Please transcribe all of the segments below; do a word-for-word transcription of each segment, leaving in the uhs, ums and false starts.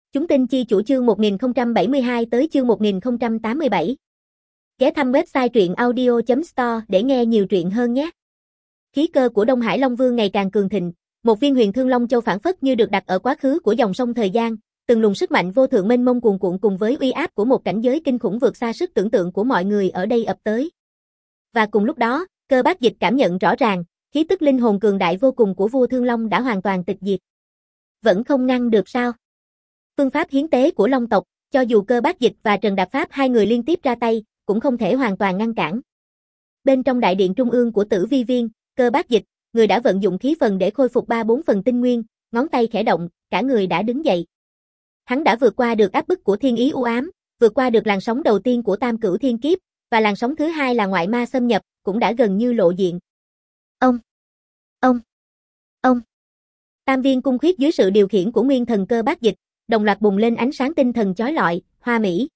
Chúng tin chi chủ chương một nghìn không trăm bảy mươi hai tới chương một nghìn không trăm tám mươi bảy. Ghé thăm website truyện audio chấm store để nghe nhiều truyện hơn nhé. Khí cơ của Đông Hải Long Vương ngày càng cường thịnh, một viên Huyền Thương Long Châu phảng phất như được đặt ở quá khứ của dòng sông thời gian, từng luồng sức mạnh vô thượng mênh mông cuồn cuộn cùng với uy áp của một cảnh giới kinh khủng vượt xa sức tưởng tượng của mọi người ở đây ập tới. Và cùng lúc đó, Cơ Bác Dịch cảm nhận rõ ràng, khí tức linh hồn cường đại vô cùng của vua Thương Long đã hoàn toàn tịch diệt. Vẫn không ngăn được sao? Phương pháp hiến tế của Long tộc, cho dù Cơ Bác Dịch và Trần Đạp Pháp hai người liên tiếp ra tay, cũng không thể hoàn toàn ngăn cản. Bên trong đại điện trung ương của Tử Vi Viên, Cơ Bác Dịch, người đã vận dụng khí phần để khôi phục ba bốn phần tinh nguyên, ngón tay khẽ động, cả người đã đứng dậy. Hắn đã vượt qua được áp bức của thiên ý u ám, vượt qua được làn sóng đầu tiên của Tam Cửu Thiên Kiếp, và làn sóng thứ hai là ngoại ma xâm nhập, cũng đã gần như lộ diện. Ông, ông, ông. Tam viên cung khuyết dưới sự điều khiển của nguyên thần Cơ Bác Dịch, đồng loạt bùng lên ánh sáng tinh thần chói lọi, hoa mỹ.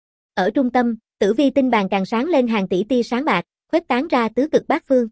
Ở trung tâm, tử vi tinh bàn càng sáng lên hàng tỷ tia sáng bạc, khuếch tán ra tứ cực bát phương.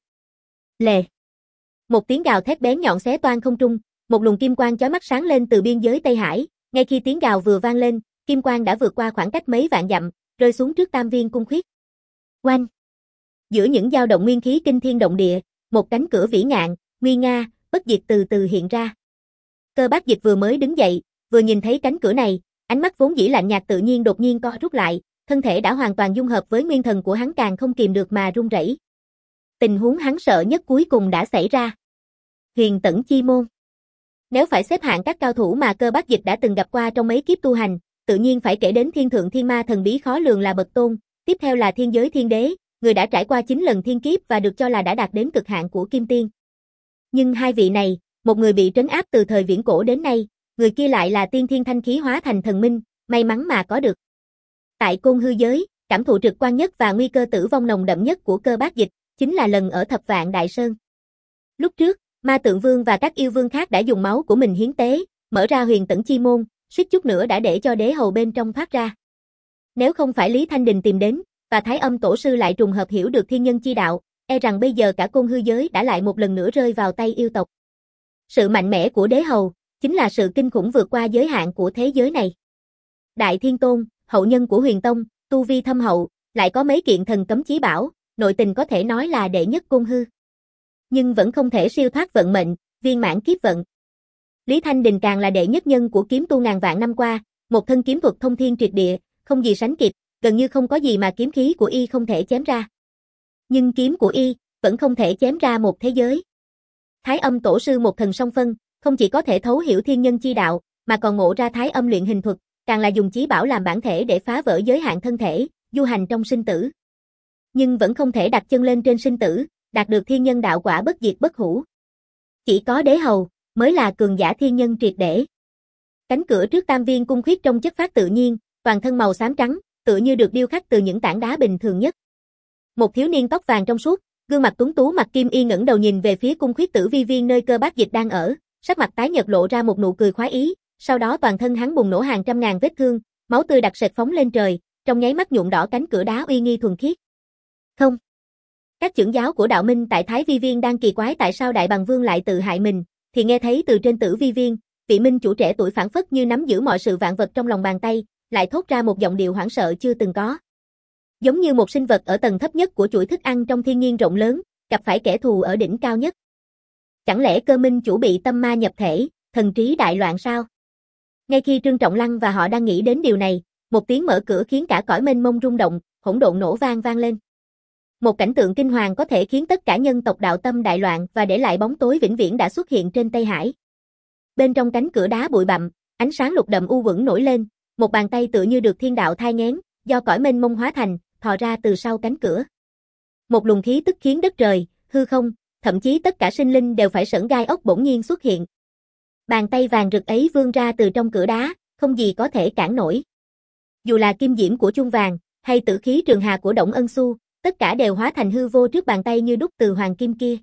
Lề. Một tiếng gào thét bén nhọn xé toang không trung, một luồng kim quang chói mắt sáng lên từ biên giới Tây Hải, ngay khi tiếng gào vừa vang lên, kim quang đã vượt qua khoảng cách mấy vạn dặm, rơi xuống trước tam viên cung khuyết. Oanh. Giữa những dao động nguyên khí kinh thiên động địa, một cánh cửa vĩ ngạn, nguy nga, bất diệt từ từ hiện ra. Cơ Bác Dịch vừa mới đứng dậy, vừa nhìn thấy cánh cửa này, ánh mắt vốn dĩ lạnh nhạt tự nhiên đột nhiên co rút lại, thân thể đã hoàn toàn dung hợp với nguyên thần của hắn càng không kìm được mà run rẩy. Tình huống hắn sợ nhất cuối cùng đã xảy ra. Huyền Tẫn Chi Môn. Nếu phải xếp hạng các cao thủ mà Cơ Bác Dịch đã từng gặp qua trong mấy kiếp tu hành, tự nhiên phải kể đến Thiên Thượng Thiên Ma thần bí khó lường là bậc tôn, tiếp theo là Thiên Giới Thiên Đế, người đã trải qua chín lần thiên kiếp và được cho là đã đạt đến cực hạn của Kim Tiên. Nhưng hai vị này, một người bị trấn áp từ thời viễn cổ đến nay, người kia lại là tiên thiên thanh khí hóa thành thần minh, may mắn mà có được. Tại Côn Hư Giới, cảm thụ trực quan nhất và nguy cơ tử vong nồng đậm nhất của Cơ Bác Dịch, chính là lần ở Thập Vạn Đại Sơn. Lúc trước, Ma Tượng Vương và các yêu vương khác đã dùng máu của mình hiến tế, mở ra Huyền Tẫn Chi Môn, suýt chút nữa đã để cho đế hầu bên trong thoát ra. Nếu không phải Lý Thanh Đình tìm đến, và Thái Âm Tổ Sư lại trùng hợp hiểu được thiên nhân chi đạo, e rằng bây giờ cả Côn Hư Giới đã lại một lần nữa rơi vào tay yêu tộc. Sự mạnh mẽ của đế hầu, chính là sự kinh khủng vượt qua giới hạn của thế giới này. Đại Thiên Tôn, hậu nhân của Huyền Tông, tu vi thâm hậu, lại có mấy kiện thần cấm chí bảo, nội tình có thể nói là đệ nhất Côn Hư. Nhưng vẫn không thể siêu thoát vận mệnh, viên mãn kiếp vận. Lý Thanh Đình càng là đệ nhất nhân của kiếm tu ngàn vạn năm qua, một thân kiếm thuật thông thiên triệt địa, không gì sánh kịp, gần như không có gì mà kiếm khí của y không thể chém ra. Nhưng kiếm của y, vẫn không thể chém ra một thế giới. Thái Âm Tổ Sư một thần song phân, không chỉ có thể thấu hiểu thiên nhân chi đạo, mà còn ngộ ra Thái Âm luyện hình thuật, càng là dùng chí bảo làm bản thể để phá vỡ giới hạn thân thể, du hành trong sinh tử. Nhưng vẫn không thể đặt chân lên trên sinh tử, đạt được thiên nhân đạo quả bất diệt bất hủ. Chỉ có đế hầu, mới là cường giả thiên nhân triệt để. Cánh cửa trước tam viên cung khuyết trong chất phát tự nhiên, toàn thân màu xám trắng, tựa như được điêu khắc từ những tảng đá bình thường nhất. Một thiếu niên tóc vàng trong suốt, gương mặt tuấn tú mặt kim y ngẩng đầu nhìn về phía cung khuyết Tử Vi Viên nơi Cơ Bác Dịch đang ở, sắc mặt tái nhợt lộ ra một nụ cười khoái ý, sau đó toàn thân hắn bùng nổ hàng trăm ngàn vết thương, máu tươi đặc sệt phóng lên trời, trong nháy mắt nhuộm đỏ cánh cửa đá uy nghi thuần khiết. Không. Các trưởng giáo của đạo minh tại Thái Vi Viên đang kỳ quái tại sao Đại Bằng Vương lại tự hại mình, thì nghe thấy từ trên Tử Vi Viên, vị minh chủ trẻ tuổi phảng phất như nắm giữ mọi sự vạn vật trong lòng bàn tay, lại thốt ra một giọng điệu hoảng sợ chưa từng có. Giống như một sinh vật ở tầng thấp nhất của chuỗi thức ăn trong thiên nhiên rộng lớn, gặp phải kẻ thù ở đỉnh cao nhất. Chẳng lẽ Cơ minh chủ bị tâm ma nhập thể, thần trí đại loạn sao? Ngay khi Trương Trọng Lăng và họ đang nghĩ đến điều này, một tiếng mở cửa khiến cả cõi mênh mông rung động, hỗn độn nổ vang vang lên. Một cảnh tượng kinh hoàng có thể khiến tất cả nhân tộc đạo tâm đại loạn và để lại bóng tối vĩnh viễn đã xuất hiện trên Tây Hải. Bên trong cánh cửa đá bụi bặm, ánh sáng lục đậm u uẩn nổi lên, một bàn tay tựa như được thiên đạo thai nghén, do cõi mênh mông hóa thành, thò ra từ sau cánh cửa. Một luồng khí tức khiến đất trời, hư không, thậm chí tất cả sinh linh đều phải sởn gai ốc bỗng nhiên xuất hiện. Bàn tay vàng rực ấy vươn ra từ trong cửa đá, không gì có thể cản nổi. Dù là kim diễm của Chung Vàng, hay tử khí trường hà của Đổng Ân Xu, tất cả đều hóa thành hư vô trước bàn tay như đúc từ hoàng kim kia.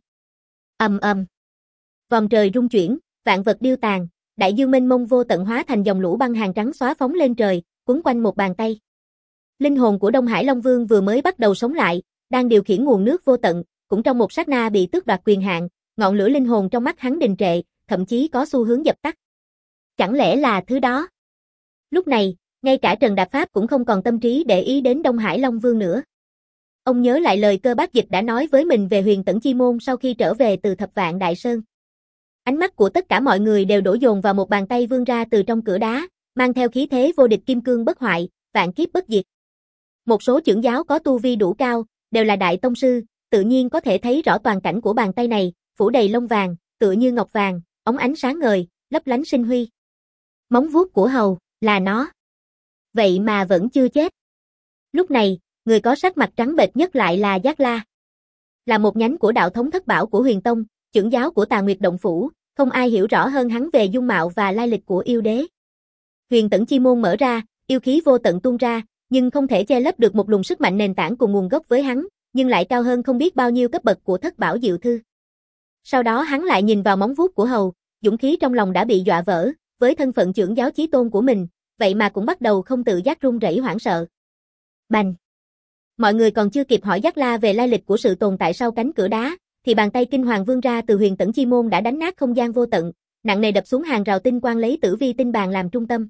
Ầm ầm. Vòng trời rung chuyển, vạn vật điêu tàn, đại dương mênh mông vô tận hóa thành dòng lũ băng hàng trắng xóa phóng lên trời, quấn quanh một bàn tay. Linh hồn của Đông Hải Long Vương vừa mới bắt đầu sống lại, đang điều khiển nguồn nước vô tận, cũng trong một sát na bị tước đoạt quyền hạn, ngọn lửa linh hồn trong mắt hắn đình trệ, thậm chí có xu hướng dập tắt. Chẳng lẽ là thứ đó? Lúc này, ngay cả Trần Đạp Pháp cũng không còn tâm trí để ý đến Đông Hải Long Vương nữa. Ông nhớ lại lời Cơ Bác Dịch đã nói với mình về Huyền Tẫn Chi Môn sau khi trở về từ Thập Vạn Đại Sơn. Ánh mắt của tất cả mọi người đều đổ dồn vào một bàn tay vươn ra từ trong cửa đá, mang theo khí thế vô địch kim cương bất hoại, vạn kiếp bất diệt. Một số chưởng giáo có tu vi đủ cao, đều là đại tông sư, tự nhiên có thể thấy rõ toàn cảnh của bàn tay này, phủ đầy lông vàng, tựa như ngọc vàng, óng ánh sáng ngời, lấp lánh sinh huy. Móng vuốt của hầu, là nó. Vậy mà vẫn chưa chết. Lúc này, người có sắc mặt trắng bệch nhất lại là Giác La. Là một nhánh của đạo thống thất bảo của Huyền Tông, chưởng giáo của Tà Nguyệt Động Phủ, không ai hiểu rõ hơn hắn về dung mạo và lai lịch của yêu đế. Huyền Tẫn Chi Môn mở ra, yêu khí vô tận tuôn ra, nhưng không thể che lấp được một luồng sức mạnh nền tảng cùng nguồn gốc với hắn, nhưng lại cao hơn không biết bao nhiêu cấp bậc của thất bảo diệu thư. Sau đó hắn lại nhìn vào móng vuốt của hầu, dũng khí trong lòng đã bị dọa vỡ, với thân phận chưởng giáo chí tôn của mình, vậy mà cũng bắt đầu không tự giác run rẩy hoảng sợ. Bành! Mọi người còn chưa kịp hỏi Giác La về lai lịch của sự tồn tại sau cánh cửa đá, thì bàn tay kinh hoàng vươn ra từ Huyền Tẫn Chi Môn đã đánh nát không gian vô tận, nặng nề đập xuống hàng rào tinh quang lấy Tử Vi tinh bàn làm trung tâm.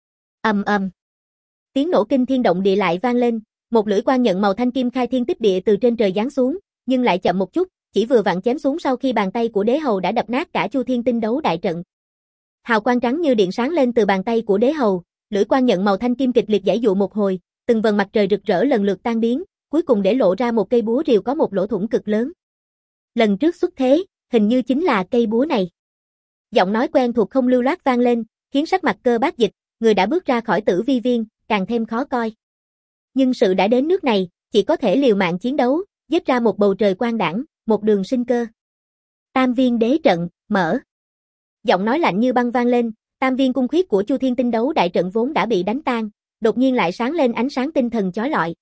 Ầm ầm. Tiếng nổ kinh thiên động địa lại vang lên, một lưỡi quang nhận màu thanh kim khai thiên tích địa từ trên trời giáng xuống, nhưng lại chậm một chút, chỉ vừa vặn chém xuống sau khi bàn tay của Đế Hầu đã đập nát cả Chu Thiên Tinh đấu đại trận. Hào quang trắng như điện sáng lên từ bàn tay của Đế Hầu, lưỡi quang nhận màu thanh kim kịch liệt giãy giụa một hồi, từng vầng mặt trời rực rỡ lần lượt tan biến, cuối cùng để lộ ra một cây búa rìu có một lỗ thủng cực lớn. Lần trước xuất thế, hình như chính là cây búa này. Giọng nói quen thuộc không lưu loát vang lên, khiến sắc mặt Cơ Bác Dịch, người đã bước ra khỏi Tử Vi viên, càng thêm khó coi. Nhưng sự đã đến nước này, chỉ có thể liều mạng chiến đấu, giết ra một bầu trời quang đãng, một đường sinh cơ. Tam viên đế trận, mở. Giọng nói lạnh như băng vang lên, tam viên cung khuyết của Chu Thiên Tinh đấu đại trận vốn đã bị đánh tan, đột nhiên lại sáng lên ánh sáng tinh thần chói lọi.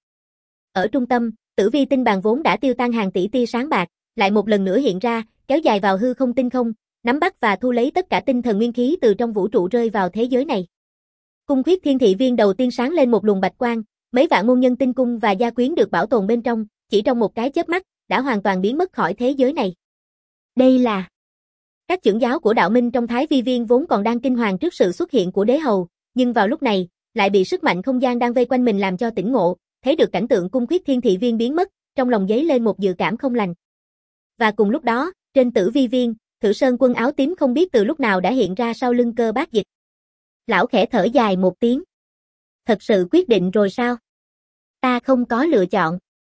Ở trung tâm, Tử Vi tinh bàn vốn đã tiêu tan hàng tỷ tia sáng bạc, lại một lần nữa hiện ra, kéo dài vào hư không tinh không, nắm bắt và thu lấy tất cả tinh thần nguyên khí từ trong vũ trụ rơi vào thế giới này. Cung khuyết thiên thị viên đầu tiên sáng lên một luồng bạch quang, mấy vạn môn nhân tinh cung và gia quyến được bảo tồn bên trong, chỉ trong một cái chớp mắt, đã hoàn toàn biến mất khỏi thế giới này. Đây là... Các chưởng giáo của đạo minh trong Thái Vi viên vốn còn đang kinh hoàng trước sự xuất hiện của Đế Hầu, nhưng vào lúc này, lại bị sức mạnh không gian đang vây quanh mình làm cho tỉnh ngộ, thấy được cảnh tượng cung khuyết thiên thị viên biến mất, trong lòng dấy lên một dự cảm không lành. Và cùng lúc đó, trên Tử Vi viên, Thử Sơn Quân áo tím không biết từ lúc nào đã hiện ra sau lưng Cơ Bác Dịch. Lão khẽ thở dài một tiếng. Thật sự quyết định rồi sao? Ta không có lựa chọn.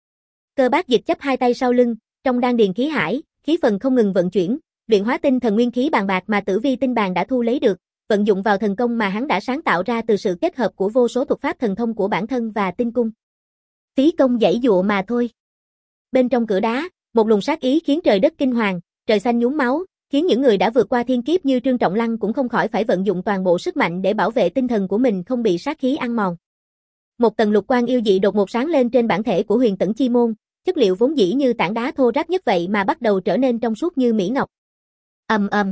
Cơ Bác Dịch chắp hai tay sau lưng, trong đan điền khí hải, khí phần không ngừng vận chuyển, luyện hóa tinh thần nguyên khí bàn bạc mà Tử Vi tinh bàn đã thu lấy được, vận dụng vào thần công mà hắn đã sáng tạo ra từ sự kết hợp của vô số thuật pháp thần thông của bản thân và tinh cung. Phí công giãy dụa mà thôi. Bên trong cửa đá, một luồng sát ý khiến trời đất kinh hoàng, trời xanh nhuốm máu, khiến những người đã vượt qua thiên kiếp như Trương Trọng Lăng cũng không khỏi phải vận dụng toàn bộ sức mạnh để bảo vệ tinh thần của mình không bị sát khí ăn mòn. Một tầng lục quang yêu dị đột ngột sáng lên trên bản thể của Huyền Tẫn Chi Môn, chất liệu vốn dĩ như tảng đá thô ráp nhất vậy mà bắt đầu trở nên trong suốt như mỹ ngọc. Ầm ầm.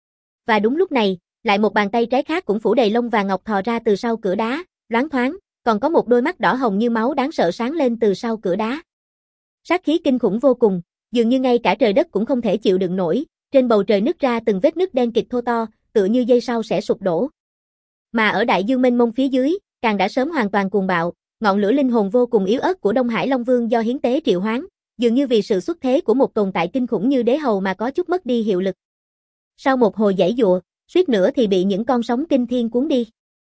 Và đúng lúc này, lại một bàn tay trái khác cũng phủ đầy lông vàng ngọc thò ra từ sau cửa đá, loáng thoáng, còn có một đôi mắt đỏ hồng như máu đáng sợ sáng lên từ sau cửa đá. Sát khí kinh khủng vô cùng, dường như ngay cả trời đất cũng không thể chịu đựng nổi, trên bầu trời nứt ra từng vết nứt đen kịt thô to, tựa như dây sau sẽ sụp đổ. Mà ở đại dương mênh mông phía dưới, càng đã sớm hoàn toàn cuồng bạo, ngọn lửa linh hồn vô cùng yếu ớt của Đông Hải Long Vương do hiến tế triệu hoán, dường như vì sự xuất thế của một tồn tại kinh khủng như Đế Hầu mà có chút mất đi hiệu lực. Sau một hồi giãy giụa, suýt nữa thì bị những con sóng kinh thiên cuốn đi.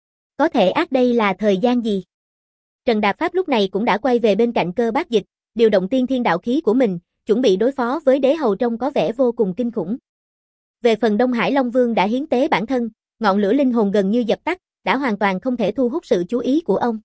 Có thể ác đây là thời gian gì? Trần Đạp Pháp lúc này cũng đã quay về bên cạnh Cơ Bác Dịch, điều động tiên thiên đạo khí của mình, chuẩn bị đối phó với Đế Hầu trông có vẻ vô cùng kinh khủng. Về phần Đông Hải Long Vương đã hiến tế bản thân, ngọn lửa linh hồn gần như dập tắt, đã hoàn toàn không thể thu hút sự chú ý của ông.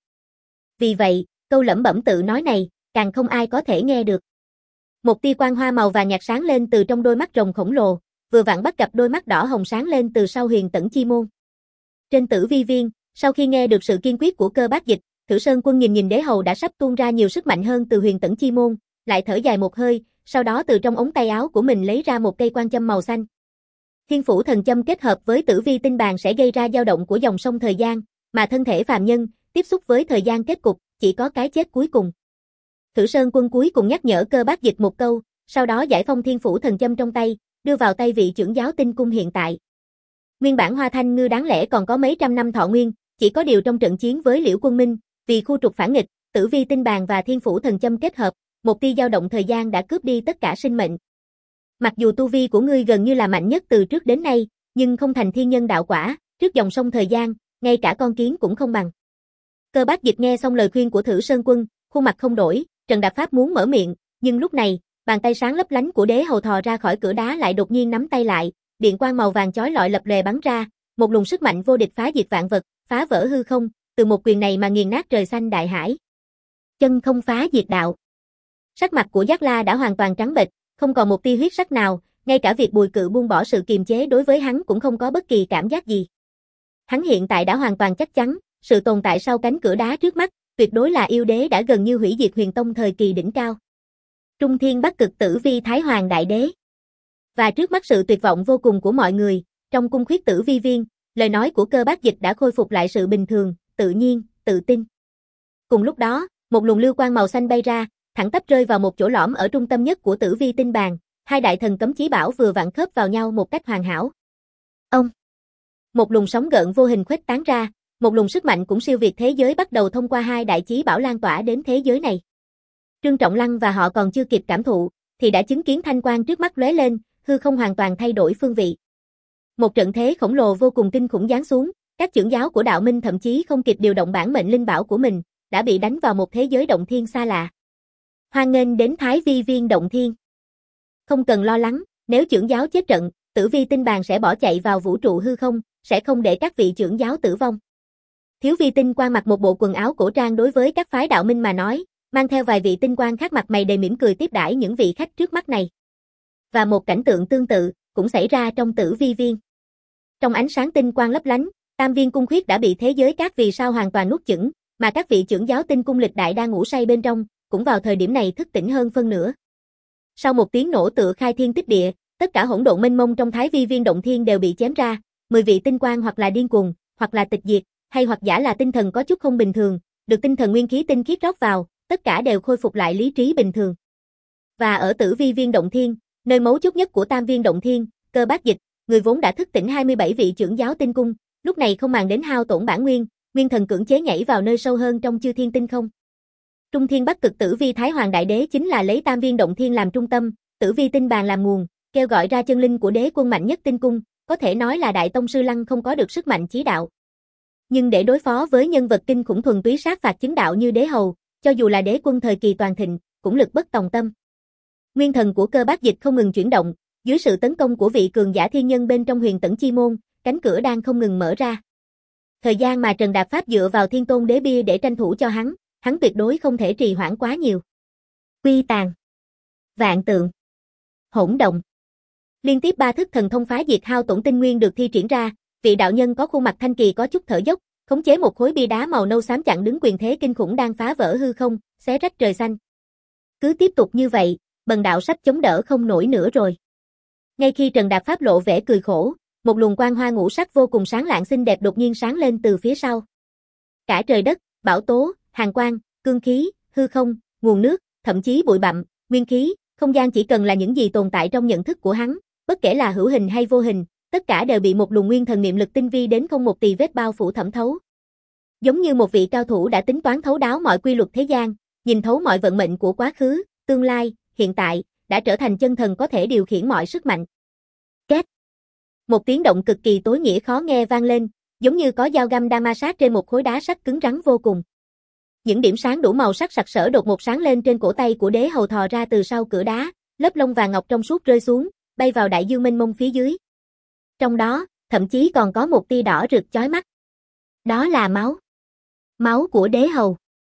Vì vậy, câu lẩm bẩm tự nói này, càng không ai có thể nghe được. Một tia quang hoa màu vàng nhạt sáng lên từ trong đôi mắt rồng khổng lồ, vừa vặn bắt gặp đôi mắt đỏ hồng sáng lên từ sau Huyền Tẫn Chi Môn. Trên Tử Vi viên, sau khi nghe được sự kiên quyết của Cơ Bác Dịch, Thử Sơn Quân nhìn nhìn Đế Hầu đã sắp tuôn ra nhiều sức mạnh hơn từ Huyền Tẫn Chi Môn, lại thở dài một hơi, sau đó từ trong ống tay áo của mình lấy ra một cây quan châm màu xanh. Thiên phủ thần châm kết hợp với Tử Vi tinh bàn sẽ gây ra dao động của dòng sông thời gian, mà thân thể phàm nhân tiếp xúc với thời gian kết cục, chỉ có cái chết cuối cùng. Thử Sơn Quân cuối cùng nhắc nhở Cơ Bác Dịch một câu, sau đó giải phong thiên phủ thần châm trong tay, đưa vào tay vị trưởng giáo tinh cung hiện tại. Nguyên bản Hoa Thanh Ngư đáng lẽ còn có mấy trăm năm thọ nguyên, chỉ có điều trong trận chiến với Liễu Quân Minh, vì khu trục phản nghịch, Tử Vi tinh bàn và Thiên Phủ thần châm kết hợp, một tia dao động thời gian đã cướp đi tất cả sinh mệnh. Mặc dù tu vi của ngươi gần như là mạnh nhất từ trước đến nay, nhưng không thành thiên nhân đạo quả, trước dòng sông thời gian, ngay cả con kiến cũng không bằng. Cơ Bác Dịch nghe xong lời khuyên của Thử Sơn Quân, khuôn mặt không đổi, Trần Đạp Pháp muốn mở miệng, nhưng lúc này, bàn tay sáng lấp lánh của Đế Hầu thò ra khỏi cửa đá lại đột nhiên nắm tay lại, điện quang màu vàng chói lọi lập lòe bắn ra, một luồng sức mạnh vô địch phá diệt vạn vật, phá vỡ hư không, từ một quyền này mà nghiền nát trời xanh đại hải. Chân không phá diệt đạo. Sắc mặt của Giác La đã hoàn toàn trắng bệch, không còn một tia huyết sắc nào, ngay cả việc Bùi Cự buông bỏ sự kiềm chế đối với hắn cũng không có bất kỳ cảm giác gì. Hắn hiện tại đã hoàn toàn chắc chắn, sự tồn tại sau cánh cửa đá trước mắt, tuyệt đối là yêu đế đã gần như hủy diệt Huyền Tông thời kỳ đỉnh cao. Trung Thiên Bắc Cực Tử Vi Thái Hoàng Đại Đế. Và trước mắt sự tuyệt vọng vô cùng của mọi người, trong cung khuyết Tử Vi Viên, lời nói của Cơ Bác Dịch đã khôi phục lại sự bình thường, tự nhiên, tự tin. Cùng lúc đó, một luồng lưu quang màu xanh bay ra, thẳng tắp rơi vào một chỗ lõm ở trung tâm nhất của Tử Vi tinh bàn, hai đại thần cấm chí bảo vừa vặn khớp vào nhau một cách hoàn hảo. Ông. Một luồng sóng gợn vô hình khuếch tán ra, một luồng sức mạnh cũng siêu việt thế giới bắt đầu thông qua hai đại chí bảo lan tỏa đến thế giới này. Trương Trọng Lăng và họ còn chưa kịp cảm thụ, thì đã chứng kiến thanh quang trước mắt lóe lên, hư không hoàn toàn thay đổi phương vị. Một trận thế khổng lồ vô cùng kinh khủng giáng xuống, các chưởng giáo của đạo minh thậm chí không kịp điều động bản mệnh linh bảo của mình, đã bị đánh vào một thế giới động thiên xa lạ. Hoan nghênh đến Thái Vi Viên động thiên. Không cần lo lắng, nếu chưởng giáo chết trận, Tử Vi tinh bàn sẽ bỏ chạy vào vũ trụ hư không, sẽ không để các vị chưởng giáo tử vong. Thiếu Vi Tinh Quang mặc một bộ quần áo cổ trang đối với các phái đạo minh mà nói, mang theo vài vị tinh quang khác mặt mày đầy mỉm cười tiếp đãi những vị khách trước mắt này. Và một cảnh tượng tương tự cũng xảy ra trong Tử Vi Viên. Trong ánh sáng tinh quang lấp lánh, Tam Viên cung khuyết đã bị thế giới các vì sao hoàn toàn nuốt chửng, mà các vị chưởng giáo tinh cung lịch đại đang ngủ say bên trong, cũng vào thời điểm này thức tỉnh hơn phân nửa. Sau một tiếng nổ tựa khai thiên tích địa, tất cả hỗn độn mênh mông trong Thái Vi Viên động thiên đều bị chém ra, mười vị tinh quang hoặc là điên cuồng, hoặc là tịch diệt, hay hoặc giả là tinh thần có chút không bình thường, được tinh thần nguyên khí tinh khiết rót vào, tất cả đều khôi phục lại lý trí bình thường. Và ở Tử Vi Viên động thiên, nơi mấu chốt nhất của Tam Viên động thiên, Cơ Bác Dịch, người vốn đã thức tỉnh hai mươi bảy vị chưởng giáo tinh cung, lúc này không màng đến hao tổn bản nguyên, nguyên thần cưỡng chế nhảy vào nơi sâu hơn trong chư thiên tinh không. Trung Thiên Bắc Cực Tử Vi Thái Hoàng Đại Đế chính là lấy Tam Viên động thiên làm trung tâm, Tử Vi tinh bàn làm nguồn, kêu gọi ra chân linh của đế quân mạnh nhất tinh cung, có thể nói là đại tông sư Lăng không có được sức mạnh chí đạo. Nhưng để đối phó với nhân vật kinh khủng thuần túy sát phạt chứng đạo như Đế Hầu, cho dù là đế quân thời kỳ toàn thịnh, cũng lực bất tòng tâm. Nguyên thần của Cơ Bác Dịch không ngừng chuyển động, dưới sự tấn công của vị cường giả thiên nhân bên trong Huyền Tẫn chi môn, cánh cửa đang không ngừng mở ra. Thời gian mà Trần Đạp Pháp dựa vào Thiên Tôn Đế bia để tranh thủ cho hắn, hắn tuyệt đối không thể trì hoãn quá nhiều. Quy tàn, vạn tượng, hỗn động. Liên tiếp ba thức thần thông phá diệt hao tổn tinh nguyên được thi triển ra, vị đạo nhân có khuôn mặt thanh kỳ có chút thở dốc, khống chế một khối bia đá màu nâu xám chặn đứng quyền thế kinh khủng đang phá vỡ hư không, xé rách trời xanh. Cứ tiếp tục như vậy, bần đạo sắp chống đỡ không nổi nữa rồi. Ngay khi Trần Đạp Pháp lộ vẻ cười khổ, một luồng quang hoa ngũ sắc vô cùng sáng lạng xinh đẹp đột nhiên sáng lên từ phía sau. Cả trời đất, bão tố, hàn quang, cương khí, hư không, nguồn nước, thậm chí bụi bặm, nguyên khí, không gian chỉ cần là những gì tồn tại trong nhận thức của hắn, bất kể là hữu hình hay vô hình, tất cả đều bị một luồng nguyên thần niệm lực tinh vi đến không một tì vết bao phủ thẩm thấu. Giống như một vị cao thủ đã tính toán thấu đáo mọi quy luật thế gian, nhìn thấu mọi vận mệnh của quá khứ, tương lai, hiện tại, đã trở thành chân thần có thể điều khiển mọi sức mạnh. Két. Một tiếng động cực kỳ tối nghĩa khó nghe vang lên, giống như có dao găm đang ma sát trên một khối đá sắt cứng rắn vô cùng. Những điểm sáng đủ màu sắc sặc sỡ đột ngột sáng lên trên cổ tay của Đế Hầu thò ra từ sau cửa đá, lớp lông vàng ngọc trong suốt rơi xuống, bay vào đại dương mênh mông phía dưới. Trong đó, thậm chí còn có một tia đỏ rực chói mắt. Đó là máu. Máu của Đế Hầu.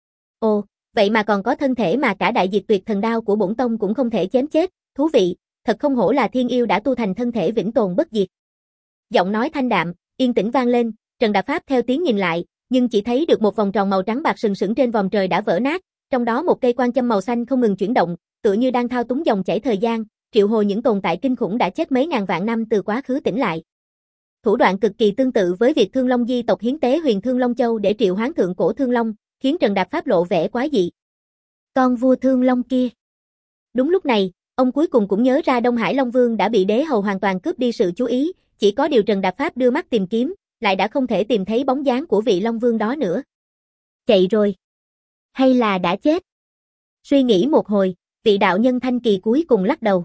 Ồ, vậy mà còn có thân thể mà cả đại diệt tuyệt thần đao của bổn tông cũng không thể chém chết, thú vị, thật không hổ là thiên yêu đã tu thành thân thể vĩnh tồn bất diệt. Giọng nói thanh đạm, yên tĩnh vang lên, Trần Đạp Pháp theo tiếng nhìn lại, nhưng chỉ thấy được một vòng tròn màu trắng bạc sừng sững trên vòm trời đã vỡ nát, trong đó một cây quan châm màu xanh không ngừng chuyển động, tựa như đang thao túng dòng chảy thời gian, triệu hồi những tồn tại kinh khủng đã chết mấy ngàn vạn năm từ quá khứ tỉnh lại. Thủ đoạn cực kỳ tương tự với việc Thương Long di tộc hiến tế Huyền Thương Long Châu để triệu hoán thượng cổ Thương Long, khiến Trần Đạp Pháp lộ vẻ quái dị. Con vua Thương Long kia. Đúng lúc này, ông cuối cùng cũng nhớ ra Đông Hải Long Vương đã bị Đế Hầu hoàn toàn cướp đi sự chú ý, chỉ có điều Trần Đạp Pháp đưa mắt tìm kiếm, lại đã không thể tìm thấy bóng dáng của vị Long Vương đó nữa. Chạy rồi. Hay là đã chết? Suy nghĩ một hồi, vị đạo nhân Thanh Kỳ cuối cùng lắc đầu.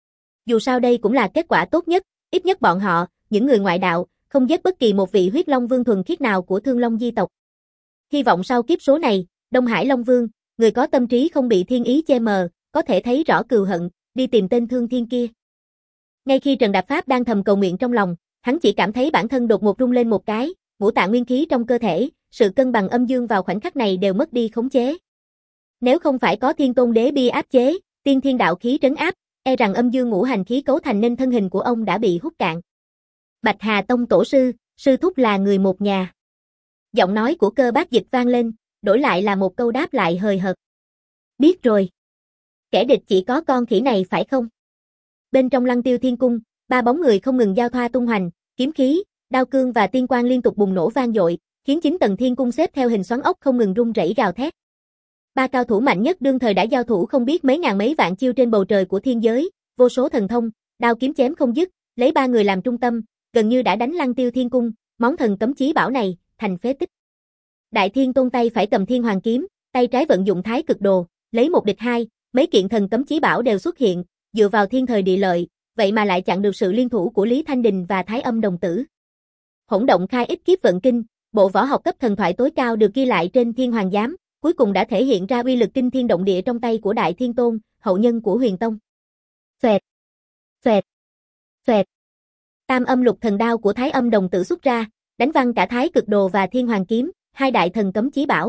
Dù sao đây cũng là kết quả tốt nhất, ít nhất bọn họ, những người ngoại đạo, không giết bất kỳ một vị huyết Long Vương thuần khiết nào của Thương Long di tộc. Hy vọng sau kiếp số này, Đông Hải Long Vương, người có tâm trí không bị thiên ý che mờ, có thể thấy rõ cừu hận, đi tìm tên Thương Thiên kia. Ngay khi Trần Đạp Pháp đang thầm cầu nguyện trong lòng, hắn chỉ cảm thấy bản thân đột ngột rung lên một cái, ngũ tạng nguyên khí trong cơ thể, sự cân bằng âm dương vào khoảnh khắc này đều mất đi khống chế. Nếu không phải có Thiên Tôn Đế Bia áp chế, tiên thiên đạo khí trấn áp, e rằng âm dương ngũ hành khí cấu thành nên thân hình của ông đã bị hút cạn. Bạch Hà Tông tổ sư, sư thúc là người một nhà. Giọng nói của Cơ Bác Dịch vang lên, đổi lại là một câu đáp lại hời hợt. Biết rồi. Kẻ địch chỉ có con khỉ này phải không? Bên trong Lăng Tiêu Thiên Cung, ba bóng người không ngừng giao thoa tung hoành, kiếm khí, đao cương và tiên quang liên tục bùng nổ vang dội, khiến chín tầng thiên cung xếp theo hình xoắn ốc không ngừng rung rẩy gào thét. Ba cao thủ mạnh nhất đương thời đã giao thủ không biết mấy ngàn mấy vạn chiêu trên bầu trời của thiên giới, vô số thần thông, đao kiếm chém không dứt, lấy ba người làm trung tâm, gần như đã đánh Lăng Tiêu Thiên Cung, món thần cấm chí bảo này, thành phế tích. Đại Thiên Tôn tay phải cầm Thiên Hoàng kiếm, tay trái vận dụng Thái Cực Đồ, lấy một địch hai, mấy kiện thần cấm chí bảo đều xuất hiện, dựa vào thiên thời địa lợi, vậy mà lại chặn được sự liên thủ của Lý Thanh Đình và Thái Âm đồng tử. Hỗn động khai ích kiếp vận kinh, bộ võ học cấp thần thoại tối cao được ghi lại trên Thiên Hoàng giám, cuối cùng đã thể hiện ra uy lực kinh thiên động địa trong tay của Đại Thiên Tôn, hậu nhân của Huyền Tông. Xoẹt, xoẹt, xoẹt. Tam âm lục thần đao của Thái Âm đồng tử xuất ra, đánh văng cả Thái Cực Đồ và Thiên Hoàng kiếm, hai đại thần cấm chí bảo.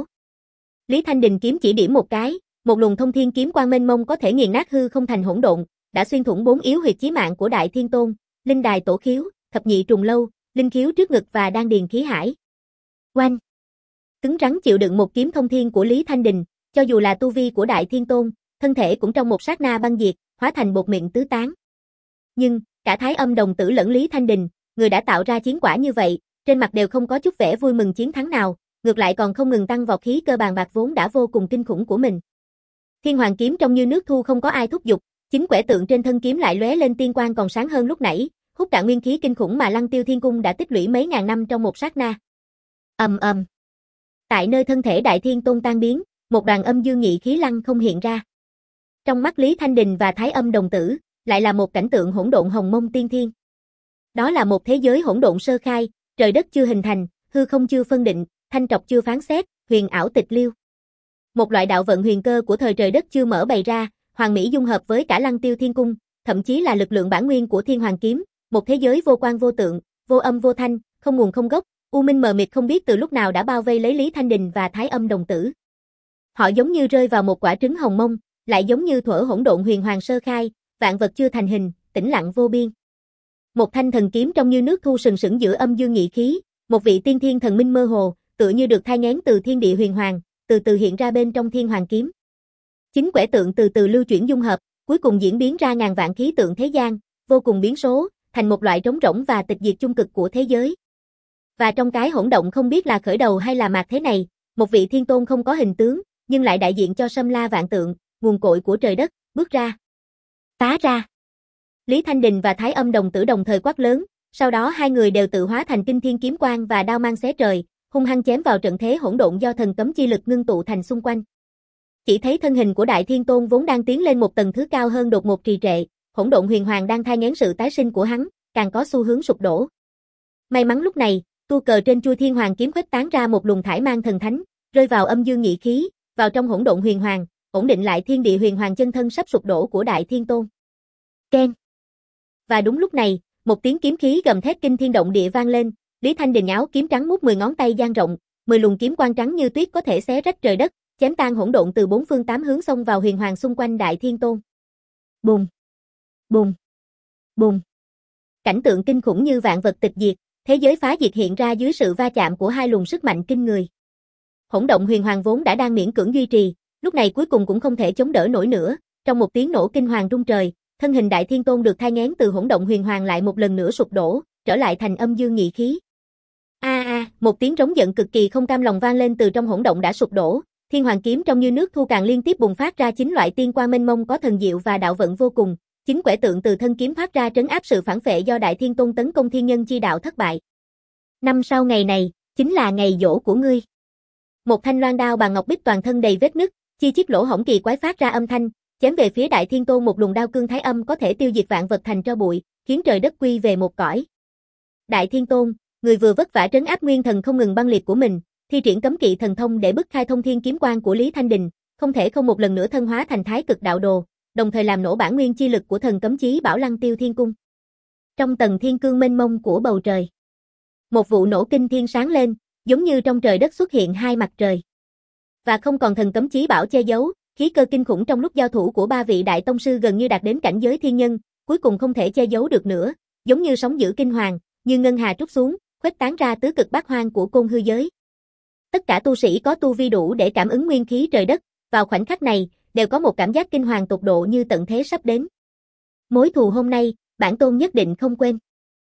Lý Thanh Đình kiếm chỉ điểm một cái, một luồng thông thiên kiếm quang mênh mông có thể nghiền nát hư không thành hỗn độn, đã xuyên thủng bốn yếu huyệt chí mạng của Đại Thiên Tôn, linh đài tổ khiếu, thập nhị trùng lâu, linh khiếu trước ngực và đan điền khí hải. Oanh! Cứng rắn chịu đựng một kiếm thông thiên của Lý Thanh Đình, cho dù là tu vi của Đại Thiên Tôn, thân thể cũng trong một sát na băng diệt, hóa thành bột mịn tứ tán. Nhưng, cả Thái Âm đồng tử lẫn Lý Thanh Đình, người đã tạo ra chiến quả như vậy, trên mặt đều không có chút vẻ vui mừng chiến thắng nào, ngược lại còn không ngừng tăng vọt khí cơ bàn bạc vốn đã vô cùng kinh khủng của mình. Thiên Hoàng kiếm trong như nước thu không có ai thúc giục, chính quẻ tượng trên thân kiếm lại lóe lên tiên quang còn sáng hơn lúc nãy, hút cạn nguyên khí kinh khủng mà Lăng Tiêu Thiên Cung đã tích lũy mấy ngàn năm trong một sát na. Ầm ầm. Tại nơi thân thể Đại Thiên Tôn tan biến, một đoàn âm dương nhị khí lăng không hiện ra. Trong mắt Lý Thanh Đình và Thái Âm đồng tử, lại là một cảnh tượng hỗn độn hồng mông tiên thiên. Đó là một thế giới hỗn độn sơ khai, trời đất chưa hình thành, hư không chưa phân định, thanh trọc chưa phán xét, huyền ảo tịch liêu. Một loại đạo vận huyền cơ của thời trời đất chưa mở bày ra, hoàn mỹ dung hợp với cả Lăng Tiêu Thiên Cung, thậm chí là lực lượng bản nguyên của Thiên Hoàng kiếm, một thế giới vô quan vô tượng, vô âm vô thanh, không nguồn không gốc, u minh mờ mịt không biết từ lúc nào đã bao vây lấy Lý Thanh Đình và Thái Âm đồng tử. Họ giống như rơi vào một quả trứng hồng mông, lại giống như thuở hỗn độn huyền hoàng sơ khai, vạn vật chưa thành hình, tĩnh lặng vô biên. Một thanh thần kiếm trong như nước thu sừng sững giữa âm dương nhị khí, một vị tiên thiên thần minh mơ hồ, tựa như được thai nghén từ thiên địa huyền hoàng, từ từ hiện ra bên trong Thiên Hoàng kiếm. Chính quẻ tượng từ từ lưu chuyển dung hợp, cuối cùng diễn biến ra ngàn vạn khí tượng thế gian, vô cùng biến số, thành một loại trống rỗng và tịch diệt chung cực của thế giới. Và trong cái hỗn động không biết là khởi đầu hay là mạt thế này, một vị thiên tôn không có hình tướng, nhưng lại đại diện cho Sâm La vạn tượng, nguồn cội của trời đất, bước ra. Phá ra. Lý Thanh Đình và Thái Âm đồng tử đồng thời quát lớn, sau đó hai người đều tự hóa thành kinh thiên kiếm quang và đao mang xé trời, hung hăng chém vào trận thế hỗn độn do thần cấm chi lực ngưng tụ thành xung quanh. Chỉ thấy thân hình của Đại Thiên Tôn vốn đang tiến lên một tầng thứ cao hơn đột ngột trì trệ, hỗn độn huyền hoàng đang thai nghén sự tái sinh của hắn, càng có xu hướng sụp đổ. May mắn lúc này, tu cờ trên chuôi Thiên Hoàng kiếm khuếch tán ra một luồng thải mang thần thánh, rơi vào âm dương nhị khí, vào trong hỗn độn huyền hoàng, ổn định lại thiên địa huyền hoàng chân thân sắp sụp đổ của Đại Thiên Tôn. Keng. Và đúng lúc này, một tiếng kiếm khí gầm thét kinh thiên động địa vang lên, Lý Thanh Đình áo kiếm trắng mút mười ngón tay dang rộng, mười luồng kiếm quang trắng như tuyết có thể xé rách trời đất, chém tan hỗn độn từ bốn phương tám hướng xông vào huyền hoàng xung quanh Đại Thiên Tôn. Bùng, bùng, bùng. Cảnh tượng kinh khủng như vạn vật tịch diệt, thế giới phá diệt hiện ra dưới sự va chạm của hai luồng sức mạnh kinh người. Hỗn động huyền hoàng vốn đã đang miễn cưỡng duy trì, lúc này cuối cùng cũng không thể chống đỡ nổi nữa, trong một tiếng nổ kinh hoàng rung trời, thân hình Đại Thiên Tôn được thai nghén từ hỗn động huyền hoàng lại một lần nữa sụp đổ, trở lại thành âm dương nhị khí. A a, một tiếng rống giận cực kỳ không cam lòng vang lên từ trong hỗn động đã sụp đổ, Thiên Hoàng kiếm trong như nước thu càng liên tiếp bùng phát ra chín loại tiên quang mênh mông có thần diệu và đạo vận vô cùng, chính quẻ tượng từ thân kiếm thoát ra trấn áp sự phản phệ do Đại Thiên Tôn tấn công thiên nhân chi đạo thất bại. Năm sau ngày này, chính là ngày giỗ của ngươi. Một thanh loan đao bằng ngọc bích toàn thân đầy vết nứt, chi chít lỗ hổng kỳ quái phát ra âm thanh, chém về phía Đại Thiên Tôn một luồng đao cương thái âm có thể tiêu diệt vạn vật thành tro bụi, khiến trời đất quy về một cõi. Đại Thiên Tôn, người vừa vất vả trấn áp nguyên thần không ngừng băng liệt của mình, thi triển cấm kỵ thần thông để bức khai thông thiên kiếm quang của Lý Thanh Đình, không thể không một lần nữa thân hóa thành thái cực đạo đồ, đồng thời làm nổ bản nguyên chi lực của thần cấm chí bảo Lăng Tiêu Thiên Cung. Trong tầng thiên cương mênh mông của bầu trời, một vụ nổ kinh thiên sáng lên, giống như trong trời đất xuất hiện hai mặt trời. Và không còn thần cấm chí bảo che giấu, khí cơ kinh khủng trong lúc giao thủ của ba vị đại tông sư gần như đạt đến cảnh giới thiên nhân, cuối cùng không thể che giấu được nữa, giống như sóng dữ kinh hoàng, như ngân hà trút xuống, khuếch tán ra tứ cực bát hoang của côn hư giới. Tất cả tu sĩ có tu vi đủ để cảm ứng nguyên khí trời đất, vào khoảnh khắc này, đều có một cảm giác kinh hoàng tột độ như tận thế sắp đến. Mối thù hôm nay, bản tôn nhất định không quên.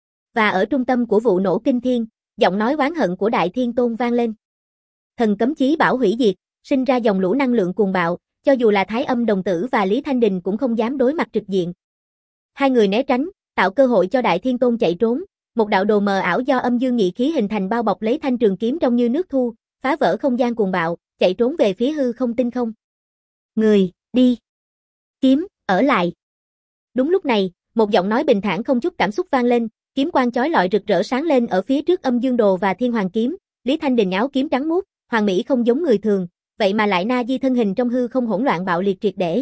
Và ở trung tâm của vụ nổ kinh thiên, giọng nói oán hận của Đại Thiên Tôn vang lên. Thần cấm chí bảo hủy diệt, sinh ra dòng lũ năng lượng cuồng bạo, cho dù là Thái Âm đồng tử và Lý Thanh Đình cũng không dám đối mặt trực diện. Hai người né tránh, tạo cơ hội cho Đại Thiên Tôn chạy trốn, một đạo đồ mờ ảo do âm dương nhị khí hình thành bao bọc lấy thanh trường kiếm trông như nước thu, phá vỡ không gian cuồng bạo, chạy trốn về phía hư không tinh không. Người, đi. Kiếm, ở lại. Đúng lúc này, một giọng nói bình thản không chút cảm xúc vang lên, kiếm quang chói lọi rực rỡ sáng lên ở phía trước âm dương đồ và thiên hoàng kiếm, Lý Thanh Đình áo kiếm trắng muốt, hoàng mỹ không giống người thường, vậy mà lại na di thân hình trong hư không hỗn loạn bạo liệt triệt để.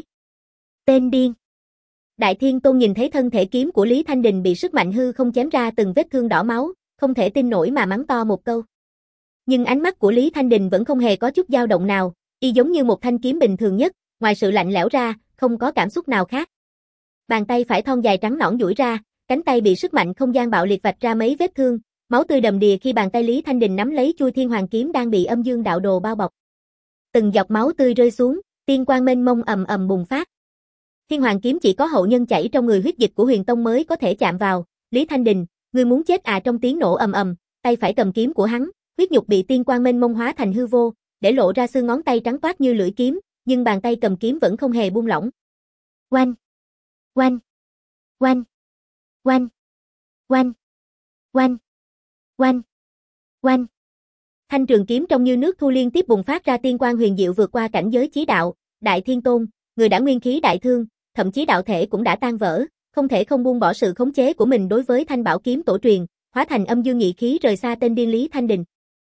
Tên điên. Đại Thiên Tôn nhìn thấy thân thể kiếm của Lý Thanh Đình bị sức mạnh hư không chém ra từng vết thương đỏ máu, không thể tin nổi mà mắng to một câu. Nhưng ánh mắt của Lý Thanh Đình vẫn không hề có chút dao động nào, y giống như một thanh kiếm bình thường nhất, ngoài sự lạnh lẽo ra, không có cảm xúc nào khác. Bàn tay phải thon dài trắng nõn duỗi ra, cánh tay bị sức mạnh không gian bạo liệt vạch ra mấy vết thương, máu tươi đầm đìa khi bàn tay Lý Thanh Đình nắm lấy chuôi thiên hoàng kiếm đang bị âm dương đạo đồ bao bọc. Từng giọt máu tươi rơi xuống, tiên quang mênh mông ầm ầm bùng phát. Thiên hoàng kiếm chỉ có hậu nhân chảy trong người huyết dịch của Huyền Tông mới có thể chạm vào. Lý Thanh Đình, ngươi muốn chết à? Trong tiếng nổ ầm ầm, tay phải cầm kiếm của hắn, huyết nhục bị tiên quang mênh mông hóa thành hư vô, để lộ ra xương ngón tay trắng toát như lưỡi kiếm, nhưng bàn tay cầm kiếm vẫn không hề buông lỏng. Oanh, oanh, oanh, oanh, oanh, oanh, oanh, oanh. Thanh trường kiếm trông như nước thu liên tiếp bùng phát ra tiên quang huyền diệu vượt qua cảnh giới chí đạo. Đại Thiên Tôn, người đã nguyên khí đại thương, thậm chí đạo thể cũng đã tan vỡ, không thể không buông bỏ sự khống chế của mình đối với thanh bảo kiếm tổ truyền, hóa thành âm dương nhị khí rời xa tên điên Lý Thanh Đình.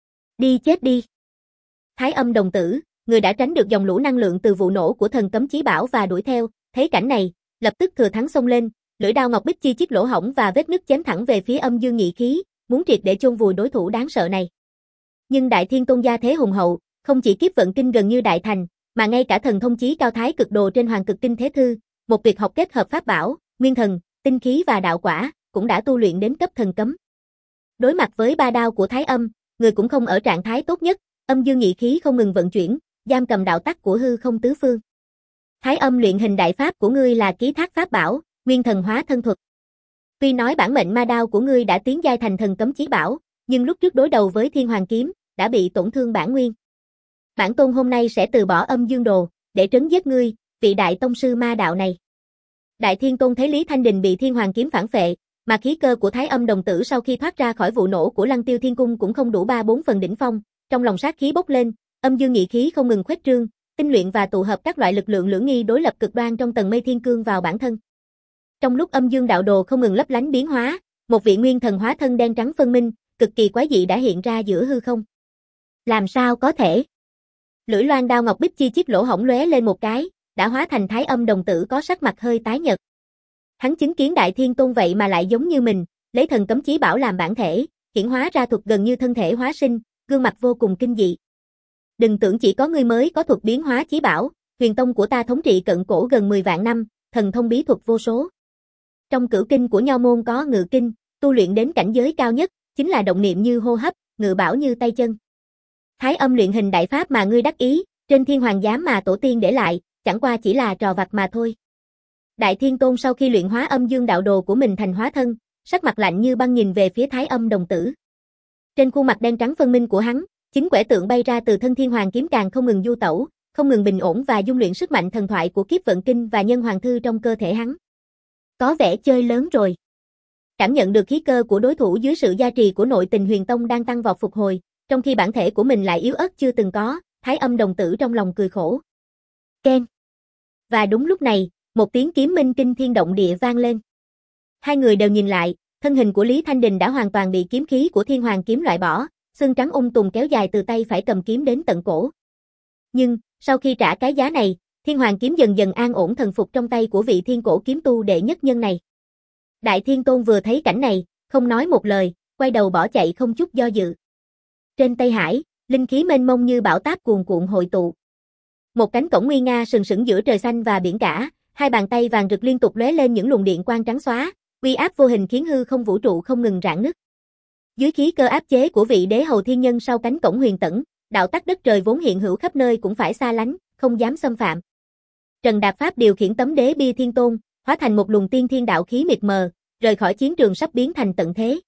Đi chết đi. Thái Âm đồng tử, người đã tránh được dòng lũ năng lượng từ vụ nổ của thần cấm chí bảo và đuổi theo, thấy cảnh này, lập tức thừa thắng xông lên, lưỡi đao ngọc bích chi chít lỗ hổng và vết nứt chém thẳng về phía âm dương nhị khí, muốn triệt để chôn vùi đối thủ đáng sợ này. Nhưng Đại Thiên Tôn gia thế hùng hậu, không chỉ kiếp vận kinh gần như đại thành, mà ngay cả thần thông chí cao thái cực đồ trên Hoàng Cực Tinh Thế Thư, một tuyệt học kết hợp pháp bảo, nguyên thần, tinh khí và đạo quả, cũng đã tu luyện đến cấp thần cấm. Đối mặt với ba đao của Thái Âm, người cũng không ở trạng thái tốt nhất, âm dương nhị khí không ngừng vận chuyển, giam cầm đạo tắc của hư không tứ phương. Thái Âm luyện hình đại pháp của ngươi là ký thác pháp bảo, nguyên thần hóa thân thuật. Tuy nói bản mệnh ma đao của ngươi đã tiến giai thành thần cấm chí bảo, nhưng lúc trước đối đầu với Thiên Hoàng kiếm, đã bị tổn thương bản nguyên. Bản tôn hôm nay sẽ từ bỏ âm dương đồ, để trấn giết ngươi, vị đại tông sư ma đạo này. Đại Thiên Tôn thấy Lý Thanh Đình bị Thiên Hoàng kiếm phản phệ, mà khí cơ của Thái Âm đồng tử sau khi thoát ra khỏi vụ nổ của Lăng Tiêu Thiên Cung cũng không đủ ba bốn phần đỉnh phong, trong lòng sát khí bốc lên, âm dương nhị khí không ngừng khuếch trương, tinh luyện và tụ hợp các loại lực lượng lưỡng nghi đối lập cực đoan trong tầng mây thiên cương vào bản thân. Trong lúc âm dương đạo đồ không ngừng lấp lánh biến hóa, một vị nguyên thần hóa thân đen trắng phân minh, cực kỳ quái dị đã hiện ra giữa hư không. Làm sao có thể? Lưỡi loan đao ngọc bích chi chít lỗ hổng lóe lên một cái, đã hóa thành Thái Âm đồng tử có sắc mặt hơi tái nhợt. Hắn chứng kiến Đại Thiên Tôn vậy mà lại giống như mình, lấy thần cấm chí bảo làm bản thể, hiển hóa ra thuật gần như thân thể hóa sinh, gương mặt vô cùng kinh dị. Đừng tưởng chỉ có ngươi mới có thuật biến hóa chí bảo, Huyền Tông của ta thống trị cận cổ gần mười vạn năm, thần thông bí thuật vô số. Trong cửu kinh của Nho môn có ngự kinh, tu luyện đến cảnh giới cao nhất, chính là động niệm như hô hấp, ngự bảo như tay chân. Thái Âm luyện hình đại pháp mà ngươi đắc ý, trên Thiên Hoàng giám mà tổ tiên để lại, chẳng qua chỉ là trò vặt mà thôi. Đại Thiên Tôn sau khi luyện hóa âm dương đạo đồ của mình thành hóa thân, sắc mặt lạnh như băng nhìn về phía Thái Âm đồng tử. Trên khuôn mặt đen trắng phân minh của hắn, chính quẻ tượng bay ra từ thân Thiên Hoàng kiếm càng không ngừng du tẩu, không ngừng bình ổn và dung luyện sức mạnh thần thoại của kiếp vận kinh và nhân hoàng thư trong cơ thể hắn. Có vẻ chơi lớn rồi. Cảm nhận được khí cơ của đối thủ dưới sự gia trì của nội tình huyền tông đang tăng vọt phục hồi, trong khi bản thể của mình lại yếu ớt chưa từng có, Thái Âm đồng tử trong lòng cười khổ. Keng. Và đúng lúc này, một tiếng kiếm minh kinh thiên động địa vang lên. Hai người đều nhìn lại, thân hình của Lý Thanh Đình đã hoàn toàn bị kiếm khí của Thiên Hoàng kiếm loại bỏ, xương trắng ung tùm kéo dài từ tay phải cầm kiếm đến tận cổ. Nhưng, sau khi trả cái giá này, Thiên Hoàng kiếm dần dần an ổn thần phục trong tay của vị thiên cổ kiếm tu đệ nhất nhân này. Đại Thiên Tôn vừa thấy cảnh này, không nói một lời, quay đầu bỏ chạy không chút do dự. Trên Tây Hải, linh khí mênh mông như bão táp cuồn cuộn hội tụ. Một cánh cổng nguy nga sừng sững giữa trời xanh và biển cả, hai bàn tay vàng rực liên tục lóe lên những luồng điện quang trắng xóa, uy áp vô hình khiến hư không vũ trụ không ngừng rạn nứt. Dưới khí cơ áp chế của vị đế hầu thiên nhân sau cánh cổng huyền tẩn, đạo tắc đất trời vốn hiện hữu khắp nơi cũng phải xa lánh, không dám xâm phạm. Trần Đạp Pháp điều khiển tấm đế bia thiên tôn, hóa thành một luồng tiên thiên đạo khí mịt mờ, rời khỏi chiến trường sắp biến thành tận thế.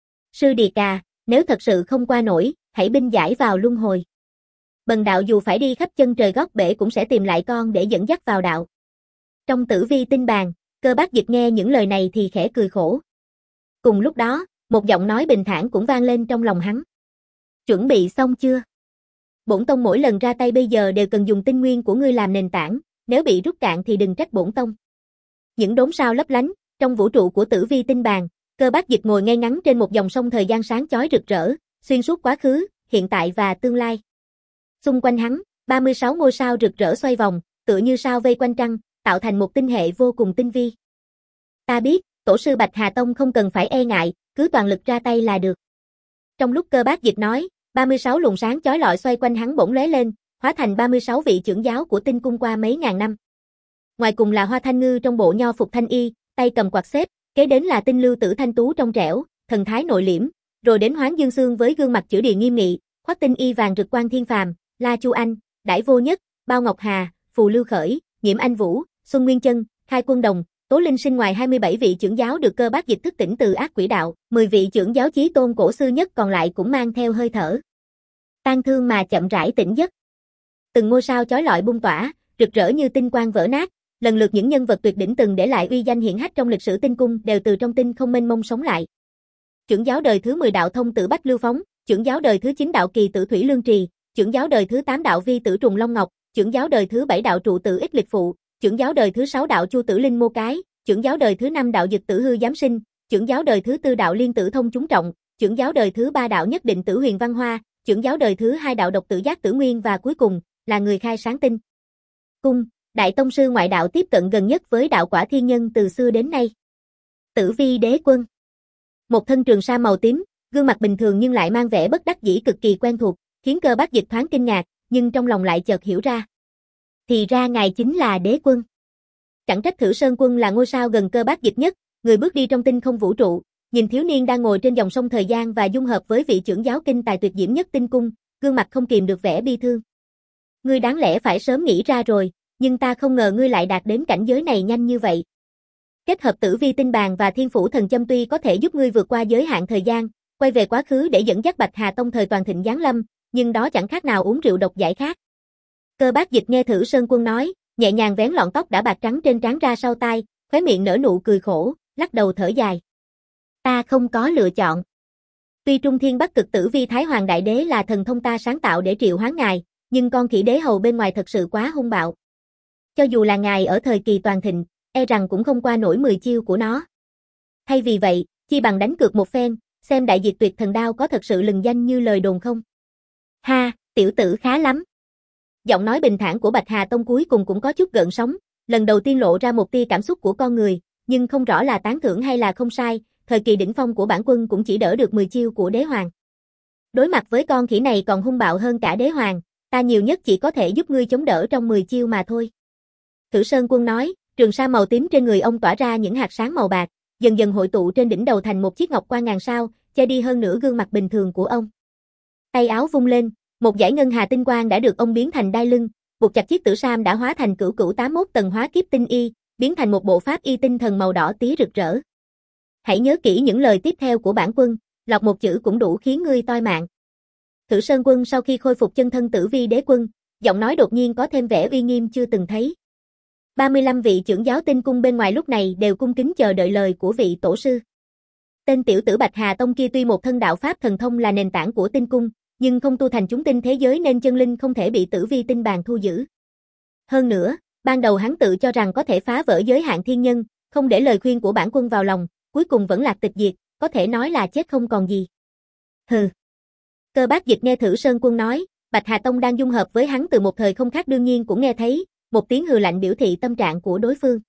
Sư Điệt Cà, nếu thật sự không qua nổi, hãy binh giải vào luân hồi. Bần đạo dù phải đi khắp chân trời góc bể cũng sẽ tìm lại con để dẫn dắt vào đạo. Trong tử vi tinh bàn, Cơ Bác Dịch nghe những lời này thì khẽ cười khổ. Cùng lúc đó, một giọng nói bình thản cũng vang lên trong lòng hắn. Chuẩn bị xong chưa? Bổn tông mỗi lần ra tay bây giờ đều cần dùng tinh nguyên của ngươi làm nền tảng, nếu bị rút cạn thì đừng trách bổn tông. Những đốm sao lấp lánh, trong vũ trụ của tử vi tinh bàn, Cơ Bác Dịch ngồi ngay ngắn trên một dòng sông thời gian sáng chói rực rỡ, xuyên suốt quá khứ, hiện tại và tương lai. Xung quanh hắn, ba mươi sáu ngôi sao rực rỡ xoay vòng, tựa như sao vây quanh trăng, tạo thành một tinh hệ vô cùng tinh vi. Ta biết, tổ sư Bạch Hà Tông không cần phải e ngại, cứ toàn lực ra tay là được. Trong lúc Cơ Bác Dịch nói, ba mươi sáu luồng sáng chói lọi xoay quanh hắn bỗng lóe lên, hóa thành ba mươi sáu vị trưởng giáo của tinh cung qua mấy ngàn năm. Ngoài cùng là Hoa Thanh Ngư trong bộ nho phục thanh y, tay cầm quạt xếp, kế đến là Tinh Lưu Tử Thanh Tú trong trẻo, thần thái nội liễm, rồi đến Hoáng Dương Xương với gương mặt chữ điền nghiêm nghị, khoác tinh y vàng rực quang thiên phàm, La Chu Anh, Đãi Vô Nhất, Bao Ngọc Hà, Phù Lưu Khởi, Nhiễm Anh Vũ, Xuân Nguyên Chân, Khai Quân Đồng, Tố Linh Sinh. Ngoài hai mươi bảy vị trưởng giáo được Cơ Bác Dịch thức tỉnh từ ác quỷ đạo, mười vị trưởng giáo chí tôn cổ sư nhất còn lại cũng mang theo hơi thở tan thương mà chậm rãi tỉnh giấc. Từng ngôi sao chói lọi bung tỏa, rực rỡ như tinh quang vỡ nát, lần lượt những nhân vật tuyệt đỉnh từng để lại uy danh hiển hách trong lịch sử tinh cung đều từ trong tinh không mênh mông sống lại. Trưởng giáo đời thứ mười đạo thông tử Bách Lưu Phóng, trưởng giáo đời thứ chín đạo kỳ tử Thủy Lương Trì, trưởng giáo đời thứ tám đạo vi tử Trùng Long Ngọc, trưởng giáo đời thứ bảy đạo trụ tử Ích Lịch Phụ, trưởng giáo đời thứ sáu đạo Chu Tử Linh Mô Cái, trưởng giáo đời thứ năm đạo Dực Tử Hư Giám Sinh, trưởng giáo đời thứ tư đạo Liên Tử Thông Chúng Trọng, trưởng giáo đời thứ ba đạo Nhất Định Tử Huyền Văn Hoa, trưởng giáo đời thứ hai đạo Độc Tử Giác Tử Nguyên và cuối cùng là người khai sáng tinh cung, đại tông sư ngoại đạo tiếp cận gần nhất với đạo quả thiên nhân từ xưa đến nay. Tử Vi Đế Quân. Một thân trường sa màu tím, gương mặt bình thường nhưng lại mang vẻ bất đắc dĩ cực kỳ quen thuộc, khiến Cơ Bác Dịch thoáng kinh ngạc, nhưng trong lòng lại chợt hiểu ra. Thì ra ngài chính là Đế Quân. Chẳng trách Thử Sơn Quân là ngôi sao gần Cơ Bác Dịch nhất, người bước đi trong tinh không vũ trụ, nhìn thiếu niên đang ngồi trên dòng sông thời gian và dung hợp với vị trưởng giáo kinh tài tuyệt diễm nhất tinh cung, gương mặt không kìm được vẻ bi thương. Ngươi đáng lẽ phải sớm nghĩ ra rồi, nhưng ta không ngờ ngươi lại đạt đến cảnh giới này nhanh như vậy. Kết hợp tử vi tinh bàn và thiên phủ thần châm tuy có thể giúp ngươi vượt qua giới hạn thời gian, quay về quá khứ để dẫn dắt Bạch Hà Tông thời toàn thịnh giáng lâm, nhưng đó chẳng khác nào uống rượu độc giải khát. Cơ Bác Dịch nghe Thử Sơn Quân nói, nhẹ nhàng vén lọn tóc đã bạc trắng trên trán ra sau tai, khóe miệng nở nụ cười khổ, lắc đầu thở dài. Ta không có lựa chọn. Tuy Trung Thiên Bắc Cực Tử Vi Thái Hoàng Đại Đế là thần thông ta sáng tạo để triệu hoán ngài, nhưng con khỉ đế hầu bên ngoài thật sự quá hung bạo. Cho dù là ngài ở thời kỳ toàn thịnh, e rằng cũng không qua nổi mười chiêu của nó. Thay vì vậy, chi bằng đánh cược một phen, xem đại diệt tuyệt thần đao có thật sự lừng danh như lời đồn không? Ha, tiểu tử khá lắm. Giọng nói bình thản của Bạch Hà Tông cuối cùng cũng có chút gợn sóng, lần đầu tiên lộ ra một tia cảm xúc của con người, nhưng không rõ là tán thưởng hay là không sai, thời kỳ đỉnh phong của bản quân cũng chỉ đỡ được mười chiêu của đế hoàng. Đối mặt với con khỉ này còn hung bạo hơn cả đế hoàng, ta nhiều nhất chỉ có thể giúp ngươi chống đỡ trong mười chiêu mà thôi. Thử Sơn Quân nói, trường sa màu tím trên người ông tỏa ra những hạt sáng màu bạc, dần dần hội tụ trên đỉnh đầu thành một chiếc ngọc quan ngàn sao, che đi hơn nửa gương mặt bình thường của ông. Tay áo vung lên, một dải ngân hà tinh quang đã được ông biến thành đai lưng, buộc chặt chiếc tử sam đã hóa thành cửu cửu tám mươi mốt tầng hóa kiếp tinh y, biến thành một bộ pháp y tinh thần màu đỏ tía rực rỡ. Hãy nhớ kỹ những lời tiếp theo của bản quân, lọc một chữ cũng đủ khiến ngươi toi mạng. Thử Sơn Quân sau khi khôi phục chân thân tử vi đế quân, giọng nói đột nhiên có thêm vẻ uy nghiêm chưa từng thấy. ba mươi lăm vị trưởng giáo tinh cung bên ngoài lúc này đều cung kính chờ đợi lời của vị tổ sư. Tên tiểu tử Bạch Hà Tông kia tuy một thân đạo pháp thần thông là nền tảng của tinh cung, nhưng không tu thành chúng tinh thế giới nên chân linh không thể bị Tử Vi tinh bàn thu giữ. Hơn nữa, ban đầu hắn tự cho rằng có thể phá vỡ giới hạn thiên nhân, không để lời khuyên của bản quân vào lòng, cuối cùng vẫn lạc tịch diệt, có thể nói là chết không còn gì. Hừ. Cơ Bác Dịch nghe Thử Sơn Quân nói, Bạch Hà Tông đang dung hợp với hắn từ một thời không khác đương nhiên cũng nghe thấy, một tiếng hừ lạnh biểu thị tâm trạng của đối phương.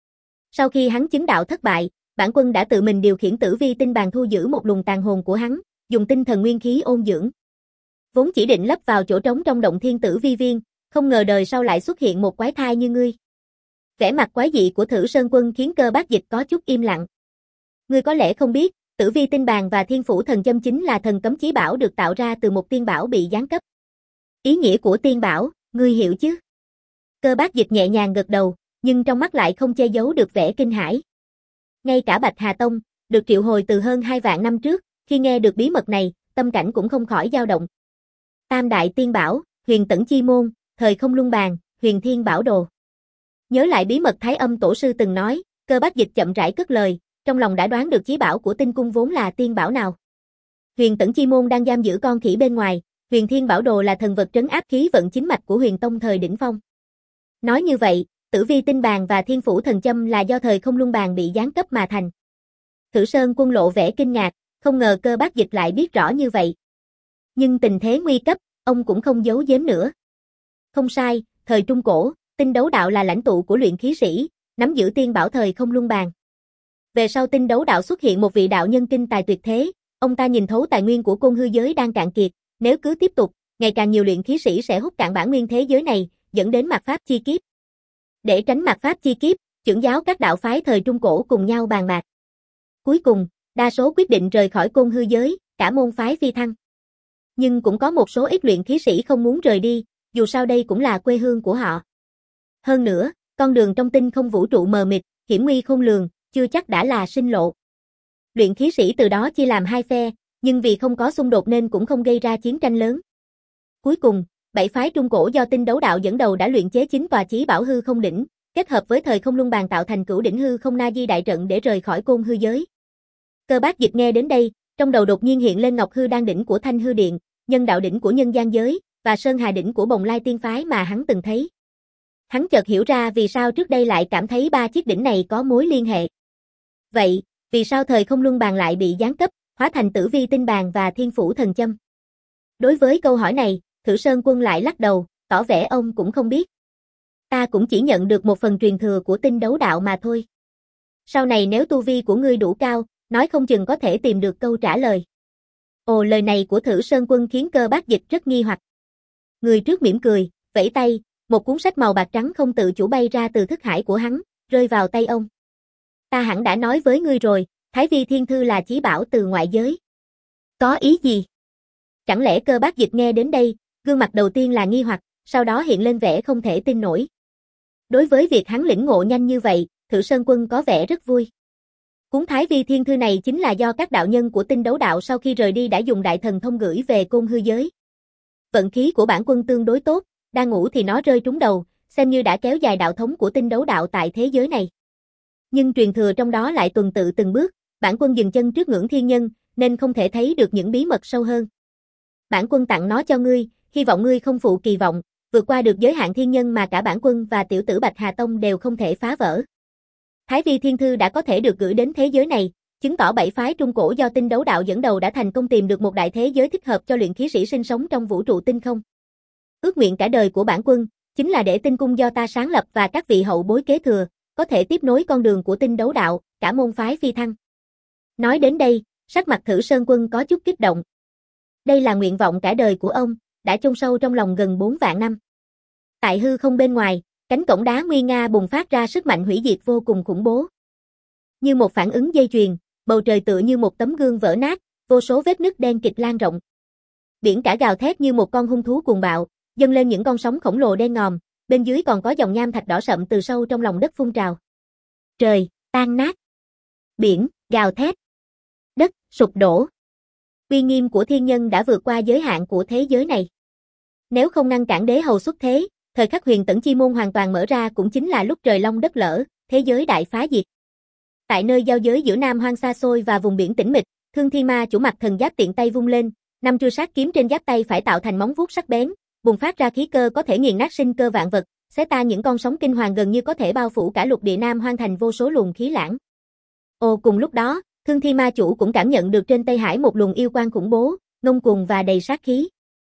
Sau khi hắn chứng đạo thất bại, bản quân đã tự mình điều khiển Tử Vi tinh bàn thu giữ một luồng tàn hồn của hắn, dùng tinh thần nguyên khí ôn dưỡng. Vốn chỉ định lấp vào chỗ trống trong động thiên Tử Vi viên, không ngờ đời sau lại xuất hiện một quái thai như ngươi. Vẻ mặt quái dị của Thử Sơn Quân khiến Cơ Bác Dịch có chút im lặng. Ngươi có lẽ không biết, Tử Vi tinh bàn và Thiên Phủ thần châm chính là thần cấm chí bảo được tạo ra từ một tiên bảo bị giáng cấp. Ý nghĩa của tiên bảo, ngươi hiểu chứ? Cơ Bác Dịch nhẹ nhàng gật đầu, nhưng trong mắt lại không che giấu được vẻ kinh hãi. Ngay cả Bạch Hà Tông, được triệu hồi từ hơn hai vạn năm trước, khi nghe được bí mật này, tâm cảnh cũng không khỏi dao động. Tam đại tiên bảo, Huyền Tẩn Chi Môn, Thời Không Luân Bàn, Huyền Thiên Bảo Đồ. Nhớ lại bí mật Thái Âm Tổ sư từng nói, Cơ Bác Dịch chậm rãi cất lời, trong lòng đã đoán được chí bảo của tinh cung vốn là tiên bảo nào. Huyền Tẩn Chi Môn đang giam giữ con khỉ bên ngoài, Huyền Thiên Bảo Đồ là thần vật trấn áp khí vận chính mạch của Huyền Tông thời đỉnh phong. Nói như vậy, Tử Vi tinh bàn và Thiên Phủ thần châm là do Thời Không Luân Bàn bị giáng cấp mà thành. Thử Sơn Quân lộ vẻ kinh ngạc, không ngờ Cơ Bác Dịch lại biết rõ như vậy. Nhưng tình thế nguy cấp, ông cũng không giấu giếm nữa. Không sai, thời Trung Cổ, Tinh Đấu Đạo là lãnh tụ của luyện khí sĩ, nắm giữ tiên bảo Thời Không Luân Bàn. Về sau Tinh Đấu Đạo xuất hiện một vị đạo nhân kinh tài tuyệt thế, ông ta nhìn thấu tài nguyên của côn hư giới đang cạn kiệt, nếu cứ tiếp tục, ngày càng nhiều luyện khí sĩ sẽ hút cạn bản nguyên thế giới này, dẫn đến mạt pháp chi kiếp. Để tránh mạt pháp chi kiếp, chưởng giáo các đạo phái thời Trung Cổ cùng nhau bàn bạc. Cuối cùng, đa số quyết định rời khỏi côn hư giới, cả môn phái phi thăng. Nhưng cũng có một số ít luyện khí sĩ không muốn rời đi, dù sao đây cũng là quê hương của họ. Hơn nữa, con đường trong tinh không vũ trụ mờ mịt, hiểm nguy khôn lường, chưa chắc đã là sinh lộ. Luyện khí sĩ từ đó chia làm hai phe, nhưng vì không có xung đột nên cũng không gây ra chiến tranh lớn. Cuối cùng, bảy phái Trung Cổ do Tinh Đấu Đạo dẫn đầu đã luyện chế chín tòa chí bảo hư không đỉnh, kết hợp với Thời Không Luân Bàn tạo thành Cửu Đỉnh Hư Không Na Di đại trận để rời khỏi côn hư giới. Cơ Bác Dịch nghe đến đây, trong đầu đột nhiên hiện lên Ngọc Hư Đan đỉnh của Thanh Hư Điện, Nhân Đạo đỉnh của Nhân Gian giới và Sơn Hà đỉnh của Bồng Lai tiên phái mà hắn từng thấy. Hắn chợt hiểu ra vì sao trước đây lại cảm thấy ba chiếc đỉnh này có mối liên hệ. Vậy, vì sao Thời Không Luân Bàn lại bị giáng cấp, hóa thành Tử Vi tinh bàn và Thiên Phủ thần châm? Đối với câu hỏi này, Thử Sơn Quân lại lắc đầu, tỏ vẻ ông cũng không biết. Ta cũng chỉ nhận được một phần truyền thừa của Tinh Đấu Đạo mà thôi. Sau này nếu tu vi của ngươi đủ cao, nói không chừng có thể tìm được câu trả lời. Ồ, lời này của Thử Sơn Quân khiến Cơ Bác Dịch rất nghi hoặc. Người trước mỉm cười, vẫy tay, một cuốn sách màu bạc trắng không tự chủ bay ra từ thức hải của hắn, rơi vào tay ông. Ta hẳn đã nói với ngươi rồi, Thái Vi Thiên Thư là chí bảo từ ngoại giới. Có ý gì? Chẳng lẽ Cơ Bác Dịch nghe đến đây, gương mặt đầu tiên là nghi hoặc, sau đó hiện lên vẻ không thể tin nổi. Đối với việc hắn lĩnh ngộ nhanh như vậy, Thử Sơn Quân có vẻ rất vui. Cuốn Thái Vi Thiên Thư này chính là do các đạo nhân của Tinh Đấu Đạo sau khi rời đi đã dùng đại thần thông gửi về côn hư giới. Vận khí của bản quân tương đối tốt, đang ngủ thì nó rơi trúng đầu, xem như đã kéo dài đạo thống của Tinh Đấu Đạo tại thế giới này. Nhưng truyền thừa trong đó lại tuần tự từng bước, bản quân dừng chân trước ngưỡng thiên nhân, nên không thể thấy được những bí mật sâu hơn. Bản quân tặng nó cho ngươi, hy vọng ngươi không phụ kỳ vọng, vượt qua được giới hạn thiên nhân mà cả bản quân và tiểu tử Bạch Hà Tông đều không thể phá vỡ. Thái Vi Thiên Thư đã có thể được gửi đến thế giới này, chứng tỏ bảy phái Trung Cổ do Tinh Đấu Đạo dẫn đầu đã thành công tìm được một đại thế giới thích hợp cho luyện khí sĩ sinh sống trong vũ trụ tinh không. Ước nguyện cả đời của bản quân chính là để tinh cung do ta sáng lập và các vị hậu bối kế thừa có thể tiếp nối con đường của Tinh Đấu Đạo, cả môn phái phi thăng. Nói đến đây, sắc mặt Thử Sơn Quân có chút kích động. Đây là nguyện vọng cả đời của ông, đã chôn sâu trong lòng gần bốn vạn năm. Tại hư không bên ngoài, cánh cổng đá nguy nga bùng phát ra sức mạnh hủy diệt vô cùng khủng bố. Như một phản ứng dây chuyền, bầu trời tựa như một tấm gương vỡ nát, vô số vết nứt đen kịt lan rộng. Biển cả gào thét như một con hung thú cuồng bạo, dâng lên những con sóng khổng lồ đen ngòm, bên dưới còn có dòng nham thạch đỏ sậm từ sâu trong lòng đất phun trào. Trời tan nát, biển gào thét, đất sụp đổ. Uy nghiêm của thiên nhân đã vượt qua giới hạn của thế giới này. Nếu không ngăn cản đế hầu xuất thế, thời khắc Huyền Tẩn Chi Môn hoàn toàn mở ra cũng chính là lúc trời long đất lở, thế giới đại phá diệt. Tại nơi giao giới giữa Nam Hoang xa xôi và vùng biển tĩnh mịch, Thương Thiên Ma Chủ mặc thần giáp tiện tay vung lên, năm chuôi sát kiếm trên giáp tay phải tạo thành móng vuốt sắc bén, bùng phát ra khí cơ có thể nghiền nát sinh cơ vạn vật, xé tan những con sóng kinh hoàng gần như có thể bao phủ cả lục địa Nam Hoang thành vô số luồng khí lãng. Ồ, cùng lúc đó, Thương Thiên Ma Chủ cũng cảm nhận được trên Tây Hải một luồng yêu quang khủng bố, ngông cuồng và đầy sát khí.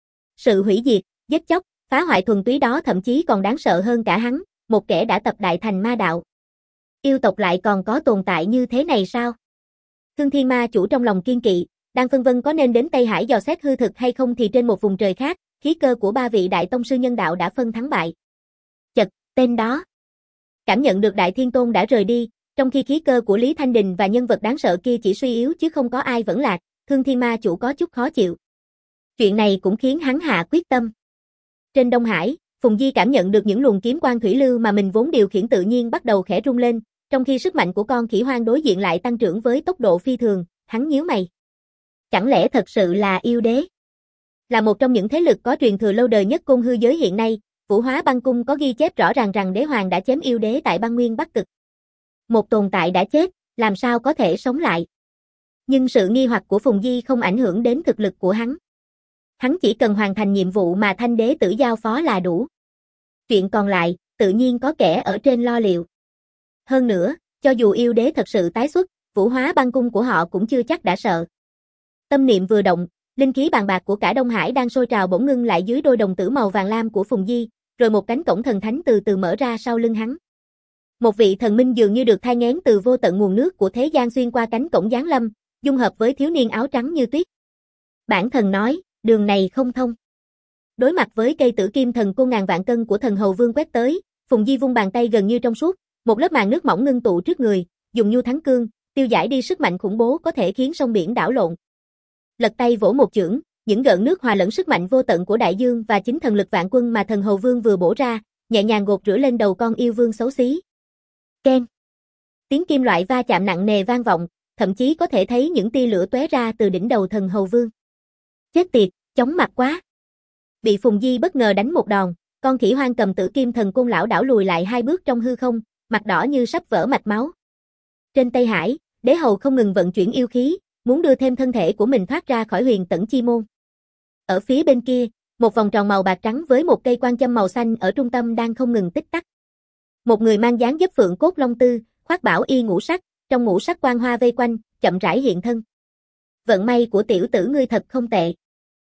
Sự hủy diệt, giết chóc, phá hoại thuần túy đó thậm chí còn đáng sợ hơn cả hắn, một kẻ đã tập đại thành ma đạo. Yêu tộc lại còn có tồn tại như thế này sao? Thương Thiên Ma Chủ trong lòng kiên kỵ, đang phân vân có nên đến Tây Hải dò xét hư thực hay không thì trên một vùng trời khác, khí cơ của ba vị đại tông sư nhân đạo đã phân thắng bại. Chật, tên đó. Cảm nhận được Đại Thiên Tôn đã rời đi, trong khi khí cơ của Lý Thanh Đình và nhân vật đáng sợ kia chỉ suy yếu chứ không có ai vẫn lạc, Thương Thiên Ma Chủ có chút khó chịu. Chuyện này cũng khiến hắn hạ quyết tâm. Trên Đông Hải, Phùng Di cảm nhận được những luồng kiếm quang thủy lưu mà mình vốn điều khiển tự nhiên bắt đầu khẽ rung lên, trong khi sức mạnh của con khỉ hoang đối diện lại tăng trưởng với tốc độ phi thường, hắn nhíu mày. Chẳng lẽ thật sự là yêu đế? Là một trong những thế lực có truyền thừa lâu đời nhất côn hư giới hiện nay, Vũ Hóa Băng Cung có ghi chép rõ ràng rằng đế hoàng đã chém yêu đế tại băng nguyên Bắc Cực. Một tồn tại đã chết, làm sao có thể sống lại? Nhưng sự nghi hoặc của Phùng Di không ảnh hưởng đến thực lực của hắn. Hắn chỉ cần hoàn thành nhiệm vụ mà Thanh Đế Tử giao phó là đủ. Chuyện còn lại, tự nhiên có kẻ ở trên lo liệu. Hơn nữa, cho dù yêu đế thật sự tái xuất, Vũ Hóa Băng Cung của họ cũng chưa chắc đã sợ. Tâm niệm vừa động, linh khí bàn bạc của cả Đông Hải đang sôi trào bỗng ngưng lại dưới đôi đồng tử màu vàng lam của Phùng Di, rồi một cánh cổng thần thánh từ từ mở ra sau lưng hắn. Một vị thần minh dường như được thai nghén từ vô tận nguồn nước của thế gian xuyên qua cánh cổng giáng lâm, dung hợp với thiếu niên áo trắng như tuyết. Bản thần nói, đường này không thông. Đối mặt với cây tử kim thần côn ngàn vạn cân của thần hầu vương quét tới, Phùng Di vung bàn tay gần như trong suốt, một lớp màn nước mỏng ngưng tụ trước người, dùng nhu thắng cương, tiêu giải đi sức mạnh khủng bố có thể khiến sông biển đảo lộn. Lật tay vỗ một chưởng, những gợn nước hòa lẫn sức mạnh vô tận của đại dương và chính thần lực vạn quân mà thần hầu vương vừa bổ ra, nhẹ nhàng gột rửa lên đầu con yêu vương xấu xí. Keng. Tiếng kim loại va chạm nặng nề vang vọng, thậm chí có thể thấy những tia lửa tóe ra từ đỉnh đầu thần hầu vương. Chết tiệt, chóng mặt quá. Bị Phùng Di bất ngờ đánh một đòn, con khỉ hoang cầm tử kim thần côn lão đảo lùi lại hai bước trong hư không, mặt đỏ như sắp vỡ mạch máu. Trên Tây Hải, đế hầu không ngừng vận chuyển yêu khí, muốn đưa thêm thân thể của mình thoát ra khỏi huyền tẫn chi môn. Ở phía bên kia, một vòng tròn màu bạc trắng với một cây quan châm màu xanh ở trung tâm đang không ngừng tích tắc. Một người mang dáng dấp phượng cốt long tư, khoác bảo y ngũ sắc, trong ngũ sắc quang hoa vây quanh, chậm rãi hiện thân. Vận may của tiểu tử ngươi thật không tệ.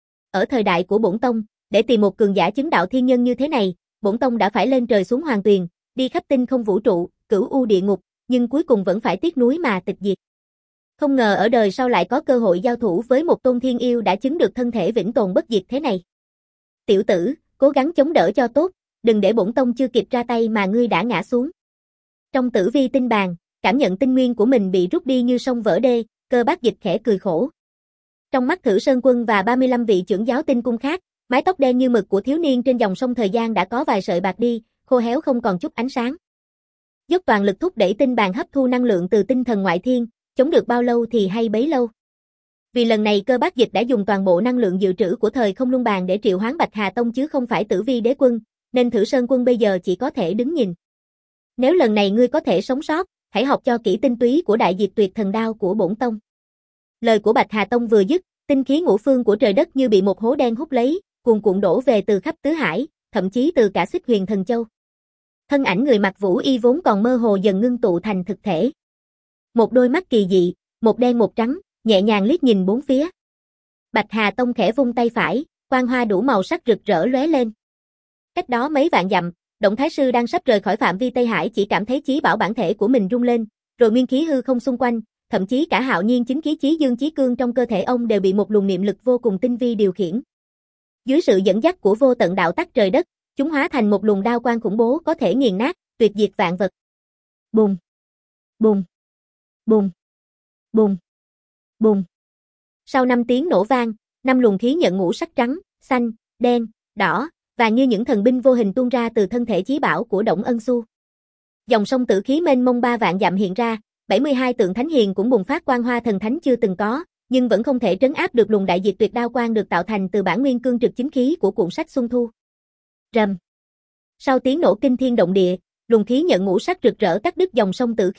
Ở thời đại của bổn tông, để tìm một cường giả chứng đạo thiên nhân như thế này, bổn tông đã phải lên trời xuống hoàng tuyền, đi khắp tinh không vũ trụ, cửu u địa ngục, nhưng cuối cùng vẫn phải tiếc núi mà tịch diệt. Không ngờ ở đời sau lại có cơ hội giao thủ với một tôn thiên yêu đã chứng được thân thể vĩnh tồn bất diệt thế này. Tiểu tử, cố gắng chống đỡ cho tốt, đừng để bổn tông chưa kịp ra tay mà ngươi đã ngã xuống. Trong tử vi tinh bàn, cảm nhận tinh nguyên của mình bị rút đi như sông vỡ đê, Cơ Bác Dịch khẽ cười khổ. Trong mắt Thử Sơn Quân và ba mươi lăm vị trưởng giáo tinh cung khác, mái tóc đen như mực của thiếu niên trên dòng sông thời gian đã có vài sợi bạc đi, khô héo không còn chút ánh sáng. Dốc toàn lực thúc đẩy tinh bàn hấp thu năng lượng từ tinh thần ngoại thiên, chống được bao lâu thì hay bấy lâu. Vì lần này Cơ Bác Dịch đã dùng toàn bộ năng lượng dự trữ của thời không luân bàn để triệu hoán Bạch Hà Tông chứ không phải Tử Vi Đế Quân, nên Thử Sơn Quân bây giờ chỉ có thể đứng nhìn. Nếu lần này ngươi có thể sống sót, hãy học cho kỹ tinh túy của Đại Diệt Tuyệt Thần Đao của bổn tông. Lời của Bạch Hà Tông vừa dứt, tinh khí ngũ phương của trời đất như bị một hố đen hút lấy, cuồn cuộn đổ về từ khắp tứ hải, thậm chí từ cả Xích Huyền Thần Châu. Thân ảnh người mặc vũ y vốn còn mơ hồ dần ngưng tụ thành thực thể. Một đôi mắt kỳ dị, một đen một trắng, nhẹ nhàng liếc nhìn bốn phía. Bạch Hà Tông khẽ vung tay phải, quang hoa đủ màu sắc rực rỡ lóe lên. Cách đó mấy vạn dặm, Động Thái Sư đang sắp rời khỏi phạm vi Tây Hải chỉ cảm thấy chí bảo bản thể của mình rung lên, rồi nguyên khí hư không xung quanh, thậm chí cả hạo nhiên chính khí chí dương chí cương trong cơ thể ông đều bị một luồng niệm lực vô cùng tinh vi điều khiển. Dưới sự dẫn dắt của vô tận đạo tắc trời đất, chúng hóa thành một luồng đao quang khủng bố có thể nghiền nát, tuyệt diệt vạn vật. Bùng, bùng, bùng, bùng, bùng. Sau năm tiếng nổ vang, năm luồng khí nhận ngũ sắc trắng, xanh, đen, đỏ, và như những thần binh vô hình tuôn ra từ thân thể chí bảo của Đổng Ân Xu. Dòng sông tử khí mênh mông ba vạn dặm hiện ra, bảy mươi hai tượng thánh hiền cũng bùng phát quang hoa thần thánh chưa từng có, nhưng vẫn không thể trấn áp được luồng đại diệt tuyệt đao quang được tạo thành từ bản nguyên cương trực chính khí của cuộn sách Xuân Thu. Rầm. Sau tiếng nổ kinh thiên động địa, luồng khí nhận ngũ sắc rực rỡ cắt đứt dòng sông tử khí,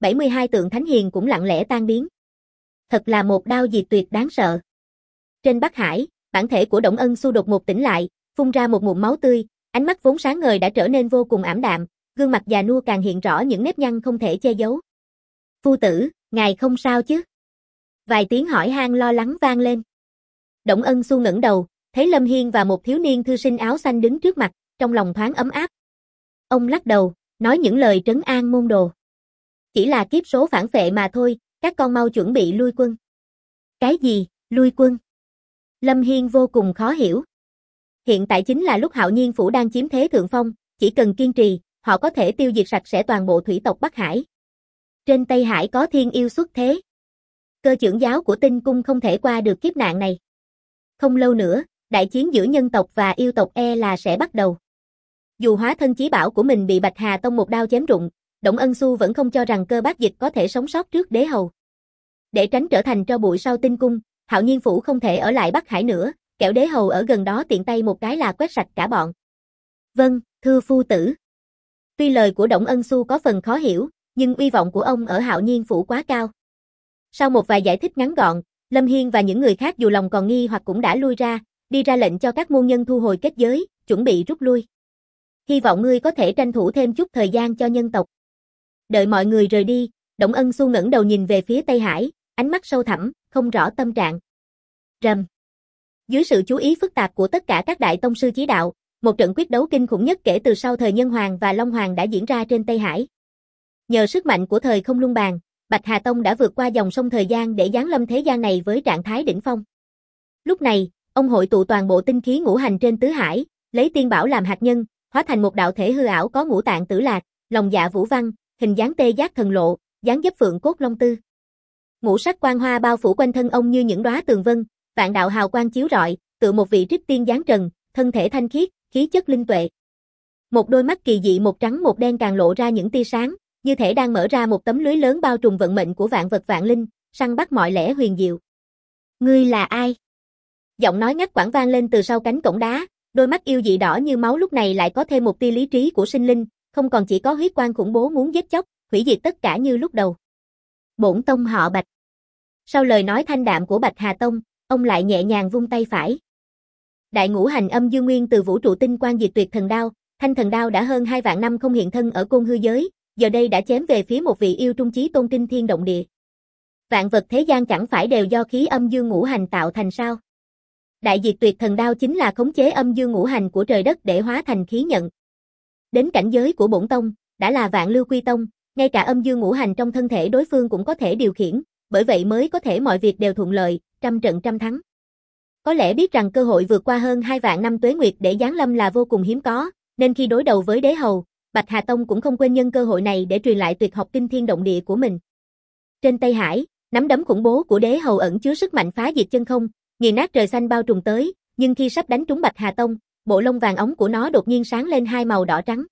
bảy mươi hai tượng thánh hiền cũng lặng lẽ tan biến. Thật là một đao diệt tuyệt đáng sợ. Trên Bắc Hải, bản thể của Đổng Ân Xu đột ngột tỉnh lại, phun ra một ngụm máu tươi, ánh mắt vốn sáng ngời đã trở nên vô cùng ảm đạm, gương mặt già nua càng hiện rõ những nếp nhăn không thể che giấu. Phu tử, ngài không sao chứ? Vài tiếng hỏi han lo lắng vang lên. Đổng Ân Xu ngẩng đầu, thấy Lâm Hiên và một thiếu niên thư sinh áo xanh đứng trước mặt, trong lòng thoáng ấm áp. Ông lắc đầu, nói những lời trấn an môn đồ. Chỉ là kiếp số phản phệ mà thôi, các con mau chuẩn bị lui quân. Cái gì, lui quân? Lâm Hiên vô cùng khó hiểu. Hiện tại chính là lúc Hạo Nhiên Phủ đang chiếm thế thượng phong, chỉ cần kiên trì, họ có thể tiêu diệt sạch sẽ toàn bộ thủy tộc Bắc Hải. Trên Tây Hải có thiên yêu xuất thế. Cơ trưởng giáo của Tinh Cung không thể qua được kiếp nạn này. Không lâu nữa, đại chiến giữa nhân tộc và yêu tộc e là sẽ bắt đầu. Dù hóa thân chí bảo của mình bị Bạch Hà Tông một đao chém rụng, Đổng Ân Xu vẫn không cho rằng Cơ Bác Dịch có thể sống sót trước đế hầu. Để tránh trở thành tro bụi sau Tinh Cung, Hạo Nhiên Phủ không thể ở lại Bắc Hải nữa, kẻo đế hầu ở gần đó tiện tay một cái là quét sạch cả bọn. Vâng, thưa phu tử. Tuy lời của Đổng Ân Xu có phần khó hiểu, nhưng uy vọng của ông ở Hạo Nhiên Phủ quá cao. Sau một vài giải thích ngắn gọn, Lâm Hiên và những người khác dù lòng còn nghi hoặc cũng đã lui ra, đi ra lệnh cho các môn nhân thu hồi kết giới, chuẩn bị rút lui. Hy vọng ngươi có thể tranh thủ thêm chút thời gian cho nhân tộc. Đợi mọi người rời đi, Đổng Ân Xu ngẩng đầu nhìn về phía Tây Hải, ánh mắt sâu thẳm, không rõ tâm trạng. Rầm. Dưới sự chú ý phức tạp của tất cả các đại tông sư chí đạo, một trận quyết đấu kinh khủng nhất kể từ sau thời Nhân Hoàng và Long Hoàng đã diễn ra trên Tây Hải. Nhờ sức mạnh của thời không luân bàn, Bạch Hà Tông đã vượt qua dòng sông thời gian để giáng lâm thế gian này với trạng thái đỉnh phong. Lúc này, ông hội tụ toàn bộ tinh khí ngũ hành trên tứ hải, lấy tiên bảo làm hạt nhân, hóa thành một đạo thể hư ảo có ngũ tạng tử lạc, lòng dạ vũ văn, hình dáng tê giác thần lộ, dáng dấp phượng cốt long tư. Ngũ sắc quang hoa bao phủ quanh thân ông như những đóa tường vân, vạn đạo hào quang chiếu rọi, tựa một vị trích tiên giáng trần, thân thể thanh khiết, khí chất linh tuệ. Một đôi mắt kỳ dị một trắng một đen càng lộ ra những tia sáng, như thể đang mở ra một tấm lưới lớn bao trùm vận mệnh của vạn vật vạn linh, săn bắt mọi lẽ huyền diệu. Ngươi là ai? Giọng nói ngắt quãng vang lên từ sau cánh cổng đá, đôi mắt yêu dị đỏ như máu lúc này lại có thêm một tia lý trí của sinh linh, không còn chỉ có huyết quang khủng bố muốn giết chóc, hủy diệt tất cả như lúc đầu. Bổn tông họ Bạch. Sau lời nói thanh đạm của Bạch Hà Tông, ông lại nhẹ nhàng vung tay phải. Đại ngũ hành âm dương nguyên từ vũ trụ tinh quang diệt tuyệt thần đao, thanh thần đao đã hơn hai vạn năm không hiện thân ở côn hư giới, giờ đây đã chém về phía một vị yêu trung chí tôn kinh thiên động địa. Vạn vật thế gian chẳng phải đều do khí âm dương ngũ hành tạo thành sao? Đại diệt tuyệt thần đao chính là khống chế âm dương ngũ hành của trời đất để hóa thành khí nhận. Đến cảnh giới của bổn tông, đã là vạn lưu quy tông, ngay cả âm dương ngũ hành trong thân thể đối phương cũng có thể điều khiển, bởi vậy mới có thể mọi việc đều thuận lợi, trăm trận trăm thắng. Có lẽ biết rằng cơ hội vượt qua hơn hai vạn năm tuế nguyệt để giáng lâm là vô cùng hiếm có, nên khi đối đầu với đế hầu, Bạch Hà Tông cũng không quên nhân cơ hội này để truyền lại tuyệt học kinh thiên động địa của mình. Trên Tây Hải, nắm đấm khủng bố của đế hầu ẩn chứa sức mạnh phá diệt chân không, nghiền nát trời xanh bao trùm tới, nhưng khi sắp đánh trúng Bạch Hà Tông, bộ lông vàng óng của nó đột nhiên sáng lên hai màu đỏ trắng.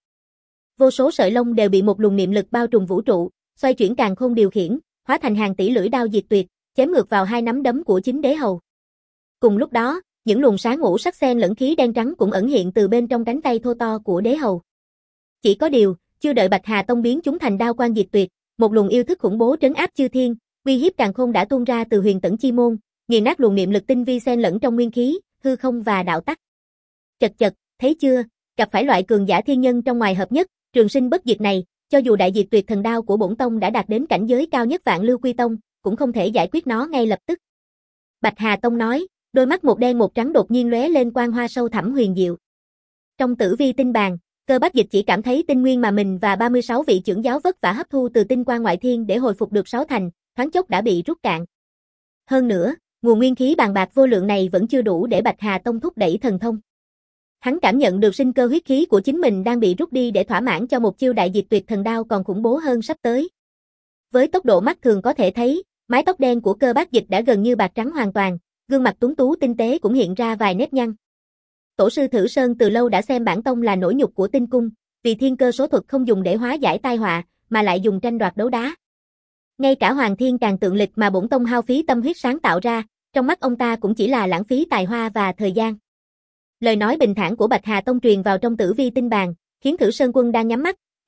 Vô số sợi lông đều bị một luồng niệm lực bao trùm vũ trụ, xoay chuyển càn khôn điều khiển, hóa thành hàng tỷ lưỡi đao diệt tuyệt, chém ngược vào hai nắm đấm của chính đế hầu. Cùng lúc đó, những luồng sáng ngũ sắc xen lẫn khí đen trắng cũng ẩn hiện từ bên trong cánh tay thô to của đế hầu. Chỉ có điều, chưa đợi Bạch Hà Tông biến chúng thành đao quang diệt tuyệt, một luồng yêu thức khủng bố trấn áp chư thiên, uy hiếp càn khôn đã tuôn ra từ huyền tẫn chi môn, nghiền nát luồng niệm lực tinh vi xen lẫn trong nguyên khí, hư không và đạo tắc. Chật chật, thấy chưa, gặp phải loại cường giả thiên nhân trong ngoài hợp nhất, trường sinh bất diệt này, cho dù đại diệt tuyệt thần đao của bổn tông đã đạt đến cảnh giới cao nhất vạn lưu quy tông, cũng không thể giải quyết nó ngay lập tức. Bạch Hà Tông nói, đôi mắt một đen một trắng đột nhiên lóe lên quang hoa sâu thẳm huyền diệu. Trong tử vi tinh bàn, Cơ Bác Dịch chỉ cảm thấy tinh nguyên mà mình và ba mươi sáu vị trưởng giáo vất vả hấp thu từ tinh quang ngoại thiên để hồi phục được sáu thành, thoáng chốc đã bị rút cạn. Hơn nữa, nguồn nguyên khí bàn bạc vô lượng này vẫn chưa đủ để Bạch Hà Tông thúc đẩy thần thông. Hắn cảm nhận được sinh cơ huyết khí của chính mình đang bị rút đi để thỏa mãn cho một chiêu đại diệt tuyệt thần đao còn khủng bố hơn sắp tới. Với tốc độ mắt thường có thể thấy, mái tóc đen của Cơ Bác Dịch đã gần như bạc trắng hoàn toàn, gương mặt tuấn tú tinh tế cũng hiện ra vài nếp nhăn. Tổ sư Thử Sơn từ lâu đã xem bản tông là nỗi nhục của tinh cung, vì thiên cơ số thuật không dùng để hóa giải tai họa, mà lại dùng tranh đoạt đấu đá. Ngay cả Hoàng Thiên Càn Tượng Lịch mà bổn tông hao phí tâm huyết sáng tạo ra, trong mắt ông ta cũng chỉ là lãng phí tài hoa và thời gian. Lời nói bình thản của Bạch Hà Tông truyền vào trong tử vi tinh bàn, khiến Thử Sơn Quân đang nhắm mắt,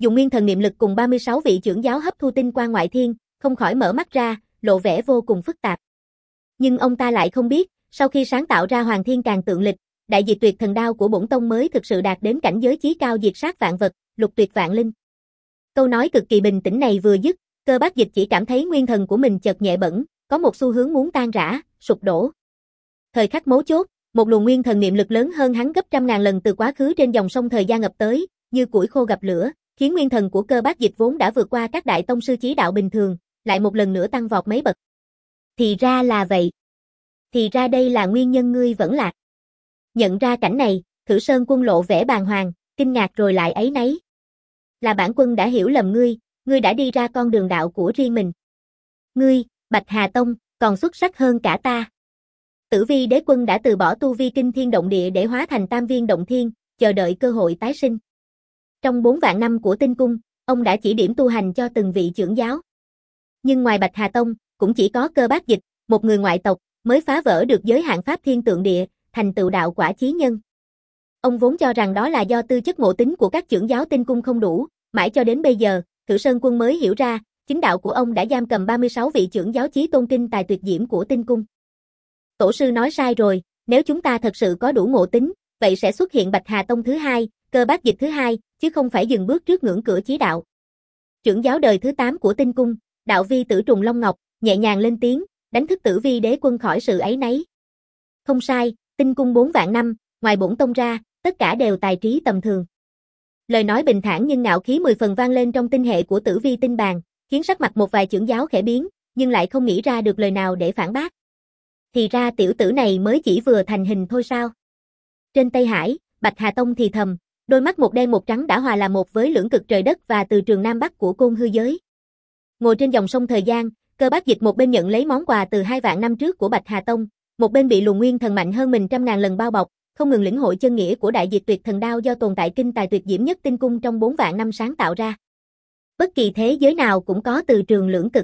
dùng nguyên thần niệm lực cùng ba mươi sáu vị trưởng giáo hấp thu tinh quang ngoại thiên, không khỏi mở mắt ra, lộ vẻ vô cùng phức tạp. Nhưng ông ta lại không biết, sau khi sáng tạo ra Hoàng Thiên Càn Tượng Lịch, đại diệt tuyệt thần đao của bổn tông mới thực sự đạt đến cảnh giới chí cao diệt sát vạn vật, lục tuyệt vạn linh. Câu nói cực kỳ bình tĩnh này vừa dứt, Cơ Bác Dịch chỉ cảm thấy nguyên thần của mình chợt nhẹ bẫng, có một xu hướng muốn tan rã, sụp đổ. Thời khắc mấu chốt, một luồng nguyên thần niệm lực lớn hơn hắn gấp trăm ngàn lần từ quá khứ trên dòng sông thời gian ập tới, như củi khô gặp lửa, khiến nguyên thần của Cơ Bác Dịch vốn đã vượt qua các đại tông sư chí đạo bình thường, lại một lần nữa tăng vọt mấy bậc. Thì ra là vậy. Thì ra đây là nguyên nhân ngươi vẫn lạc. Nhận ra cảnh này, Khử Sơn Quân lộ vẻ bàng hoàng, kinh ngạc rồi lại áy náy. Là bản quân đã hiểu lầm ngươi, ngươi đã đi ra con đường đạo của riêng mình. Ngươi, Bạch Hà Tông, còn xuất sắc hơn cả ta. Tử Vi Đế Quân đã từ bỏ tu vi kinh thiên động địa để hóa thành tam viên động thiên, chờ đợi cơ hội tái sinh. Trong bốn vạn năm của tinh cung, ông đã chỉ điểm tu hành cho từng vị trưởng giáo. Nhưng ngoài Bạch Hà Tông, cũng chỉ có Cơ Bác Dịch, một người ngoại tộc, mới phá vỡ được giới hạn pháp thiên tượng địa, thành tựu đạo quả chí nhân. Ông vốn cho rằng đó là do tư chất ngộ tính của các trưởng giáo tinh cung không đủ, mãi cho đến bây giờ, Khử Sơn Quân mới hiểu ra, chính đạo của ông đã giam cầm ba mươi sáu vị trưởng giáo chí tôn kinh tài tuyệt diễm của tinh cung. Tổ sư nói sai rồi, nếu chúng ta thật sự có đủ ngộ tính, vậy sẽ xuất hiện Bạch Hà Tông thứ hai, Cơ Bác Dịch thứ hai, chứ không phải dừng bước trước ngưỡng cửa chí đạo. Trưởng giáo đời thứ tám của tinh cung, đạo vi tử Trùng Long Ngọc, nhẹ nhàng lên tiếng, đánh thức Tử Vi Đế Quân khỏi sự áy náy. Không sai, tinh cung bốn vạn năm, ngoài bổn tông ra, tất cả đều tài trí tầm thường. Lời nói bình thản nhưng ngạo khí mười phần vang lên trong tinh hệ của Tử Vi tinh bàn, khiến sắc mặt một vài trưởng giáo khẽ biến, nhưng lại không nghĩ ra được lời nào để phản bác. Thì ra tiểu tử này mới chỉ vừa thành hình thôi sao? Trên Tây Hải, Bạch Hà Tông thì thầm, đôi mắt một đen một trắng đã hòa làm một với lưỡng cực trời đất và từ trường Nam Bắc của Côn Hư giới. Ngồi trên dòng sông thời gian, Cơ Bác Dịch một bên nhận lấy món quà từ hai vạn năm trước của Bạch Hà Tông, một bên bị luồng nguyên thần mạnh hơn mình trăm ngàn lần bao bọc, không ngừng lĩnh hội chân nghĩa của đại diệt tuyệt thần đao do tồn tại kinh tài tuyệt diễm nhất tinh cung trong bốn vạn năm sáng tạo ra. Bất kỳ thế giới nào cũng có từ trường lưỡng cực.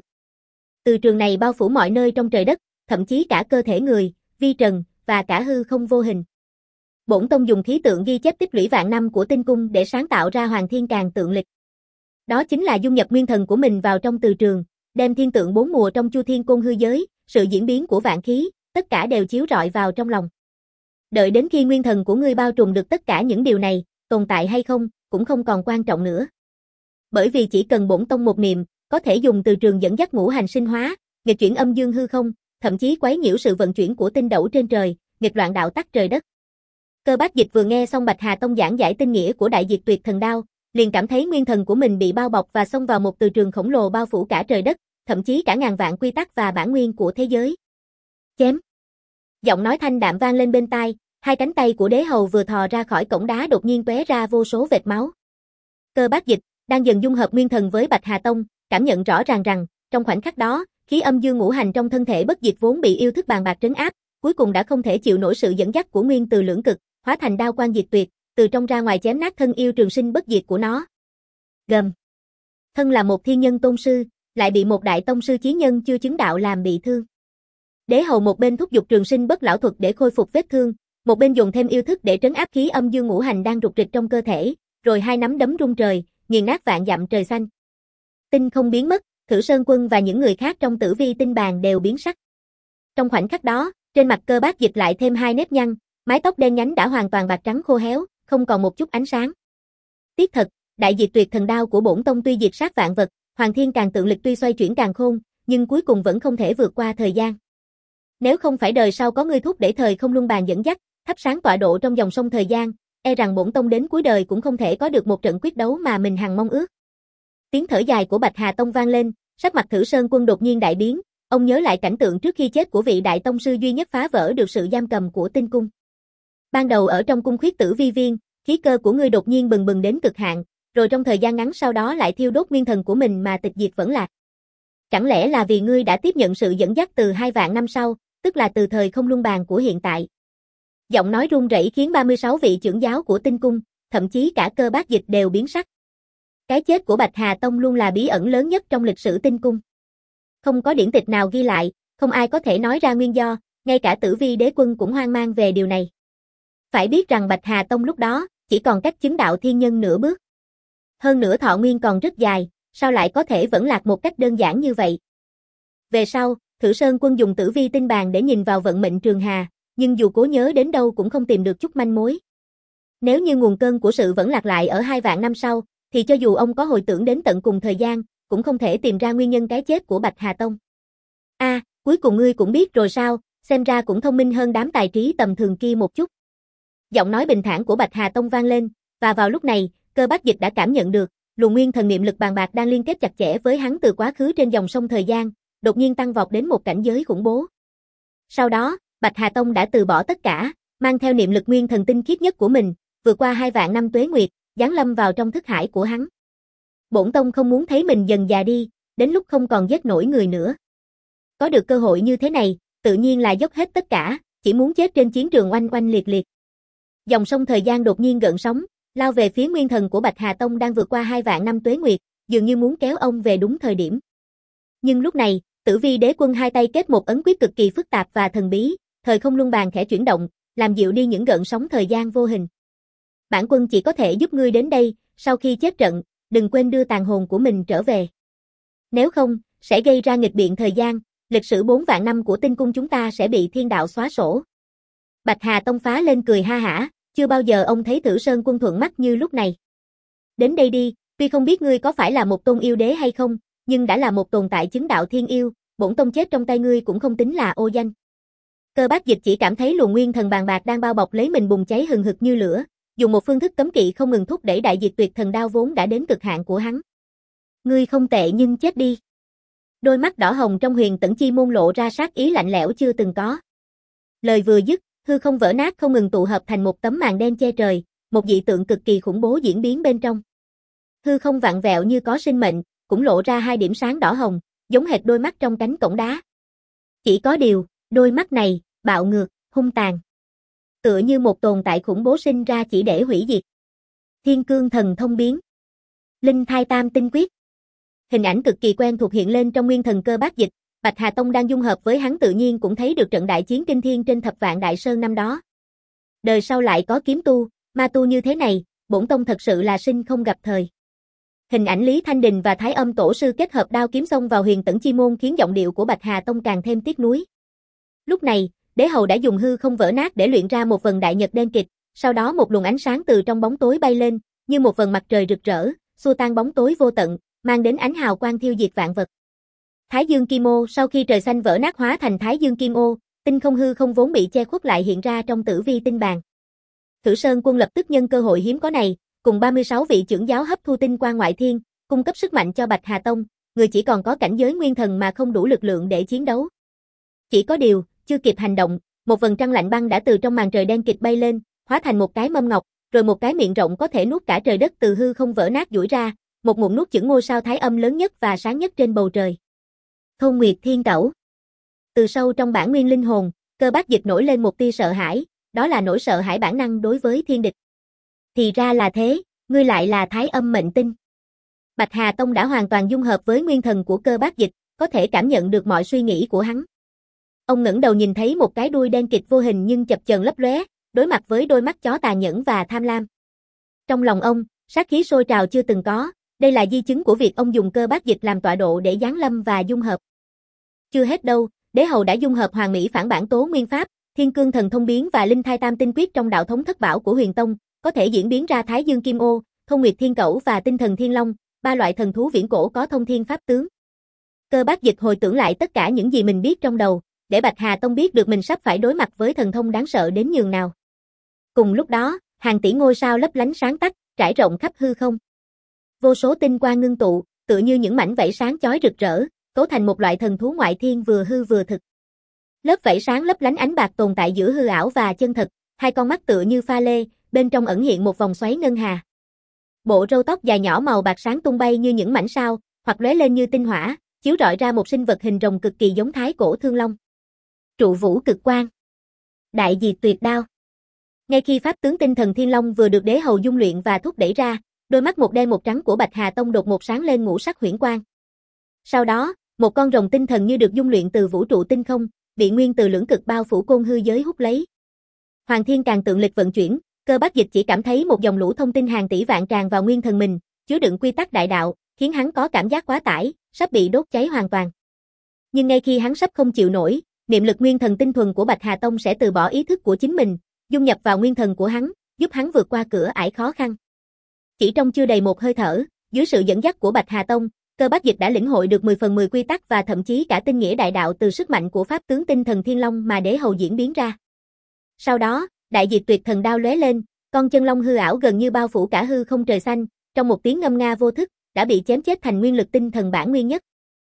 Từ trường này bao phủ mọi nơi trong trời đất, thậm chí cả cơ thể người, vi trần, và cả hư không vô hình. Bổn tông dùng khí tượng ghi chép tích lũy vạn năm của tinh cung để sáng tạo ra Hoàng Thiên Càn Tượng Lịch. Đó chính là dung nhập nguyên thần của mình vào trong từ trường, đem thiên tượng bốn mùa trong chu thiên côn hư giới, sự diễn biến của vạn khí, tất cả đều chiếu rọi vào trong lòng. Đợi đến khi nguyên thần của ngươi bao trùm được tất cả những điều này, tồn tại hay không, cũng không còn quan trọng nữa. Bởi vì chỉ cần bổn tông một niệm, có thể dùng từ trường dẫn dắt ngũ hành sinh hóa, nghịch chuyển âm dương hư không, thậm chí quấy nhiễu sự vận chuyển của tinh đẩu trên trời, nghịch loạn đạo tắc trời đất. Cơ Bác Dịch vừa nghe xong Bạch Hà Tông giảng giải tinh nghĩa của đại diệt tuyệt thần đao, liền cảm thấy nguyên thần của mình bị bao bọc và xông vào một từ trường khổng lồ bao phủ cả trời đất, thậm chí cả ngàn vạn quy tắc và bản nguyên của thế giới. Chém. Giọng nói thanh đạm vang lên bên tai, hai cánh tay của đế hầu vừa thò ra khỏi cổng đá đột nhiên tóe ra vô số vệt máu. Cơ Bác Dịch đang dần dung hợp nguyên thần với Bạch Hà Tông, cảm nhận rõ ràng rằng, trong khoảnh khắc đó, khí âm dương ngũ hành trong thân thể bất diệt vốn bị yêu thức bàn bạc trấn áp, cuối cùng đã không thể chịu nổi sự dẫn dắt của nguyên từ lưỡng cực, hóa thành đao quang diệt tuyệt, từ trong ra ngoài chém nát thân yêu trường sinh bất diệt của nó. Gầm. Thân là một thiên nhân tôn sư, lại bị một đại tông sư chí nhân chưa chứng đạo làm bị thương. Đế hầu một bên thúc giục trường sinh bất lão thuật để khôi phục vết thương, một bên dùng thêm yêu thức để trấn áp khí âm dương ngũ hành đang rục rịch trong cơ thể, rồi hai nắm đấm rung trời, nghiền nát vạn dặm trời xanh. Tinh không biến mất, Khử Sơn Quân và những người khác trong Tử Vi tinh bàn đều biến sắc. Trong khoảnh khắc đó, trên mặt Cơ Bác Dịch lại thêm hai nếp nhăn, mái tóc đen nhánh đã hoàn toàn bạc trắng khô héo, không còn một chút ánh sáng. Tiếc thật, đại diệt tuyệt thần đao của bổn tông tuy diệt sát vạn vật, Hoàng Thiên Càn Tượng Lịch tuy xoay chuyển càn khôn, nhưng cuối cùng vẫn không thể vượt qua thời gian. Nếu không phải đời sau có ngươi thúc để thời không luân bàn dẫn dắt, thắp sáng tọa độ trong dòng sông thời gian, e rằng bổn tông đến cuối đời cũng không thể có được một trận quyết đấu mà mình hằng mong ước. Tiếng thở dài của Bạch Hà Tông vang lên, sắc mặt Khử Sơn Quân đột nhiên đại biến, ông nhớ lại cảnh tượng trước khi chết của vị đại tông sư duy nhất phá vỡ được sự giam cầm của tinh cung. Ban đầu ở trong cung khuyết Tử Vi viên, khí cơ của ngươi đột nhiên bừng bừng đến cực hạn, rồi trong thời gian ngắn sau đó lại thiêu đốt nguyên thần của mình mà tịch diệt vẫn lạc. Chẳng lẽ là vì ngươi đã tiếp nhận sự dẫn dắt từ hai vạn năm sau, tức là từ thời không luân bàn của hiện tại? Giọng nói run rẩy khiến ba mươi sáu vị trưởng giáo của tinh cung, thậm chí cả Cơ Bác Dịch đều biến sắc. Cái chết của Bạch Hà Tông luôn là bí ẩn lớn nhất trong lịch sử tinh cung. Không có điển tịch nào ghi lại, không ai có thể nói ra nguyên do, ngay cả Tử Vi Đế Quân cũng hoang mang về điều này. Phải biết rằng Bạch Hà Tông lúc đó, chỉ còn cách chứng đạo thiên nhân nửa bước. Hơn nữa thọ nguyên còn rất dài, sao lại có thể vẫn lạc một cách đơn giản như vậy? Về sau, Thử Sơn Quân dùng tử vi tinh bàn để nhìn vào vận mệnh Trường Hà, nhưng dù cố nhớ đến đâu cũng không tìm được chút manh mối. Nếu như nguồn cơn của sự vẫn lạc lại ở hai vạn năm sau, thì cho dù ông có hồi tưởng đến tận cùng thời gian, cũng không thể tìm ra nguyên nhân cái chết của Bạch Hà Tông. A, à, cuối cùng ngươi cũng biết rồi sao, xem ra cũng thông minh hơn đám tài trí tầm thường kia một chút. Giọng nói bình thản của Bạch Hà Tông vang lên, và vào lúc này, Cơ Bác Dịch đã cảm nhận được, luồng nguyên thần niệm lực bàn bạc đang liên kết chặt chẽ với hắn từ quá khứ trên dòng sông thời gian, đột nhiên tăng vọt đến một cảnh giới khủng bố. Sau đó, Bạch Hà Tông đã từ bỏ tất cả, mang theo niệm lực nguyên thần tinh khiết nhất của mình, vượt qua hai vạn năm tuế nguyệt, giáng lâm vào trong thức hải của hắn. Bổn tông không muốn thấy mình dần già đi, đến lúc không còn giết nổi người nữa. Có được cơ hội như thế này, tự nhiên là dốc hết tất cả, chỉ muốn chết trên chiến trường oanh oanh liệt liệt. Dòng sông thời gian đột nhiên gợn sóng, lao về phía nguyên thần của Bạch Hà Tông đang vượt qua hai vạn năm tuế nguyệt, dường như muốn kéo ông về đúng thời điểm. Nhưng lúc này, Tử Vi Đế Quân hai tay kết một ấn quyết cực kỳ phức tạp và thần bí, thời không luân bàn khẽ chuyển động, làm dịu đi những gợn sóng thời gian vô hình. Bản quân chỉ có thể giúp ngươi đến đây, sau khi chết trận, đừng quên đưa tàn hồn của mình trở về. Nếu không, sẽ gây ra nghịch biện thời gian, lịch sử bốn vạn năm của tinh cung chúng ta sẽ bị thiên đạo xóa sổ. Bạch Hà Tông phá lên cười ha hả, chưa bao giờ ông thấy Thử Sơn Quân thuận mắt như lúc này. Đến đây đi, tuy không biết ngươi có phải là một tôn yêu đế hay không, nhưng đã là một tồn tại chứng đạo thiên yêu, bổn tông chết trong tay ngươi cũng không tính là ô danh. Cơ Bác Dịch chỉ cảm thấy luồng nguyên thần bàn bạc đang bao bọc lấy mình bùng cháy hừng hực như lửa, dùng một phương thức cấm kỵ không ngừng thúc đẩy đại diệt tuyệt thần đao vốn đã đến cực hạn của hắn. Ngươi không tệ nhưng chết đi. Đôi mắt đỏ hồng trong Huyền Tẫn Chi môn lộ ra sát ý lạnh lẽo chưa từng có. Lời vừa dứt, hư không vỡ nát không ngừng tụ hợp thành một tấm màn đen che trời, một dị tượng cực kỳ khủng bố diễn biến bên trong. Hư không vặn vẹo như có sinh mệnh, cũng lộ ra hai điểm sáng đỏ hồng, giống hệt đôi mắt trong cánh cổng đá. Chỉ có điều, đôi mắt này, bạo ngược, hung tàn. Tựa như một tồn tại khủng bố sinh ra chỉ để hủy diệt. Thiên Cương Thần Thông Biến. Linh Thai Tam Tinh Quyết. Hình ảnh cực kỳ quen thuộc hiện lên trong nguyên thần Cơ Bác Dịch, Bạch Hà Tông đang dung hợp với hắn tự nhiên cũng thấy được trận đại chiến kinh thiên trên Thập Vạn Đại Sơn năm đó. Đời sau lại có kiếm tu, ma tu như thế này, bổn tông thật sự là sinh không gặp thời. Hình ảnh Lý Thanh Đình và Thái Âm Tổ sư kết hợp đao kiếm xông vào Huyền Tẫn Chi môn khiến giọng điệu của Bạch Hà Tông càng thêm tiếc nuối. Lúc này, Đế Hầu đã dùng hư không vỡ nát để luyện ra một vần đại nhật đen kịt, sau đó một luồng ánh sáng từ trong bóng tối bay lên, như một vần mặt trời rực rỡ, xua tan bóng tối vô tận, mang đến ánh hào quang thiêu diệt vạn vật. Thái Dương Kim Ô sau khi trời xanh vỡ nát hóa thành Thái Dương Kim Ô, tinh không hư không vốn bị che khuất lại hiện ra trong tử vi tinh bàn. Thử Sơn Quân lập tức nhân cơ hội hiếm có này, cùng ba mươi sáu vị trưởng giáo hấp thu tinh quang ngoại thiên, cung cấp sức mạnh cho Bạch Hà Tông, người chỉ còn có cảnh giới nguyên thần mà không đủ lực lượng để chiến đấu. Chỉ có điều, chưa kịp hành động, một vầng trăng lạnh băng đã từ trong màn trời đen kịt bay lên, hóa thành một cái mâm ngọc, rồi một cái miệng rộng có thể nuốt cả trời đất từ hư không vỡ nát duỗi ra, một ngụm nuốt chửng ngôi sao Thái Âm lớn nhất và sáng nhất trên bầu trời. Thôn Nguyệt Thiên Cẩu. Từ sâu trong bản nguyên linh hồn, Cơ Bác Dịch nổi lên một tia sợ hãi, đó là nỗi sợ hãi bản năng đối với thiên địch. Thì ra là thế, ngươi lại là Thái Âm mệnh tinh. Bạch Hà Tông đã hoàn toàn dung hợp với nguyên thần của Cơ Bác Dịch, có thể cảm nhận được mọi suy nghĩ của hắn. Ông ngẩng đầu nhìn thấy một cái đuôi đen kịt vô hình nhưng chập chờn lấp lóe, đối mặt với đôi mắt chó tà nhẫn và tham lam. Trong lòng ông, sát khí sôi trào chưa từng có, đây là di chứng của việc ông dùng Cơ Bác Dịch làm tọa độ để giáng lâm và dung hợp. Chưa hết đâu, Đế Hầu đã dung hợp Hoàng Mỹ Phản Bản Tố Nguyên Pháp, Thiên Cương Thần Thông Biến và Linh Thai Tam Tinh Quyết trong đạo thống thất bảo của Huyền Tông, có thể diễn biến ra Thái Dương Kim Ô, Thôn Nguyệt Thiên Cẩu và Tinh Thần Thiên Long, ba loại thần thú viễn cổ có thông thiên pháp tướng. Cơ Bác Dịch hồi tưởng lại tất cả những gì mình biết trong đầu, để Bạch Hà Tông biết được mình sắp phải đối mặt với thần thông đáng sợ đến nhường nào. Cùng lúc đó, hàng tỷ ngôi sao lấp lánh sáng tắt, trải rộng khắp hư không. Vô số tinh quang ngưng tụ, tựa như những mảnh vảy sáng chói rực rỡ, cấu thành một loại thần thú ngoại thiên vừa hư vừa thực. Lớp vảy sáng lấp lánh ánh bạc tồn tại giữa hư ảo và chân thật, hai con mắt tựa như pha lê, bên trong ẩn hiện một vòng xoáy ngân hà. Bộ râu tóc dài nhỏ màu bạc sáng tung bay như những mảnh sao, hoặc lóe lên như tinh hỏa, chiếu rọi ra một sinh vật hình rồng cực kỳ giống thái cổ thương long. Trụ vũ cực quang. Đại diệt tuyệt đao. Ngay khi pháp tướng Tinh Thần Thiên Long vừa được Đế Hầu dung luyện và thúc đẩy ra, đôi mắt một đen một trắng của Bạch Hà Tông đột ngột sáng lên ngũ sắc huyễn quang. Sau đó, một con rồng tinh thần như được dung luyện từ vũ trụ tinh không, bị nguyên từ lưỡng cực bao phủ côn hư giới hút lấy. Hoàng Thiên Càn Tượng Lịch vận chuyển, Cơ Bác Dịch chỉ cảm thấy một dòng lũ thông tin hàng tỷ vạn tràn vào nguyên thần mình, chứa đựng quy tắc đại đạo, khiến hắn có cảm giác quá tải, sắp bị đốt cháy hoàn toàn. Nhưng ngay khi hắn sắp không chịu nổi, niệm lực nguyên thần tinh thuần của Bạch Hà Tông sẽ từ bỏ ý thức của chính mình, dung nhập vào nguyên thần của hắn, giúp hắn vượt qua cửa ải khó khăn. Chỉ trong chưa đầy một hơi thở, dưới sự dẫn dắt của Bạch Hà Tông, Cơ Bác Dịch đã lĩnh hội được mười phần mười quy tắc và thậm chí cả tinh nghĩa đại đạo từ sức mạnh của pháp tướng tinh thần Thiên Long mà Đế Hầu diễn biến ra. Sau đó, đại diệt tuyệt thần đao lóe lên, con chân long hư ảo gần như bao phủ cả hư không trời xanh, trong một tiếng ngâm nga vô thức, đã bị chém chết thành nguyên lực tinh thần bản nguyên nhất.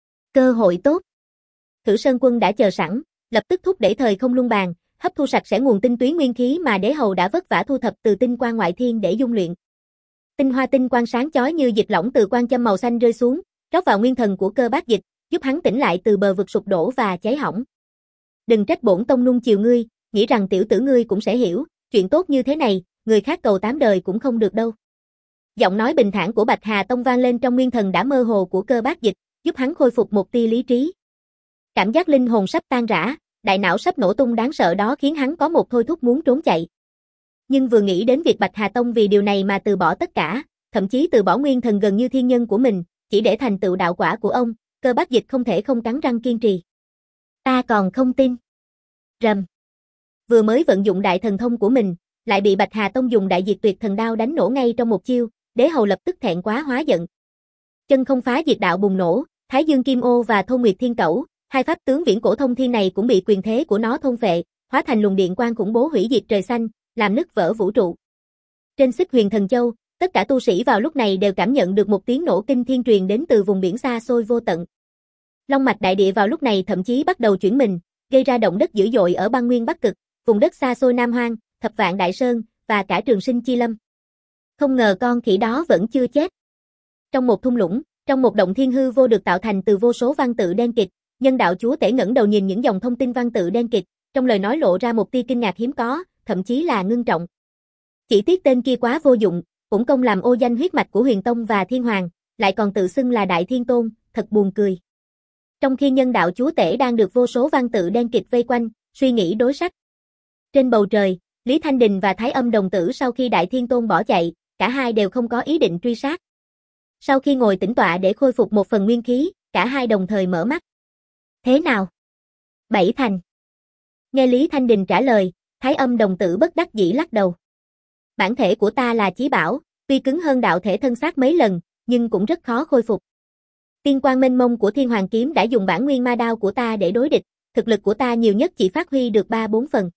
Cơ hội tốt. Thử Sơn Quân đã chờ sẵn, lập tức thúc đẩy thời không luân bàn, hấp thu sạch sẽ nguồn tinh túy nguyên khí mà Đế Hầu đã vất vả thu thập từ tinh quang ngoại thiên để dung luyện. Tinh hoa tinh quang sáng chói như dịch lỏng từ quan châm màu xanh rơi xuống, rót vào nguyên thần của Cơ Bác Dịch, giúp hắn tỉnh lại từ bờ vực sụp đổ và cháy hỏng. Đừng trách bổn tông nuông chiều ngươi, nghĩ rằng tiểu tử ngươi cũng sẽ hiểu, chuyện tốt như thế này, người khác cầu tám đời cũng không được đâu. Giọng nói bình thản của Bạch Hà Tông vang lên trong nguyên thần đã mơ hồ của Cơ Bác Dịch, giúp hắn khôi phục một tia lý trí. Cảm giác linh hồn sắp tan rã, đại não sắp nổ tung đáng sợ đó khiến hắn có một thôi thúc muốn trốn chạy. Nhưng vừa nghĩ đến việc Bạch Hà Tông vì điều này mà từ bỏ tất cả, thậm chí từ bỏ nguyên thần gần như thiên nhân của mình, chỉ để thành tựu đạo quả của ông, Cơ Bác Dịch không thể không cắn răng kiên trì. Ta còn không tin. Rầm. Vừa mới vận dụng đại thần thông của mình, lại bị Bạch Hà Tông dùng đại diệt tuyệt thần đao đánh nổ ngay trong một chiêu, Đế Hầu lập tức thẹn quá hóa giận. Chân không phá diệt đạo bùng nổ, Thái Dương Kim Ô và Thôn Nguyệt Thiên Cẩu, hai pháp tướng viễn cổ thông thiên này cũng bị quyền thế của nó thôn phệ, hóa thành luồng điện quang khủng bố hủy diệt trời xanh, làm nứt vỡ vũ trụ. Trên Xích Huyền Thần Châu, tất cả tu sĩ vào lúc này đều cảm nhận được một tiếng nổ kinh thiên truyền đến từ vùng biển xa xôi vô tận. Long mạch đại địa vào lúc này thậm chí bắt đầu chuyển mình, gây ra động đất dữ dội ở băng nguyên Bắc Cực, vùng đất xa xôi Nam Hoang, Thập Vạn Đại Sơn và cả Trường Sinh Chi Lâm. Không ngờ con khỉ đó vẫn chưa chết. Trong một thung lũng, trong một động thiên hư vô được tạo thành từ vô số văn tự đen kịt, Nhân Đạo Chúa Tể ngẩng đầu nhìn những dòng thông tin văn tự đen kịt, trong lời nói lộ ra một tia kinh ngạc hiếm có, thậm chí là ngưng trọng. Chỉ tiếc tên kia quá vô dụng, cũng công làm ô danh huyết mạch của Huyền Tông và Thiên Hoàng, lại còn tự xưng là Đại Thiên Tôn, thật buồn cười. Trong khi Nhân Đạo Chúa Tể đang được vô số văn tự đen kịt vây quanh, suy nghĩ đối sách. Trên bầu trời, Lý Thanh Đình và Thái Âm đồng tử sau khi Đại Thiên Tôn bỏ chạy, cả hai đều không có ý định truy sát. Sau khi ngồi tĩnh tọa để khôi phục một phần nguyên khí, cả hai đồng thời mở mắt. Thế nào? Bảy thành. Nghe Lý Thanh Đình trả lời, Thái Âm đồng tử bất đắc dĩ lắc đầu. Bản thể của ta là chí bảo, tuy cứng hơn đạo thể thân xác mấy lần, nhưng cũng rất khó khôi phục. Tiên quang mênh mông của Thiên Hoàng kiếm đã dùng bản nguyên ma đao của ta để đối địch, thực lực của ta nhiều nhất chỉ phát huy được ba bốn phần.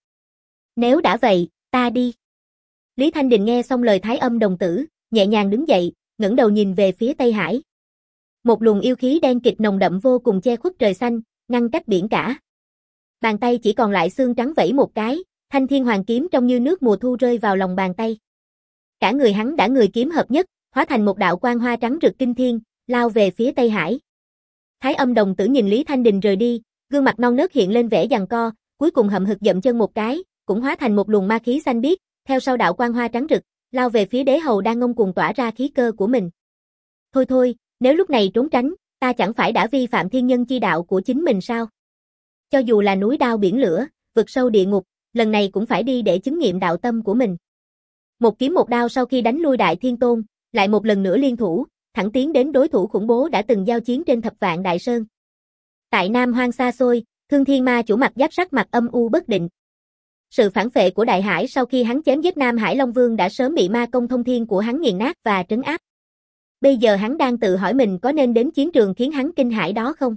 Nếu đã vậy, ta đi. Lý Thanh Đình nghe xong lời Thái Âm đồng tử, nhẹ nhàng đứng dậy, ngẩng đầu nhìn về phía Tây Hải. Một luồng yêu khí đen kịt nồng đậm vô cùng che khuất trời xanh, ngăn cách biển cả. Bàn tay chỉ còn lại xương trắng vẫy một cái, thanh Thiên Hoàng kiếm trông như nước mùa thu rơi vào lòng bàn tay. Cả người hắn đã người kiếm hợp nhất, hóa thành một đạo quang hoa trắng rực kinh thiên, lao về phía Tây Hải. Thái Âm đồng tử nhìn Lý Thanh Đình rời đi, gương mặt non nớt hiện lên vẻ giằng co, cuối cùng hậm hực dậm chân một cái, cũng hóa thành một luồng ma khí xanh biếc, theo sau đạo quang hoa trắng rực, lao về phía Đế Hầu đang ngông cuồng tỏa ra khí cơ của mình. Thôi thôi, nếu lúc này trốn tránh, ta chẳng phải đã vi phạm thiên nhân chi đạo của chính mình sao? Cho dù là núi đao biển lửa, vực sâu địa ngục, lần này cũng phải đi để chứng nghiệm đạo tâm của mình. Một kiếm một đao sau khi đánh lui Đại Thiên Tôn, lại một lần nữa liên thủ, thẳng tiến đến đối thủ khủng bố đã từng giao chiến trên Thập Vạn Đại Sơn. Tại Nam Hoang xa xôi, Thương Thiên Ma chủ mặt giáp sắc mặt âm u bất định. Sự phản phệ của Đại Hải sau khi hắn chém giết Nam Hải Long Vương đã sớm bị ma công thông thiên của hắn nghiền nát và trấn áp. Bây giờ hắn đang tự hỏi mình có nên đến chiến trường khiến hắn kinh hãi đó không?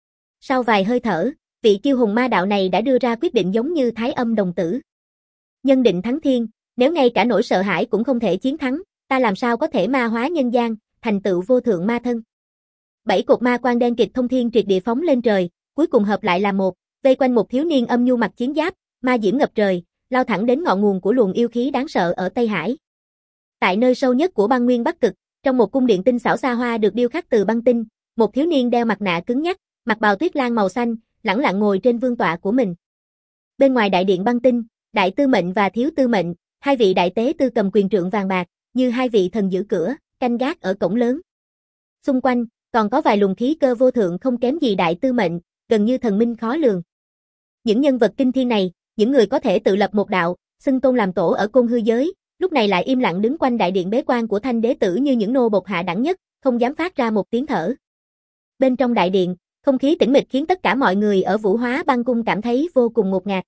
Sau vài hơi thở, vị kiêu hùng ma đạo này đã đưa ra quyết định giống như Thái Âm đồng tử. Nhân định thắng thiên, nếu ngay cả nỗi sợ hãi cũng không thể chiến thắng, ta làm sao có thể ma hóa nhân gian, thành tựu vô thượng ma thân. Bảy cột ma quang đen kịt thông thiên triệt địa phóng lên trời, cuối cùng hợp lại là một, vây quanh một thiếu niên âm nhu mặc chiến giáp, ma diễm ngập trời, lao thẳng đến ngọn nguồn của luồng yêu khí đáng sợ ở Tây Hải. Tại nơi sâu nhất của băng nguyên Bắc Cực, trong một cung điện tinh xảo xa hoa được điêu khắc từ băng tinh, một thiếu niên đeo mặt nạ cứng nhắc, mặc bào tuyết lan màu xanh, lẳng lặng ngồi trên vương tọa của mình. Bên ngoài đại điện băng tinh, đại tư mệnh và thiếu tư mệnh, hai vị đại tế tư cầm quyền trượng vàng bạc, như hai vị thần giữ cửa, canh gác ở cổng lớn. Xung quanh, còn có vài luồng khí cơ vô thượng không kém gì đại tư mệnh, gần như thần minh khó lường. Những nhân vật kinh thiên này, những người có thể tự lập một đạo, xưng tôn làm tổ ở côn hư giới, lúc này lại im lặng đứng quanh đại điện bế quan của Thanh đế tử như những nô bộc hạ đẳng nhất, không dám phát ra một tiếng thở. Bên trong đại điện, không khí tĩnh mịch khiến tất cả mọi người ở Vũ Hóa Băng Cung cảm thấy vô cùng ngột ngạt.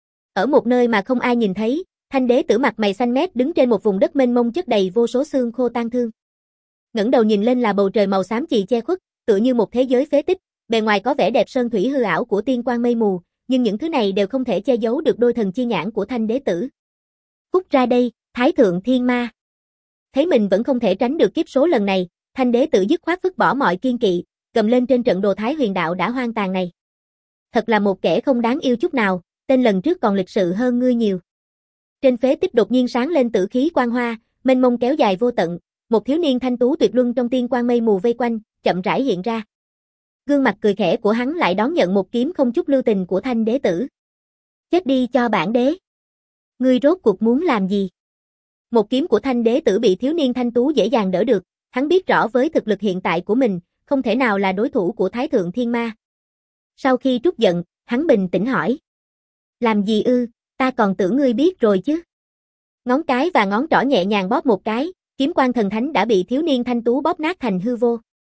Ở một nơi mà không ai nhìn thấy, Thanh đế tử mặt mày xanh mét đứng trên một vùng đất mênh mông chất đầy vô số xương khô tang thương. Ngẩng đầu nhìn lên là bầu trời màu xám chì che khuất, tựa như một thế giới phế tích, bề ngoài có vẻ đẹp sơn thủy hư ảo của tiên quang mây mù, nhưng những thứ này đều không thể che giấu được đôi thần chi nhãn của Thanh đế tử. Cút ra đây, Thái thượng thiên ma. Thấy mình vẫn không thể tránh được kiếp số lần này, Thanh đế tử dứt khoát vứt bỏ mọi kiên kỵ, cầm lên trên trận đồ Thái Huyền đạo đã hoang tàn này. Thật là một kẻ không đáng yêu chút nào, tên lần trước còn lịch sự hơn ngươi nhiều. Trên phế tích đột nhiên sáng lên tử khí quang hoa, mênh mông kéo dài vô tận, một thiếu niên thanh tú tuyệt luân trong tiên quang mây mù vây quanh, chậm rãi hiện ra. Gương mặt cười khẽ của hắn lại đón nhận một kiếm không chút lưu tình của Thanh đế tử. Chết đi cho bản đế. Ngươi rốt cuộc muốn làm gì? Một kiếm của Thanh đế tử bị thiếu niên thanh tú dễ dàng đỡ được, hắn biết rõ với thực lực hiện tại của mình, không thể nào là đối thủ của Thái thượng thiên ma. Sau khi trút giận, hắn bình tĩnh hỏi. Làm gì ư, ta còn tưởng ngươi biết rồi chứ. Ngón cái và ngón trỏ nhẹ nhàng bóp một cái, kiếm quang thần thánh đã bị thiếu niên thanh tú bóp nát thành hư vô.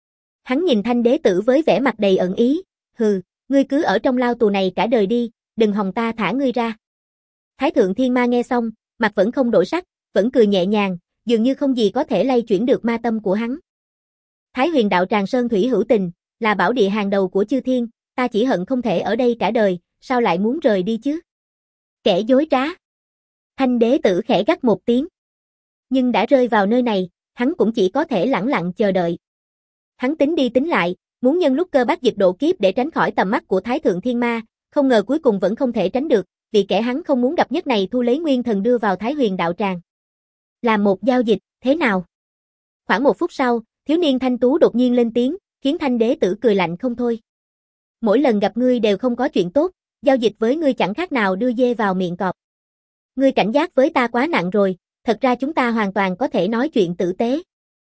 Hắn nhìn Thanh đế tử với vẻ mặt đầy ẩn ý, hừ, ngươi cứ ở trong lao tù này cả đời đi, đừng hòng ta thả ngươi ra. Thái thượng thiên ma nghe xong, mặt vẫn không đổi sắc, vẫn cười nhẹ nhàng, dường như không gì có thể lay chuyển được ma tâm của hắn. Thái Huyền đạo tràng sơn thủy hữu tình, là bảo địa hàng đầu của chư thiên, ta chỉ hận không thể ở đây cả đời, sao lại muốn rời đi chứ? Kẻ dối trá. Thanh đế tử khẽ gắt một tiếng. Nhưng đã rơi vào nơi này, hắn cũng chỉ có thể lẳng lặng chờ đợi. Hắn tính đi tính lại, muốn nhân lúc cơ bác dịch độ kiếp để tránh khỏi tầm mắt của Thái thượng thiên ma, không ngờ cuối cùng vẫn không thể tránh được, vì kẻ hắn không muốn gặp nhất này thu lấy nguyên thần đưa vào Thái Huyền đạo tràng. Làm một giao dịch, thế nào? Khoảng một phút sau, thiếu niên thanh tú đột nhiên lên tiếng, khiến Thanh đế tử cười lạnh không thôi. Mỗi lần gặp ngươi đều không có chuyện tốt, giao dịch với ngươi chẳng khác nào đưa dê vào miệng cọp. Ngươi cảnh giác với ta quá nặng rồi, thật ra chúng ta hoàn toàn có thể nói chuyện tử tế.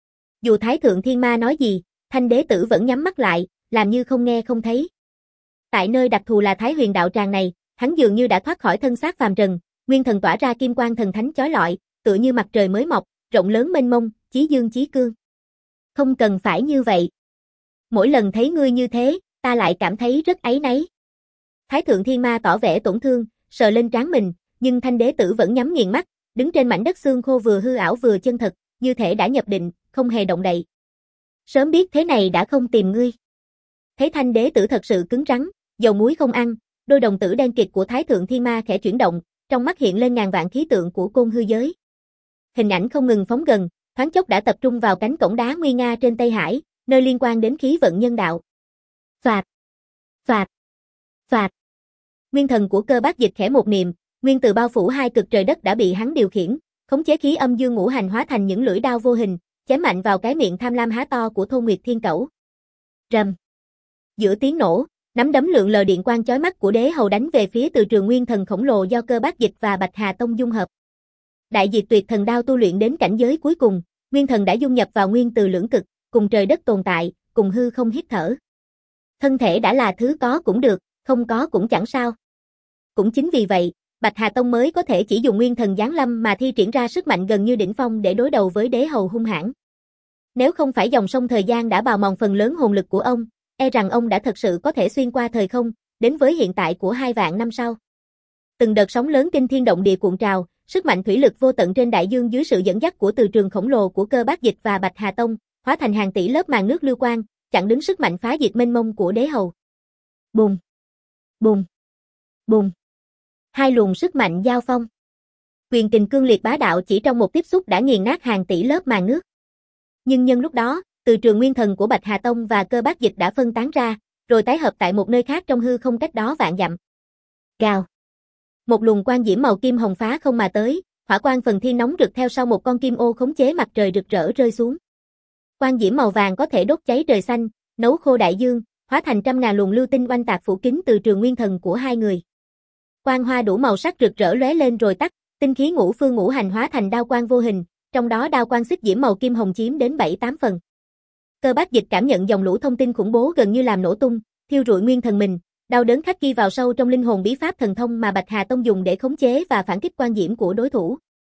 Dù Thái thượng thiên ma nói gì, Thanh đế tử vẫn nhắm mắt lại, làm như không nghe không thấy. Tại nơi đặc thù là Thái Huyền đạo tràng này, hắn dường như đã thoát khỏi thân xác phàm trần, nguyên thần tỏa ra kim quang thần thánh chói lọi, tựa như mặt trời mới mọc, rộng lớn mênh mông, chí dương chí cương. Không cần phải như vậy. Mỗi lần thấy ngươi như thế, ta lại cảm thấy rất áy náy. Thái thượng thiên ma tỏ vẻ tổn thương, sờ lên trán mình, nhưng Thanh đế tử vẫn nhắm nghiền mắt, đứng trên mảnh đất xương khô vừa hư ảo vừa chân thật, như thể đã nhập định, không hề động đậy. Sớm biết thế này đã không tìm ngươi. Thấy Thanh đế tử thật sự cứng rắn, dầu muối không ăn, đôi đồng tử đen kịt của Thái thượng thiên ma khẽ chuyển động, trong mắt hiện lên ngàn vạn khí tượng của côn hư giới. Hình ảnh không ngừng phóng gần, thoáng chốc đã tập trung vào cánh cổng đá nguy nga trên Tây Hải, nơi liên quan đến khí vận nhân đạo. Phạt, phạt, phạt. Nguyên thần của cơ bác dịch khẽ một niệm, nguyên từ bao phủ hai cực trời đất đã bị hắn điều khiển, khống chế khí âm dương ngũ hành hóa thành những lưỡi đao vô hình, chém mạnh vào cái miệng tham lam há to của Thôn Nguyệt Thiên Cẩu. Rầm. Giữa tiếng nổ, nắm đấm lượng lờ điện quang chói mắt của đế hầu đánh về phía từ trường nguyên thần khổng lồ do cơ bác dịch và Bạch Hà Tông dung hợp. Đại diệt tuyệt thần đao tu luyện đến cảnh giới cuối cùng, nguyên thần đã dung nhập vào nguyên từ lưỡng cực, cùng trời đất tồn tại, cùng hư không hít thở. Thân thể đã là thứ có cũng được, không có cũng chẳng sao. Cũng chính vì vậy, Bạch Hà Tông mới có thể chỉ dùng nguyên thần giáng lâm mà thi triển ra sức mạnh gần như đỉnh phong để đối đầu với đế hầu hung hãn. Nếu không phải dòng sông thời gian đã bào mòn phần lớn hồn lực của ông, e rằng ông đã thật sự có thể xuyên qua thời không, đến với hiện tại của hai vạn năm sau. Từng đợt sóng lớn kinh thiên động địa cuộn trào, sức mạnh thủy lực vô tận trên đại dương dưới sự dẫn dắt của từ trường khổng lồ của cơ bác dịch và Bạch Hà Tông, hóa thành hàng tỷ lớp màn nước lưu quang, chặn đứng sức mạnh phá diệt mênh mông của đế hầu. Bùng, bùng, bùng. Hai luồng sức mạnh giao phong. Quyền kình cương liệt bá đạo chỉ trong một tiếp xúc đã nghiền nát hàng tỷ lớp màn nước. Nhưng nhân lúc đó, từ trường nguyên thần của Bạch Hà Tông và cơ bác dịch đã phân tán ra, rồi tái hợp tại một nơi khác trong hư không cách đó vạn dặm. Gào. Một luồng quang diễm màu kim hồng phá không mà tới, hỏa quang phần thiên nóng rực theo sau một con kim ô khống chế mặt trời rực rỡ rơi xuống. Quang diễm màu vàng có thể đốt cháy trời xanh, nấu khô đại dương, hóa thành trăm ngàn luồng lưu tinh oanh tạc phủ kín từ trường nguyên thần của hai người. Quang hoa đủ màu sắc rực rỡ lóe lên rồi tắt, tinh khí ngũ phương ngũ hành hóa thành đao quang vô hình, trong đó đao quang xích diễm màu kim hồng chiếm đến bảy tám phần. Cơ bác dịch cảm nhận dòng lũ thông tin khủng bố gần như làm nổ tung, thiêu rụi nguyên thần mình, đau đớn khắc ghi vào sâu trong linh hồn bí pháp thần thông mà Bạch Hà Tông dùng để khống chế và phản kích quang diễm của đối thủ.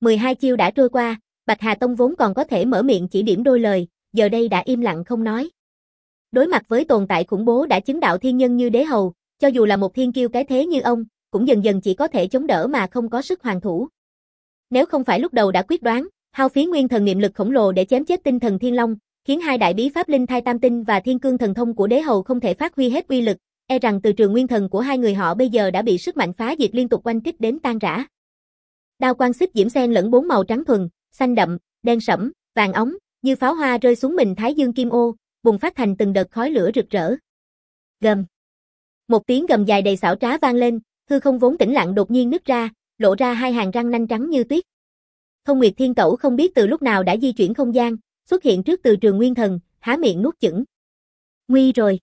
mười hai chiêu đã trôi qua, Bạch Hà Tông vốn còn có thể mở miệng chỉ điểm đôi lời, giờ đây đã im lặng không nói. Đối mặt với tồn tại khủng bố đã chứng đạo thiên nhân như Đế Hầu, cho dù là một thiên kiêu cái thế như ông, cũng dần dần chỉ có thể chống đỡ mà không có sức hoàn thủ. Nếu không phải lúc đầu đã quyết đoán, hao phí nguyên thần niệm lực khổng lồ để chém chết tinh thần Thiên Long, khiến hai đại bí pháp linh thai tam tinh và thiên cương thần thông của Đế Hầu không thể phát huy hết uy lực, e rằng từ trường nguyên thần của hai người họ bây giờ đã bị sức mạnh phá diệt liên tục oanh kích đến tan rã. Đao quang xích diễm xen lẫn bốn màu trắng thuần, xanh đậm, đen sẫm, vàng óng, như pháo hoa rơi xuống mình Thái Dương Kim Ô, bùng phát thành từng đợt khói lửa rực rỡ. Gầm. Một tiếng gầm dài đầy xảo trá vang lên, hư không vốn tĩnh lặng đột nhiên nứt ra, lộ ra hai hàng răng nanh trắng như tuyết. Thông Nguyệt Thiên Cẩu không biết từ lúc nào đã di chuyển không gian, xuất hiện trước từ trường nguyên thần, há miệng nuốt chửng. Nguy rồi.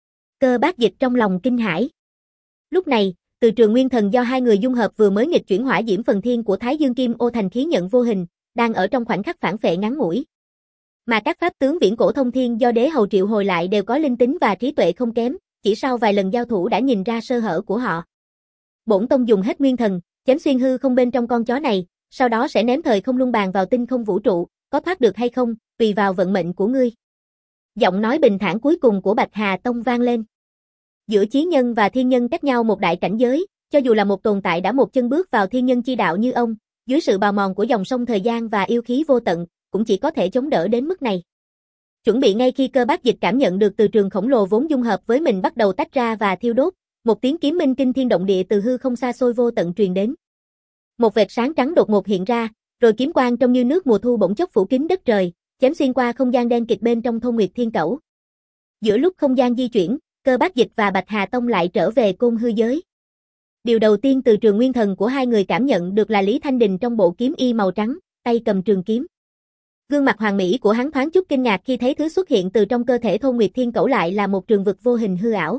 Cơ Bác Dịch trong lòng kinh hãi. Lúc này, từ trường nguyên thần do hai người dung hợp vừa mới nghịch chuyển hỏa diễm phần thiên của Thái Dương Kim Ô thành khí nhận vô hình, đang ở trong khoảnh khắc phản phệ ngắn ngủi. Mà các pháp tướng viễn cổ thông thiên do Đế Hầu triệu hồi lại đều có linh tính và trí tuệ không kém, chỉ sau vài lần giao thủ đã nhìn ra sơ hở của họ. Bổn tông dùng hết nguyên thần, chém xuyên hư không bên trong con chó này, sau đó sẽ ném thời không luân bàn vào tinh không vũ trụ, có thoát được hay không, tùy vào vận mệnh của ngươi. Giọng nói bình thản cuối cùng của Bạch Hà Tông vang lên. Giữa chí nhân và thiên nhân cách nhau một đại cảnh giới, cho dù là một tồn tại đã một chân bước vào thiên nhân chi đạo như ông, dưới sự bào mòn của dòng sông thời gian và yêu khí vô tận, cũng chỉ có thể chống đỡ đến mức này. Chuẩn bị ngay khi Cơ Bác Dịch cảm nhận được từ trường khổng lồ vốn dung hợp với mình bắt đầu tách ra và thiêu đốt, một tiếng kiếm minh kinh thiên động địa từ hư không xa xôi vô tận truyền đến. Một vệt sáng trắng đột ngột hiện ra, rồi kiếm quang trông như nước mùa thu bỗng chốc phủ kín đất trời, chém xuyên qua không gian đen kịt bên trong Thông Nguyệt Thiên Cẩu. Giữa lúc không gian di chuyển, Cơ Bác Dịch và Bạch Hà Tông lại trở về côn hư giới. Điều đầu tiên từ trường nguyên thần của hai người cảm nhận được là Lý Thanh Đình trong bộ kiếm y màu trắng, tay cầm trường kiếm. Gương mặt hoàn mỹ của hắn thoáng chút kinh ngạc khi thấy thứ xuất hiện từ trong cơ thể Thông Nguyệt Thiên Cẩu lại là một trường vực vô hình hư ảo.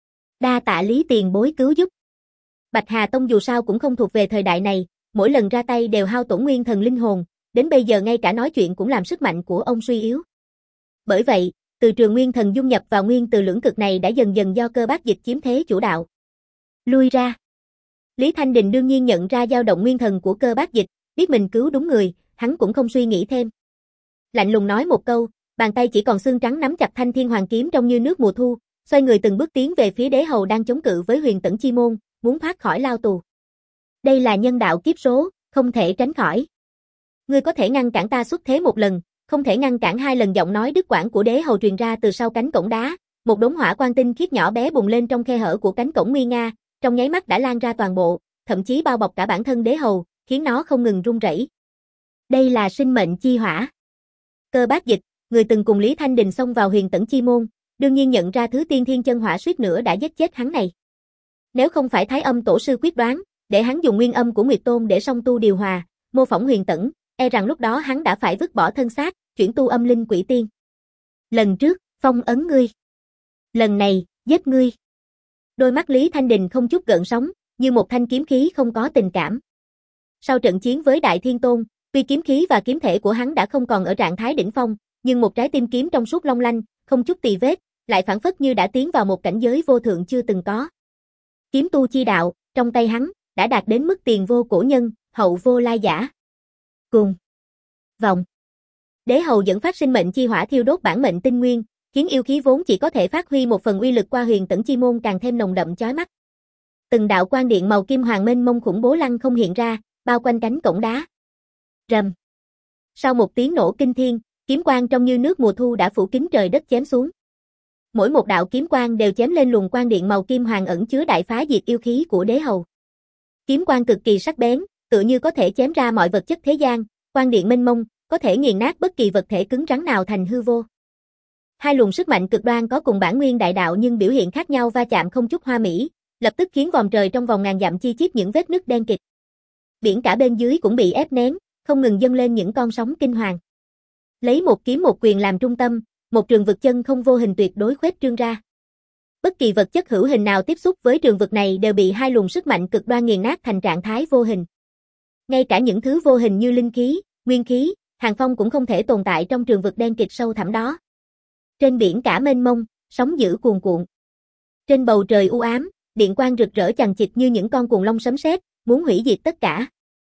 Đa tạ Lý tiền bối cứu giúp. Bạch Hà Tông dù sao cũng không thuộc về thời đại này, mỗi lần ra tay đều hao tổn nguyên thần linh hồn, đến bây giờ ngay cả nói chuyện cũng làm sức mạnh của ông suy yếu. Bởi vậy, từ trường nguyên thần dung nhập vào nguyên từ lưỡng cực này đã dần dần do Cơ Bác Dịch chiếm thế chủ đạo. Lui ra. Lý Thanh Đình đương nhiên nhận ra dao động nguyên thần của Cơ Bác Dịch, biết mình cứu đúng người, hắn cũng không suy nghĩ thêm. Lạnh lùng nói một câu, bàn tay chỉ còn xương trắng nắm chặt thanh thiên hoàng kiếm trông như nước mùa thu, xoay người từng bước tiến về phía Đế Hầu đang chống cự với Huyền Tẫn Chi Môn, muốn thoát khỏi lao tù. Đây là nhân đạo kiếp số, không thể tránh khỏi. Ngươi có thể ngăn cản ta xuất thế một lần, không thể ngăn cản hai lần. Giọng nói đứt quãng của Đế Hầu truyền ra từ sau cánh cổng đá, một đốm hỏa quang tinh khiết nhỏ bé bùng lên trong khe hở của cánh cổng nguy nga, trong nháy mắt đã lan ra toàn bộ, thậm chí bao bọc cả bản thân Đế Hầu, khiến nó không ngừng rung rẩy. Đây là sinh mệnh chi hỏa. Cơ Bác Dịch, người từng cùng Lý Thanh Đình xông vào Huyền Tẫn Chi Môn, đương nhiên nhận ra thứ tiên thiên chân hỏa suýt nữa đã giết chết hắn này. Nếu không phải Thái Âm Tổ sư quyết đoán, để hắn dùng nguyên âm của Nguyệt Tôn để song tu điều hòa, mô phỏng Huyền Tẫn, e rằng lúc đó hắn đã phải vứt bỏ thân xác, chuyển tu âm linh quỷ tiên. Lần trước, phong ấn ngươi. Lần này, giết ngươi. Đôi mắt Lý Thanh Đình không chút gợn sóng, như một thanh kiếm khí không có tình cảm. Sau trận chiến với Đại Thiên Tôn, tuy kiếm khí và kiếm thể của hắn đã không còn ở trạng thái đỉnh phong, nhưng một trái tim kiếm trong suốt long lanh, không chút tì vết, lại phảng phất như đã tiến vào một cảnh giới vô thượng chưa từng có. Kiếm tu chi đạo, trong tay hắn, đã đạt đến mức tiền vô cổ nhân, hậu vô lai giả. Cùng. Vòng. Đế Hầu dẫn phát sinh mệnh chi hỏa thiêu đốt bản mệnh tinh nguyên, khiến yêu khí vốn chỉ có thể phát huy một phần uy lực qua Huyền Tẫn Chi Môn càng thêm nồng đậm chói mắt. Từng đạo quang điện màu kim hoàng mênh mông khủng bố lăng không hiện ra, bao quanh cánh cổng đá. Rầm. Sau một tiếng nổ kinh thiên, kiếm quang trông như nước mùa thu đã phủ kín trời đất chém xuống. Mỗi một đạo kiếm quang đều chém lên luồng quang điện màu kim hoàng ẩn chứa đại phá diệt yêu khí của Đế Hầu. Kiếm quang cực kỳ sắc bén, tựa như có thể chém ra mọi vật chất thế gian, quang điện mênh mông, có thể nghiền nát bất kỳ vật thể cứng rắn nào thành hư vô. Hai luồng sức mạnh cực đoan có cùng bản nguyên đại đạo nhưng biểu hiện khác nhau va chạm không chút hoa mỹ, lập tức khiến vòm trời trong vòng ngàn dặm chi chít những vết nứt đen kịt. Biển cả bên dưới cũng bị ép nén, không ngừng dâng lên những con sóng kinh hoàng. Lấy một kiếm một quyền làm trung tâm, một trường vực chân không vô hình tuyệt đối khuếch trương ra. Bất kỳ vật chất hữu hình nào tiếp xúc với trường vực này đều bị hai luồng sức mạnh cực đoan nghiền nát thành trạng thái vô hình. Ngay cả những thứ vô hình như linh khí, nguyên khí, hàng phong cũng không thể tồn tại trong trường vực đen kịt sâu thẳm đó. Trên biển cả mênh mông, sóng dữ cuồn cuộn. Trên bầu trời u ám, điện quang rực rỡ chằng chịt như những con cuồng long sấm sét, muốn hủy diệt tất cả.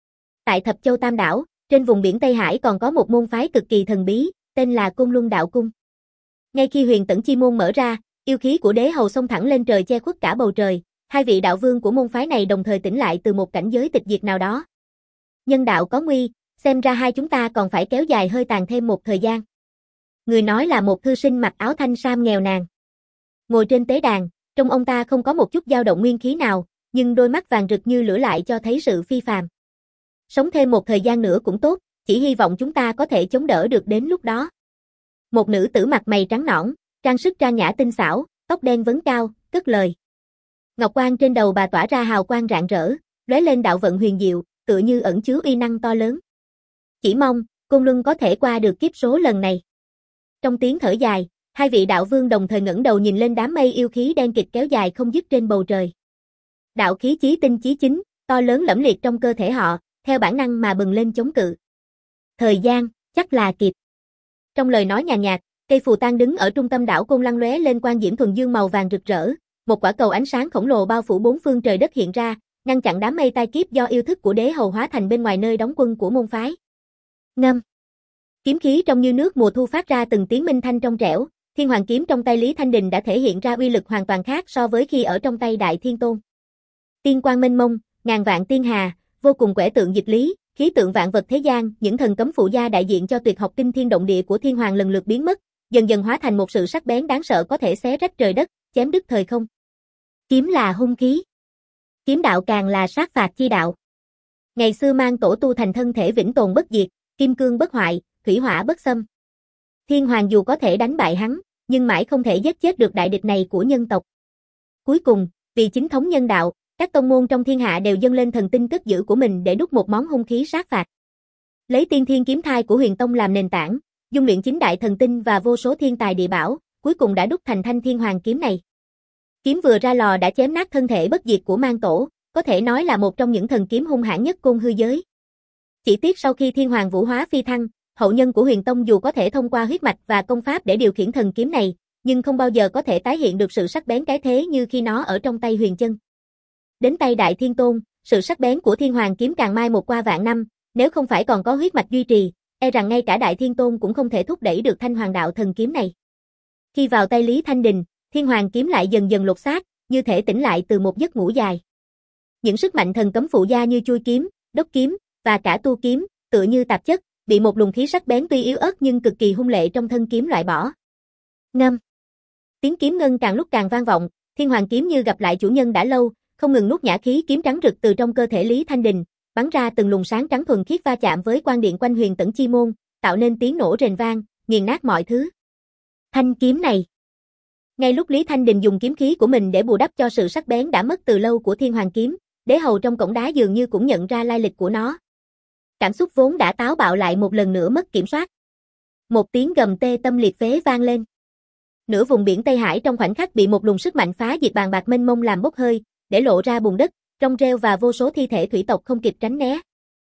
Tại Thập Châu Tam Đảo, trên vùng biển Tây Hải còn có một môn phái cực kỳ thần bí, tên là Côn Luân Đạo Cung. Ngay khi Huyền Tẫn Chi môn mở ra, yêu khí của đế hầu xông thẳng lên trời che khuất cả bầu trời, hai vị đạo vương của môn phái này đồng thời tỉnh lại từ một cảnh giới tịch diệt nào đó. Nhân đạo có nguy, xem ra hai chúng ta còn phải kéo dài hơi tàn thêm một thời gian. Người nói là một thư sinh mặc áo thanh sam nghèo nàn. Ngồi trên tế đàn, trong ông ta không có một chút dao động nguyên khí nào, nhưng đôi mắt vàng rực như lửa lại cho thấy sự phi phàm. Sống thêm một thời gian nữa cũng tốt, chỉ hy vọng chúng ta có thể chống đỡ được đến lúc đó. Một nữ tử mặt mày trắng nõn, trang sức trang nhã tinh xảo, tóc đen vấn cao, cất lời. Ngọc quan trên đầu bà tỏa ra hào quang rạng rỡ, lóe lên đạo vận huyền diệu, tựa như ẩn chứa uy năng to lớn. Chỉ mong, Côn Luân có thể qua được kiếp số lần này. Trong tiếng thở dài, hai vị đạo vương đồng thời ngẩng đầu nhìn lên đám mây yêu khí đen kịt kéo dài không dứt trên bầu trời. Đạo khí chí tinh chí chính, to lớn lẫm liệt trong cơ thể họ, theo bản năng mà bừng lên chống cự. Thời gian, chắc là kịp. Trong lời nói nhàn nhạt, cây phù tang đứng ở trung tâm đảo Côn lăng lóe lên quang diễm thuần dương màu vàng rực rỡ, một quả cầu ánh sáng khổng lồ bao phủ bốn phương trời đất hiện ra, ngăn chặn đám mây tai kiếp do yêu thức của đế hầu hóa thành bên ngoài nơi đóng quân của môn phái. Ngâm. Kiếm khí trong như nước mùa thu phát ra từng tiếng minh thanh trong trẻo, Thiên Hoàng kiếm trong tay Lý Thanh Đình đã thể hiện ra uy lực hoàn toàn khác so với khi ở trong tay Đại Thiên Tôn. Tiên quang mênh mông, ngàn vạn tiên hà, vô cùng quẻ tượng dịch lý, khí tượng vạn vật thế gian, những thần cấm phụ gia đại diện cho tuyệt học kinh thiên động địa của Thiên Hoàng lần lượt biến mất, dần dần hóa thành một sự sắc bén đáng sợ có thể xé rách trời đất, chém đứt thời không. Kiếm là hung khí. Kiếm đạo càng là sát phạt chi đạo. Ngày xưa Mang Tổ tu thành thân thể vĩnh tồn bất diệt, kim cương bất hoại, thủy hỏa bất xâm. Thiên Hoàng dù có thể đánh bại hắn, nhưng mãi không thể giết chết được đại địch này của nhân tộc. Cuối cùng, vì chính thống nhân đạo, các tông môn trong thiên hạ đều dâng lên thần tinh cất giữ của mình để đúc một món hung khí sát phạt. Lấy Tiên Thiên kiếm thai của Huyền Tông làm nền tảng, dung luyện chính đại thần tinh và vô số thiên tài địa bảo, cuối cùng đã đúc thành thanh Thiên Hoàng kiếm này. Kiếm vừa ra lò đã chém nát thân thể bất diệt của Mang Tổ, có thể nói là một trong những thần kiếm hung hãn nhất côn hư giới. Chỉ tiếc sau khi Thiên Hoàng vũ hóa phi thăng, hậu nhân của Huyền Tông dù có thể thông qua huyết mạch và công pháp để điều khiển thần kiếm này, nhưng không bao giờ có thể tái hiện được sự sắc bén cái thế như khi nó ở trong tay Huyền Chân. Đến tay Đại Thiên Tôn, sự sắc bén của Thiên Hoàng kiếm càng mai một qua vạn năm, nếu không phải còn có huyết mạch duy trì, e rằng ngay cả Đại Thiên Tôn cũng không thể thúc đẩy được Thanh Hoàng đạo thần kiếm này. Khi vào tay Lý Thanh Đình, Thiên Hoàng kiếm lại dần dần lột xác, như thể tỉnh lại từ một giấc ngủ dài. Những sức mạnh thần cấm phụ gia như chui kiếm, đốc kiếm và cả tu kiếm, tựa như tạp chất, bị một luồng khí sắc bén tuy yếu ớt nhưng cực kỳ hung lệ trong thân kiếm loại bỏ. Ngâm. Tiếng kiếm ngân càng lúc càng vang vọng, Thiên Hoàng kiếm như gặp lại chủ nhân đã lâu, không ngừng nuốt nhả khí kiếm trắng rực từ trong cơ thể Lý Thanh Đình, bắn ra từng luồng sáng trắng thuần khiết va chạm với quang điện quanh Huyền Tẫn chi môn, tạo nên tiếng nổ rền vang, nghiền nát mọi thứ. Thanh kiếm này. Ngay lúc Lý Thanh Đình dùng kiếm khí của mình để bù đắp cho sự sắc bén đã mất từ lâu của Thiên Hoàng kiếm, đế hầu trong cổng đá dường như cũng nhận ra lai lịch của nó. Cảm xúc vốn đã táo bạo lại một lần nữa mất kiểm soát. Một tiếng gầm tê tâm liệt phế vang lên. Nửa vùng biển Tây Hải trong khoảnh khắc bị một luồng sức mạnh phá diệt bàn bạc mênh mông làm bốc hơi, để lộ ra bùn đất, rong rêu và vô số thi thể thủy tộc không kịp tránh né.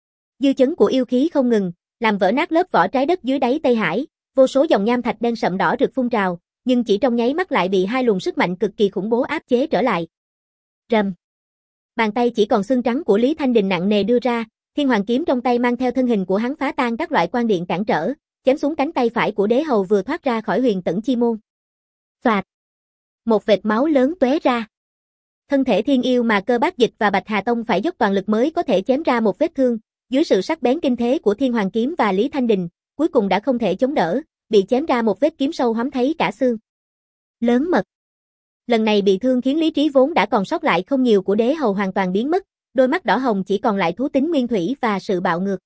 Dư chấn của yêu khí không ngừng, làm vỡ nát lớp vỏ trái đất dưới đáy Tây Hải, vô số dòng nham thạch đen sậm đỏ rực phun trào, nhưng chỉ trong nháy mắt lại bị hai luồng sức mạnh cực kỳ khủng bố áp chế trở lại. Rầm. Bàn tay chỉ còn xương trắng của Lý Thanh Đình nặng nề đưa ra, Thiên Hoàng kiếm trong tay mang theo thân hình của hắn phá tan các loại quan điện cản trở, chém xuống cánh tay phải của đế hầu vừa thoát ra khỏi Huyền Tẫn chi môn. Phạt. Một vệt máu lớn tóe ra. Thân thể thiên yêu mà Cơ Bác Dịch và Bạch Hà Tông phải dốc toàn lực mới có thể chém ra một vết thương, dưới sự sắc bén kinh thế của Thiên Hoàng kiếm và Lý Thanh Đình, cuối cùng đã không thể chống đỡ, bị chém ra một vết kiếm sâu hoắm thấy cả xương. Lớn mật. Lần này bị thương khiến lý trí vốn đã còn sót lại không nhiều của đế hầu hoàn toàn biến mất, đôi mắt đỏ hồng chỉ còn lại thú tính nguyên thủy và sự bạo ngược.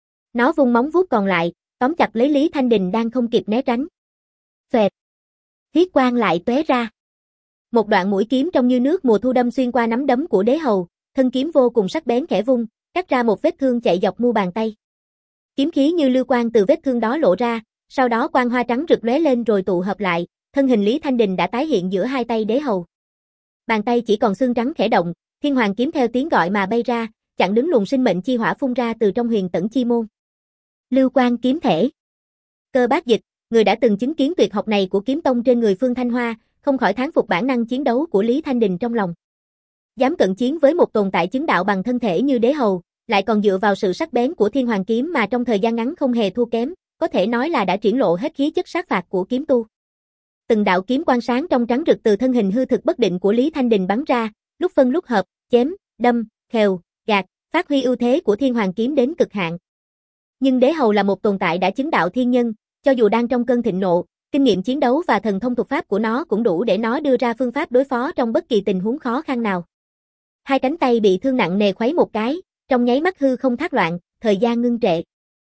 Nó vung móng vuốt còn lại, tóm chặt lấy Lý Thanh Đình đang không kịp né tránh. Phệt. Huyết quang lại tóe ra. Một đoạn mũi kiếm trông như nước mùa thu đâm xuyên qua nắm đấm của đế hầu, thân kiếm vô cùng sắc bén khẽ vung, cắt ra một vết thương chạy dọc mu bàn tay. Kiếm khí như lưu quang từ vết thương đó lộ ra, sau đó quang hoa trắng rực lóe lên rồi tụ hợp lại, thân hình Lý Thanh Đình đã tái hiện giữa hai tay đế hầu. Bàn tay chỉ còn xương trắng khẽ động, Thiên Hoàng kiếm theo tiếng gọi mà bay ra, chặn đứng luồng sinh mệnh chi hỏa phun ra từ trong Huyền Tẫn chi môn. Lưu quang kiếm thể. Cơ Bác Dịch, người đã từng chứng kiến tuyệt học này của kiếm tông trên người Phương Thanh Hoa, không khỏi thán phục bản năng chiến đấu của Lý Thanh Đình trong lòng. Dám cận chiến với một tồn tại chứng đạo bằng thân thể như đế hầu, lại còn dựa vào sự sắc bén của Thiên Hoàng kiếm mà trong thời gian ngắn không hề thua kém, có thể nói là đã triển lộ hết khí chất sát phạt của kiếm tu. Từng đạo kiếm quang sáng trong trắng rực từ thân hình hư thực bất định của Lý Thanh Đình bắn ra, lúc phân lúc hợp, chém, đâm, khều, gạt, phát huy ưu thế của Thiên Hoàng kiếm đến cực hạn. Nhưng Đế Hầu là một tồn tại đã chứng đạo thiên nhân, cho dù đang trong cơn thịnh nộ, kinh nghiệm chiến đấu và thần thông thuật pháp của nó cũng đủ để nó đưa ra phương pháp đối phó trong bất kỳ tình huống khó khăn nào. Hai cánh tay bị thương nặng nề khuấy một cái, trong nháy mắt hư không thác loạn, thời gian ngưng trệ.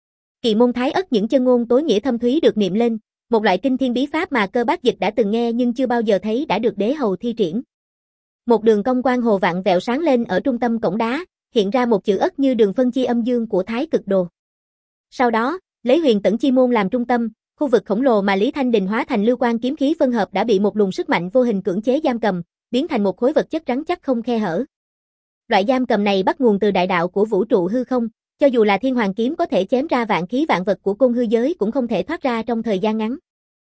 Kỳ môn thái ất những chân ngôn tối nghĩa thâm thúy được niệm lên, một loại kinh thiên bí pháp mà Cơ Bác Dịch đã từng nghe nhưng chưa bao giờ thấy đã được Đế Hầu thi triển. Một đường cong quang hồ vạn vẹo sáng lên ở trung tâm cổng đá, hiện ra một chữ ất như đường phân chia âm dương của Thái Cực Đồ. Sau đó, lấy Huyền Tẩn Chi môn làm trung tâm, khu vực khổng lồ mà Lý Thanh Đình hóa thành lưu quang kiếm khí phân hợp đã bị một luồng sức mạnh vô hình cưỡng chế giam cầm, biến thành một khối vật chất rắn chắc không khe hở. Loại giam cầm này bắt nguồn từ đại đạo của vũ trụ hư không, cho dù là Thiên Hoàng kiếm có thể chém ra vạn khí vạn vật của côn hư giới cũng không thể thoát ra trong thời gian ngắn.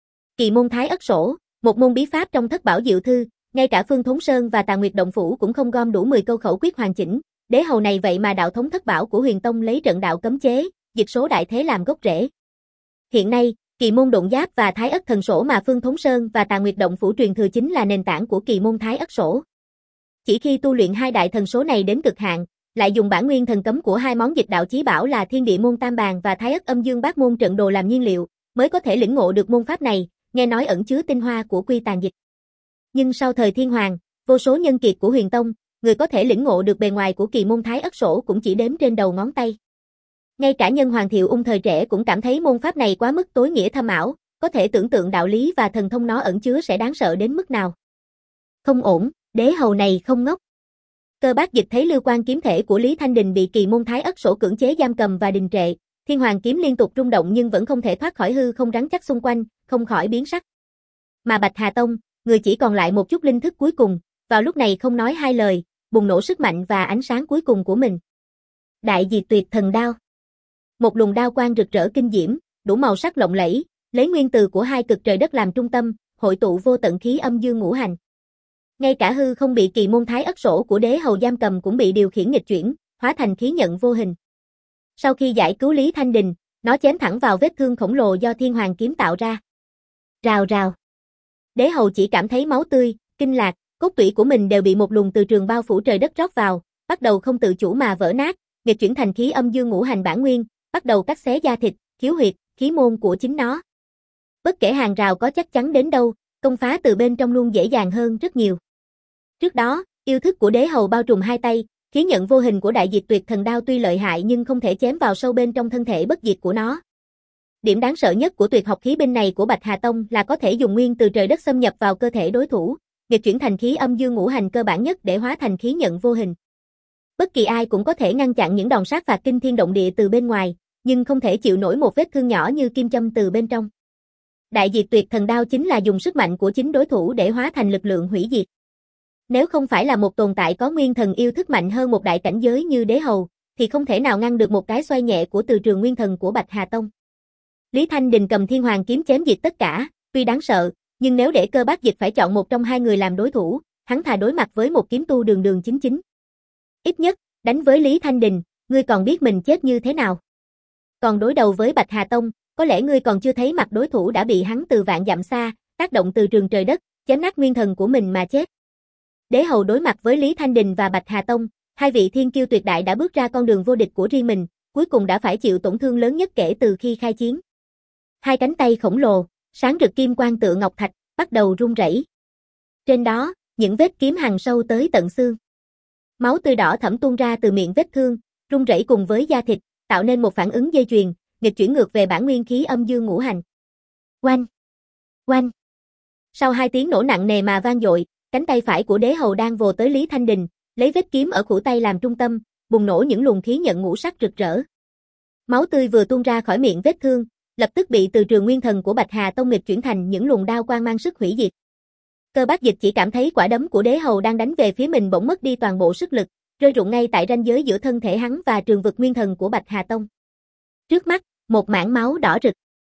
Kỳ môn Thái Ất Sổ, một môn bí pháp trong Thất Bảo Diệu Thư, ngay cả Phương Thốn Sơn và Tà Nguyệt Động Phủ cũng không gom đủ mười câu khẩu quyết hoàn chỉnh, Đế Hầu này vậy mà đạo thống thất bảo của Huyền Tông lấy trận đạo cấm chế, dịch số đại thế làm gốc rễ. Hiện nay, Kỳ môn Độn Giáp và Thái Ất Thần Sổ mà Phương Thốn Sơn và Tà Nguyệt Động Phủ truyền thừa chính là nền tảng của Kỳ môn Thái Ất Sổ. Chỉ khi tu luyện hai đại thần số này đến cực hạn, lại dùng bản nguyên thần cấm của hai món dịch đạo chí bảo là Thiên Địa môn Tam Bàn và Thái Ất Âm Dương Bát môn trận đồ làm nhiên liệu, mới có thể lĩnh ngộ được môn pháp này, nghe nói ẩn chứa tinh hoa của Quy Tàn dịch. Nhưng sau thời Thiên Hoàng, vô số nhân kiệt của Huyền Tông, người có thể lĩnh ngộ được bề ngoài của Kỳ môn Thái Ất Sổ cũng chỉ đếm trên đầu ngón tay. Ngay cả Nhân Hoàng Thiệu Ung thời trẻ cũng cảm thấy môn pháp này quá mức tối nghĩa thâm ảo, có thể tưởng tượng đạo lý và thần thông nó ẩn chứa sẽ đáng sợ đến mức nào. Không ổn, Đế Hầu này không ngốc. Cơ Bác Dịch thấy lưu quan kiếm thể của Lý Thanh Đình bị Kỳ môn Thái Ất Sổ cưỡng chế giam cầm và đình trệ, Thiên Hoàng kiếm liên tục rung động nhưng vẫn không thể thoát khỏi hư không rắn chắc xung quanh, không khỏi biến sắc. Mà Bạch Hà Tông, người chỉ còn lại một chút linh thức cuối cùng, vào lúc này không nói hai lời, bùng nổ sức mạnh và ánh sáng cuối cùng của mình. Đại Diệt Tuyệt Thần Đao. Một luồng đao quang rực rỡ kinh diễm, đủ màu sắc lộng lẫy, lấy nguyên từ của hai cực trời đất làm trung tâm, hội tụ vô tận khí âm dương ngũ hành. Ngay cả hư không bị Kỳ môn Thái Ất Sổ của Đế Hầu giam cầm cũng bị điều khiển nghịch chuyển, hóa thành khí nhận vô hình. Sau khi giải cứu Lý Thanh Đình, nó chém thẳng vào vết thương khổng lồ do Thiên Hoàng kiếm tạo ra. Rào rào. Đế Hầu chỉ cảm thấy máu tươi, kinh lạc, cốt tủy của mình đều bị một luồng từ trường bao phủ trời đất rót vào, bắt đầu không tự chủ mà vỡ nát, nghịch chuyển thành khí âm dương ngũ hành bản nguyên, bắt đầu cắt xé da thịt, khiếu huyệt, khí môn của chính nó. Bất kể hàng rào có chắc chắn đến đâu, công phá từ bên trong luôn dễ dàng hơn rất nhiều. Trước đó, yêu thức của Đế Hầu bao trùm hai tay, khí nhận vô hình của Đại Diệt Tuyệt Thần Đao tuy lợi hại nhưng không thể chém vào sâu bên trong thân thể bất diệt của nó. Điểm đáng sợ nhất của tuyệt học khí binh này của Bạch Hà Tông là có thể dùng nguyên từ trời đất xâm nhập vào cơ thể đối thủ, nghịch chuyển thành khí âm dương ngũ hành cơ bản nhất để hóa thành khí nhận vô hình. Bất kỳ ai cũng có thể ngăn chặn những đòn sát phạt kinh thiên động địa từ bên ngoài, nhưng không thể chịu nổi một vết thương nhỏ như kim châm từ bên trong. Đại Diệt Tuyệt Thần Đao chính là dùng sức mạnh của chính đối thủ để hóa thành lực lượng hủy diệt. Nếu không phải là một tồn tại có nguyên thần yêu thức mạnh hơn một đại cảnh giới như Đế Hầu, thì không thể nào ngăn được một cái xoay nhẹ của từ trường nguyên thần của Bạch Hà Tông. Lý Thanh Đình cầm Thiên Hoàng kiếm chém diệt tất cả, tuy đáng sợ, nhưng nếu để Cơ Bác Dịch phải chọn một trong hai người làm đối thủ, hắn thà đối mặt với một kiếm tu đường đường chính chính. Ít nhất, đánh với Lý Thanh Đình, ngươi còn biết mình chết như thế nào. Còn đối đầu với Bạch Hà Tông, có lẽ ngươi còn chưa thấy mặt đối thủ đã bị hắn từ vạn dặm xa, tác động từ trường trời đất, chém nát nguyên thần của mình mà chết. Đế Hầu đối mặt với Lý Thanh Đình và Bạch Hà Tông, hai vị thiên kiêu tuyệt đại đã bước ra con đường vô địch của riêng mình, cuối cùng đã phải chịu tổn thương lớn nhất kể từ khi khai chiến. Hai cánh tay khổng lồ, sáng rực kim quang tựa ngọc thạch, bắt đầu rung rẩy. Trên đó, những vết kiếm hằn sâu tới tận xương. Máu tươi đỏ thẫm tuôn ra từ miệng vết thương, rung rẩy cùng với da thịt, tạo nên một phản ứng dây chuyền, nghịch chuyển ngược về bản nguyên khí âm dương ngũ hành. Oanh! Oanh! Sau hai tiếng nổ nặng nề mà vang dội, cánh tay phải của Đế Hầu đang vồ tới Lý Thanh Đình, lấy vết kiếm ở khuỷu tay làm trung tâm, bùng nổ những luồng khí nhận ngũ sắc rực rỡ. Máu tươi vừa tuôn ra khỏi miệng vết thương, lập tức bị từ trường nguyên thần của Bạch Hà Tông nghịch chuyển thành những luồng đao quang mang sức hủy diệt. Cơ Bác Dịch chỉ cảm thấy quả đấm của Đế Hầu đang đánh về phía mình bỗng mất đi toàn bộ sức lực, rơi rụng ngay tại ranh giới giữa thân thể hắn và trường vực nguyên thần của Bạch Hà Tông. Trước mắt, một mảng máu đỏ rực.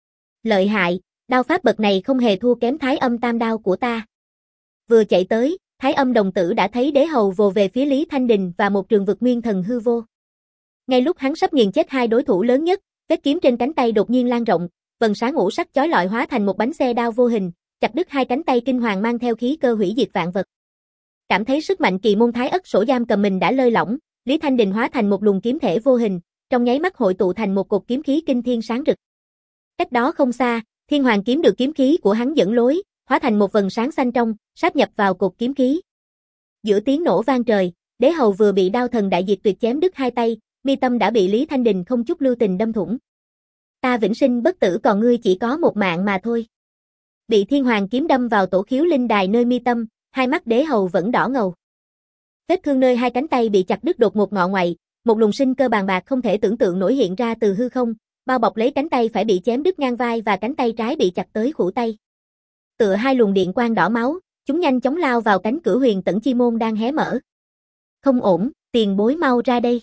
Lợi hại, đao pháp bậc này không hề thua kém Thái Âm Tam Đao của ta. Vừa chạy tới, Thái Âm đồng tử đã thấy Đế Hầu vồ về phía Lý Thanh Đình và một trường vực nguyên thần hư vô. Ngay lúc hắn sắp nghiền chết hai đối thủ lớn nhất, vết kiếm trên cánh tay đột nhiên lan rộng, vầng sáng ngũ sắc chói lọi hóa thành một bánh xe đao vô hình, chặt đứt hai cánh tay kinh hoàng mang theo khí cơ hủy diệt vạn vật. Cảm thấy sức mạnh kỳ môn thái ất sổ giam cầm mình đã lơi lỏng, Lý Thanh Đình hóa thành một luồng kiếm thể vô hình, trong nháy mắt hội tụ thành một cột kiếm khí kinh thiên sáng rực. Cách đó không xa, Thiên Hoàng kiếm được kiếm khí của hắn dẫn lối, hóa thành một vầng sáng xanh trong, sáp nhập vào cột kiếm khí. Giữa tiếng nổ vang trời, Đế Hầu vừa bị đao thần đại diệt tuyệt chém đứt hai tay, mi tâm đã bị Lý Thanh Đình không chút lưu tình đâm thủng. Ta vĩnh sinh bất tử còn ngươi chỉ có một mạng mà thôi. Bị Thiên Hoàng kiếm đâm vào tổ khiếu linh đài nơi mi tâm, hai mắt Đế Hầu vẫn đỏ ngầu. Vết thương nơi hai cánh tay bị chặt đứt đột ngột ngọ ngoại, một luồng sinh cơ bàn bạc không thể tưởng tượng nổi hiện ra từ hư không, bao bọc lấy cánh tay phải bị chém đứt ngang vai và cánh tay trái bị chặt tới khuỷu tay. Tựa hai luồng điện quang đỏ máu, chúng nhanh chóng lao vào cánh cửa huyền tẫn chi môn đang hé mở. Không ổn, tiền bối mau ra đây.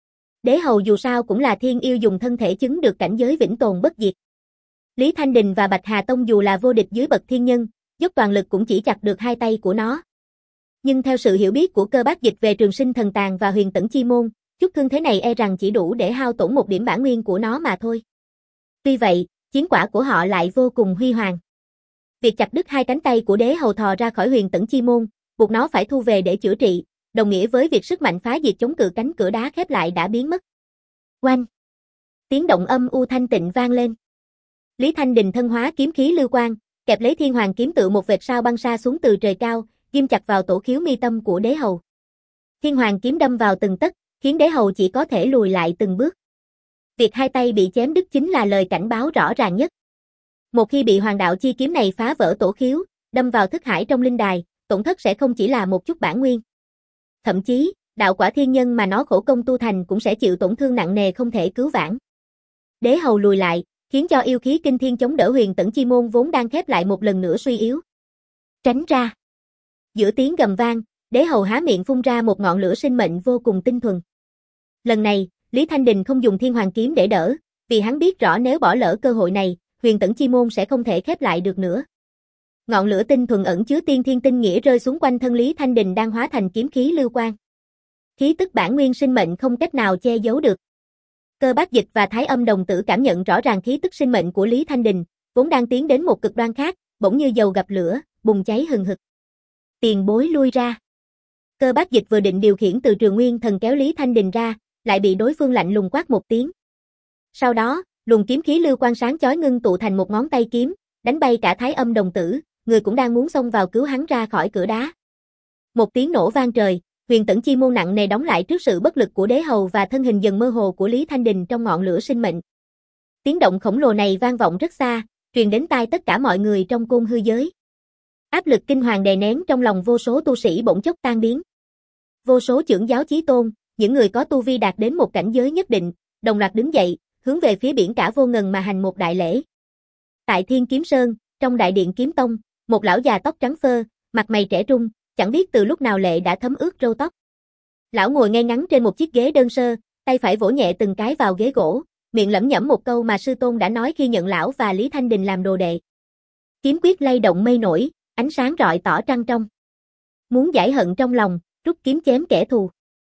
Đế Hầu dù sao cũng là thiên yêu dùng thân thể chứng được cảnh giới vĩnh tồn bất diệt. Lý Thanh Đình và Bạch Hà Tông dù là vô địch dưới bậc thiên nhân, dốc toàn lực cũng chỉ chặt được hai tay của nó. Nhưng theo sự hiểu biết của Cơ Bác Dịch về Trường Sinh Thần Tàn và Huyền Tẫn Chi Môn, chút thương thế này e rằng chỉ đủ để hao tổn một điểm bản nguyên của nó mà thôi. Tuy vậy, chiến quả của họ lại vô cùng huy hoàng. Việc chặt đứt hai cánh tay của Đế Hầu thò ra khỏi Huyền Tẫn Chi Môn, buộc nó phải thu về để chữa trị, đồng nghĩa với việc sức mạnh phá diệt chống cự cánh cửa đá khép lại đã biến mất. Oanh! Tiếng động âm u thanh tịnh vang lên. Lý Thanh Đình thân hóa kiếm khí lưu quang, kẹp lấy Thiên Hoàng kiếm tự một vệt sao băng sa xuống từ trời cao, ghim chặt vào tổ khiếu mi tâm của Đế Hầu. Thiên Hoàng kiếm đâm vào từng tấc, khiến Đế Hầu chỉ có thể lùi lại từng bước. Việc hai tay bị chém đứt chính là lời cảnh báo rõ ràng nhất. Một khi bị Hoàng đạo chi kiếm này phá vỡ tổ khiếu, đâm vào thức hải trong linh đài, tổn thất sẽ không chỉ là một chút bản nguyên. Thậm chí, đạo quả thiên nhân mà nó khổ công tu thành cũng sẽ chịu tổn thương nặng nề không thể cứu vãn. Đế Hầu lùi lại, khiến cho yêu khí kinh thiên chống đỡ Huyền Tẫn Chi Môn vốn đang khép lại một lần nữa suy yếu. Tránh ra! Giữa tiếng gầm vang, Đế Hầu há miệng phun ra một ngọn lửa sinh mệnh vô cùng tinh thuần. Lần này, Lý Thanh Đình không dùng Thiên Hoàng kiếm để đỡ, vì hắn biết rõ nếu bỏ lỡ cơ hội này, Huyền Tẫn Chi Môn sẽ không thể khép lại được nữa. Ngọn lửa tinh thuần ẩn chứa tiên thiên tinh nghĩa rơi xuống quanh thân Lý Thanh Đình đang hóa thành kiếm khí lưu quang. Khí tức bản nguyên sinh mệnh không cách nào che giấu được. Cơ Bác Dịch và Thái Âm đồng tử cảm nhận rõ ràng khí tức sinh mệnh của Lý Thanh Đình, vốn đang tiến đến một cực đoan khác, bỗng như dầu gặp lửa, bùng cháy hừng hực. Tiền bối lui ra. Cơ Bác Dịch vừa định điều khiển từ Trường Nguyên Thần kéo Lý Thanh Đình ra, lại bị đối phương lạnh lùng quát một tiếng. Sau đó, luồng kiếm khí lưu quang sáng chói ngưng tụ thành một ngón tay kiếm, đánh bay cả Thái Âm đồng tử, người cũng đang muốn xông vào cứu hắn ra khỏi cửa đá. Một tiếng nổ vang trời, Huyền Tẫn Chi Môn nặng nề đóng lại trước sự bất lực của Đế Hầu và thân hình dần mơ hồ của Lý Thanh Đình trong ngọn lửa sinh mệnh. Tiếng động khổng lồ này vang vọng rất xa, truyền đến tai tất cả mọi người trong côn hư giới. Áp lực kinh hoàng đè nén trong lòng vô số tu sĩ bỗng chốc tan biến. Vô số trưởng giáo chí tôn, những người có tu vi đạt đến một cảnh giới nhất định, đồng loạt đứng dậy, hướng về phía biển cả vô ngần mà hành một đại lễ. Tại Thiên Kiếm Sơn, trong đại điện Kiếm Tông, một lão già tóc trắng phơ, mặt mày trẻ trung, chẳng biết từ lúc nào lệ đã thấm ướt râu tóc. Lão ngồi ngay ngắn trên một chiếc ghế đơn sơ, tay phải vỗ nhẹ từng cái vào ghế gỗ, miệng lẩm nhẩm một câu mà sư tôn đã nói khi nhận lão và Lý Thanh Đình làm đồ đệ. Kiếm quyết lay động mây nổi, ánh sáng rọi tỏ trăng trong. Muốn giải hận trong lòng, rút kiếm chém kẻ thù.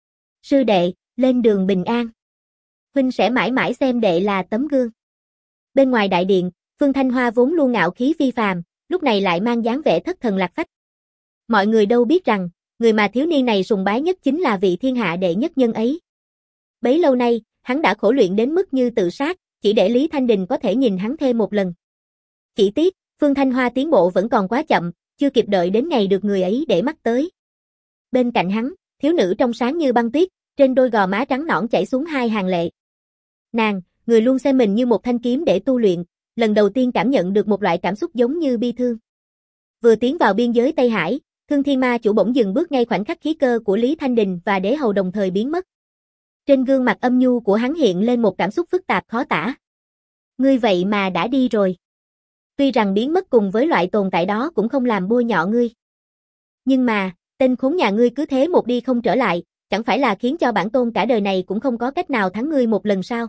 Sư đệ, lên đường bình an. Huynh sẽ mãi mãi xem đệ là tấm gương. Bên ngoài đại điện, Phương Thanh Hoa vốn luôn ngạo khí phi phàm, lúc này lại mang dáng vẻ thất thần lạc phách. Mọi người đâu biết rằng, người mà thiếu niên này sùng bái nhất chính là vị thiên hạ đệ nhất nhân ấy. Bấy lâu nay, hắn đã khổ luyện đến mức như tự sát, chỉ để Lý Thanh Đình có thể nhìn hắn thêm một lần. Chỉ tiếc, Phương Thanh Hoa tiến bộ vẫn còn quá chậm, chưa kịp đợi đến ngày được người ấy để mắt tới. Bên cạnh hắn, thiếu nữ trong sáng như băng tuyết, trên đôi gò má trắng nõn chảy xuống hai hàng lệ. Nàng, người luôn xem mình như một thanh kiếm để tu luyện, lần đầu tiên cảm nhận được một loại cảm xúc giống như bi thương. Vừa tiến vào biên giới Tây Hải, Thương Thiên Ma chủ bỗng dừng bước ngay khoảnh khắc khí cơ của Lý Thanh Đình và Đế Hầu đồng thời biến mất. Trên gương mặt âm nhu của hắn hiện lên một cảm xúc phức tạp khó tả. Ngươi vậy mà đã đi rồi. Tuy rằng biến mất cùng với loại tồn tại đó cũng không làm bôi nhọ ngươi. Nhưng mà, tên khốn nhà ngươi cứ thế một đi không trở lại, chẳng phải là khiến cho bản tôn cả đời này cũng không có cách nào thắng ngươi một lần sao?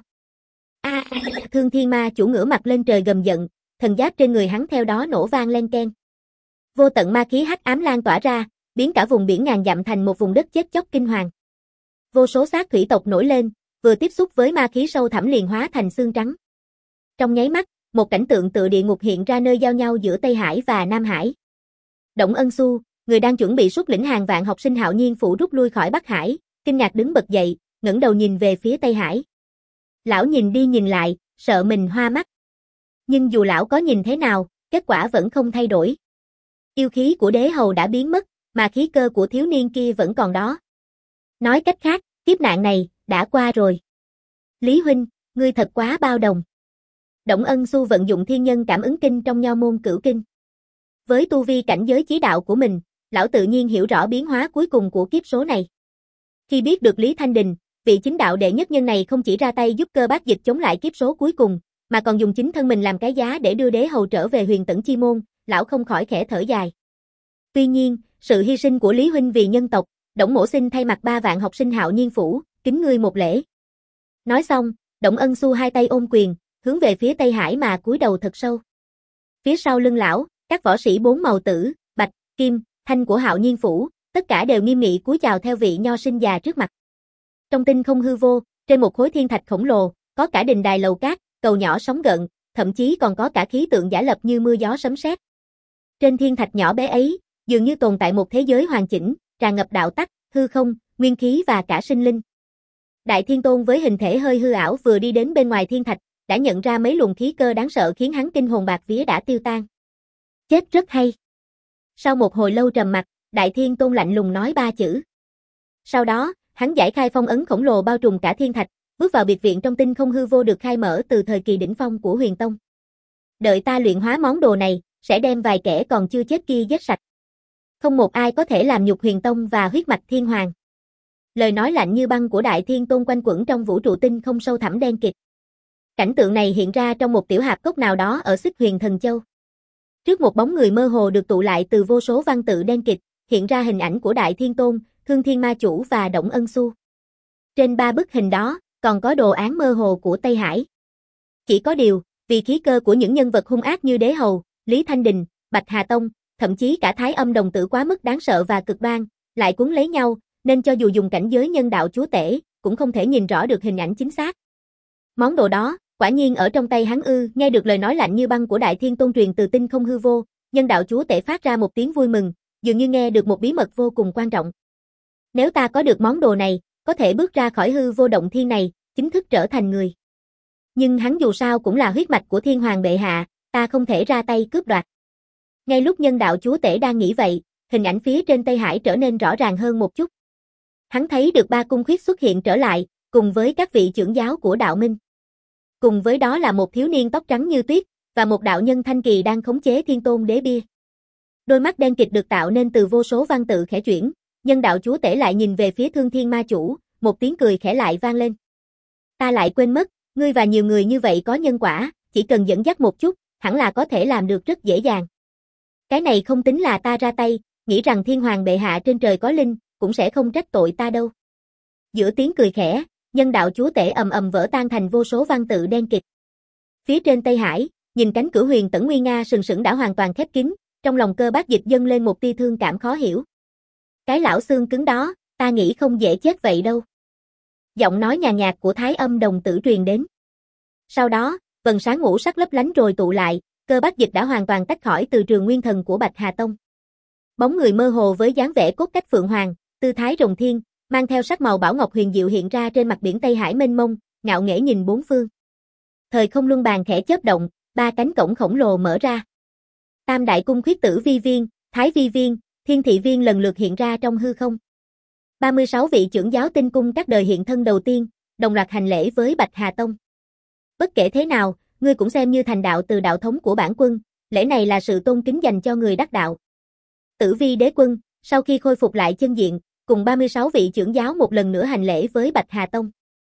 A, à, Thương Thiên Ma chủ ngửa mặt lên trời gầm giận, thần giáp trên người hắn theo đó nổ vang len keng. Vô tận ma khí hắc ám lan tỏa ra, biến cả vùng biển ngàn dặm thành một vùng đất chết chóc kinh hoàng. Vô số xác thủy tộc nổi lên, vừa tiếp xúc với ma khí sâu thẳm liền hóa thành xương trắng. Trong nháy mắt, một cảnh tượng tựa địa ngục hiện ra nơi giao nhau giữa Tây Hải và Nam Hải. Đổng Ân Xu, người đang chuẩn bị xuất lĩnh hàng vạn học sinh Hạo Nhiên phủ rút lui khỏi Bắc Hải, kinh ngạc đứng bật dậy, ngẩng đầu nhìn về phía Tây Hải. Lão nhìn đi nhìn lại, sợ mình hoa mắt. Nhưng dù lão có nhìn thế nào, kết quả vẫn không thay đổi. Yêu khí của đế hầu đã biến mất, mà khí cơ của thiếu niên kia vẫn còn đó. Nói cách khác, kiếp nạn này đã qua rồi. Lý huynh, ngươi thật quá bao đồng. Đổng Ân Xu vận dụng thiên nhân cảm ứng kinh trong nho môn cửu kinh. Với tu vi cảnh giới chí đạo của mình, lão tự nhiên hiểu rõ biến hóa cuối cùng của kiếp số này. Khi biết được Lý Thanh Đình, vị chính đạo đệ nhất nhân này không chỉ ra tay giúp Cơ Bác Dịch chống lại kiếp số cuối cùng, mà còn dùng chính thân mình làm cái giá để đưa đế hầu trở về Huyền Tẫn Chi môn, lão không khỏi khẽ thở dài. Tuy nhiên, sự hy sinh của Lý huynh vì nhân tộc, Đổng mỗ xin thay mặt ba vạn học sinh Hạo Nhiên phủ, kính ngươi một lễ. Nói xong, Đổng Ân Xu hai tay ôm quyền, hướng về phía Tây Hải mà cúi đầu thật sâu. Phía sau lưng lão, các võ sĩ bốn màu tử, bạch, kim, thanh của Hạo Nhiên phủ, tất cả đều nghiêm nghị cúi chào theo vị nho sinh già trước mặt. Trong tinh không hư vô, trên một khối thiên thạch khổng lồ, có cả đình đài lầu cát, cầu nhỏ sóng gợn, thậm chí còn có cả khí tượng giả lập như mưa gió sấm sét. Trên thiên thạch nhỏ bé ấy, dường như tồn tại một thế giới hoàn chỉnh, tràn ngập đạo tắc, hư không, nguyên khí và cả sinh linh. Đại Thiên Tôn với hình thể hơi hư ảo vừa đi đến bên ngoài thiên thạch, đã nhận ra mấy luồng khí cơ đáng sợ khiến hắn kinh hồn bạt vía đã tiêu tan. Chết rất hay. Sau một hồi lâu trầm mặc, Đại Thiên Tôn lạnh lùng nói ba chữ. Sau đó, hắn giải khai phong ấn khổng lồ bao trùm cả thiên thạch, bước vào biệt viện trong tinh không hư vô được khai mở từ thời kỳ đỉnh phong của Huyền Tông. Đợi ta luyện hóa món đồ này, sẽ đem vài kẻ còn chưa chết kia giết sạch. Không một ai có thể làm nhục Huyền Tông và huyết mạch thiên hoàng. Lời nói lạnh như băng của Đại Thiên Tôn quanh quẩn trong vũ trụ tinh không sâu thẳm đen kịt. Cảnh tượng này hiện ra trong một tiểu hạp cốc nào đó ở Xích Huyền Thần Châu. Trước một bóng người mơ hồ được tụ lại từ vô số văn tự đen kịt, hiện ra hình ảnh của Đại Thiên Tôn, Thương Thiên Ma Chủ và Đổng Ân Xu. Trên ba bức hình đó, còn có đồ án mơ hồ của Tây Hải. Chỉ có điều, vì khí cơ của những nhân vật hung ác như Đế Hầu, Lý Thanh Đình, Bạch Hà Tông, thậm chí cả Thái Âm Đồng Tử quá mức đáng sợ và cực đoan, lại cuốn lấy nhau, nên cho dù dùng cảnh giới nhân đạo chúa tể, cũng không thể nhìn rõ được hình ảnh chính xác. Món đồ đó, quả nhiên ở trong tay hắn ư. Nghe được lời nói lạnh như băng của Đại Thiên Tôn truyền từ tinh không hư vô, nhân đạo chúa tể phát ra một tiếng vui mừng, dường như nghe được một bí mật vô cùng quan trọng. Nếu ta có được món đồ này, có thể bước ra khỏi hư vô động thiên này, chính thức trở thành người. Nhưng hắn dù sao cũng là huyết mạch của thiên hoàng bệ hạ, ta không thể ra tay cướp đoạt. Ngay lúc nhân đạo chúa tể đang nghĩ vậy, hình ảnh phía trên Tây Hải trở nên rõ ràng hơn một chút. Hắn thấy được ba cung khuyết xuất hiện trở lại, cùng với các vị trưởng giáo của đạo minh. Cùng với đó là một thiếu niên tóc trắng như tuyết, và một đạo nhân thanh kỳ đang khống chế thiên tôn đế bia. Đôi mắt đen kịt được tạo nên từ vô số văn tự khẽ chuyển, nhân đạo chúa tể lại nhìn về phía Thương Thiên Ma Chủ, một tiếng cười khẽ lại vang lên. Ta lại quên mất, ngươi và nhiều người như vậy có nhân quả, chỉ cần dẫn dắt một chút, hẳn là có thể làm được rất dễ dàng. Cái này không tính là ta ra tay, nghĩ rằng thiên hoàng bệ hạ trên trời có linh, cũng sẽ không trách tội ta đâu. Giữa tiếng cười khẽ, nhân đạo chúa tể ầm ầm vỡ tan thành vô số văn tự đen kịt. Phía trên Tây Hải, nhìn cánh cửa Huyền Tẫn nguy nga sừng sững đã hoàn toàn khép kín, trong lòng Cơ Bác Dịch dâng lên một tia thương cảm khó hiểu. Cái lão xương cứng đó, ta nghĩ không dễ chết vậy đâu. Giọng nói nhàn nhạt của Thái Âm Đồng Tử truyền đến. Sau đó, vầng sáng ngũ sắc lấp lánh rồi tụ lại, Cơ Bác Dịch đã hoàn toàn tách khỏi từ trường nguyên thần của Bạch Hà Tông. Bóng người mơ hồ với dáng vẻ cốt cách phượng hoàng, tư thái rồng thiên, mang theo sắc màu bảo ngọc huyền diệu hiện ra trên mặt biển Tây Hải mênh mông, ngạo nghễ nhìn bốn phương. Thời không luân bàn khẽ chớp động, ba cánh cổng khổng lồ mở ra. Tam đại cung khuyết tử vi viên, thái vi viên, thiên thị viên lần lượt hiện ra trong hư không. ba mươi sáu vị trưởng giáo tinh cung các đời hiện thân đầu tiên, đồng loạt hành lễ với Bạch Hà Tông. Bất kể thế nào, ngươi cũng xem như thành đạo từ đạo thống của bản quân, lễ này là sự tôn kính dành cho người đắc đạo. Tử vi đế quân, sau khi khôi phục lại chân diện, cùng ba mươi sáu vị trưởng giáo một lần nữa hành lễ với Bạch Hà Tông.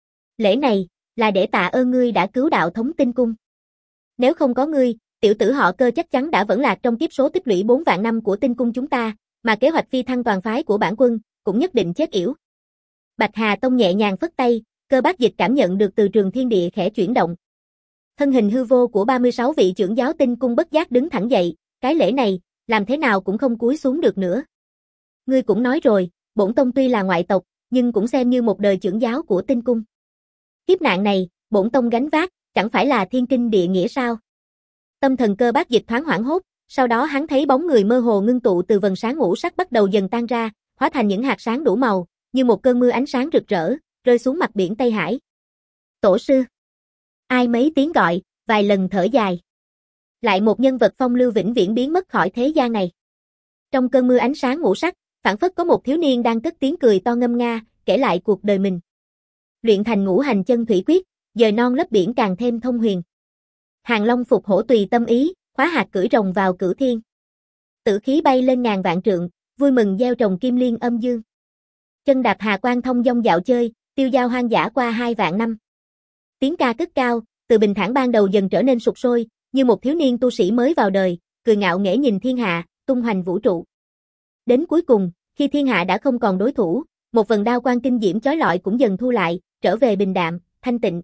Lễ này, là để tạ ơn ngươi đã cứu đạo thống tinh cung. Nếu không có ngươi, tiểu tử họ Cơ chắc chắn đã vẫn lạc trong kiếp số tích lũy bốn vạn năm của tinh cung chúng ta, mà kế hoạch phi thăng toàn phái của bản quân, cũng nhất định chết yểu. Bạch Hà Tông nhẹ nhàng phất tay, Cơ Bác Dịch cảm nhận được từ trường thiên địa khẽ chuyển động. Thân hình hư vô của ba mươi sáu vị trưởng giáo tinh cung bất giác đứng thẳng dậy, cái lễ này, làm thế nào cũng không cúi xuống được nữa. Ngươi cũng nói rồi, bổn tông tuy là ngoại tộc, nhưng cũng xem như một đời trưởng giáo của tinh cung. Kiếp nạn này, bổn tông gánh vác, chẳng phải là thiên kinh địa nghĩa sao? Tâm thần Cơ Bác Dịch thoáng hoảng hốt, sau đó hắn thấy bóng người mơ hồ ngưng tụ từ vầng sáng ngũ sắc bắt đầu dần tan ra, hóa thành những hạt sáng đủ màu, như một cơn mưa ánh sáng rực rỡ, rơi xuống mặt biển Tây Hải. Tổ sư. Ai mấy tiếng gọi, vài lần thở dài. Lại một nhân vật phong lưu vĩnh viễn biến mất khỏi thế gian này. Trong cơn mưa ánh sáng ngũ sắc, phảng phất có một thiếu niên đang cất tiếng cười to ngâm nga, kể lại cuộc đời mình. Luyện thành ngũ hành chân thủy quyết, dời non lấp biển càng thêm thông huyền. Hàng Long phục hổ tùy tâm ý, khóa hạt cưỡi rồng vào cửu thiên. Tử khí bay lên ngàn vạn trượng, vui mừng gieo trồng kim liên âm dương. Chân đạp hà quang thông dong dạo chơi, tiêu dao hoang dã qua hai vạn năm. Tiếng ca cất cao, từ bình thản ban đầu dần trở nên sục sôi, như một thiếu niên tu sĩ mới vào đời, cười ngạo nghễ nhìn thiên hạ, tung hoành vũ trụ. Đến cuối cùng, khi thiên hạ đã không còn đối thủ, một vần đao quang kinh diễm chói lọi cũng dần thu lại, trở về bình đạm, thanh tịnh.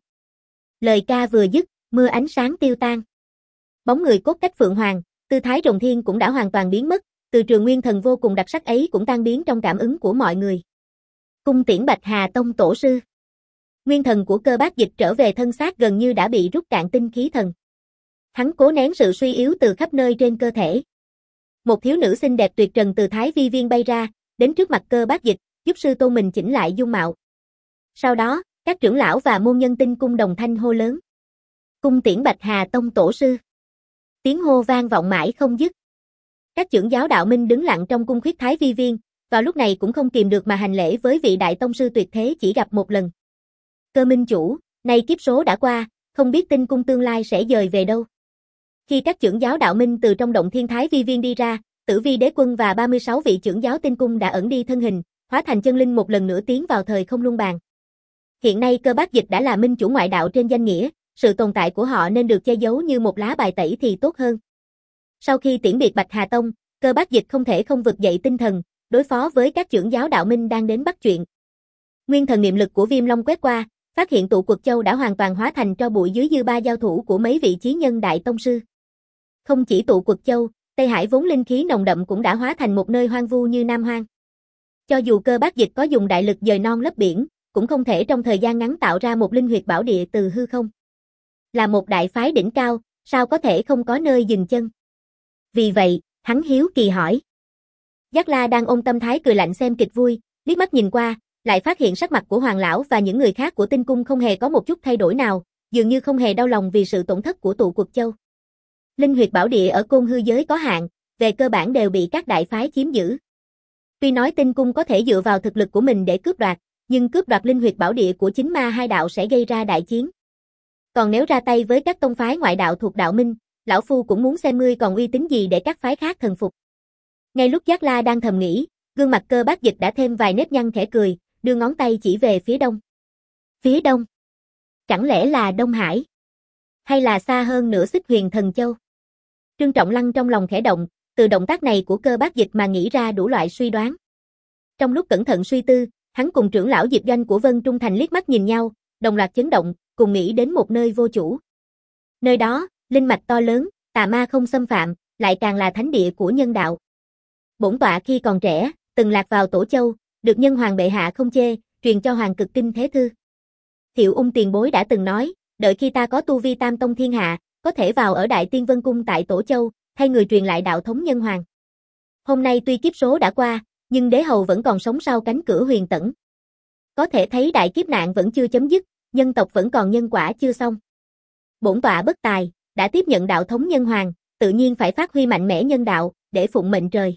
Lời ca vừa dứt, mưa ánh sáng tiêu tan. Bóng người cốt cách phượng hoàng, tư thái rồng thiên cũng đã hoàn toàn biến mất, từ trường nguyên thần vô cùng đặc sắc ấy cũng tan biến trong cảm ứng của mọi người. Cung tiễn Bạch Hà Tông tổ sư. Nguyên thần của Cơ Bác Dịch trở về thân xác gần như đã bị rút cạn tinh khí thần. Hắn cố nén sự suy yếu từ khắp nơi trên cơ thể. Một thiếu nữ xinh đẹp tuyệt trần từ Thái Vi Viên bay ra, đến trước mặt Cơ Bác Dịch, giúp sư tôn mình chỉnh lại dung mạo. Sau đó, các trưởng lão và môn nhân Tinh Cung đồng thanh hô lớn. Cung tiễn Bạch Hà Tông tổ sư. Tiếng hô vang vọng mãi không dứt. Các trưởng giáo đạo minh đứng lặng trong cung khuyết Thái Vi Viên, vào lúc này cũng không kìm được mà hành lễ với vị đại tông sư tuyệt thế chỉ gặp một lần. Cơ minh chủ, nay kiếp số đã qua, không biết Tinh Cung tương lai sẽ dời về đâu. Khi các trưởng giáo đạo minh từ trong động thiên Thái Vi Viên đi ra, Tử Vi Đế Quân và ba mươi sáu vị trưởng giáo Tinh Cung đã ẩn đi thân hình, hóa thành chân linh một lần nữa tiến vào thời không luân bàn. Hiện nay Cơ Bác Dịch đã là minh chủ ngoại đạo trên danh nghĩa, sự tồn tại của họ nên được che giấu như một lá bài tẩy thì tốt hơn. Sau khi tiễn biệt Bạch Hà Tông, Cơ Bác Dịch không thể không vực dậy tinh thần, đối phó với các trưởng giáo đạo minh đang đến bắt chuyện. Nguyên thần niệm lực của Viêm Long quét qua, phát hiện tụ Quật Châu đã hoàn toàn hóa thành tro bụi dưới dư ba giao thủ của mấy vị chí nhân đại tông sư. Không chỉ tụ Quật Châu, Tây Hải vốn linh khí nồng đậm cũng đã hóa thành một nơi hoang vu như Nam Hoang. Cho dù Cơ Bác Dịch có dùng đại lực dời non lấp biển, cũng không thể trong thời gian ngắn tạo ra một linh huyệt bảo địa từ hư không. Là một đại phái đỉnh cao, sao có thể không có nơi dừng chân? Vì vậy, hắn hiếu kỳ hỏi. Giác La đang ôm tâm thái cười lạnh xem kịch vui, liếc mắt nhìn qua, lại phát hiện sắc mặt của Hoàng lão và những người khác của Tinh Cung không hề có một chút thay đổi nào, dường như không hề đau lòng vì sự tổn thất của tụ Quật Châu. Linh huyệt bảo địa ở Côn Hư giới có hạn, về cơ bản đều bị các đại phái chiếm giữ. Tuy nói Tinh Cung có thể dựa vào thực lực của mình để cướp đoạt, nhưng cướp đoạt linh huyệt bảo địa của chính ma hai đạo sẽ gây ra đại chiến. Còn nếu ra tay với các tông phái ngoại đạo thuộc đạo minh, lão phu cũng muốn xem ngươi còn uy tín gì để các phái khác thần phục. Ngay lúc Giác La đang thầm nghĩ, gương mặt Cơ Bác Dịch đã thêm vài nếp nhăn khẽ cười, đưa ngón tay chỉ về phía đông. Phía đông? Chẳng lẽ là Đông Hải? Hay là xa hơn nữa Xích Huyền Thần Châu? Trương Trọng Lăng trong lòng khẽ động, từ động tác này của Cơ Bác Dịch mà nghĩ ra đủ loại suy đoán. Trong lúc cẩn thận suy tư, hắn cùng trưởng lão Diệp Doanh của Vân Trung Thành liếc mắt nhìn nhau, đồng loạt chấn động, cùng nghĩ đến một nơi vô chủ. Nơi đó, linh mạch to lớn, tà ma không xâm phạm, lại càng là thánh địa của nhân đạo. Bổn tọa khi còn trẻ, từng lạc vào Tổ Châu, được nhân hoàng bệ hạ không chê, truyền cho hoàng cực kinh thế thư. Thiệu Ung tiền bối đã từng nói, đợi khi ta có tu vi tam tông thiên hạ, có thể vào ở Đại Tiên Vân Cung tại Tổ Châu, thay người truyền lại đạo thống nhân hoàng. Hôm nay tuy kiếp số đã qua, nhưng đế hầu vẫn còn sống sau cánh cửa huyền tẫn. Có thể thấy đại kiếp nạn vẫn chưa chấm dứt, nhân tộc vẫn còn nhân quả chưa xong. Bổn tọa bất tài, đã tiếp nhận đạo thống nhân hoàng, tự nhiên phải phát huy mạnh mẽ nhân đạo, để phụng mệnh trời.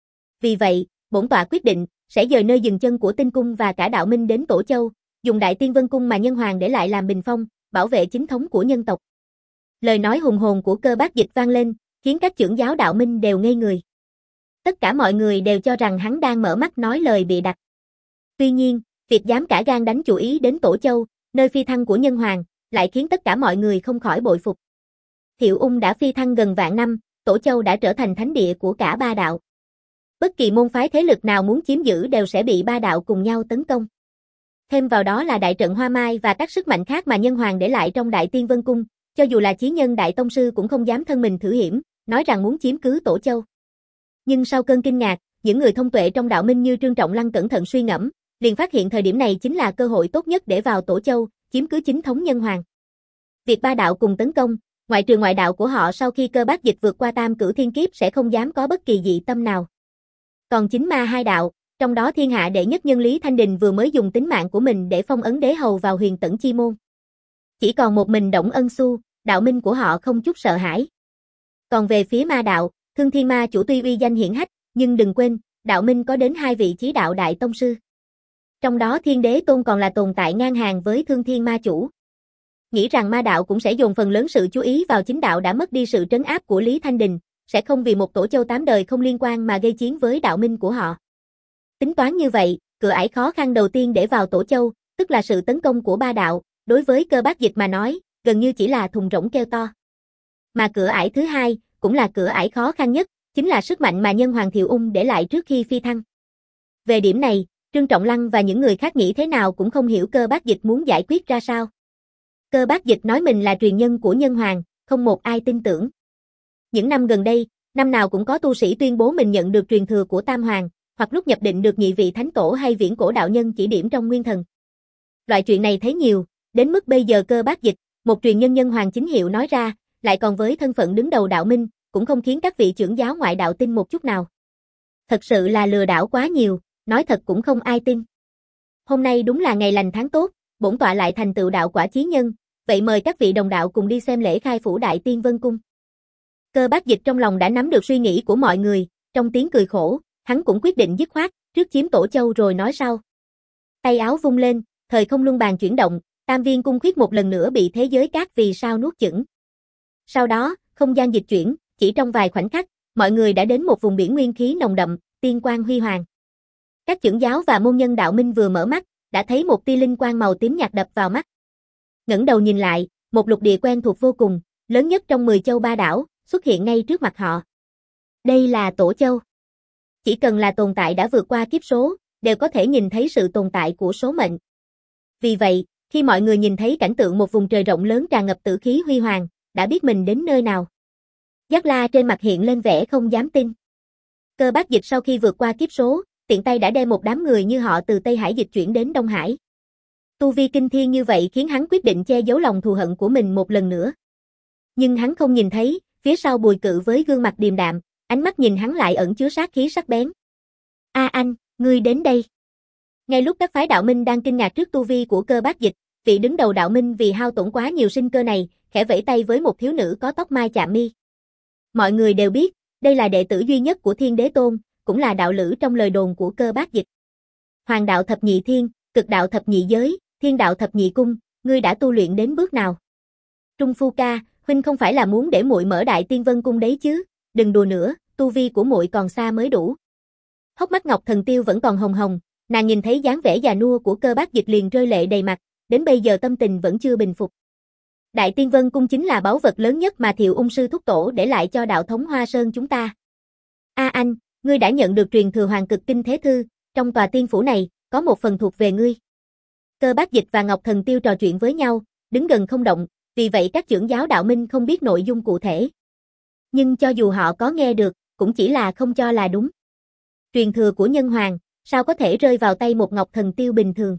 Vì vậy, bổn tọa quyết định, sẽ dời nơi dừng chân của Tinh Cung và cả đạo minh đến Tổ Châu, dùng Đại Tiên Vân Cung mà nhân hoàng để lại làm bình phong, bảo vệ chính thống của nhân tộc. Lời nói hùng hồn của Cơ Bác Dịch vang lên, khiến các trưởng giáo đạo minh đều ngây người. Tất cả mọi người đều cho rằng hắn đang mở mắt nói lời bịa đặt. Tuy nhiên, việc dám cả gan đánh chủ ý đến Tổ Châu, nơi phi thăng của nhân hoàng, lại khiến tất cả mọi người không khỏi bội phục. Thiệu Ung đã phi thăng gần vạn năm, Tổ Châu đã trở thành thánh địa của cả ba đạo. Bất kỳ môn phái thế lực nào muốn chiếm giữ đều sẽ bị ba đạo cùng nhau tấn công. Thêm vào đó là đại trận Hoa Mai và các sức mạnh khác mà nhân hoàng để lại trong Đại Tiên Vân Cung, cho dù là chí nhân đại tông sư cũng không dám thân mình thử hiểm, nói rằng muốn chiếm cứ Tổ Châu. Nhưng sau cơn kinh ngạc, những người thông tuệ trong đạo minh như Trương Trọng Lăng cẩn thận suy ngẫm, liền phát hiện thời điểm này chính là cơ hội tốt nhất để vào Tổ Châu, chiếm cứ chính thống nhân hoàng. Việc ba đạo cùng tấn công, ngoại trừ ngoại đạo của họ sau khi Cơ Bát Dịch vượt qua tam cửu thiên kiếp sẽ không dám có bất kỳ dị tâm nào. Còn chính ma hai đạo, trong đó thiên hạ đệ nhất nhân Lý Thanh Đình vừa mới dùng tính mạng của mình để phong ấn đế hầu vào huyền tẫn chi môn. Chỉ còn một mình Đổng Ân Xu, đạo minh của họ không chút sợ hãi. Còn về phía ma đạo, Thương Thiên Ma Chủ tuy uy danh hiển hách, nhưng đừng quên, đạo minh có đến hai vị chí đạo đại tông sư. Trong đó Thiên Đế Tôn còn là tồn tại ngang hàng với Thương Thiên Ma Chủ. Nghĩ rằng ma đạo cũng sẽ dồn phần lớn sự chú ý vào chính đạo đã mất đi sự trấn áp của Lý Thanh Đình, sẽ không vì một tổ châu tám đời không liên quan mà gây chiến với đạo minh của họ. Tính toán như vậy, cửa ải khó khăn đầu tiên để vào tổ châu, tức là sự tấn công của ba đạo, đối với Cơ Bát Dịch mà nói, gần như chỉ là thùng rỗng kêu to. Mà cửa ải thứ hai, cũng là cửa ải khó khăn nhất, chính là sức mạnh mà nhân hoàng Thiệu Ung để lại trước khi phi thăng. Về điểm này, Trương Trọng Lăng và những người khác nghĩ thế nào cũng không hiểu Cơ Bát Dịch muốn giải quyết ra sao. Cơ Bát Dịch nói mình là truyền nhân của nhân hoàng, không một ai tin tưởng. Những năm gần đây, năm nào cũng có tu sĩ tuyên bố mình nhận được truyền thừa của Tam Hoàng, hoặc lúc nhập định được nhị vị thánh tổ hay viễn cổ đạo nhân chỉ điểm trong nguyên thần. Loại chuyện này thấy nhiều, đến mức bây giờ Cơ Bát Dịch, một truyền nhân nhân hoàng chính hiệu nói ra, lại còn với thân phận đứng đầu đạo minh, cũng không khiến các vị trưởng giáo ngoại đạo tin một chút nào. Thật sự là lừa đảo quá nhiều, nói thật cũng không ai tin. Hôm nay đúng là ngày lành tháng tốt, bổn tọa lại thành tựu đạo quả chí nhân, vậy mời các vị đồng đạo cùng đi xem lễ khai phủ Đại Tiên Vân Cung. Cơ Bát Dịch trong lòng đã nắm được suy nghĩ của mọi người, trong tiếng cười khổ, hắn cũng quyết định dứt khoát, trước chiếm tổ châu rồi nói sau. Tay áo vung lên, thời không luân bàn chuyển động, Tam Viên Cung khuyết một lần nữa bị thế giới các vì sao nuốt chửng. Sau đó, không gian dịch chuyển, chỉ trong vài khoảnh khắc, mọi người đã đến một vùng biển nguyên khí nồng đậm, tiên quang huy hoàng. Các trưởng giáo và môn nhân đạo minh vừa mở mắt, đã thấy một tia linh quang màu tím nhạt đập vào mắt. Ngẩng đầu nhìn lại, một lục địa quen thuộc vô cùng, lớn nhất trong mười châu ba đảo, xuất hiện ngay trước mặt họ. Đây là Tổ Châu. Chỉ cần là tồn tại đã vượt qua kiếp số, đều có thể nhìn thấy sự tồn tại của số mệnh. Vì vậy, khi mọi người nhìn thấy cảnh tượng một vùng trời rộng lớn tràn ngập tử khí huy hoàng, đã biết mình đến nơi nào. Giác La trên mặt hiện lên vẻ không dám tin. Cơ Bát Dịch sau khi vượt qua kiếp số, tiện tay đã đem một đám người như họ từ Tây Hải dịch chuyển đến Đông Hải. Tu vi kinh thiên như vậy khiến hắn quyết định che giấu lòng thù hận của mình một lần nữa. Nhưng hắn không nhìn thấy, phía sau Bùi Cự với gương mặt điềm đạm, ánh mắt nhìn hắn lại ẩn chứa sát khí sắc bén. A anh, ngươi đến đây. Ngay lúc các phái đạo minh đang kinh ngạc trước tu vi của Cơ Bát Dịch, vị đứng đầu đạo minh vì hao tổn quá nhiều sinh cơ này, khẽ vẫy tay với một thiếu nữ có tóc mai chạm mi. Mọi người đều biết, đây là đệ tử duy nhất của Thiên Đế Tôn, cũng là đạo lữ trong lời đồn của Cơ Bát Dịch. Hoàng đạo thập nhị thiên, cực đạo thập nhị giới, thiên đạo thập nhị cung, ngươi đã tu luyện đến bước nào? Trung Phu ca, huynh không phải là muốn để muội mở Đại Tiên Vân Cung đấy chứ? Đừng đùa nữa, tu vi của muội còn xa mới đủ. Hốc mắt Ngọc Thần Tiêu vẫn còn hồng hồng, nàng nhìn thấy dáng vẻ già nua của Cơ Bát Dịch liền rơi lệ đầy mặt, đến bây giờ tâm tình vẫn chưa bình phục. Đại Tiên Vân Cung chính là báu vật lớn nhất mà Thiệu Ung sư thúc tổ để lại cho đạo thống Hoa Sơn chúng ta. A anh, ngươi đã nhận được truyền thừa Hoàng Cực Kinh Thế Thư, trong tòa tiên phủ này, có một phần thuộc về ngươi. Cơ Bát Dịch và Ngọc Thần Tiêu trò chuyện với nhau, đứng gần không động, vì vậy các trưởng giáo đạo minh không biết nội dung cụ thể. Nhưng cho dù họ có nghe được, cũng chỉ là không cho là đúng. Truyền thừa của nhân hoàng, sao có thể rơi vào tay một Ngọc Thần Tiêu bình thường?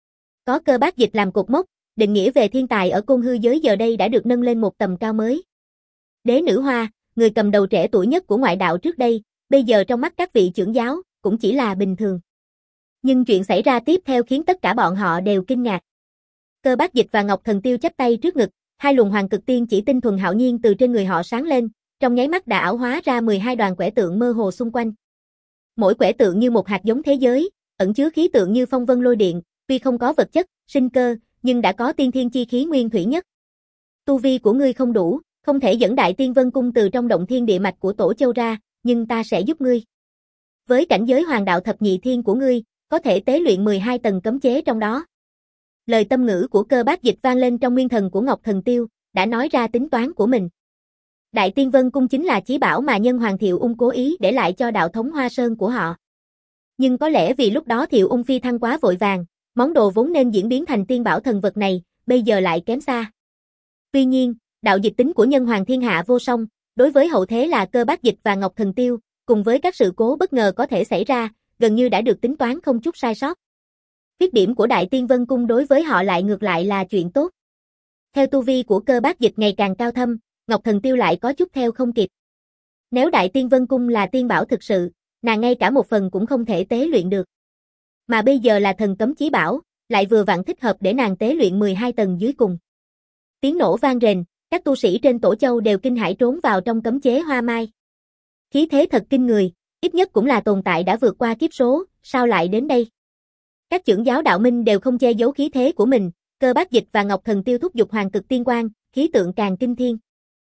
Có Cơ Bát Dịch làm cột mốc, định nghĩa về thiên tài ở Côn Hư giới giờ đây đã được nâng lên một tầm cao mới. Đế Nữ Hoa, người cầm đầu trẻ tuổi nhất của ngoại đạo trước đây, bây giờ trong mắt các vị trưởng giáo, cũng chỉ là bình thường. Nhưng chuyện xảy ra tiếp theo khiến tất cả bọn họ đều kinh ngạc. Cơ Bát Dịch và Ngọc Thần Tiêu chắp tay trước ngực, hai luồng hoàng cực tiên chỉ tinh thuần hạo nhiên từ trên người họ sáng lên, trong nháy mắt đã ảo hóa ra mười hai đoàn quẻ tượng mơ hồ xung quanh. Mỗi quẻ tượng như một hạt giống thế giới, ẩn chứa khí tượng như phong vân lôi điện, tuy không có vật chất, sinh cơ, nhưng đã có tiên thiên chi khí nguyên thủy nhất. Tu vi của ngươi không đủ, không thể dẫn Đại Tiên Vân Cung từ trong động thiên địa mạch của Tổ Châu ra, nhưng ta sẽ giúp ngươi. Với cảnh giới hoàng đạo thập nhị thiên của ngươi, có thể tế luyện mười hai tầng cấm chế trong đó. Lời tâm ngữ của Cơ Bát Dịch vang lên trong nguyên thần của Ngọc Thần Tiêu, đã nói ra tính toán của mình. Đại Tiên Vân Cung chính là chí bảo mà nhân hoàng Thiệu Ung cố ý để lại cho đạo thống Hoa Sơn của họ. Nhưng có lẽ vì lúc đó Thiệu Ung phi thăng quá vội vàng, món đồ vốn nên diễn biến thành tiên bảo thần vật này, bây giờ lại kém xa. Tuy nhiên, đạo dịch tính của nhân hoàng thiên hạ vô song, đối với hậu thế là Cơ Bát Dịch và Ngọc Thần Tiêu, cùng với các sự cố bất ngờ có thể xảy ra, gần như đã được tính toán không chút sai sót. Khuyết điểm của Đại Tiên Vân Cung đối với họ lại ngược lại là chuyện tốt. Theo tu vi của Cơ Bác Dịch ngày càng cao thâm, Ngọc Thần Tiêu lại có chút theo không kịp. Nếu Đại Tiên Vân Cung là tiên bảo thực sự, nàng ngay cả một phần cũng không thể tế luyện được. Mà bây giờ là thần cấm chí bảo, lại vừa vặn thích hợp để nàng tế luyện mười hai tầng dưới cùng. Tiếng nổ vang rền, các tu sĩ trên Tổ Châu đều kinh hãi trốn vào trong cấm chế hoa mai. Khí thế thật kinh người, ít nhất cũng là tồn tại đã vượt qua kiếp số, sao lại đến đây? Các chưởng giáo đạo minh đều không che giấu khí thế của mình, Cơ Bác Dịch và Ngọc Thần Tiêu thúc giục hoàng cực tiên quang, khí tượng càng kinh thiên.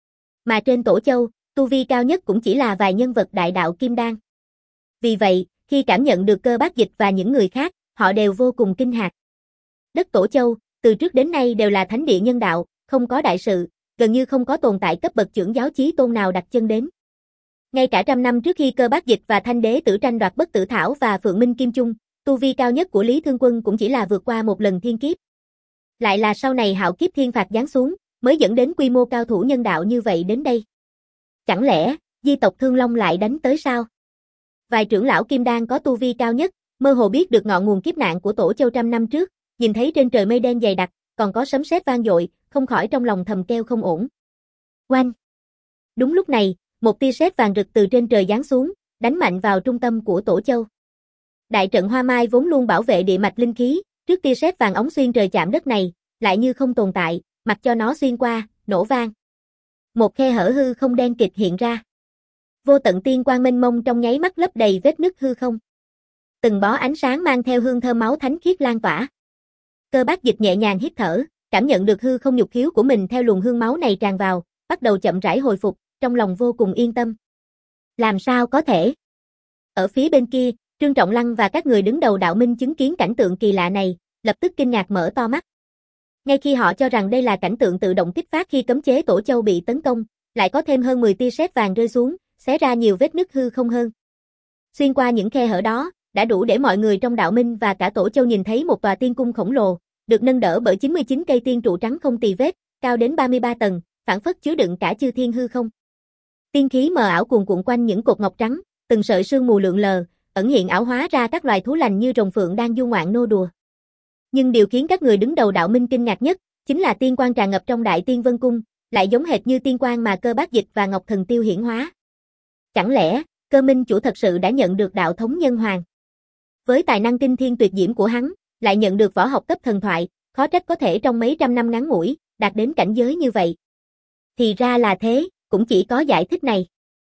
Mà trên Tổ Châu, tu vi cao nhất cũng chỉ là vài nhân vật đại đạo kim đan. Vì vậy, khi cảm nhận được Cơ Bác Dịch và những người khác, họ đều vô cùng kinh ngạc. Đất Tổ Châu, từ trước đến nay đều là thánh địa nhân đạo, không có đại sự, gần như không có tồn tại cấp bậc chưởng giáo chí tôn nào đặt chân đến. Ngay cả trăm năm trước khi Cơ Bác Dịch và Thanh Đế Tử tranh đoạt Bất Tử Thảo và Phượng Minh Kim Chung, tu vi cao nhất của Lý Thương Quân cũng chỉ là vượt qua một lần thiên kiếp. Lại là sau này hạo kiếp thiên phạt giáng xuống, mới dẫn đến quy mô cao thủ nhân đạo như vậy đến đây. Chẳng lẽ, di tộc Thương Long lại đánh tới sao? Vài trưởng lão kim đan có tu vi cao nhất, mơ hồ biết được ngọn nguồn kiếp nạn của Tổ Châu trăm năm trước, nhìn thấy trên trời mây đen dày đặc, còn có sấm sét vang dội, không khỏi trong lòng thầm kêu không ổn. Oanh! Đúng lúc này, một tia sét vàng rực từ trên trời giáng xuống, đánh mạnh vào trung tâm của Tổ Châu. Đại trận Hoa Mai vốn luôn bảo vệ địa mạch linh khí, trước tia sét vàng ống xuyên trời chạm đất này, lại như không tồn tại, mặc cho nó xuyên qua, nổ vang. Một khe hở hư không đen kịt hiện ra. Vô tận tiên quang mênh mông trong nháy mắt lấp đầy vết nứt hư không. Từng bó ánh sáng mang theo hương thơm máu thánh khiết lan tỏa. Cơ Bác Dịch nhẹ nhàng hít thở, cảm nhận được hư không nhục khiếu của mình theo luồng hương máu này tràn vào, bắt đầu chậm rãi hồi phục, trong lòng vô cùng yên tâm. Làm sao có thể? Ở phía bên kia, Trương Trọng Lăng và các người đứng đầu đạo minh chứng kiến cảnh tượng kỳ lạ này, lập tức kinh ngạc mở to mắt. Ngay khi họ cho rằng đây là cảnh tượng tự động kích phát khi cấm chế Tổ Châu bị tấn công, lại có thêm hơn mười tia sét vàng rơi xuống, xé ra nhiều vết nứt hư không hơn. Xuyên qua những khe hở đó, đã đủ để mọi người trong đạo minh và cả Tổ Châu nhìn thấy một tòa tiên cung khổng lồ, được nâng đỡ bởi chín mươi chín cây tiên trụ trắng không tì vết, cao đến ba mươi ba tầng, phảng phất chứa đựng cả chư thiên hư không. Tiên khí mờ ảo cuồn cuộn quanh những cột ngọc trắng, từng sợi sương mù lượn lờ, ẩn hiện ảo hóa ra các loài thú lành như rồng phượng đang du ngoạn nô đùa. Nhưng điều khiến các người đứng đầu đạo minh kinh ngạc nhất, chính là tiên quang tràn ngập trong Đại Tiên Vân Cung, lại giống hệt như tiên quang mà Cơ Bác Dịch và Ngọc Thần Tiêu hiển hóa. Chẳng lẽ, Cơ Minh chủ thật sự đã nhận được đạo thống nhân hoàng? Với tài năng kinh thiên tuyệt diễm của hắn, lại nhận được võ học cấp thần thoại, khó trách có thể trong mấy trăm năm ngắn ngủi, đạt đến cảnh giới như vậy. Thì ra là thế, cũng chỉ có giải thích này.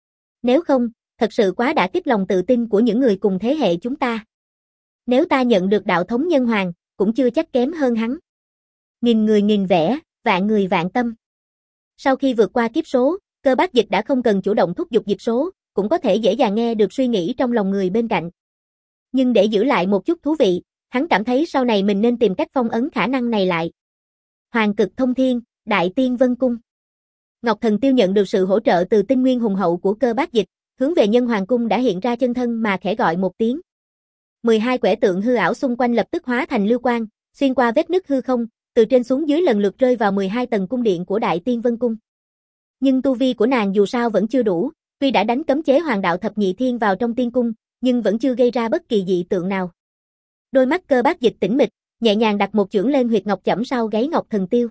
Nếu không, thật sự quá đả kích lòng tự tin của những người cùng thế hệ chúng ta. Nếu ta nhận được đạo thống nhân hoàng, cũng chưa chắc kém hơn hắn. Nghìn người nghìn vẻ, vạn người vạn tâm. Sau khi vượt qua kiếp số, Cơ Bác Dịch đã không cần chủ động thúc giục dịch số, cũng có thể dễ dàng nghe được suy nghĩ trong lòng người bên cạnh. Nhưng để giữ lại một chút thú vị, hắn cảm thấy sau này mình nên tìm cách phong ấn khả năng này lại. Hoàng cực thông thiên, Đại Tiên Vân Cung. Ngọc Thần Tiêu nhận được sự hỗ trợ từ tinh nguyên hùng hậu của Cơ Bác Dịch, hướng về Nhân Hoàng Cung đã hiện ra chân thân mà khẽ gọi một tiếng. mười hai quẻ tượng hư ảo xung quanh lập tức hóa thành lưu quang, xuyên qua vết nứt hư không, từ trên xuống dưới lần lượt rơi vào mười hai tầng cung điện của Đại Tiên Vân Cung. Nhưng tu vi của nàng dù sao vẫn chưa đủ, tuy đã đánh cấm chế Hoàng đạo thập nhị thiên vào trong tiên cung, nhưng vẫn chưa gây ra bất kỳ dị tượng nào. Đôi mắt Cơ Bác Dịch tĩnh mịch, nhẹ nhàng đặt một chưởng lên huyệt ngọc chẩm sau gáy Ngọc Thần Tiêu.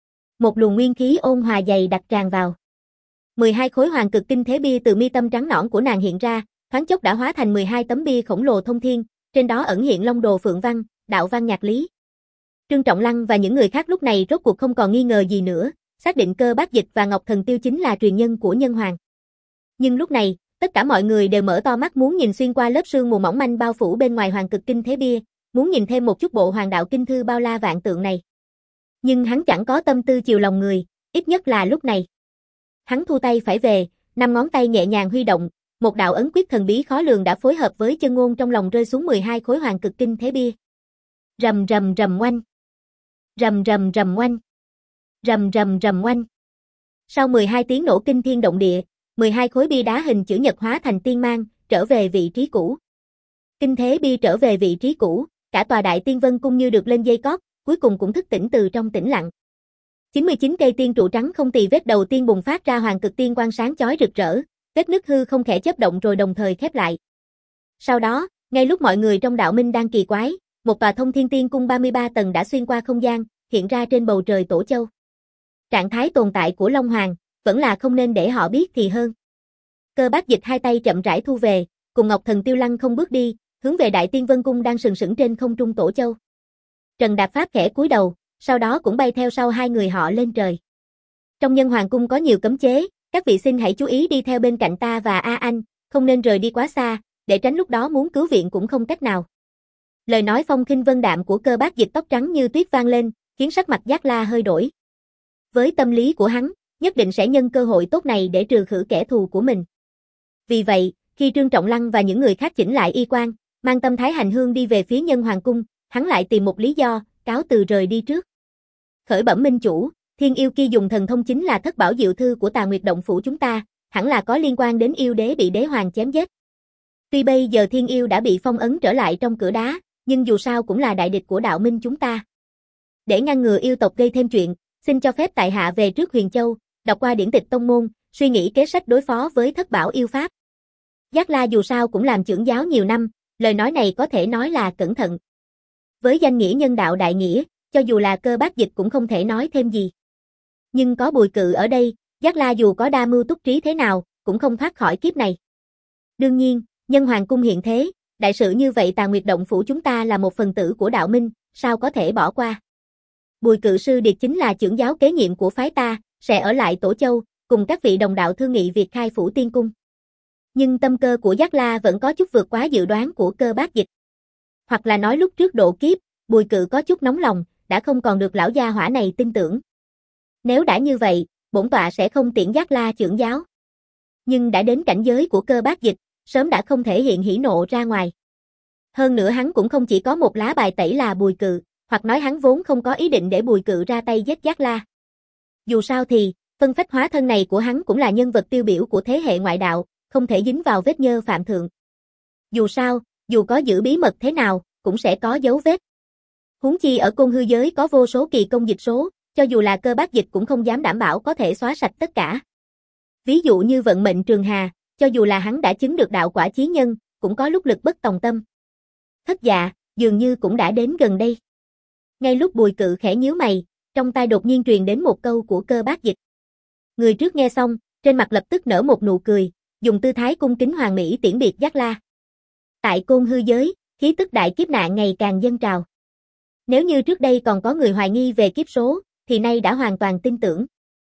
Một luồng nguyên khí ôn hòa dày đặc tràn vào. mười hai khối hoàng cực kinh thế bia từ mi tâm trắng nõn của nàng hiện ra, thoáng chốc đã hóa thành mười hai tấm bia khổng lồ thông thiên, trên đó ẩn hiện long đồ phượng văn, đạo văn nhạc lý. Trương Trọng Lăng và những người khác lúc này rốt cuộc không còn nghi ngờ gì nữa, xác định Cơ Bác Dịch và Ngọc Thần Tiêu chính là truyền nhân của Nhân Hoàng. Nhưng lúc này, tất cả mọi người đều mở to mắt muốn nhìn xuyên qua lớp sương mù mỏng manh bao phủ bên ngoài hoàng cực kinh thế bia, muốn nhìn thêm một chút bộ hoàng đạo kinh thư bao la vạn tượng này. Nhưng hắn chẳng có tâm tư chiều lòng người, ít nhất là lúc này. Hắn thu tay phải về, năm ngón tay nhẹ nhàng huy động, một đạo ấn quyết thần bí khó lường đã phối hợp với chân ngôn trong lòng rơi xuống mười hai khối hoàng cực kinh thế bia. Rầm rầm rầm oanh. Rầm rầm rầm oanh. Rầm rầm rầm oanh. Sau mười hai tiếng nổ kinh thiên động địa, mười hai khối bia đá hình chữ nhật hóa thành tiên mang, trở về vị trí cũ. Kinh thế bia trở về vị trí cũ, cả tòa Đại Tiên Vân Cung như được lên dây cót, cuối cùng cũng thức tỉnh từ trong tĩnh lặng. chín mươi chín cây tiên trụ trắng không tì vết đầu tiên bùng phát ra hoàng cực tiên quang sáng chói rực rỡ, vết nứt hư không khẽ chớp động rồi đồng thời khép lại. Sau đó, ngay lúc mọi người trong đạo minh đang kỳ quái, một tòa thông thiên tiên cung ba mươi ba tầng đã xuyên qua không gian, hiện ra trên bầu trời Tổ Châu. Trạng thái tồn tại của Long Hoàng, vẫn là không nên để họ biết thì hơn. Cơ Bác Dịch hai tay chậm rãi thu về, cùng Ngọc Thần Tiêu lăng không bước đi, hướng về Đại Tiên Vân Cung đang sừng sững trên không trung Tổ Châu. Trần Đạp Pháp khẽ cúi đầu, sau đó cũng bay theo sau hai người họ lên trời. Trong Nhân Hoàng Cung có nhiều cấm chế, các vị xin hãy chú ý đi theo bên cạnh ta và A Anh, không nên rời đi quá xa, để tránh lúc đó muốn cứu viện cũng không cách nào. Lời nói phong khinh vân đạm của Cơ Bác Dịch tóc trắng như tuyết vang lên, khiến sắc mặt Giác La hơi đổi. Với tâm lý của hắn, nhất định sẽ nhân cơ hội tốt này để trừ khử kẻ thù của mình. Vì vậy, khi Trương Trọng Lăng và những người khác chỉnh lại y quan, mang tâm thái hành hương đi về phía Nhân Hoàng Cung, hắn lại tìm một lý do, cáo từ rời đi trước. Khởi bẩm minh chủ, Thiên Yêu kia dùng thần thông chính là thất bảo diệu thư của Tà Nguyệt Động phủ chúng ta, hẳn là có liên quan đến yêu đế bị đế hoàng chém giết. Tuy bây giờ Thiên Yêu đã bị phong ấn trở lại trong cửa đá, nhưng dù sao cũng là đại địch của đạo minh chúng ta. Để ngăn ngừa yêu tộc gây thêm chuyện, xin cho phép tại hạ về trước Huyền Châu, đọc qua điển tịch tông môn, suy nghĩ kế sách đối phó với thất bảo yêu pháp. Giác La dù sao cũng làm trưởng giáo nhiều năm, lời nói này có thể nói là cẩn thận. Với danh nghĩa nhân đạo đại nghĩa, cho dù là Cơ Bác Dịch cũng không thể nói thêm gì. Nhưng có Bùi Cự ở đây, Giác La dù có đa mưu túc trí thế nào, cũng không thoát khỏi kiếp này. Đương nhiên, Nhân Hoàng Cung hiện thế, đại sự như vậy Tà Nguyệt Động phủ chúng ta là một phần tử của đạo minh, sao có thể bỏ qua. Bùi Cự sư điệt chính là trưởng giáo kế nhiệm của phái ta, sẽ ở lại Tổ Châu, cùng các vị đồng đạo thương nghị việc khai phủ tiên cung. Nhưng tâm cơ của Giác La vẫn có chút vượt quá dự đoán của Cơ Bác Dịch. Hoặc là nói lúc trước độ kiếp, Bùi Cự có chút nóng lòng, đã không còn được lão gia hỏa này tin tưởng. Nếu đã như vậy, bổn tọa sẽ không tiễn Giác La trưởng giáo. Nhưng đã đến cảnh giới của Cơ Bác Dịch, sớm đã không thể hiện hỉ nộ ra ngoài. Hơn nữa hắn cũng không chỉ có một lá bài tẩy là Bùi Cự, hoặc nói hắn vốn không có ý định để Bùi Cự ra tay giết Giác La. Dù sao thì, phân phách hóa thân này của hắn cũng là nhân vật tiêu biểu của thế hệ ngoại đạo, không thể dính vào vết nhơ phạm thượng. Dù sao, dù có giữ bí mật thế nào, cũng sẽ có dấu vết. Huống chi ở Côn Hư giới có vô số kỳ công dịch số, cho dù là Cơ Bác Dịch cũng không dám đảm bảo có thể xóa sạch tất cả. Ví dụ như vận mệnh Trường Hà, cho dù là hắn đã chứng được đạo quả chí nhân, cũng có lúc lực bất tòng tâm. Thất Dạ, dường như cũng đã đến gần đây. Ngay lúc Bùi Cự khẽ nhíu mày, trong tai đột nhiên truyền đến một câu của Cơ Bác Dịch. Người trước nghe xong, trên mặt lập tức nở một nụ cười, dùng tư thái cung kính hoàng mỹ tiễn biệt Giác La. Tại Côn Hư giới, khí tức đại kiếp nạn ngày càng dâng trào. Nếu như trước đây còn có người hoài nghi về kiếp số, thì nay đã hoàn toàn tin tưởng.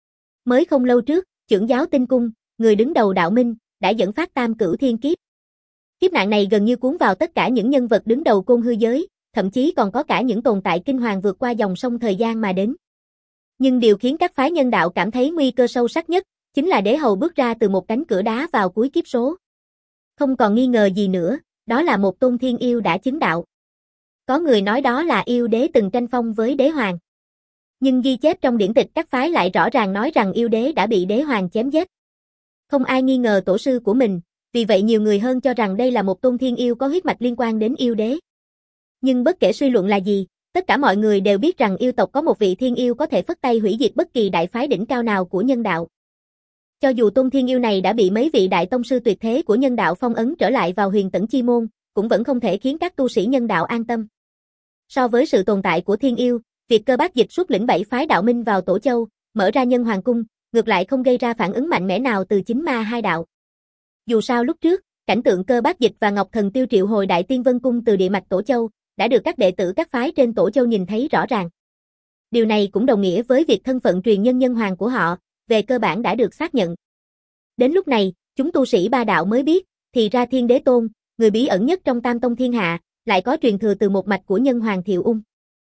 Mới không lâu trước, trưởng giáo Tinh Cung, người đứng đầu đạo minh, đã dẫn phát tam cửu thiên kiếp. Kiếp nạn này gần như cuốn vào tất cả những nhân vật đứng đầu Côn Hư giới, thậm chí còn có cả những tồn tại kinh hoàng vượt qua dòng sông thời gian mà đến. Nhưng điều khiến các phái nhân đạo cảm thấy nguy cơ sâu sắc nhất, chính là đế hầu bước ra từ một cánh cửa đá vào cuối kiếp số. Không còn nghi ngờ gì nữa, đó là một tôn thiên yêu đã chứng đạo. Có người nói đó là yêu đế từng tranh phong với đế hoàng. Nhưng ghi chép trong điển tịch các phái lại rõ ràng nói rằng yêu đế đã bị đế hoàng chém giết. Không ai nghi ngờ tổ sư của mình, vì vậy nhiều người hơn cho rằng đây là một tôn thiên yêu có huyết mạch liên quan đến yêu đế. Nhưng bất kể suy luận là gì, tất cả mọi người đều biết rằng yêu tộc có một vị thiên yêu có thể phất tay hủy diệt bất kỳ đại phái đỉnh cao nào của nhân đạo. Cho dù tôn thiên yêu này đã bị mấy vị đại tông sư tuyệt thế của nhân đạo phong ấn trở lại vào huyền tẫn chi môn, cũng vẫn không thể khiến các tu sĩ nhân đạo an tâm. So với sự tồn tại của thiên yêu, việc Cơ Bác Dịch xuất lĩnh bảy phái đạo minh vào Tổ Châu, mở ra Nhân Hoàng Cung, ngược lại không gây ra phản ứng mạnh mẽ nào từ chính ma hai đạo. Dù sao lúc trước, cảnh tượng Cơ Bác Dịch và Ngọc Thần Tiêu triệu hồi Đại Tiên Vân Cung từ địa mạch Tổ Châu, đã được các đệ tử các phái trên Tổ Châu nhìn thấy rõ ràng. Điều này cũng đồng nghĩa với việc thân phận truyền nhân nhân hoàng của họ, về cơ bản đã được xác nhận. Đến lúc này, chúng tu sĩ ba đạo mới biết, thì ra Thiên Đế Tôn, người bí ẩn nhất trong Tam Tông Thiên Hạ, lại có truyền thừa từ một mạch của nhân hoàng Thiệu Ung.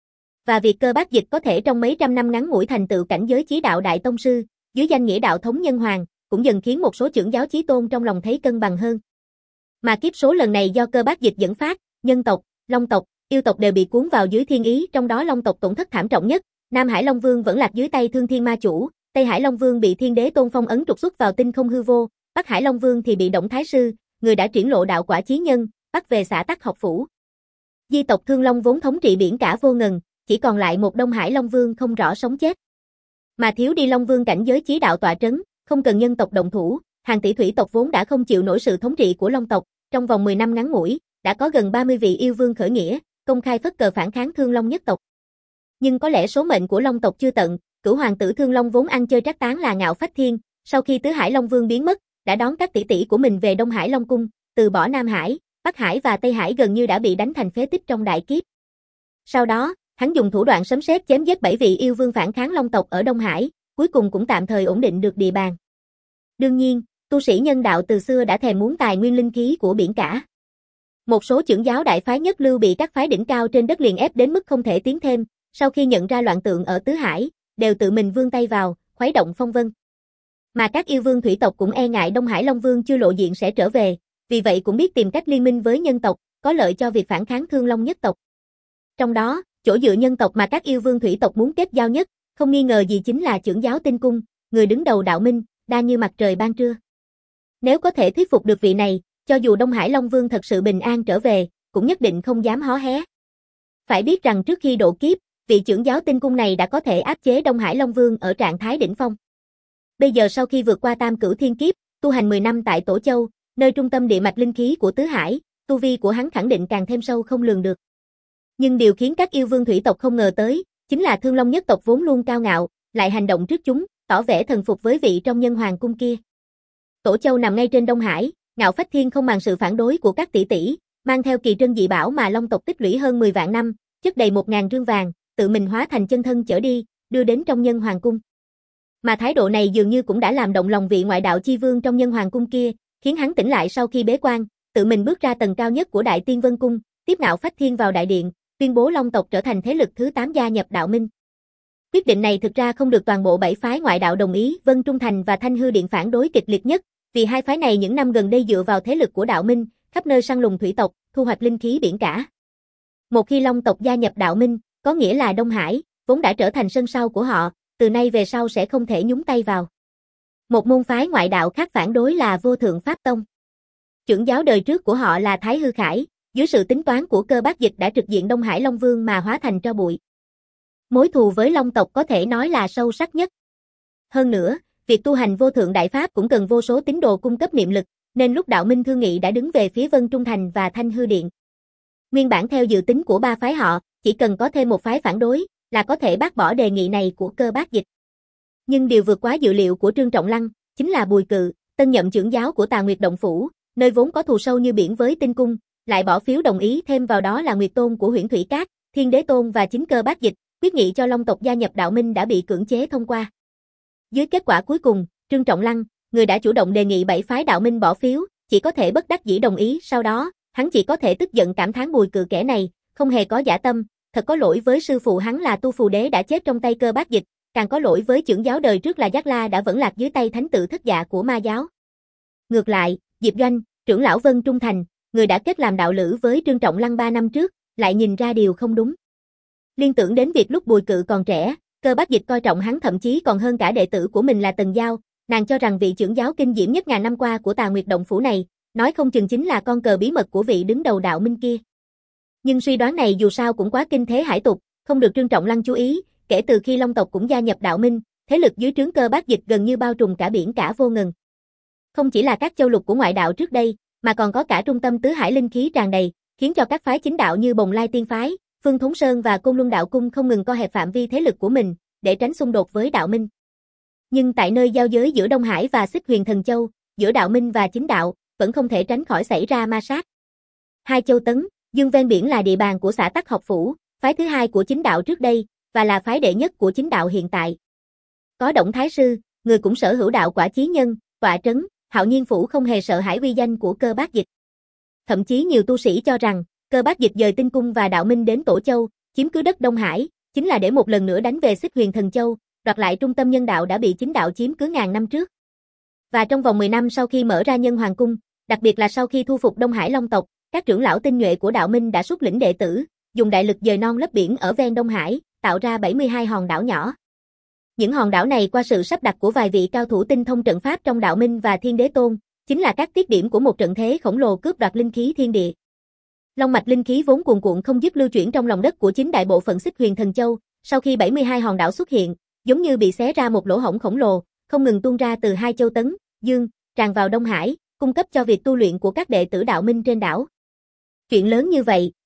Và việc Cơ Bác Dịch có thể trong mấy trăm năm ngắn ngủi thành tựu cảnh giới chí đạo đại tông sư, dưới danh nghĩa đạo thống nhân hoàng, cũng dần khiến một số trưởng giáo chí tôn trong lòng thấy cân bằng hơn. Mà kiếp số lần này do Cơ Bác Dịch dẫn phát, nhân tộc, long tộc, yêu tộc đều bị cuốn vào dưới thiên ý, trong đó long tộc tổn thất thảm trọng nhất, Nam Hải Long Vương vẫn lạc dưới tay Thương Thiên Ma Chủ, Tây Hải Long Vương bị Thiên Đế Tôn phong ấn trục xuất vào tinh không hư vô, Bắc Hải Long Vương thì bị Động Thái Sư, người đã triển lộ đạo quả chí nhân, bắt về xã Tắc học phủ. Di tộc Thương Long vốn thống trị biển cả vô ngần, chỉ còn lại một Đông Hải Long Vương không rõ sống chết. Mà thiếu đi Long Vương cảnh giới chí đạo tọa trấn, không cần nhân tộc động thủ, hàng tỷ thủy tộc vốn đã không chịu nổi sự thống trị của Long tộc, trong vòng mười năm ngắn ngủi, đã có gần ba mươi vị yêu vương khởi nghĩa, công khai phất cờ phản kháng Thương Long nhất tộc. Nhưng có lẽ số mệnh của Long tộc chưa tận, cửu hoàng tử Thương Long vốn ăn chơi trác tán là Ngạo Phách Thiên, sau khi Tứ Hải Long Vương biến mất, đã đón các tỷ tỷ của mình về Đông Hải Long cung, từ bỏ Nam Hải, Bắc Hải và Tây Hải gần như đã bị đánh thành phế tích trong đại kiếp. Sau đó, hắn dùng thủ đoạn sấm sét chém giết bảy vị yêu vương phản kháng Long tộc ở Đông Hải, cuối cùng cũng tạm thời ổn định được địa bàn. Đương nhiên, tu sĩ nhân đạo từ xưa đã thèm muốn tài nguyên linh khí của biển cả. Một số chưởng giáo đại phái nhất lưu bị các phái đỉnh cao trên đất liền ép đến mức không thể tiến thêm, sau khi nhận ra loạn tượng ở Tứ Hải, đều tự mình vươn tay vào, khuấy động phong vân. Mà các yêu vương thủy tộc cũng e ngại Đông Hải Long Vương chưa lộ diện sẽ trở về, vì vậy cũng biết tìm cách liên minh với nhân tộc, có lợi cho việc phản kháng Thương Long nhất tộc. Trong đó, chỗ dựa nhân tộc mà các yêu vương thủy tộc muốn kết giao nhất, không nghi ngờ gì chính là chưởng giáo Tinh Cung, người đứng đầu đạo minh, đa như mặt trời ban trưa. Nếu có thể thuyết phục được vị này, cho dù Đông Hải Long Vương thật sự bình an trở về, cũng nhất định không dám hó hé. Phải biết rằng trước khi độ kiếp, vị chưởng giáo Tinh Cung này đã có thể áp chế Đông Hải Long Vương ở trạng thái đỉnh phong. Bây giờ sau khi vượt qua tam cửu thiên kiếp, tu hành mười năm tại Tổ Châu, nơi trung tâm địa mạch linh khí của Tứ Hải, tu vi của hắn khẳng định càng thêm sâu không lường được. Nhưng điều khiến các yêu vương thủy tộc không ngờ tới, chính là Thương Long nhất tộc vốn luôn cao ngạo, lại hành động trước chúng, tỏ vẻ thần phục với vị trong nhân hoàng cung kia. Tổ Châu nằm ngay trên Đông Hải, Ngạo Phách Thiên không màng sự phản đối của các tỷ tỷ, mang theo kỳ trân dị bảo mà Long tộc tích lũy hơn mười vạn năm, chất đầy một ngàn rương vàng, tự mình hóa thành chân thân chở đi, đưa đến trong nhân hoàng cung. Mà thái độ này dường như cũng đã làm động lòng vị ngoại đạo chi vương trong nhân hoàng cung kia, khiến hắn tỉnh lại sau khi bế quan, tự mình bước ra tầng cao nhất của Đại Tiên Vân cung, tiếp Ngạo Phách Thiên vào đại điện, tuyên bố Long tộc trở thành thế lực thứ tám gia nhập đạo minh. Quyết định này thực ra không được toàn bộ bảy phái ngoại đạo đồng ý, Vân Trung Thành và Thanh Hư Điện phản đối kịch liệt nhất, vì hai phái này những năm gần đây dựa vào thế lực của đạo minh, khắp nơi săn lùng thủy tộc, thu hoạch linh khí biển cả. Một khi Long tộc gia nhập đạo minh, có nghĩa là Đông Hải, vốn đã trở thành sân sau của họ, từ nay về sau sẽ không thể nhúng tay vào. Một môn phái ngoại đạo khác phản đối là Vô Thượng Pháp Tông. Chưởng giáo đời trước của họ là Thái Hư Khải, dưới sự tính toán của Cơ Bác Dịch đã trực diện Đông Hải Long Vương mà hóa thành tro bụi. Mối thù với Long tộc có thể nói là sâu sắc nhất. Hơn nữa, việc tu hành vô thượng đại pháp cũng cần vô số tín đồ cung cấp niệm lực, nên lúc đạo minh thương nghị đã đứng về phía Vân Trung Thành và Thanh Hư Điện. Nguyên bản theo dự tính của ba phái họ, chỉ cần có thêm một phái phản đối, là có thể bác bỏ đề nghị này của Cơ Bác Dịch. Nhưng điều vượt quá dự liệu của Trương Trọng Lăng, chính là Bùi Cự, tân nhậm trưởng giáo của Tà Nguyệt Động Phủ, nơi vốn có thù sâu như biển với Tinh Cung, lại bỏ phiếu đồng ý, thêm vào đó là Nguyệt Tôn của Huyễn Thủy Cát, Thiên Đế Tôn và chính Cơ Bác Dịch, quyết nghị cho Long tộc gia nhập đạo minh đã bị cưỡng chế thông qua. Dưới kết quả cuối cùng, Trương Trọng Lăng, người đã chủ động đề nghị bảy phái đạo minh bỏ phiếu, chỉ có thể bất đắc dĩ đồng ý, sau đó, hắn chỉ có thể tức giận cảm thán Bùi Cự kẻ này, không hề có dã tâm, thật có lỗi với sư phụ hắn là Tu Phù Đế đã chết trong tay Cơ Bác Dịch, càng có lỗi với chưởng giáo đời trước là Giác La đã vẫn lạc dưới tay thánh tử thất dạ của ma giáo. Ngược lại, Diệp Doanh, trưởng lão Vân Trung Thành, người đã kết làm đạo lữ với Trương Trọng Lăng ba năm trước, lại nhìn ra điều không đúng. Liên tưởng đến việc lúc Bùi Cự còn trẻ, Cơ Bác Dịch coi trọng hắn thậm chí còn hơn cả đệ tử của mình là Tần Giao, nàng cho rằng vị trưởng giáo kinh diễm nhất ngàn năm qua của Tà Nguyệt Động Phủ này, nói không chừng chính là con cờ bí mật của vị đứng đầu đạo minh kia. Nhưng suy đoán này dù sao cũng quá kinh thế hải tục, không được Trương Trọng Lăng chú ý, kể từ khi Long tộc cũng gia nhập đạo minh, thế lực dưới trướng Cơ Bác Dịch gần như bao trùm cả biển cả vô ngần. Không chỉ là các châu lục của ngoại đạo trước đây, mà còn có cả trung tâm tứ hải linh khí tràn đầy, khiến cho các phái chính đạo như Bồng Lai Tiên phái, Phương Thốn Sơn và Côn Luân Đạo Cung không ngừng co hẹp phạm vi thế lực của mình, để tránh xung đột với đạo minh. Nhưng tại nơi giao giới giữa Đông Hải và Xích Huyền Thần Châu, giữa đạo minh và chính đạo, vẫn không thể tránh khỏi xảy ra ma sát. Hai châu Tấn, Dương ven biển là địa bàn của xã Tắc Học Phủ, phái thứ hai của chính đạo trước đây, và là phái đệ nhất của chính đạo hiện tại. Có Động Thái Sư, người cũng sở hữu đạo quả chí nhân, tọa trấn, Hạo Nhiên Phủ không hề sợ hãi uy danh của Cơ Bác Dịch. Thậm chí nhiều tu sĩ cho rằng, Cơ Bác Dịch dời Tinh Cung và đạo minh đến Tổ Châu, chiếm cứ đất Đông Hải, chính là để một lần nữa đánh về Xích Huyền Thần Châu, đoạt lại trung tâm nhân đạo đã bị chính đạo chiếm cứ ngàn năm trước. Và trong vòng mười năm sau khi mở ra Nhân Hoàng Cung, đặc biệt là sau khi thu phục Đông Hải Long tộc, các trưởng lão tinh nhuệ của đạo minh đã xuất lĩnh đệ tử, dùng đại lực dời non lấp biển ở ven Đông Hải, tạo ra bảy mươi hai hòn đảo nhỏ. Những hòn đảo này qua sự sắp đặt của vài vị cao thủ tinh thông trận pháp trong đạo minh và Thiên Đế Tôn, chính là các tiết điểm của một trận thế khổng lồ cướp đoạt linh khí thiên địa. Long mạch linh khí vốn cuồn cuộn không dứt lưu chuyển trong lòng đất của chính đại bộ phận Xích Huyền Thần Châu, sau khi bảy mươi hai hòn đảo xuất hiện, giống như bị xé ra một lỗ hổng khổng lồ, không ngừng tuôn ra từ hai châu Tấn, Dương, tràn vào Đông Hải, cung cấp cho việc tu luyện của các đệ tử đạo minh trên đảo. Chuyện lớn như vậy,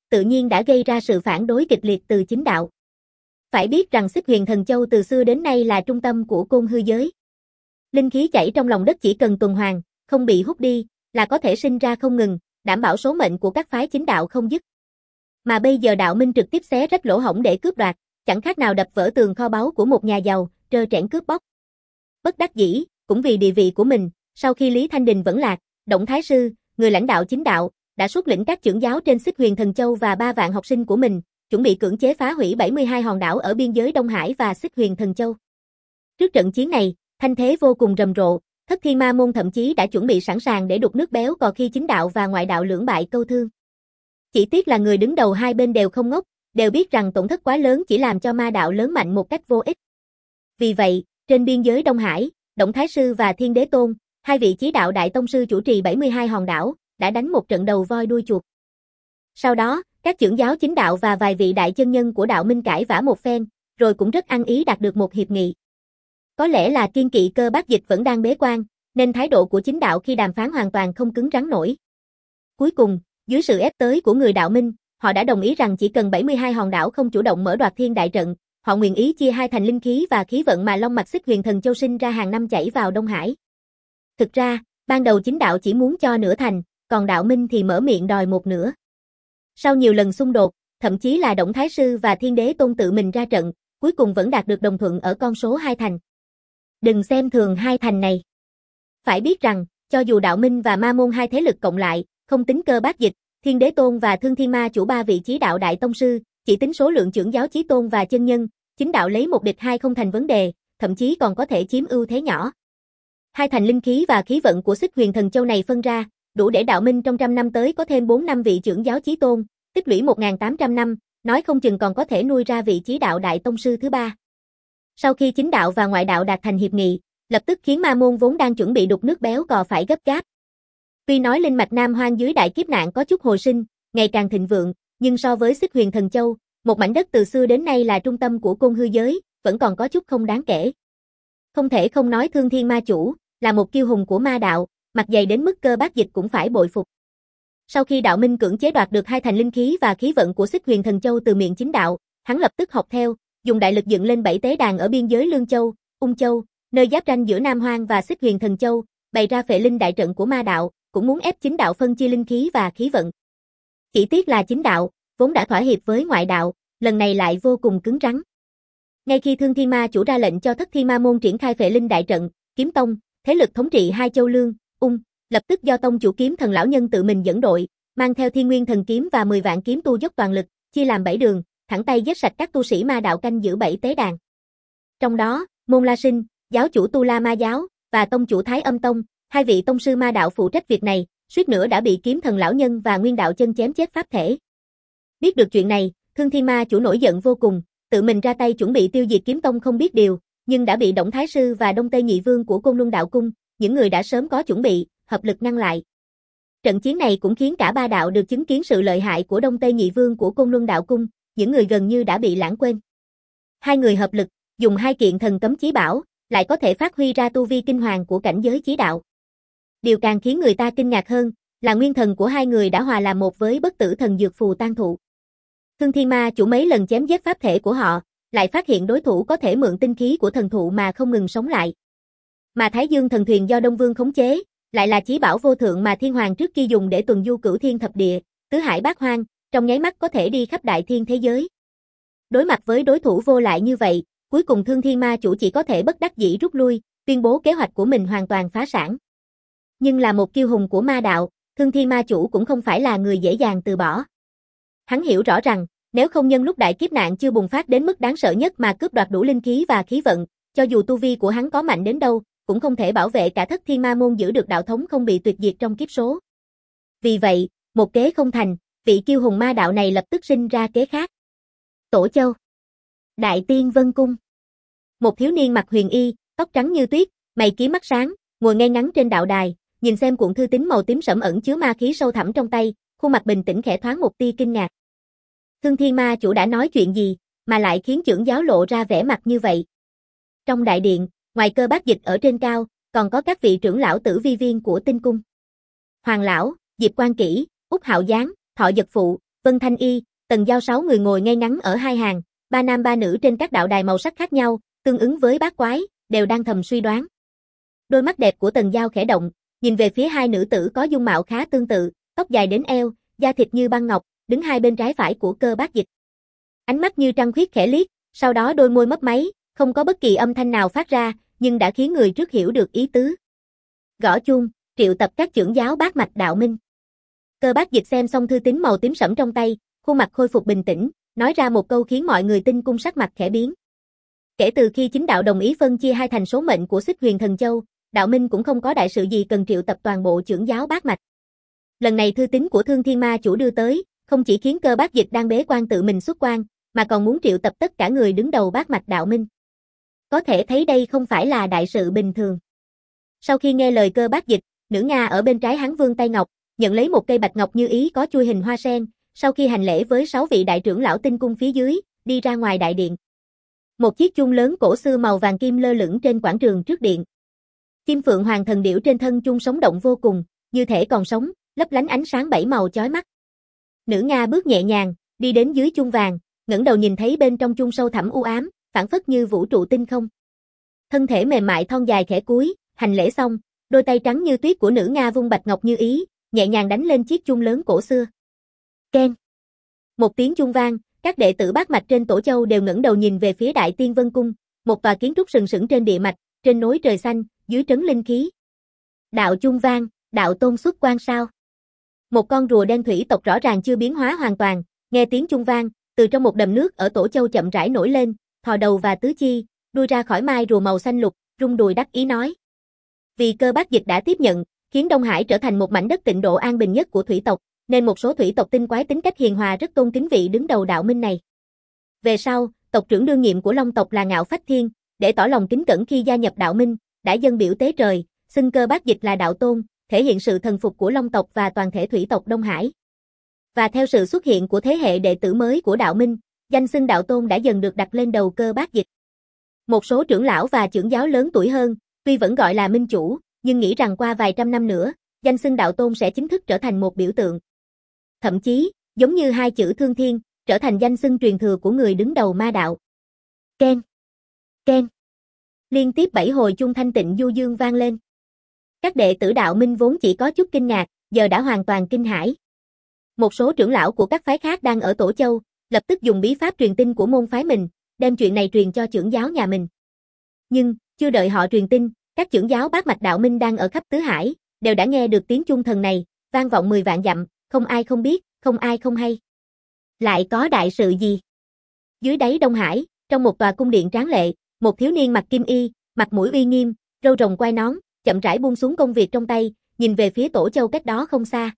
tự nhiên đã gây ra sự phản đối kịch liệt từ chính đạo. Phải biết rằng Xích Huyền Thần Châu từ xưa đến nay là trung tâm của côn hư giới. Linh khí chảy trong lòng đất chỉ cần tuần hoàn, không bị hút đi, là có thể sinh ra không ngừng, đảm bảo số mệnh của các phái chính đạo không dứt. Mà bây giờ đạo minh trực tiếp xé rách lỗ hổng để cướp đoạt, chẳng khác nào đập vỡ tường kho báu của một nhà giàu, trơ trẽn cướp bóc. Bất đắc dĩ, cũng vì địa vị của mình, sau khi Lý Thanh Đình vẫn lạc, Động Thái Sư, người lãnh đạo chính đạo, đã xuất lĩnh các trưởng giáo trên Xích Huyền Thần Châu và ba vạn học sinh của mình, chuẩn bị cưỡng chế phá hủy bảy mươi hai hòn đảo ở biên giới Đông Hải và Xích Huyền Thần Châu. Trước trận chiến này, thanh thế vô cùng rầm rộ, Thất Thiên Ma Môn thậm chí đã chuẩn bị sẵn sàng để đục nước béo cò khi chính đạo và ngoại đạo lưỡng bại câu thương. Chỉ tiếc là người đứng đầu hai bên đều không ngốc, đều biết rằng tổn thất quá lớn chỉ làm cho ma đạo lớn mạnh một cách vô ích. Vì vậy, trên biên giới Đông Hải, Động Thái Sư và Thiên Đế Tôn, hai vị chí đạo đại tông sư chủ trì bảy mươi hai hòn đảo, đã đánh một trận đầu voi đuôi chuột. Sau đó, các trưởng giáo chính đạo và vài vị đại chân nhân của đạo minh cãi vã một phen, rồi cũng rất ăn ý đạt được một hiệp nghị. Có lẽ là kiên kỵ Cơ Bác Dịch vẫn đang bế quan, nên thái độ của chính đạo khi đàm phán hoàn toàn không cứng rắn nổi. Cuối cùng, dưới sự ép tới của người đạo minh, họ đã đồng ý rằng chỉ cần bảy mươi hai hòn đảo không chủ động mở đoạt thiên đại trận, họ nguyện ý chia hai thành linh khí và khí vận mà Long Mạch Xích Huyền Thần Châu sinh ra hàng năm chảy vào Đông Hải. Thực ra, ban đầu chính đạo chỉ muốn cho nửa thành, còn đạo minh thì mở miệng đòi một nửa. Sau nhiều lần xung đột, thậm chí là Động Thái Sư và Thiên Đế Tôn tự mình ra trận, cuối cùng vẫn đạt được đồng thuận ở con số hai thành. Đừng xem thường hai thành này. Phải biết rằng, cho dù đạo minh và ma môn hai thế lực cộng lại, không tính Cơ Bác Dịch, Thiên Đế Tôn và Thương Thiên Ma chủ ba vị chí đạo đại tông sư, chỉ tính số lượng trưởng giáo chí tôn và chân nhân, chính đạo lấy một địch hai không thành vấn đề, thậm chí còn có thể chiếm ưu thế nhỏ. Hai thành linh khí và khí vận của Xích Huyền Thần Châu này phân ra, đủ để đạo minh trong trăm năm tới có thêm bốn năm vị trưởng giáo chí tôn, tích lũy một nghìn tám trăm năm, nói không chừng còn có thể nuôi ra vị chí đạo đại tông sư thứ ba. Sau khi chính đạo và ngoại đạo đạt thành hiệp nghị, lập tức khiến ma môn vốn đang chuẩn bị đục nước béo cò phải gấp gáp. Tuy nói linh mạch Nam Hoang dưới đại kiếp nạn có chút hồi sinh, ngày càng thịnh vượng, nhưng so với Xích Huyền Thần Châu, một mảnh đất từ xưa đến nay là trung tâm của côn hư giới, vẫn còn có chút không đáng kể. Không thể không nói Thương Thiên Ma chủ, là một kiêu hùng của ma đạo, mặt dày đến mức Cơ Bác Dịch cũng phải bội phục. Sau khi đạo minh cưỡng chế đoạt được hai thành linh khí và khí vận của Xích Huyền Thần Châu từ miệng chính đạo, hắn lập tức học theo, dùng đại lực dựng lên bảy tế đàn ở biên giới Lương Châu, Ung Châu, nơi giáp ranh giữa Nam Hoang và Xích Huyền Thần Châu, bày ra phệ linh đại trận của ma đạo, cũng muốn ép chính đạo phân chia linh khí và khí vận. Chỉ tiếc là chính đạo, vốn đã thỏa hiệp với ngoại đạo, lần này lại vô cùng cứng rắn. Ngay khi Thương Thiên Ma chủ ra lệnh cho Thất Thiên Ma môn triển khai phệ linh đại trận, Kiếm Tông, thế lực thống trị hai châu Lương, Ung, lập tức do tông chủ Kiếm Thần lão nhân tự mình dẫn đội, mang theo Thiên Nguyên Thần kiếm và mười vạn kiếm tu dốc toàn lực, chia làm bảy đường, thẳng tay giết sạch các tu sĩ ma đạo canh giữ bảy tế đàn. Trong đó, Môn La Sinh, giáo chủ Tu La Ma giáo và tông chủ Thái Âm Tông, hai vị tông sư ma đạo phụ trách việc này, suýt nữa đã bị Kiếm Thần lão nhân và Nguyên đạo chân chém chết pháp thể. Biết được chuyện này, Thương Thiên Ma chủ nổi giận vô cùng, tự mình ra tay chuẩn bị tiêu diệt Kiếm Tông không biết điều, nhưng đã bị Động Thái Sư và Đông Tây Nhị Vương của Côn Luân Đạo Cung, những người đã sớm có chuẩn bị, hợp lực ngăn lại. Trận chiến này cũng khiến cả ba đạo được chứng kiến sự lợi hại của Đông Tây Nhị Vương của Côn Luân Đạo Cung, những người gần như đã bị lãng quên. Hai người hợp lực, dùng hai kiện thần cấm chí bảo, lại có thể phát huy ra tu vi kinh hoàng của cảnh giới chí đạo. Điều càng khiến người ta kinh ngạc hơn, là nguyên thần của hai người đã hòa làm một với bất tử thần dược phù tan thụ. Thương Thiên Ma chủ mấy lần chém giết pháp thể của họ, lại phát hiện đối thủ có thể mượn tinh khí của thần thụ mà không ngừng sống lại. Mà Thái Dương thần thuyền do Đông Vương khống chế, lại là chí bảo vô thượng mà Thiên Hoàng trước kia dùng để tuần du cửu thiên thập địa, tứ hải bát hoang, trong nháy mắt có thể đi khắp đại thiên thế giới. Đối mặt với đối thủ vô lại như vậy, cuối cùng Thương Thiên Ma chủ chỉ có thể bất đắc dĩ rút lui, tuyên bố kế hoạch của mình hoàn toàn phá sản. Nhưng là một kiêu hùng của ma đạo, Thương Thiên Ma chủ cũng không phải là người dễ dàng từ bỏ. Hắn hiểu rõ rằng, nếu không nhân lúc đại kiếp nạn chưa bùng phát đến mức đáng sợ nhất mà cướp đoạt đủ linh khí và khí vận, cho dù tu vi của hắn có mạnh đến đâu, cũng không thể bảo vệ cả Thất Thiên Ma môn giữ được đạo thống không bị tuyệt diệt trong kiếp số. Vì vậy, một kế không thành, vị kiêu hùng ma đạo này lập tức sinh ra kế khác. Tổ Châu, Đại Tiên Vân Cung. Một thiếu niên mặc huyền y, tóc trắng như tuyết, mày kiếm mắt sáng, ngồi ngay ngắn trên đạo đài, nhìn xem cuộn thư tín màu tím sẫm ẩn chứa ma khí sâu thẳm trong tay, khuôn mặt bình tĩnh khẽ thoáng một tia kinh ngạc. Thương Thiên Ma chủ đã nói chuyện gì, mà lại khiến trưởng giáo lộ ra vẻ mặt như vậy? Trong đại điện, ngoài Cơ Bác Dịch ở trên cao, còn có các vị trưởng lão tử vi viên của tinh cung. Hoàng lão, Diệp Quan Kỷ, Úc Hạo Giáng, Thọ Dật Phụ, Vân Thanh Y, Tần Giao sáu người ngồi ngay ngắn ở hai hàng, ba nam ba nữ trên các đạo đài màu sắc khác nhau, tương ứng với bát quái, đều đang thầm suy đoán. Đôi mắt đẹp của Tần Giao khẽ động, nhìn về phía hai nữ tử có dung mạo khá tương tự, tóc dài đến eo, da thịt như băng ngọc, đứng hai bên trái phải của Cơ Bác Dịch. Ánh mắt như trăng khuyết khẽ liếc, sau đó đôi môi mấp máy, không có bất kỳ âm thanh nào phát ra, nhưng đã khiến người trước hiểu được ý tứ. Gõ chuông, triệu tập các trưởng giáo bát mạch đạo minh. Cơ Bác Dịch xem xong thư tín màu tím sẫm trong tay, khuôn mặt khôi phục bình tĩnh, nói ra một câu khiến mọi người tin cung sắc mặt khẽ biến. Kể từ khi chính đạo đồng ý phân chia hai thành số mệnh của Xích Huyền Thần Châu, đạo minh cũng không có đại sự gì cần triệu tập toàn bộ trưởng giáo bát mạch. Lần này thư tín của Thương Thiên Ma chủ đưa tới, không chỉ khiến Cơ Bác Dịch đang bế quan tự mình xuất quan, mà còn muốn triệu tập tất cả người đứng đầu bát mạch đạo minh. Có thể thấy đây không phải là đại sự bình thường. Sau khi nghe lời Cơ Bác Dịch, nữ Nga ở bên trái hắn vươn tay ngọc, nhận lấy một cây bạch ngọc như ý có chui hình hoa sen, sau khi hành lễ với sáu vị đại trưởng lão tinh cung phía dưới, đi ra ngoài đại điện. Một chiếc chuông lớn cổ xưa màu vàng kim lơ lửng trên quảng trường trước điện. Kim Phượng Hoàng thần điểu trên thân chuông sống động vô cùng, như thể còn sống, lấp lánh ánh sáng bảy màu chói mắt. Nữ Nga bước nhẹ nhàng, đi đến dưới chuông vàng, ngẩng đầu nhìn thấy bên trong chuông sâu thẳm u ám, phảng phất như vũ trụ tinh không. Thân thể mềm mại thon dài khẽ cúi, hành lễ xong, đôi tay trắng như tuyết của nữ Nga vung bạch ngọc như ý, nhẹ nhàng đánh lên chiếc chuông lớn cổ xưa. Keng. Một tiếng chuông vang, các đệ tử bát mạch trên Tổ Châu đều ngẩng đầu nhìn về phía Đại Tiên Vân Cung, một tòa kiến trúc sừng sững trên địa mạch, trên nối trời xanh, dưới trấn linh khí. Đạo chuông vang, đạo tôn xuất quan sao? Một con rùa đen thủy tộc rõ ràng chưa biến hóa hoàn toàn, nghe tiếng chuông vang, từ trong một đầm nước ở Tổ Châu chậm rãi nổi lên, thò đầu và tứ chi, đuôi ra khỏi mai rùa màu xanh lục, rung đùi đắc ý nói. Vì Cơ Bác Dịch đã tiếp nhận, khiến Đông Hải trở thành một mảnh đất tịnh độ an bình nhất của thủy tộc, nên một số thủy tộc tinh quái tính cách hiền hòa rất tôn kính vị đứng đầu đạo minh này. Về sau, tộc trưởng đương nhiệm của Long tộc là Ngạo Phách Thiên, để tỏ lòng kính cẩn khi gia nhập đạo minh, đã dâng biểu tế trời, xưng Cơ Bác Dịch là đạo tôn, thể hiện sự thần phục của Long tộc và toàn thể thủy tộc Đông Hải. Và theo sự xuất hiện của thế hệ đệ tử mới của đạo minh, danh xưng đạo tôn đã dần được đặt lên đầu Cơ Bác Dịch. Một số trưởng lão và trưởng giáo lớn tuổi hơn, tuy vẫn gọi là minh chủ, nhưng nghĩ rằng qua vài trăm năm nữa, danh xưng đạo tôn sẽ chính thức trở thành một biểu tượng. Thậm chí, giống như hai chữ Thương Thiên, trở thành danh xưng truyền thừa của người đứng đầu ma đạo. Keng, keng. Liên tiếp bảy hồi chuông thanh tịnh du dương vang lên. Các đệ tử đạo minh vốn chỉ có chút kinh ngạc, giờ đã hoàn toàn kinh hãi. Một số trưởng lão của các phái khác đang ở Tổ Châu, lập tức dùng bí pháp truyền tin của môn phái mình, đem chuyện này truyền cho trưởng giáo nhà mình. Nhưng, chưa đợi họ truyền tin, các trưởng giáo bát mạch đạo minh đang ở khắp tứ hải, đều đã nghe được tiếng chuông thần này, vang vọng mười vạn dặm, không ai không biết, không ai không hay. Lại có đại sự gì? Dưới đáy Đông Hải, trong một tòa cung điện tráng lệ, một thiếu niên mặc kim y, mặt mũi uy nghiêm, râu rồng quai nón, chậm rãi buông xuống công việc trong tay, nhìn về phía Tổ Châu cách đó không xa.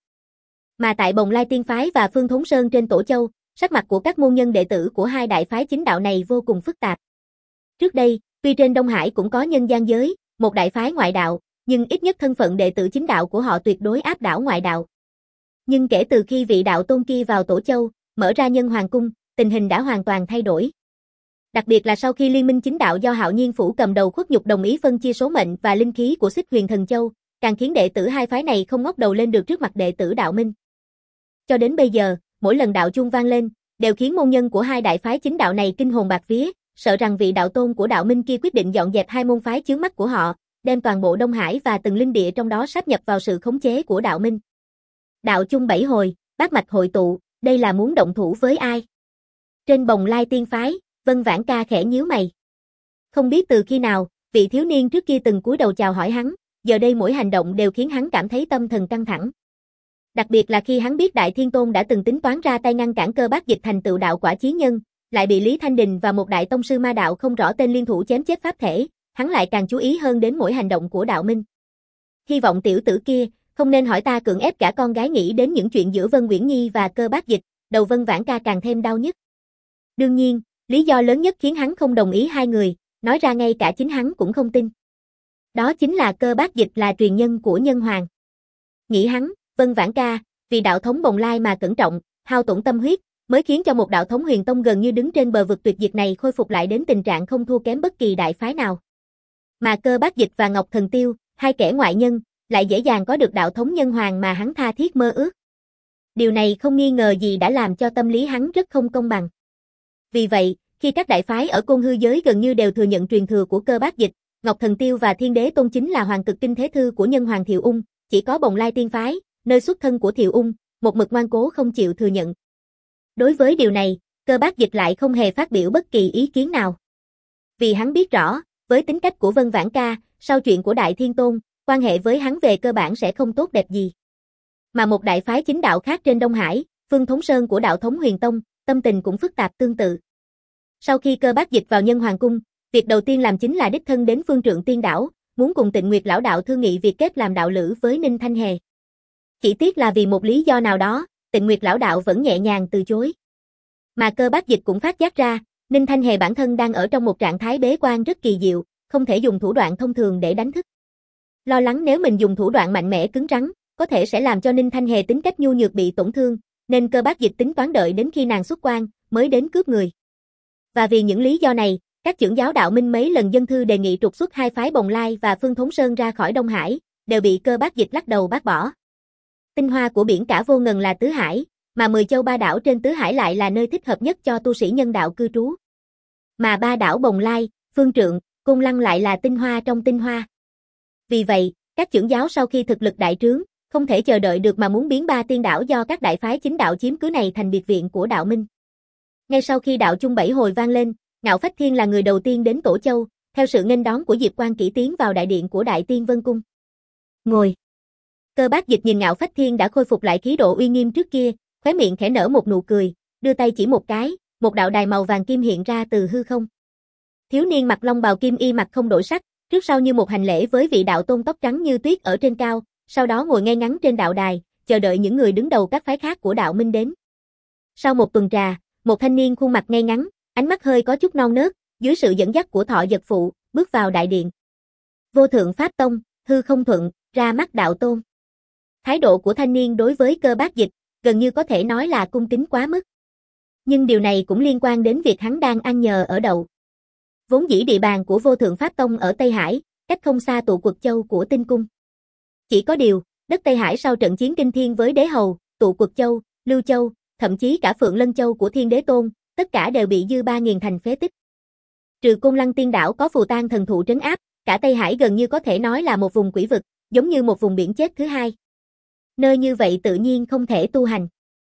Mà tại Bồng Lai Tiên phái và Phương Thốn Sơn trên Tổ Châu, sắc mặt của các môn nhân đệ tử của hai đại phái chính đạo này vô cùng phức tạp. Trước đây, tuy trên Đông Hải cũng có nhân gian giới, một đại phái ngoại đạo, nhưng ít nhất thân phận đệ tử chính đạo của họ tuyệt đối áp đảo ngoại đạo. Nhưng kể từ khi vị đạo tôn kia vào Tổ Châu, mở ra Nhân Hoàng Cung, tình hình đã hoàn toàn thay đổi. Đặc biệt là sau khi Liên minh chính đạo do Hạo Nhiên Phủ cầm đầu khuất nhục đồng ý phân chia số mệnh và linh khí của Xích Huyền Thần Châu, càng khiến đệ tử hai phái này không ngóc đầu lên được trước mặt đệ tử đạo minh. Cho đến bây giờ, mỗi lần đạo chuông vang lên, đều khiến môn nhân của hai đại phái chính đạo này kinh hồn bạt vía, sợ rằng vị đạo tôn của đạo minh kia quyết định dọn dẹp hai môn phái chướng mắt của họ, đem toàn bộ Đông Hải và từng linh địa trong đó sáp nhập vào sự khống chế của đạo minh. Đạo chung bảy hồi, bát mạch hội tụ, đây là muốn động thủ với ai? Trên Bồng Lai Tiên phái, Vân Vãn Ca khẽ nhíu mày. Không biết từ khi nào, vị thiếu niên trước kia từng cúi đầu chào hỏi hắn, giờ đây mỗi hành động đều khiến hắn cảm thấy tâm thần căng thẳng. Đặc biệt là khi hắn biết Đại Thiên Tôn đã từng tính toán ra tay ngăn cản Cơ Bác Dịch thành tựu đạo quả chí nhân, lại bị Lý Thanh Đình và một đại tông sư ma đạo không rõ tên liên thủ chém chết pháp thể, hắn lại càng chú ý hơn đến mỗi hành động của đạo minh. Hy vọng tiểu tử kia không nên hỏi ta cưỡng ép cả con gái nghĩ đến những chuyện giữa Vân Uyển Nhi và Cơ Bác Dịch, đầu Vân Vãn Ca càng thêm đau nhức. Đương nhiên, lý do lớn nhất khiến hắn không đồng ý hai người, nói ra ngay cả chính hắn cũng không tin. Đó chính là Cơ Bác Dịch là truyền nhân của Nhân Hoàng. Nghĩ hắn, Vân Vãn Ca, vì đạo thống Bồng Lai mà cẩn trọng, hao tổn tâm huyết, mới khiến cho một đạo thống huyền tông gần như đứng trên bờ vực tuyệt diệt này khôi phục lại đến tình trạng không thua kém bất kỳ đại phái nào. Mà Cơ Bác Dịch và Ngọc Thần Tiêu, hai kẻ ngoại nhân, lại dễ dàng có được đạo thống Nhân Hoàng mà hắn tha thiết mơ ước. Điều này không nghi ngờ gì đã làm cho tâm lý hắn rất không công bằng. Vì vậy, khi các đại phái ở Côn Hư giới gần như đều thừa nhận truyền thừa của Cơ Bác Dịch, Ngọc Thần Tiêu và Thiên Đế Tôn chính là hoàng cực kinh thế thư của nhân hoàng Thiệu Ung, chỉ có Bồng Lai Tiên phái, nơi xuất thân của Thiệu Ung, một mực ngoan cố không chịu thừa nhận. Đối với điều này, Cơ Bác Dịch lại không hề phát biểu bất kỳ ý kiến nào. Vì hắn biết rõ, với tính cách của Vân Vãn Ca, sau chuyện của Đại Thiên Tôn, quan hệ với hắn về cơ bản sẽ không tốt đẹp gì. Mà một đại phái chính đạo khác trên Đông Hải, Phương Thống Sơn của đạo thống Huyền Tông, tâm tình cũng phức tạp tương tự. Sau khi Cơ Bác Dịch vào Nhân Hoàng Cung, việc đầu tiên làm chính là đích thân đến Phương Trượng Tiên Đảo, muốn cùng Tịnh Nguyệt lão đạo thương nghị việc kết làm đạo lữ với Ninh Thanh Hề. Chỉ tiếc là vì một lý do nào đó, Tịnh Nguyệt lão đạo vẫn nhẹ nhàng từ chối. Mà Cơ Bác Dịch cũng phát giác ra, Ninh Thanh Hề bản thân đang ở trong một trạng thái bế quan rất kỳ diệu, không thể dùng thủ đoạn thông thường để đánh thức. Lo lắng nếu mình dùng thủ đoạn mạnh mẽ cứng rắn, có thể sẽ làm cho Ninh Thanh Hề tính cách nhu nhược bị tổn thương, nên Cơ Bác Dịch tính toán đợi đến khi nàng xuất quan, mới đến cướp người. Và vì những lý do này, các trưởng giáo đạo minh mấy lần dâng thư đề nghị trục xuất hai phái Bồng Lai và Phương Thống Sơn ra khỏi Đông Hải, đều bị Cơ Bác Dịch lắc đầu bác bỏ. Tinh hoa của biển cả vô ngần là Tứ Hải, mà mười châu ba đảo trên Tứ Hải lại là nơi thích hợp nhất cho tu sĩ nhân đạo cư trú. Mà ba đảo Bồng Lai, Phương Trượng, Côn Lăng lại là tinh hoa trong tinh hoa. Vì vậy, các trưởng giáo sau khi thực lực đại trướng, không thể chờ đợi được mà muốn biến ba tiên đảo do các đại phái chính đạo chiếm cứ này thành biệt viện của đạo minh. Ngay sau khi đạo chung bảy hồi vang lên, Ngạo Phách Thiên là người đầu tiên đến Tổ Châu, theo sự nghênh đón của Diệp Quan Kỷ tiến vào đại điện của Đại Tiên Vân Cung. Ngồi. Cơ Bác Dịch nhìn Ngạo Phách Thiên đã khôi phục lại khí độ uy nghiêm trước kia, khóe miệng khẽ nở một nụ cười, đưa tay chỉ một cái, một đạo đài màu vàng kim hiện ra từ hư không. Thiếu niên mặc long bào kim y mặt không đổi sắc, trước sau như một hành lễ với vị đạo tôn tóc trắng như tuyết ở trên cao, sau đó ngồi ngay ngắn trên đạo đài, chờ đợi những người đứng đầu các phái khác của đạo minh đến. Sau một tuần trà, một thanh niên khuôn mặt ngay ngắn, ánh mắt hơi có chút non nớt, dưới sự dẫn dắt của Thọ Dật Phụ, bước vào đại điện. Vô Thượng Pháp Tông, Hư Không Thuận, ra mắt đạo tôn. Thái độ của thanh niên đối với Cơ Bác Dịch, gần như có thể nói là cung kính quá mức. Nhưng điều này cũng liên quan đến việc hắn đang ăn nhờ ở đậu. Vốn dĩ địa bàn của Vô Thượng Pháp Tông ở Tây Hải, cách không xa Tụ Quật Châu của Tinh Cung. Chỉ có điều, đất Tây Hải sau trận chiến kinh thiên với Đế Hầu, Tụ Quật Châu, Lưu Châu, thậm chí cả Phượng Lân Châu của Thiên Đế Tôn, tất cả đều bị dư ba nghiền thành phế tích. Trừ Côn Lăng Tiên Đảo có phù tang thần thụ trấn áp, cả Tây Hải gần như có thể nói là một vùng quỷ vực, giống như một vùng biển chết thứ hai. Nơi như vậy tự nhiên không thể tu hành.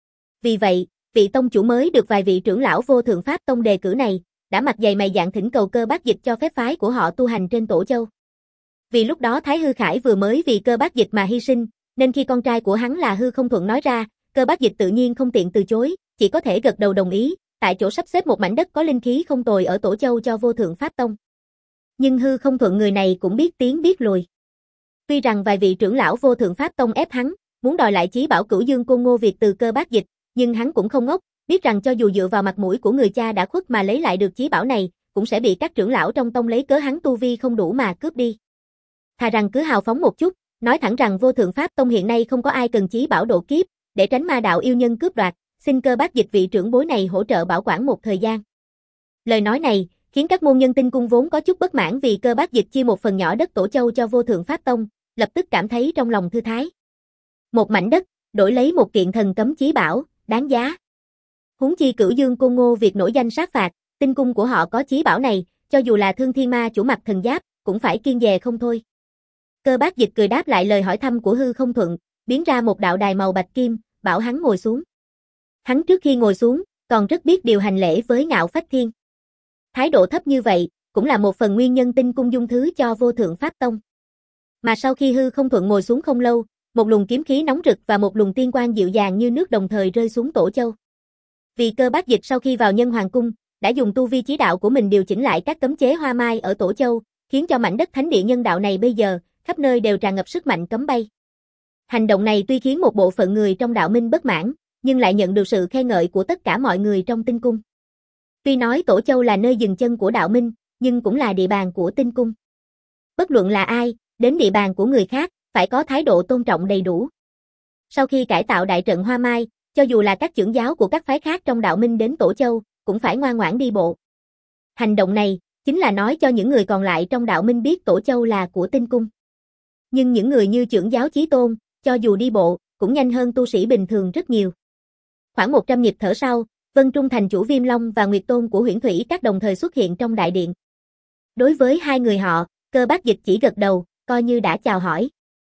Vì vậy, vị tông chủ mới được vài vị trưởng lão Vô Thượng Pháp Tông đề cử này, đã mặt dày mày dạn thỉnh cầu Cơ Bác Dịch cho phép phái của họ tu hành trên Tổ Châu. Vì lúc đó Thái Hư Khải vừa mới vì Cơ Bác Dịch mà hy sinh, nên khi con trai của hắn là Hư Không Thuận nói ra, Cơ Bác Dịch tự nhiên không tiện từ chối, chỉ có thể gật đầu đồng ý, tại chỗ sắp xếp một mảnh đất có linh khí không tồi ở Tổ Châu cho Vô Thượng Pháp Tông. Nhưng Hư Không Thuận người này cũng biết tiếng biết lùi. Tuy rằng vài vị trưởng lão Vô Thượng Pháp Tông ép hắn, muốn đòi lại chí bảo Cửu Dương Côn Ngô Việt từ Cơ Bác Dịch, nhưng hắn cũng không ngốc, biết rằng cho dù dựa vào mặt mũi của người cha đã khuất mà lấy lại được chí bảo này, cũng sẽ bị các trưởng lão trong tông lấy cớ hắn tu vi không đủ mà cướp đi. Thà rằng cứ hào phóng một chút, nói thẳng rằng Vô Thượng Pháp Tông hiện nay không có ai cần chí bảo độ kiếp, để tránh ma đạo yêu nhân cướp đoạt, xin Cơ Bác Dịch vị trưởng bối này hỗ trợ bảo quản một thời gian. Lời nói này khiến các môn nhân Tinh Cung vốn có chút bất mãn vì Cơ Bác Dịch chia một phần nhỏ đất Tổ Châu cho Vô Thượng Pháp Tông, lập tức cảm thấy trong lòng thư thái. Một mảnh đất, đổi lấy một kiện thần cấm chí bảo, đáng giá. Huống chi Cửu Dương Côn Ngô việc nổi danh sát phạt, Tinh Cung của họ có chí bảo này, cho dù là Thương Thiên Ma chủ mặt thần giáp, cũng phải kiêng dè không thôi. Cơ Bác Dịch cười đáp lại lời hỏi thăm của Hư Không Thuận, biến ra một đạo đài màu bạch kim, bảo hắn ngồi xuống. Hắn trước khi ngồi xuống, còn rất biết điều hành lễ với Ngạo Phách Thiên. Thái độ thấp như vậy, cũng là một phần nguyên nhân Tinh Cung dung thứ cho Vô Thượng Pháp Tông. Mà sau khi Hư Không Thuận ngồi xuống không lâu, một luồng kiếm khí nóng rực và một luồng tiên quang dịu dàng như nước đồng thời rơi xuống Tổ Châu. Vì Cơ Bác Dịch sau khi vào Nhân Hoàng Cung, đã dùng tu vi chí đạo của mình điều chỉnh lại các cấm chế hoa mai ở Tổ Châu, khiến cho mảnh đất thánh địa nhân đạo này bây giờ, khắp nơi đều tràn ngập sức mạnh cấm bay. Hành động này tuy khiến một bộ phận người trong đạo minh bất mãn, nhưng lại nhận được sự khen ngợi của tất cả mọi người trong Tinh Cung. Tuy nói Tổ Châu là nơi dừng chân của đạo minh, nhưng cũng là địa bàn của Tinh Cung. Bất luận là ai, đến địa bàn của người khác, phải có thái độ tôn trọng đầy đủ. Sau khi cải tạo đại trận Hoa Mai, cho dù là các trưởng giáo của các phái khác trong đạo minh đến Tổ Châu, cũng phải ngoan ngoãn đi bộ. Hành động này, chính là nói cho những người còn lại trong đạo minh biết Tổ Châu là của Tinh Cung. Nhưng những người như trưởng giáo Chí Tôn, cho dù đi bộ, cũng nhanh hơn tu sĩ bình thường rất nhiều. Khoảng một trăm nhịp thở sau, Vân Trung thành chủ Viêm Long và Nguyệt Tôn của Huyễn Thủy các đồng thời xuất hiện trong đại điện. Đối với hai người họ, Cơ Bác Dịch chỉ gật đầu, coi như đã chào hỏi.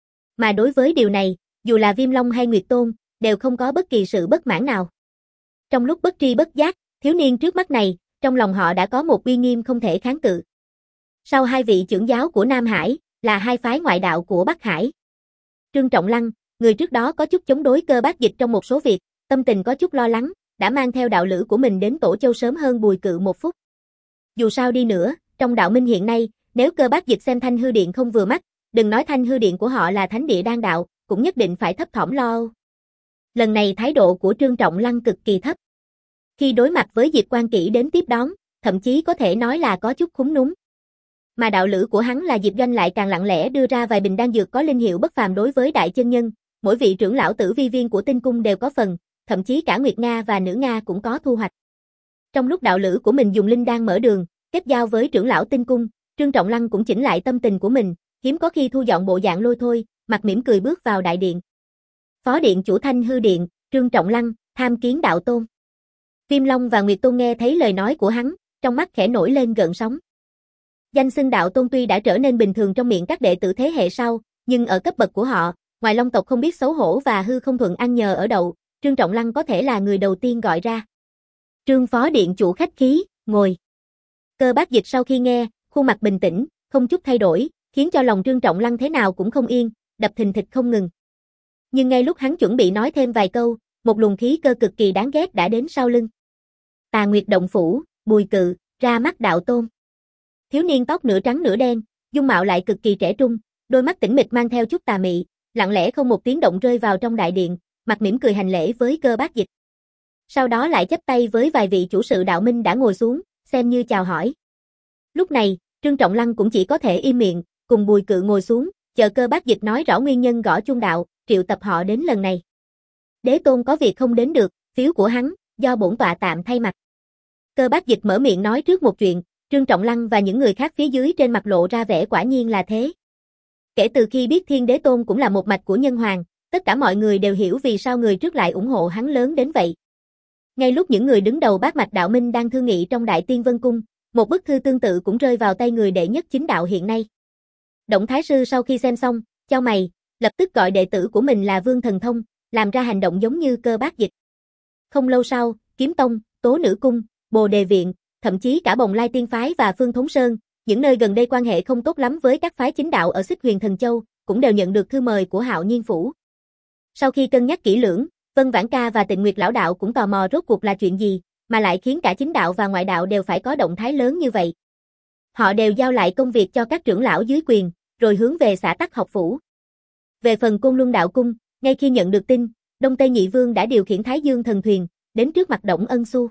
Mà đối với điều này, dù là Viêm Long hay Nguyệt Tôn, đều không có bất kỳ sự bất mãn nào. Trong lúc bất tri bất giác, thiếu niên trước mắt này, trong lòng họ đã có một uy nghiêm không thể kháng cự. Sau hai vị trưởng giáo của Nam Hải, là hai phái ngoại đạo của Bắc Hải. Trương Trọng Lăng, người trước đó có chút chống đối Cơ Bác Dịch trong một số việc, tâm tình có chút lo lắng, đã mang theo đạo lữ của mình đến Tổ Châu sớm hơn Bùi Cự một phút. Dù sao đi nữa, trong đạo minh hiện nay, nếu Cơ Bác Dịch xem Thanh Hư Điện không vừa mắt, đừng nói Thanh Hư Điện của họ là thánh địa đan đạo, cũng nhất định phải thấp thỏm lo âu. Lần này thái độ của Trương Trọng Lăng cực kỳ thấp. Khi đối mặt với Diệp Quan Kỷ đến tiếp đón, thậm chí có thể nói là có chút khúm núm. Mà đạo lữ của hắn là Diệp Doanh lại càng lặng lẽ đưa ra vài bình đan dược có linh hiệu bất phàm đối với đại chân nhân, mỗi vị trưởng lão tử vi viên của tinh cung đều có phần, thậm chí cả Nguyệt Nga và Nữ Nga cũng có thu hoạch. Trong lúc đạo lữ của mình dùng linh đan mở đường, kết giao với trưởng lão tinh cung, Trương Trọng Lăng cũng chỉnh lại tâm tình của mình, hiếm có khi thu dọn bộ dạng lôi thôi, mặt mỉm cười bước vào đại điện. Phó điện chủ Thanh Hư Điện, Trương Trọng Lăng, tham kiến đạo tôn. Viêm Long và Nguyệt Tôn nghe thấy lời nói của hắn, trong mắt khẽ nổi lên gợn sóng. Danh xưng đạo tôn tuy đã trở nên bình thường trong miệng các đệ tử thế hệ sau, nhưng ở cấp bậc của họ, ngoài Long tộc không biết xấu hổ và hư không thuận ăn nhờ ở đậu, Trương Trọng Lăng có thể là người đầu tiên gọi ra. Trương phó điện chủ khách khí, ngồi. Cơ Bác Dịch sau khi nghe, khuôn mặt bình tĩnh, không chút thay đổi, khiến cho lòng Trương Trọng Lăng thế nào cũng không yên, đập thình thịch không ngừng. Nhưng ngay lúc hắn chuẩn bị nói thêm vài câu, một luồng khí cơ cực kỳ đáng ghét đã đến sau lưng. Tà Nguyệt động phủ, Bùi Cự, ra mắt đạo tôn. Thiếu niên tóc nửa trắng nửa đen, dung mạo lại cực kỳ trẻ trung, đôi mắt tĩnh mịch mang theo chút tà mị, lặng lẽ không một tiếng động rơi vào trong đại điện, mặt mỉm cười hành lễ với Cơ Bác Dịch. Sau đó lại chắp tay với vài vị chủ sự đạo minh đã ngồi xuống, xem như chào hỏi. Lúc này, Trương Trọng Lăng cũng chỉ có thể im miệng, cùng Bùi Cự ngồi xuống, chờ Cơ Bác Dịch nói rõ nguyên nhân gõ chuông đạo, triệu tập họ đến lần này. Đế tôn có việc không đến được, phiếu của hắn, do bổn tọa tạm thay mặt. Cơ Bác Dịch mở miệng nói trước một chuyện, Trương Trọng Lăng và những người khác phía dưới trên mặt lộ ra vẻ quả nhiên là thế. Kể từ khi biết Thiên Đế Tôn cũng là một mạch của nhân hoàng, tất cả mọi người đều hiểu vì sao người trước lại ủng hộ hắn lớn đến vậy. Ngay lúc những người đứng đầu bát mạch đạo minh đang thương nghị trong Đại Tiên Vân Cung, một bức thư tương tự cũng rơi vào tay người đệ nhất chính đạo hiện nay. Động Thái Sư sau khi xem xong, chau mày, lập tức gọi đệ tử của mình là Vương Thần Thông, làm ra hành động giống như Cơ Bác Dịch. Không lâu sau, Kiếm Tông, Tố Nữ Cung, Bồ Đề Viện, thậm chí cả Bồng Lai Tiên Phái và Phương Thống Sơn, những nơi gần đây quan hệ không tốt lắm với các phái chính đạo ở Xích Huyền Thần Châu, cũng đều nhận được thư mời của Hạo Nhiên Phủ. Sau khi cân nhắc kỹ lưỡng, Vân Vãn Ca và Tịnh Nguyệt Lão Đạo cũng tò mò rốt cuộc là chuyện gì, mà lại khiến cả chính đạo và ngoại đạo đều phải có động thái lớn như vậy. Họ đều giao lại công việc cho các trưởng lão dưới quyền, rồi hướng về xã Tắc Học Phủ. Về phần Côn Luân Đạo Cung, ngay khi nhận được tin, Đông Tây Nhị Vương đã điều khiển Thái Dương Thần Thuyền, đến trước mặt Đổng Ân Xu.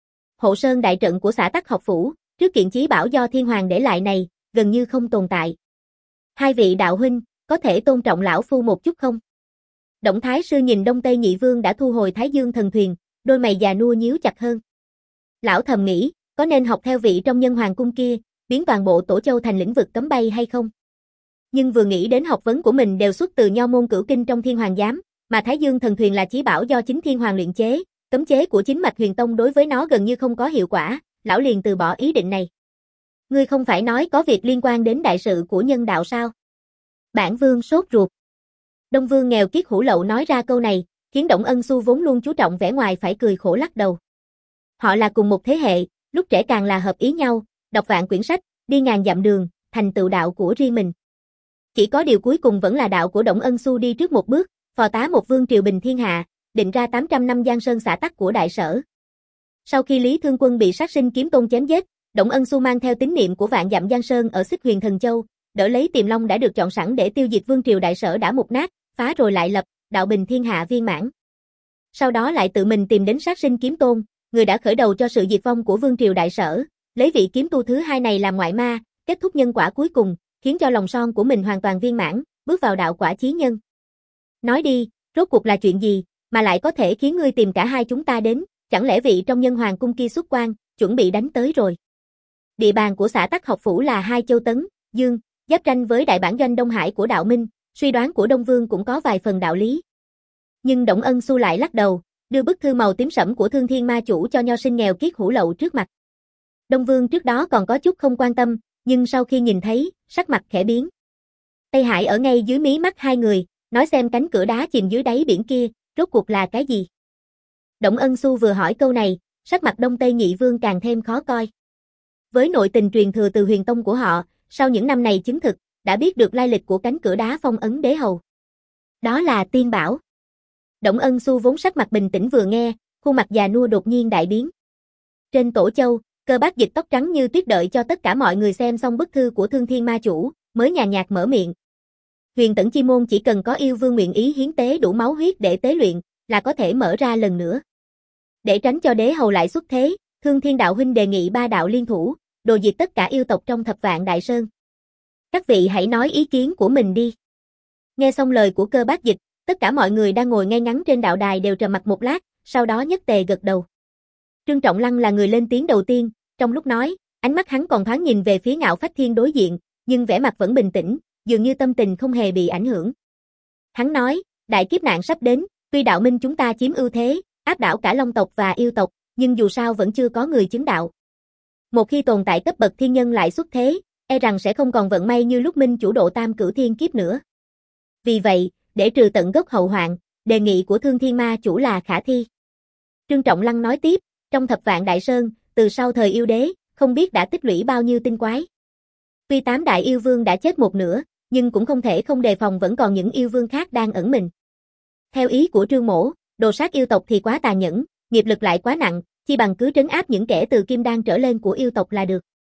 Hộ sơn đại trận của xã Tắc Học Phủ, trước kiện chí bảo do Thiên Hoàng để lại này, gần như không tồn tại. Hai vị đạo huynh, có thể tôn trọng lão phu một chút không? Đổng Thái Sư nhìn Đông Tây Nhị Vương đã thu hồi Thái Dương Thần Thuyền, đôi mày già nua nhíu chặt hơn. Lão thầm nghĩ, có nên học theo vị trong Nhân Hoàng Cung kia, biến toàn bộ Tổ Châu thành lĩnh vực cấm bay hay không? Nhưng vừa nghĩ đến học vấn của mình đều xuất từ Nho môn Cửu Kinh trong Thiên Hoàng Giám, mà Thái Dương Thần Thuyền là chí bảo do chính Thiên Hoàng luyện chế, cấm chế của chính mạch Huyền Tông đối với nó gần như không có hiệu quả, lão liền từ bỏ ý định này. Ngươi không phải nói có việc liên quan đến đại sự của nhân đạo sao? Bản Vương sốt ruột. Đông Vương nghèo kiết hủ lậu nói ra câu này, khiến Đổng Ân Xu vốn luôn chú trọng vẻ ngoài phải cười khổ lắc đầu. Họ là cùng một thế hệ, lúc trẻ càng là hợp ý nhau, đọc vạn quyển sách, đi ngàn dặm đường, thành tựu đạo của riêng mình. Chỉ có điều cuối cùng vẫn là đạo của Đổng Ân Xu đi trước một bước, phò tá một vương triều bình thiên hạ, định ra tám trăm năm Giang Sơn xã tắc của đại sở. Sau khi Lý Thương Quân bị sát sinh kiếm tôn chém giết, Đổng Ân Xu mang theo tín niệm của vạn dặm Giang Sơn ở Xích Huyền Thần Châu, đỡ lấy Tiềm Long đã được chọn sẵn để tiêu diệt vương triều đại sở đã mục nát, phá rồi lại lập, đạo bình thiên hạ viên mãn. Sau đó lại tự mình tìm đến sát sinh kiếm tôn, người đã khởi đầu cho sự diệt vong của vương triều đại sở, lấy vị kiếm tu thứ hai này làm ngoại ma, kết thúc nhân quả cuối cùng, khiến cho lòng son của mình hoàn toàn viên mãn, bước vào đạo quả chí nhân. Nói đi, rốt cuộc là chuyện gì, mà lại có thể khiến ngươi tìm cả hai chúng ta đến, chẳng lẽ vị trong Nhân Hoàng Cung kia xuất quan, chuẩn bị đánh tới rồi. Địa bàn của xã Tắc Học Phủ là hai châu Tấn, Dương, giáp tranh với đại bản doanh Đông Hải của đạo Minh, suy đoán của Đông Vương cũng có vài phần đạo lý. Nhưng Đổng Ân Xu lại lắc đầu, đưa bức thư màu tím sẫm của Thương Thiên Ma Chủ cho nho sinh nghèo kiết hủ lậu trước mặt. Đông Vương trước đó còn có chút không quan tâm, nhưng sau khi nhìn thấy, sắc mặt khẽ biến. Tây Hải ở ngay dưới mí mắt hai người, nói xem cánh cửa đá chìm dưới đáy biển kia, rốt cuộc là cái gì? Đổng Ân Xu vừa hỏi câu này, sắc mặt Đông Tây Nhị Vương càng thêm khó coi. Với nội tình truyền thừa từ Huyền Tông của họ, sau những năm này chứng thực, đã biết được lai lịch của cánh cửa đá phong ấn đế hầu. Đó là tiên bảo. Đổng Ân Xu vốn sắc mặt bình tĩnh vừa nghe, khuôn mặt già nua đột nhiên đại biến. Trên tổ châu, Cơ Bác Dịch tóc trắng như tuyết đợi cho tất cả mọi người xem xong bức thư của Thương Thiên Ma Chủ, mới nhàn nhạt mở miệng. Huyền Tẫn Chi Môn chỉ cần có yêu vương nguyện ý hiến tế đủ máu huyết để tế luyện, là có thể mở ra lần nữa. Để tránh cho đế hầu lại xuất thế, Thương Thiên đạo huynh đề nghị ba đạo liên thủ, đồ diệt tất cả yêu tộc trong Thập Vạn Đại Sơn. Các vị hãy nói ý kiến của mình đi. Nghe xong lời của Cơ Bác Dịch, tất cả mọi người đang ngồi ngay ngắn trên đạo đài đều trầm mặc một lát, sau đó nhất tề gật đầu. Trương Trọng Lăng là người lên tiếng đầu tiên, trong lúc nói, ánh mắt hắn còn thoáng nhìn về phía Ngạo Phách Thiên đối diện, nhưng vẻ mặt vẫn bình tĩnh, dường như tâm tình không hề bị ảnh hưởng. Hắn nói, đại kiếp nạn sắp đến, tuy đạo minh chúng ta chiếm ưu thế, áp đảo cả Long tộc và yêu tộc, nhưng dù sao vẫn chưa có người chứng đạo. Một khi tồn tại cấp bậc thiên nhân lại xuất thế, e rằng sẽ không còn vận may như lúc minh chủ độ tam cửu thiên kiếp nữa. Vì vậy, để trừ tận gốc hậu hoạn, đề nghị của Thương Thiên Ma Chủ là khả thi. Trương Trọng Lăng nói tiếp, trong Thập Vạn Đại Sơn, từ sau thời yêu đế, không biết đã tích lũy bao nhiêu tinh quái. Tuy tám đại yêu vương đã chết một nửa, nhưng cũng không thể không đề phòng vẫn còn những yêu vương khác đang ẩn mình. Theo ý của Trương Mỗ, đồ sát yêu tộc thì quá tàn nhẫn, nghiệp lực lại quá nặng, chi bằng cứ trấn áp những kẻ từ kim đan trở lên của yêu tộc là được.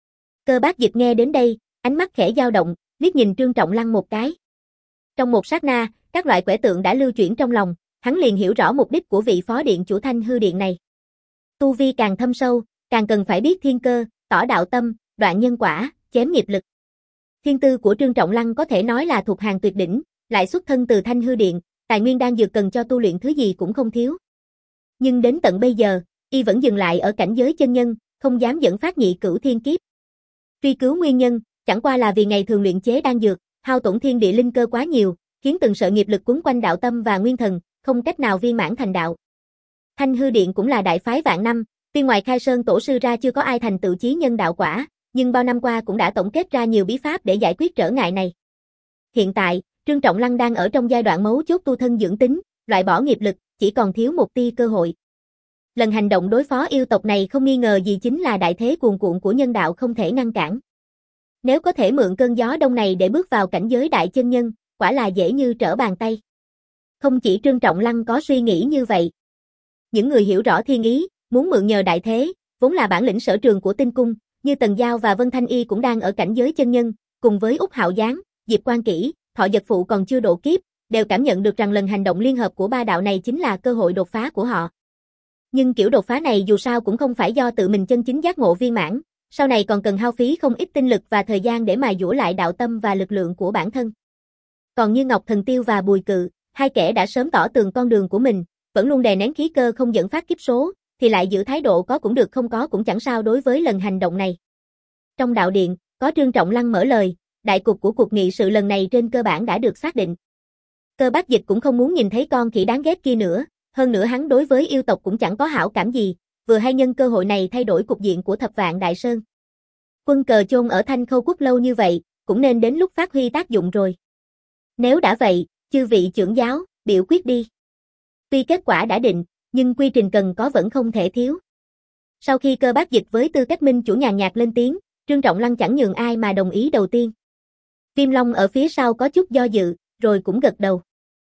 Cơ Bác Dịch nghe đến đây, ánh mắt khẽ dao động, liếc nhìn Trương Trọng Lăng một cái. Trong một sát na, các loại quẻ tượng đã lưu chuyển trong lòng, hắn liền hiểu rõ mục đích của vị phó điện chủ Thanh Hư Điện này. Tu vi càng thâm sâu, càng cần phải biết thiên cơ, tỏ đạo tâm, đoạn nhân quả, chém nghiệp lực. Thiên tư của Trương Trọng Lăng có thể nói là thuộc hàng tuyệt đỉnh, lại xuất thân từ Thanh Hư Điện, tài nguyên đan dược cần cho tu luyện thứ gì cũng không thiếu. Nhưng đến tận bây giờ, y vẫn dừng lại ở cảnh giới chân nhân, không dám dẫn phát nhị cửu thiên kiếp. Truy cứu nguyên nhân, chẳng qua là vì ngày thường luyện chế đan dược, hao tổn thiên địa linh cơ quá nhiều, khiến từng sợ nghiệp lực quấn quanh đạo tâm và nguyên thần, không cách nào viên mãn thành đạo. Thanh Hư Điện cũng là đại phái vạn năm, tuy ngoài Khai Sơn tổ sư ra chưa có ai thành tựu chí nhân đạo quả, nhưng bao năm qua cũng đã tổng kết ra nhiều bí pháp để giải quyết trở ngại này. Hiện tại, Trương Trọng Lăng đang ở trong giai đoạn mấu chốt tu thân dưỡng tính, loại bỏ nghiệp lực, chỉ còn thiếu một tia cơ hội. Lần hành động đối phó yêu tộc này không nghi ngờ gì chính là đại thế cuồn cuộn của nhân đạo không thể ngăn cản. Nếu có thể mượn cơn gió đông này để bước vào cảnh giới đại chân nhân, quả là dễ như trở bàn tay. Không chỉ Trương Trọng Lăng có suy nghĩ như vậy. Những người hiểu rõ thiên ý, muốn mượn nhờ đại thế, vốn là bản lĩnh sở trường của tinh cung, như Tần Giao và Vân Thanh Y cũng đang ở cảnh giới chân nhân, cùng với Úc Hạo Giáng, Diệp Quan Kỷ, Thọ Giật Phụ còn chưa độ kiếp, đều cảm nhận được rằng lần hành động liên hợp của ba đạo này chính là cơ hội đột phá của họ. Nhưng kiểu đột phá này dù sao cũng không phải do tự mình chân chính giác ngộ viên mãn, sau này còn cần hao phí không ít tinh lực và thời gian để mài dũa lại đạo tâm và lực lượng của bản thân. Còn như Ngọc Thần Tiêu và Bùi Cự, hai kẻ đã sớm tỏ tường con đường của mình, vẫn luôn đè nén khí cơ không dẫn phát kiếp số, thì lại giữ thái độ có cũng được không có cũng chẳng sao đối với lần hành động này. Trong đạo điện, có Trương Trọng Lăng mở lời, đại cục của cuộc nghị sự lần này trên cơ bản đã được xác định. Cơ Bác Dịch cũng không muốn nhìn thấy con khỉ đáng ghét kia nữa, hơn nữa hắn đối với yêu tộc cũng chẳng có hảo cảm gì, vừa hay nhân cơ hội này thay đổi cục diện của Thập Vạn Đại Sơn. Quân cờ chôn ở Thanh Khâu Quốc lâu như vậy, cũng nên đến lúc phát huy tác dụng rồi. Nếu đã vậy, chư vị trưởng giáo, biểu quyết đi. Tuy kết quả đã định, nhưng quy trình cần có vẫn không thể thiếu. Sau khi Cơ Bác Dịch với tư cách minh chủ nhàn nhạt lên tiếng, Trương Trọng Lăng chẳng nhường ai mà đồng ý đầu tiên. Viêm Long ở phía sau có chút do dự, rồi cũng gật đầu.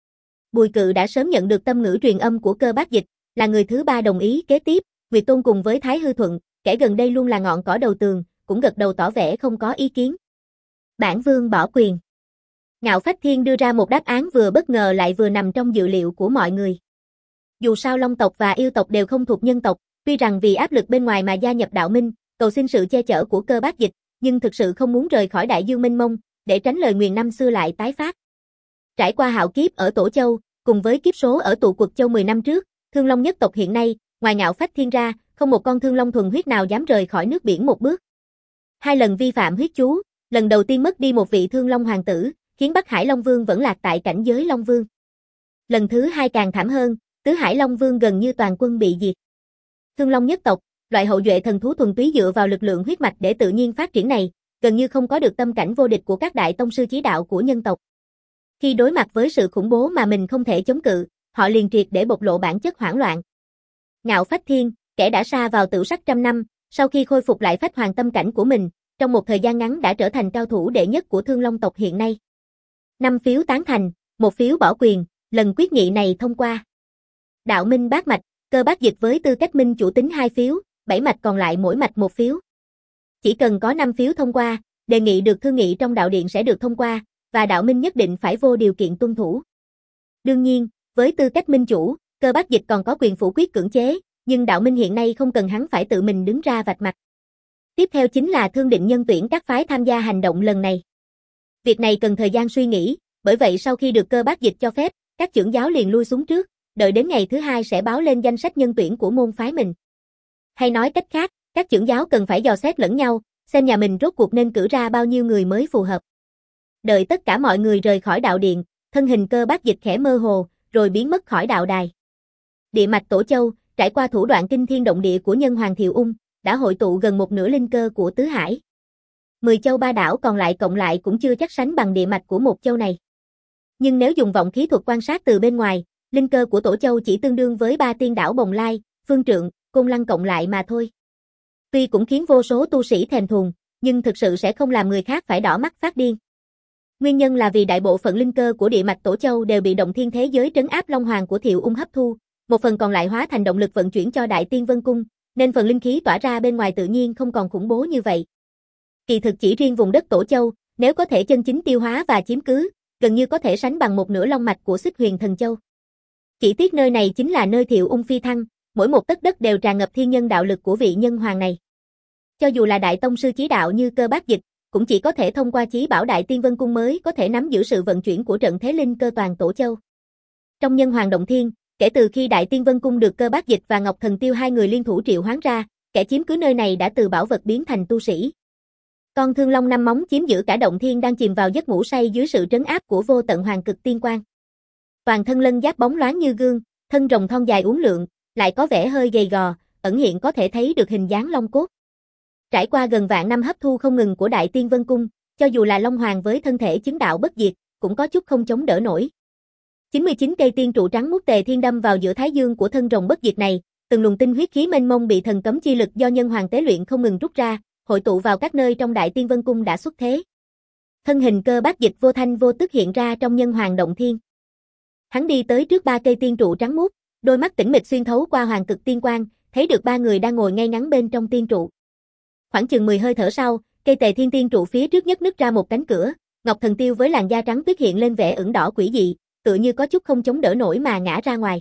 Bùi Cự đã sớm nhận được tâm ngữ truyền âm của Cơ Bác Dịch, là người thứ ba đồng ý kế tiếp, Nguyệt Tôn cùng với Thái Hư Thuận, kẻ gần đây luôn là ngọn cỏ đầu tường, cũng gật đầu tỏ vẻ không có ý kiến. Bản vương bỏ quyền. Ngạo Phách Thiên đưa ra một đáp án vừa bất ngờ lại vừa nằm trong dự liệu của mọi người. Dù sao Long tộc và yêu tộc đều không thuộc nhân tộc, tuy rằng vì áp lực bên ngoài mà gia nhập đạo minh, cầu xin sự che chở của Cơ Bác Dịch, nhưng thực sự không muốn rời khỏi đại dương mênh mông, để tránh lời nguyền năm xưa lại tái phát. Trải qua hạo kiếp ở Tổ Châu, cùng với kiếp số ở Tụ Quật Châu mười năm trước, Thương Long nhất tộc hiện nay, ngoài Ngạo Phách Thiên ra, không một con Thương Long thuần huyết nào dám rời khỏi nước biển một bước. Hai lần vi phạm huyết chú, lần đầu tiên mất đi một vị Thương Long hoàng tử, khiến Bắc Hải Long Vương vẫn lạc tại cảnh giới Long Vương. Lần thứ hai càng thảm hơn, Tứ Hải Long Vương gần như toàn quân bị diệt. Thương Long nhất tộc, loại hậu duệ thần thú thuần túy dựa vào lực lượng huyết mạch để tự nhiên phát triển này, gần như không có được tâm cảnh vô địch của các đại tông sư chí đạo của nhân tộc. Khi đối mặt với sự khủng bố mà mình không thể chống cự, họ liền triệt để bộc lộ bản chất hoảng loạn. Ngạo Phách Thiên, kẻ đã sa vào tửu sắc trăm năm, sau khi khôi phục lại phách hoàng tâm cảnh của mình, trong một thời gian ngắn đã trở thành cao thủ đệ nhất của Thương Long tộc hiện nay. Năm phiếu tán thành, một phiếu bỏ quyền, lần quyết nghị này thông qua. Đạo Minh bát mạch, Cơ Bát Dịch với tư cách minh chủ tính hai phiếu, bảy mạch còn lại mỗi mạch một phiếu. Chỉ cần có năm phiếu thông qua, đề nghị được thương nghị trong đạo điện sẽ được thông qua, và đạo minh nhất định phải vô điều kiện tuân thủ. Đương nhiên, với tư cách minh chủ, Cơ Bát Dịch còn có quyền phủ quyết cưỡng chế, nhưng đạo minh hiện nay không cần hắn phải tự mình đứng ra vạch mặt. Tiếp theo chính là thương định nhân tuyển các phái tham gia hành động lần này. Việc này cần thời gian suy nghĩ, bởi vậy sau khi được Cơ Bát Dịch cho phép, các trưởng giáo liền lui xuống trước, đợi đến ngày thứ hai sẽ báo lên danh sách nhân tuyển của môn phái mình. Hay nói cách khác, các trưởng giáo cần phải dò xét lẫn nhau, xem nhà mình rốt cuộc nên cử ra bao nhiêu người mới phù hợp. Đợi tất cả mọi người rời khỏi đạo điện, thân hình Cơ Bát Dịch khẽ mơ hồ, rồi biến mất khỏi đạo đài. Địa mạch Tổ Châu, trải qua thủ đoạn kinh thiên động địa của nhân hoàng Thiệu Ung, đã hội tụ gần một nửa linh cơ của tứ hải. Mười châu ba đảo còn lại cộng lại cũng chưa chắc sánh bằng địa mạch của một châu này. Nhưng nếu dùng vọng khí thuật quan sát từ bên ngoài, linh cơ của Tổ Châu chỉ tương đương với ba tiên đảo Bồng Lai, Phương Trượng, Côn Lăng cộng lại mà thôi. Tuy cũng khiến vô số tu sĩ thèm thuồng, nhưng thực sự sẽ không làm người khác phải đỏ mắt phát điên. Nguyên nhân là vì đại bộ phận linh cơ của địa mạch Tổ Châu đều bị động thiên thế giới trấn áp Long Hoàng của Thiệu Ung hấp thu, một phần còn lại hóa thành động lực vận chuyển cho Đại Tiên Vân Cung, nên phần linh khí tỏa ra bên ngoài tự nhiên không còn khủng bố như vậy. Kỳ thực chỉ riêng vùng đất Tổ Châu, nếu có thể chân chính tiêu hóa và chiếm cứ, gần như có thể sánh bằng một nửa long mạch của Xích Huyền Thần Châu. Chỉ tiếc nơi này chính là nơi Thiệu Ung phi thăng, mỗi một tấc đất đều tràn ngập thiên nhân đạo lực của vị nhân hoàng này. Cho dù là đại tông sư chí đạo như Cơ Bát Dịch, cũng chỉ có thể thông qua chí bảo Đại Tiên Vân Cung mới có thể nắm giữ sự vận chuyển của trận thế linh cơ toàn Tổ Châu. Trong nhân hoàng động thiên, kể từ khi Đại Tiên Vân Cung được Cơ Bát Dịch và Ngọc Thần Tiêu hai người liên thủ triệu hoán ra, kẻ chiếm cứ nơi này đã từ bảo vật biến thành tu sĩ. Con Thương Long năm móng chiếm giữ cả động thiên đang chìm vào giấc ngủ say dưới sự trấn áp của vô tận hoàng cực tiên quang. Toàn thân lân giáp bóng loáng như gương, thân rồng thon dài uốn lượn, lại có vẻ hơi gầy gò, ẩn hiện có thể thấy được hình dáng long cốt. Trải qua gần vạn năm hấp thu không ngừng của Đại Tiên Vân Cung, cho dù là Long Hoàng với thân thể chứng đạo bất diệt, cũng có chút không chống đỡ nổi. chín mươi chín cây tiên trụ trắng mút tề thiên đâm vào giữa thái dương của thân rồng bất diệt này, từng luồng tinh huyết khí mênh mông bị thần cấm chi lực do nhân hoàng tế luyện không ngừng rút ra, hội tụ vào các nơi trong Đại Tiên Vân Cung đã xuất thế. Thân hình Cơ Bát Dịch vô thanh vô tức hiện ra trong nhân hoàng động thiên. Hắn đi tới trước ba cây tiên trụ trắng muốt, đôi mắt tĩnh mịch xuyên thấu qua hoàng cực tiên quang, thấy được ba người đang ngồi ngay ngắn bên trong tiên trụ. Khoảng chừng mười hơi thở sau, cây Tề Thiên tiên trụ phía trước nhất nứt ra một cánh cửa, Ngọc Thần Tiêu với làn da trắng tuyết hiện lên vẻ ửng đỏ quỷ dị, tựa như có chút không chống đỡ nổi mà ngã ra ngoài.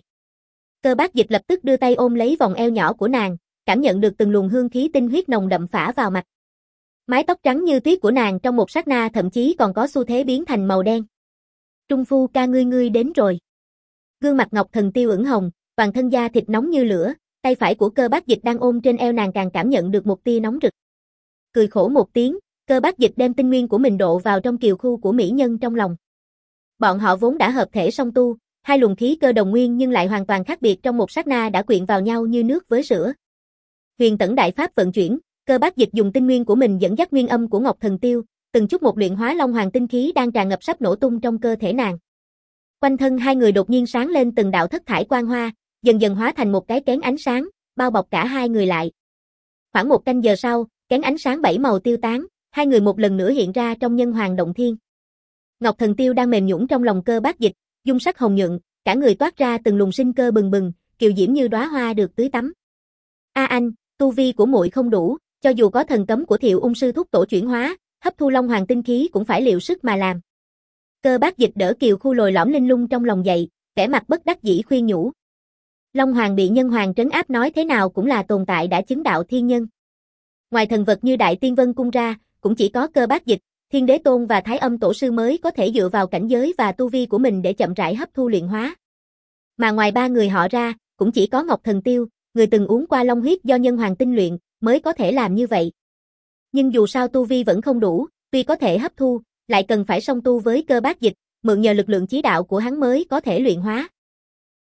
Cơ Bát Dịch lập tức đưa tay ôm lấy vòng eo nhỏ của nàng, cảm nhận được từng luồng hương khí tinh huyết nồng đậm phả vào mặt. Mái tóc trắng như tuyết của nàng trong một sát na thậm chí còn có xu thế biến thành màu đen. Trung phu ca ngươi ngươi đến rồi. Gương mặt Ngọc Thần Tiêu ửng hồng, toàn thân da thịt nóng như lửa, tay phải của Cơ Bát Dịch đang ôm trên eo nàng càng cảm nhận được một tia nóng rực. Cười khổ một tiếng, Cơ Bát Dịch đem tinh nguyên của mình độ vào trong kiều khu của mỹ nhân trong lòng. Bọn họ vốn đã hợp thể song tu, hai luồng khí cơ đồng nguyên nhưng lại hoàn toàn khác biệt trong một sát na đã quyện vào nhau như nước với sữa. Huyền Tẩn đại pháp vận chuyển, Cơ Bát Dịch dùng tinh nguyên của mình dẫn dắt nguyên âm của Ngọc Thần Tiêu, từng chút một luyện hóa Long Hoàng tinh khí đang tràn ngập sắp nổ tung trong cơ thể nàng. Quanh thân hai người đột nhiên sáng lên từng đạo thất thải quang hoa, dần dần hóa thành một cái kén ánh sáng, bao bọc cả hai người lại. Khoảng một canh giờ sau, kén ánh sáng bảy màu tiêu tán, hai người một lần nữa hiện ra trong nhân hoàng động thiên. Ngọc Thần Tiêu đang mềm nhũn trong lòng Cơ Bát Dịch, dung sắc hồng nhuận, cả người toát ra từng luồng sinh cơ bừng bừng, kiều diễm như đóa hoa được tưới tắm. A anh, tu vi của muội không đủ, cho dù có thần cấm của Thiệu Ung sư thúc tổ chuyển hóa, hấp thu Long Hoàng tinh khí cũng phải liều sức mà làm. Cơ Bát Dịch đỡ kiều khu lồi lõm linh lung trong lòng dậy, vẻ mặt bất đắc dĩ khuyên nhủ. Long Hoàng bị nhân hoàng trấn áp nói thế nào cũng là tồn tại đã chứng đạo thiên nhân. Ngoài thần vật như Đại Tiên Vân Cung ra, cũng chỉ có Cơ Bát Dịch, Thiên Đế Tôn và Thái Âm Tổ Sư mới có thể dựa vào cảnh giới và tu vi của mình để chậm rãi hấp thu luyện hóa. Mà ngoài ba người họ ra, cũng chỉ có Ngọc Thần Tiêu, người từng uống qua long huyết do nhân hoàng tinh luyện, mới có thể làm như vậy. Nhưng dù sao tu vi vẫn không đủ, tuy có thể hấp thu, lại cần phải song tu với Cơ Bát Dịch, mượn nhờ lực lượng chí đạo của hắn mới có thể luyện hóa.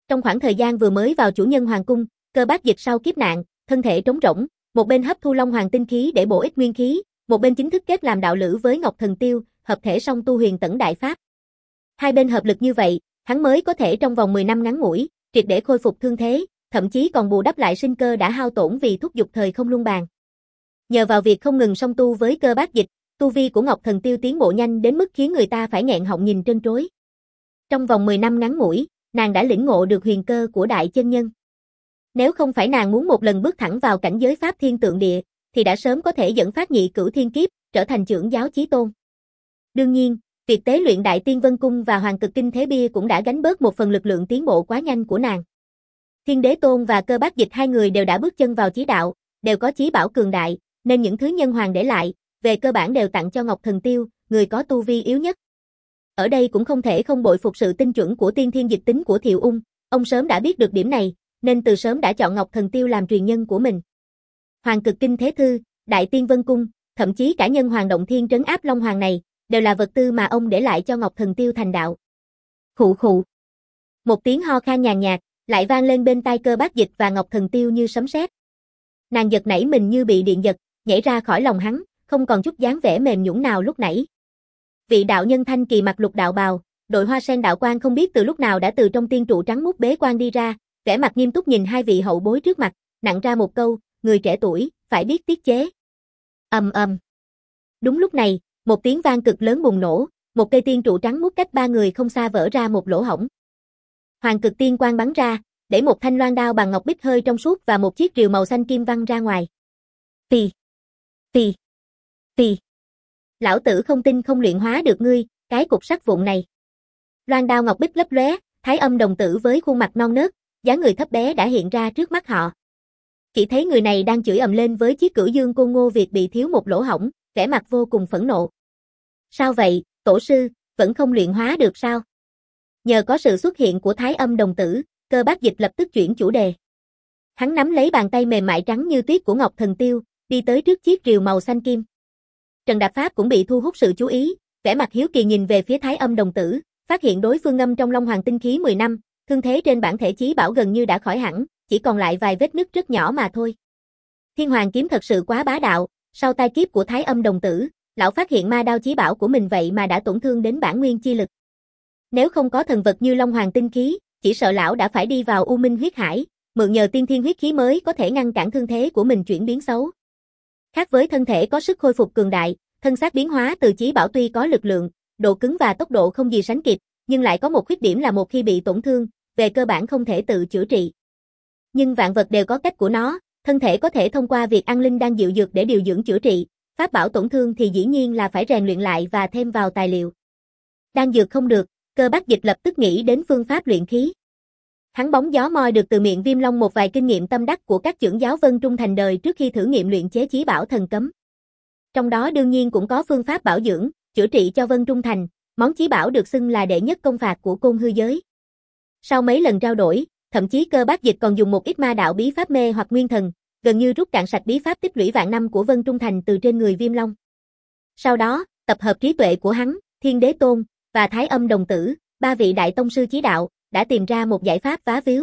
Trong khoảng thời gian vừa mới vào chủ nhân hoàng cung, Cơ Bác Dịch sau kiếp nạn, thân thể trống rỗng, một bên hấp thu Long Hoàng tinh khí để bổ ích nguyên khí, một bên chính thức kết làm đạo lữ với Ngọc Thần Tiêu, hợp thể song tu huyền tẩn đại pháp. Hai bên hợp lực như vậy, hắn mới có thể trong vòng mười năm ngắn ngủi, triệt để khôi phục thương thế, thậm chí còn bù đắp lại sinh cơ đã hao tổn vì thúc dục thời không luân bàn. Nhờ vào việc không ngừng song tu với Cơ Bác Dịch, tu vi của Ngọc Thần Tiêu tiến bộ nhanh đến mức khiến người ta phải nghẹn họng nhìn trân trối. Trong vòng mười năm ngắn ngủi, nàng đã lĩnh ngộ được huyền cơ của đại chân nhân. Nếu không phải nàng muốn một lần bước thẳng vào cảnh giới pháp thiên tượng địa, thì đã sớm có thể dẫn phát nhị cửu thiên kiếp, trở thành trưởng giáo chí tôn. Đương nhiên, việc tế luyện Đại Tiên Vân Cung và Hoàng Cực Kinh Thế Bia cũng đã gánh bớt một phần lực lượng tiến bộ quá nhanh của nàng. Thiên Đế Tôn và Cơ Bác Dịch hai người đều đã bước chân vào chí đạo, đều có chí bảo cường đại, nên những thứ nhân hoàng để lại, về cơ bản đều tặng cho Ngọc Thần Tiêu, người có tu vi yếu nhất. Ở đây cũng không thể không bội phục sự tinh chuẩn của tiên thiên dịch tính của Thiệu Ung, ông sớm đã biết được điểm này, nên từ sớm đã chọn Ngọc Thần Tiêu làm truyền nhân của mình. Hoàng Cực Kinh Thế Thư, Đại Tiên Vân Cung, thậm chí cả Nhân Hoàng Động Thiên trấn áp Long Hoàng này, đều là vật tư mà ông để lại cho Ngọc Thần Tiêu thành đạo. Khụ khụ. Một tiếng ho khan nhàn nhạt, lại vang lên bên tai Cơ Bác Dịch và Ngọc Thần Tiêu như sấm sét. Nàng giật nảy mình như bị điện giật, nhảy ra khỏi lòng hắn, không còn chút dáng vẻ mềm nhũn nào lúc nãy. Vị đạo nhân thanh kỳ mặc lục đạo bào, đội hoa sen đạo quan không biết từ lúc nào đã từ trong tiên trụ trắng muốt bế quan đi ra, vẻ mặt nghiêm túc nhìn hai vị hậu bối trước mặt, nặng ra một câu, người trẻ tuổi, phải biết tiết chế. Ầm ầm. Đúng lúc này, một tiếng vang cực lớn bùng nổ, một cây tiên trụ trắng muốt cách ba người không xa vỡ ra một lỗ hổng. Hoàng Cực tiên quang bắn ra, để một thanh loan đao bằng ngọc bích hơi trong suốt và một chiếc rìu màu xanh kim văng ra ngoài. Tì, tì, tì. Lão tử không tin không luyện hóa được ngươi, cái cục sắt vụn này. Loan đao ngọc bích lấp lóe, Thái Âm đồng tử với khuôn mặt non nớt, dáng người thấp bé đã hiện ra trước mắt họ. Chỉ thấy người này đang chửi ầm lên với chiếc cửu dương côn Ngô Việt bị thiếu một lỗ hổng, vẻ mặt vô cùng phẫn nộ. Sao vậy, tổ sư, vẫn không luyện hóa được sao? Nhờ có sự xuất hiện của Thái Âm đồng tử, Cơ Bác Dịch lập tức chuyển chủ đề. Hắn nắm lấy bàn tay mềm mại trắng như tuyết của Ngọc Thần Tiêu, đi tới trước chiếc rìu màu xanh kim. Trần Đạp Pháp cũng bị thu hút sự chú ý, vẻ mặt hiếu kỳ nhìn về phía Thái Âm đồng tử, phát hiện đối phương ngâm trong Long Hoàng tinh khí mười năm, thương thế trên bản thể chí bảo gần như đã khỏi hẳn, chỉ còn lại vài vết nứt rất nhỏ mà thôi. Thiên Hoàng kiếm thật sự quá bá đạo, sau tai kiếp của Thái Âm đồng tử, lão phát hiện ma đao chí bảo của mình vậy mà đã tổn thương đến bản nguyên chi lực. Nếu không có thần vật như Long Hoàng tinh khí, chỉ sợ lão đã phải đi vào U Minh huyết hải, mượn nhờ tiên thiên huyết khí mới có thể ngăn cản thương thế của mình chuyển biến xấu. Khác với thân thể có sức khôi phục cường đại, thân xác biến hóa từ chí bảo tuy có lực lượng, độ cứng và tốc độ không gì sánh kịp, nhưng lại có một khuyết điểm là một khi bị tổn thương, về cơ bản không thể tự chữa trị. Nhưng vạn vật đều có cách của nó, thân thể có thể thông qua việc ăn linh đan diệu dược để điều dưỡng chữa trị, pháp bảo tổn thương thì dĩ nhiên là phải rèn luyện lại và thêm vào tài liệu. Đan dược không được, Cơ Bác Dịch lập tức nghĩ đến phương pháp luyện khí. Hắn bóng gió moi được từ miệng Viêm Long một vài kinh nghiệm tâm đắc của các trưởng giáo Vân Trung Thành đời trước khi thử nghiệm luyện chế chí bảo thần cấm. Trong đó đương nhiên cũng có phương pháp bảo dưỡng, chữa trị cho Vân Trung Thành, món chí bảo được xưng là đệ nhất công phạt của Côn Hư giới. Sau mấy lần trao đổi, thậm chí Cơ Bác Dịch còn dùng một ít ma đạo bí pháp mê hoặc nguyên thần, gần như rút cạn sạch bí pháp tích lũy vạn năm của Vân Trung Thành từ trên người Viêm Long. Sau đó, tập hợp trí tuệ của hắn, Thiên Đế Tôn và Thái Âm đồng tử, ba vị đại tông sư chí đạo, đã tìm ra một giải pháp vá víu.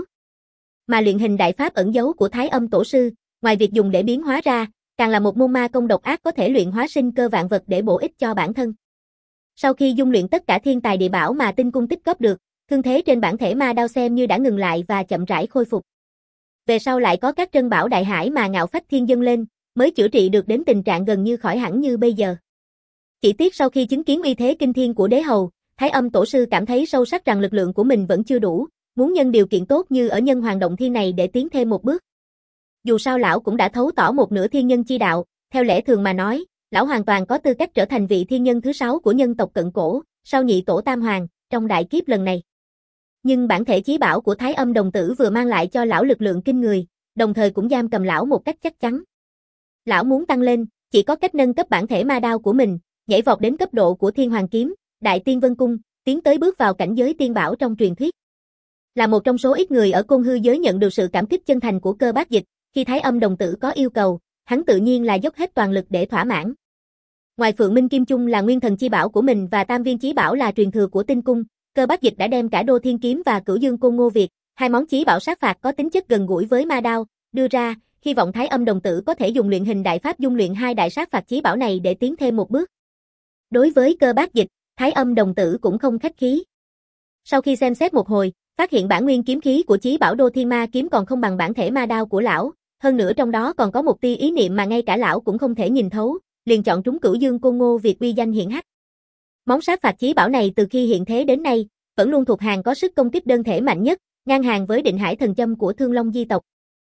Mà luyện hình đại pháp ẩn giấu của Thái Âm tổ sư, ngoài việc dùng để biến hóa ra, càng là một môn ma công độc ác có thể luyện hóa sinh cơ vạn vật để bổ ích cho bản thân. Sau khi dung luyện tất cả thiên tài địa bảo mà tinh cung tích góp được, thương thế trên bản thể ma đao xem như đã ngừng lại và chậm rãi khôi phục. Về sau lại có các trân bảo đại hải mà ngạo phách thiên dâng lên, mới chữa trị được đến tình trạng gần như khỏi hẳn như bây giờ. Chỉ tiếc sau khi chứng kiến uy thế kinh thiên của đế hầu, Thái Âm tổ sư cảm thấy sâu sắc rằng lực lượng của mình vẫn chưa đủ, muốn nhân điều kiện tốt như ở Nhân Hoàng Động Thiên này để tiến thêm một bước. Dù sao lão cũng đã thấu tỏ một nửa thiên nhân chi đạo, theo lẽ thường mà nói, lão hoàn toàn có tư cách trở thành vị thiên nhân thứ sáu của nhân tộc cận cổ, sau nhị tổ Tam Hoàng, trong đại kiếp lần này. Nhưng bản thể chí bảo của Thái Âm đồng tử vừa mang lại cho lão lực lượng kinh người, đồng thời cũng giam cầm lão một cách chắc chắn. Lão muốn tăng lên, chỉ có cách nâng cấp bản thể ma đao của mình, nhảy vọt đến cấp độ của Thiên Hoàng kiếm, Đại Tiên Vân cung, tiến tới bước vào cảnh giới tiên bảo trong truyền thuyết. Là một trong số ít người ở Côn Hư giới nhận được sự cảm kích chân thành của Cơ Bác Dịch, khi Thái Âm đồng tử có yêu cầu, hắn tự nhiên là dốc hết toàn lực để thỏa mãn. Ngoài Phượng Minh Kim Chung là nguyên thần chi bảo của mình và Tam Viên chí bảo là truyền thừa của Tinh cung, Cơ Bác Dịch đã đem cả Đô Thiên kiếm và Cửu Dương Côn Ngô Việt, Hai món chí bảo sát phạt có tính chất gần gũi với ma đao, đưa ra, hy vọng Thái Âm đồng tử có thể dùng luyện hình đại pháp dung luyện hai đại sát phạt chí bảo này để tiến thêm một bước. Đối với Cơ Bác Dịch, Thái Âm đồng tử cũng không khách khí. Sau khi xem xét một hồi, phát hiện bản nguyên kiếm khí của chí bảo Đô Thiên Ma kiếm còn không bằng bản thể ma đao của lão, hơn nữa trong đó còn có một tia ý niệm mà ngay cả lão cũng không thể nhìn thấu, liền chọn trúng Cửu Dương Côn Ngô Việt uy danh hiển hách. Món sát phạt chí bảo này từ khi hiện thế đến nay, vẫn luôn thuộc hàng có sức công kích đơn thể mạnh nhất, ngang hàng với Định Hải thần châm của Thương Long di tộc.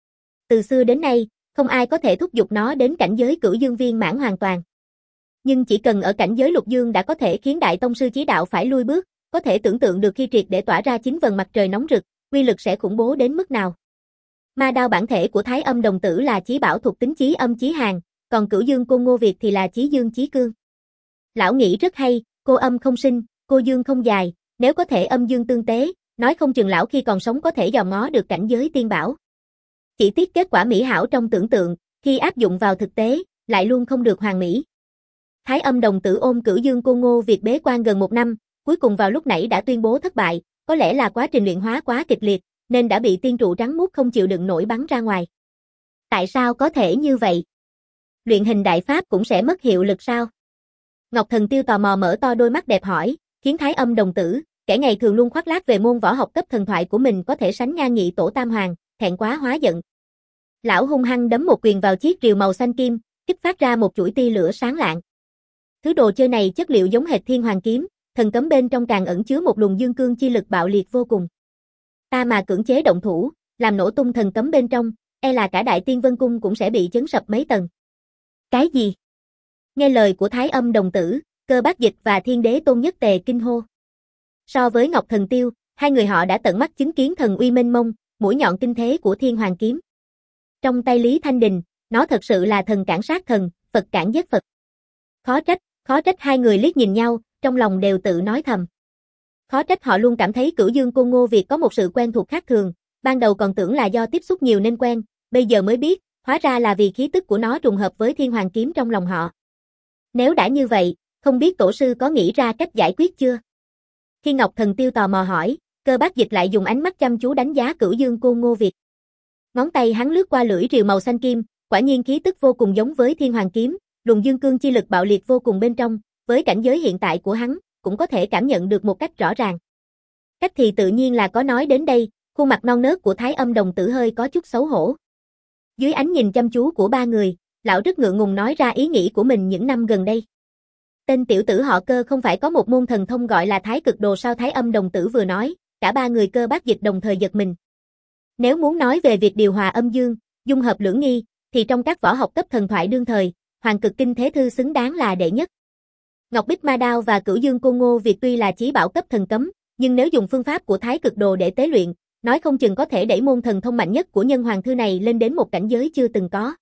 Từ xưa đến nay, không ai có thể thúc giục nó đến cảnh giới Cửu Dương viên mãn hoàn toàn. Nhưng chỉ cần ở cảnh giới Lục Dương đã có thể khiến đại tông sư chí đạo phải lui bước, có thể tưởng tượng được khi triệt để tỏa ra chín vầng mặt trời nóng rực, uy lực sẽ khủng bố đến mức nào. Ma đao bản thể của Thái Âm đồng tử là chí bảo thuộc tính chí âm chí hàn, còn Cửu Dương Côn Ngô Việt thì là chí dương chí cương. Lão nghĩ rất hay, cô âm không sinh, cô dương không dài, nếu có thể âm dương tương tế, nói không chừng lão khi còn sống có thể dòm ngó được cảnh giới tiên bảo. Chỉ tiếc kết quả mỹ hảo trong tưởng tượng, khi áp dụng vào thực tế, lại luôn không được hoàn mỹ. Thái Âm đồng tử ôm Cửu Dương Côn Ngô Việt bế quan gần một năm, cuối cùng vào lúc nãy đã tuyên bố thất bại, có lẽ là quá trình luyện hóa quá kịch liệt, nên đã bị tiên trụ trắng muốt không chịu đựng nổi bắn ra ngoài. Tại sao có thể như vậy? Luyện hình đại pháp cũng sẽ mất hiệu lực sao? Ngọc Thần Tiêu tò mò mở to đôi mắt đẹp hỏi, khiến Thái Âm đồng tử, kẻ ngày thường luôn khoác lác về môn võ học cấp thần thoại của mình có thể sánh ngang nghị tổ tam hoàng, thẹn quá hóa giận. Lão hung hăng đấm một quyền vào chiếc rìu màu xanh kim, kích phát ra một chuỗi tia lửa sáng lạng. Thứ đồ chơi này chất liệu giống hệt Thiên Hoàng kiếm, thần cấm bên trong càng ẩn chứa một luồng dương cương chi lực bạo liệt vô cùng. Ta mà cưỡng chế động thủ, làm nổ tung thần cấm bên trong, e là cả Đại Tiên Vân Cung cũng sẽ bị chấn sập mấy tầng. Cái gì? Nghe lời của Thái Âm đồng tử, Cơ Bác Dịch và Thiên Đế Tôn Nhất Tề kinh hô. So với Ngọc Thần Tiêu, hai người họ đã tận mắt chứng kiến thần uy mênh mông, mũi nhọn kinh thế của Thiên Hoàng kiếm. Trong tay Lý Thanh Đình, nó thật sự là thần cản sát thần, Phật cản giết Phật. Khó trách, khó trách hai người liếc nhìn nhau, trong lòng đều tự nói thầm. Khó trách họ luôn cảm thấy Cửu Dương Côn Ngô Việt có một sự quen thuộc khác thường, ban đầu còn tưởng là do tiếp xúc nhiều nên quen, bây giờ mới biết, hóa ra là vì khí tức của nó trùng hợp với Thiên Hoàng kiếm trong lòng họ. Nếu đã như vậy, không biết tổ sư có nghĩ ra cách giải quyết chưa? Khi Ngọc Thần Tiêu tò mò hỏi, Cơ Bác Dịch lại dùng ánh mắt chăm chú đánh giá Cửu Dương Côn Ngô Việt. Ngón tay hắn lướt qua lưỡi rìu màu xanh kim, quả nhiên khí tức vô cùng giống với Thiên Hoàng kiếm, luồng dương cương chi lực bạo liệt vô cùng bên trong, với cảnh giới hiện tại của hắn, cũng có thể cảm nhận được một cách rõ ràng. Cách thì tự nhiên là có nói đến đây, khuôn mặt non nớt của Thái Âm đồng tử hơi có chút xấu hổ. Dưới ánh nhìn chăm chú của ba người, lão rất ngượng ngùng nói ra ý nghĩ của mình những năm gần đây. Tên tiểu tử họ Cơ không phải có một môn thần thông gọi là Thái Cực Đồ sao? Thái Âm đồng tử vừa nói, cả ba người Cơ Bác Dịch đồng thời giật mình. Nếu muốn nói về việc điều hòa âm dương, dung hợp lưỡng nghi, thì trong các võ học cấp thần thoại đương thời, Hoàng Cực Kinh Thế Thư xứng đáng là đệ nhất. Ngọc Bích Ma Đao và Cửu Dương Côn Ngô Việt tuy là chí bảo cấp thần cấm, nhưng nếu dùng phương pháp của Thái Cực Đồ để tế luyện, nói không chừng có thể đẩy môn thần thông mạnh nhất của nhân hoàng thư này lên đến một cảnh giới chưa từng có.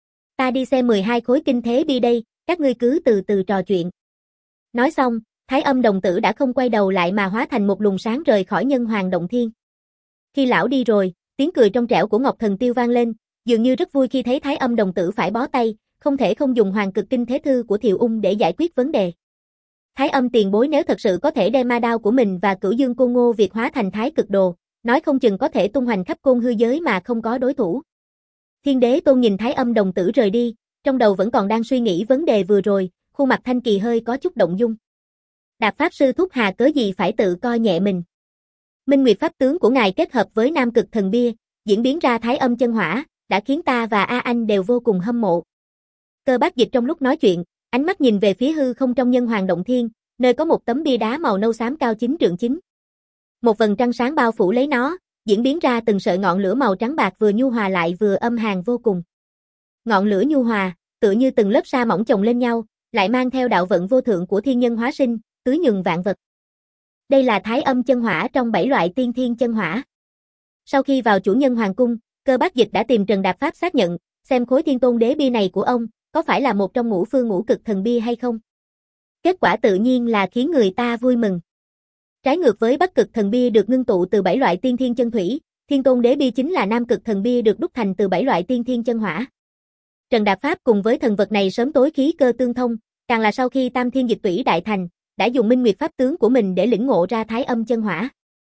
Ta đi xem mười hai khối kinh thế bi đây, các ngươi cứ từ từ trò chuyện. Nói xong, Thái Âm đồng tử đã không quay đầu lại mà hóa thành một luồng sáng rời khỏi nhân hoàng động thiên. Khi lão đi rồi, tiếng cười trong trẻo của Ngọc Thần Tiêu vang lên, dường như rất vui khi thấy Thái Âm đồng tử phải bó tay, không thể không dùng Hoàng Cực Kinh Thế Thư của Thiệu Ung để giải quyết vấn đề. Thái Âm tiền bối nếu thật sự có thể đem ma đao của mình và Cửu Dương Côn Ngô Việt hóa thành Thái Cực Đồ, nói không chừng có thể tung hoành khắp côn hư giới mà không có đối thủ. Thiên Đế Tôn nhìn Thái Âm đồng tử rời đi, trong đầu vẫn còn đang suy nghĩ vấn đề vừa rồi, khuôn mặt Thanh Kỳ hơi có chút động dung. Đạp Pháp Sư thúc hà cớ gì phải tự coi nhẹ mình. Minh Nguyệt Pháp tướng của ngài kết hợp với Nam Cực Thần Bia, diễn biến ra Thái Âm chân hỏa, đã khiến ta và A Anh đều vô cùng hâm mộ. Cơ Bác Dịch trong lúc nói chuyện, ánh mắt nhìn về phía hư không trong nhân hoàng động thiên, nơi có một tấm bia đá màu nâu xám cao chín trượng chín. Một vầng trăng sáng bao phủ lấy nó, diễn biến ra từng sợi ngọn lửa màu trắng bạc vừa nhu hòa lại vừa âm hàn vô cùng. Ngọn lửa nhu hòa, tựa như từng lớp sa mỏng chồng lên nhau, lại mang theo đạo vận vô thượng của thiên nhân hóa sinh, tưới nhuần vạn vật. Đây là Thái Âm chân hỏa trong bảy loại tiên thiên chân hỏa. Sau khi vào chủ nhân hoàng cung, Cơ Bác Dịch đã tìm Trần Đạp Pháp xác nhận, xem khối Thiên Tôn Đế bia này của ông, có phải là một trong ngũ phương ngũ cực thần bia hay không? Kết quả tự nhiên là khiến người ta vui mừng. Trái ngược với Bắc Cực thần bia được ngưng tụ từ bảy loại tiên thiên chân thủy, Thiên Tôn Đế bia chính là Nam Cực thần bia được đúc thành từ bảy loại tiên thiên chân hỏa. Trần Đạp Pháp cùng với thần vật này sớm tối khí cơ tương thông, càng là sau khi Tam Thiên Dịch Tủy đại thành, đã dùng Minh Nguyệt Pháp tướng của mình để lĩnh ngộ ra Thái Âm chân hỏa.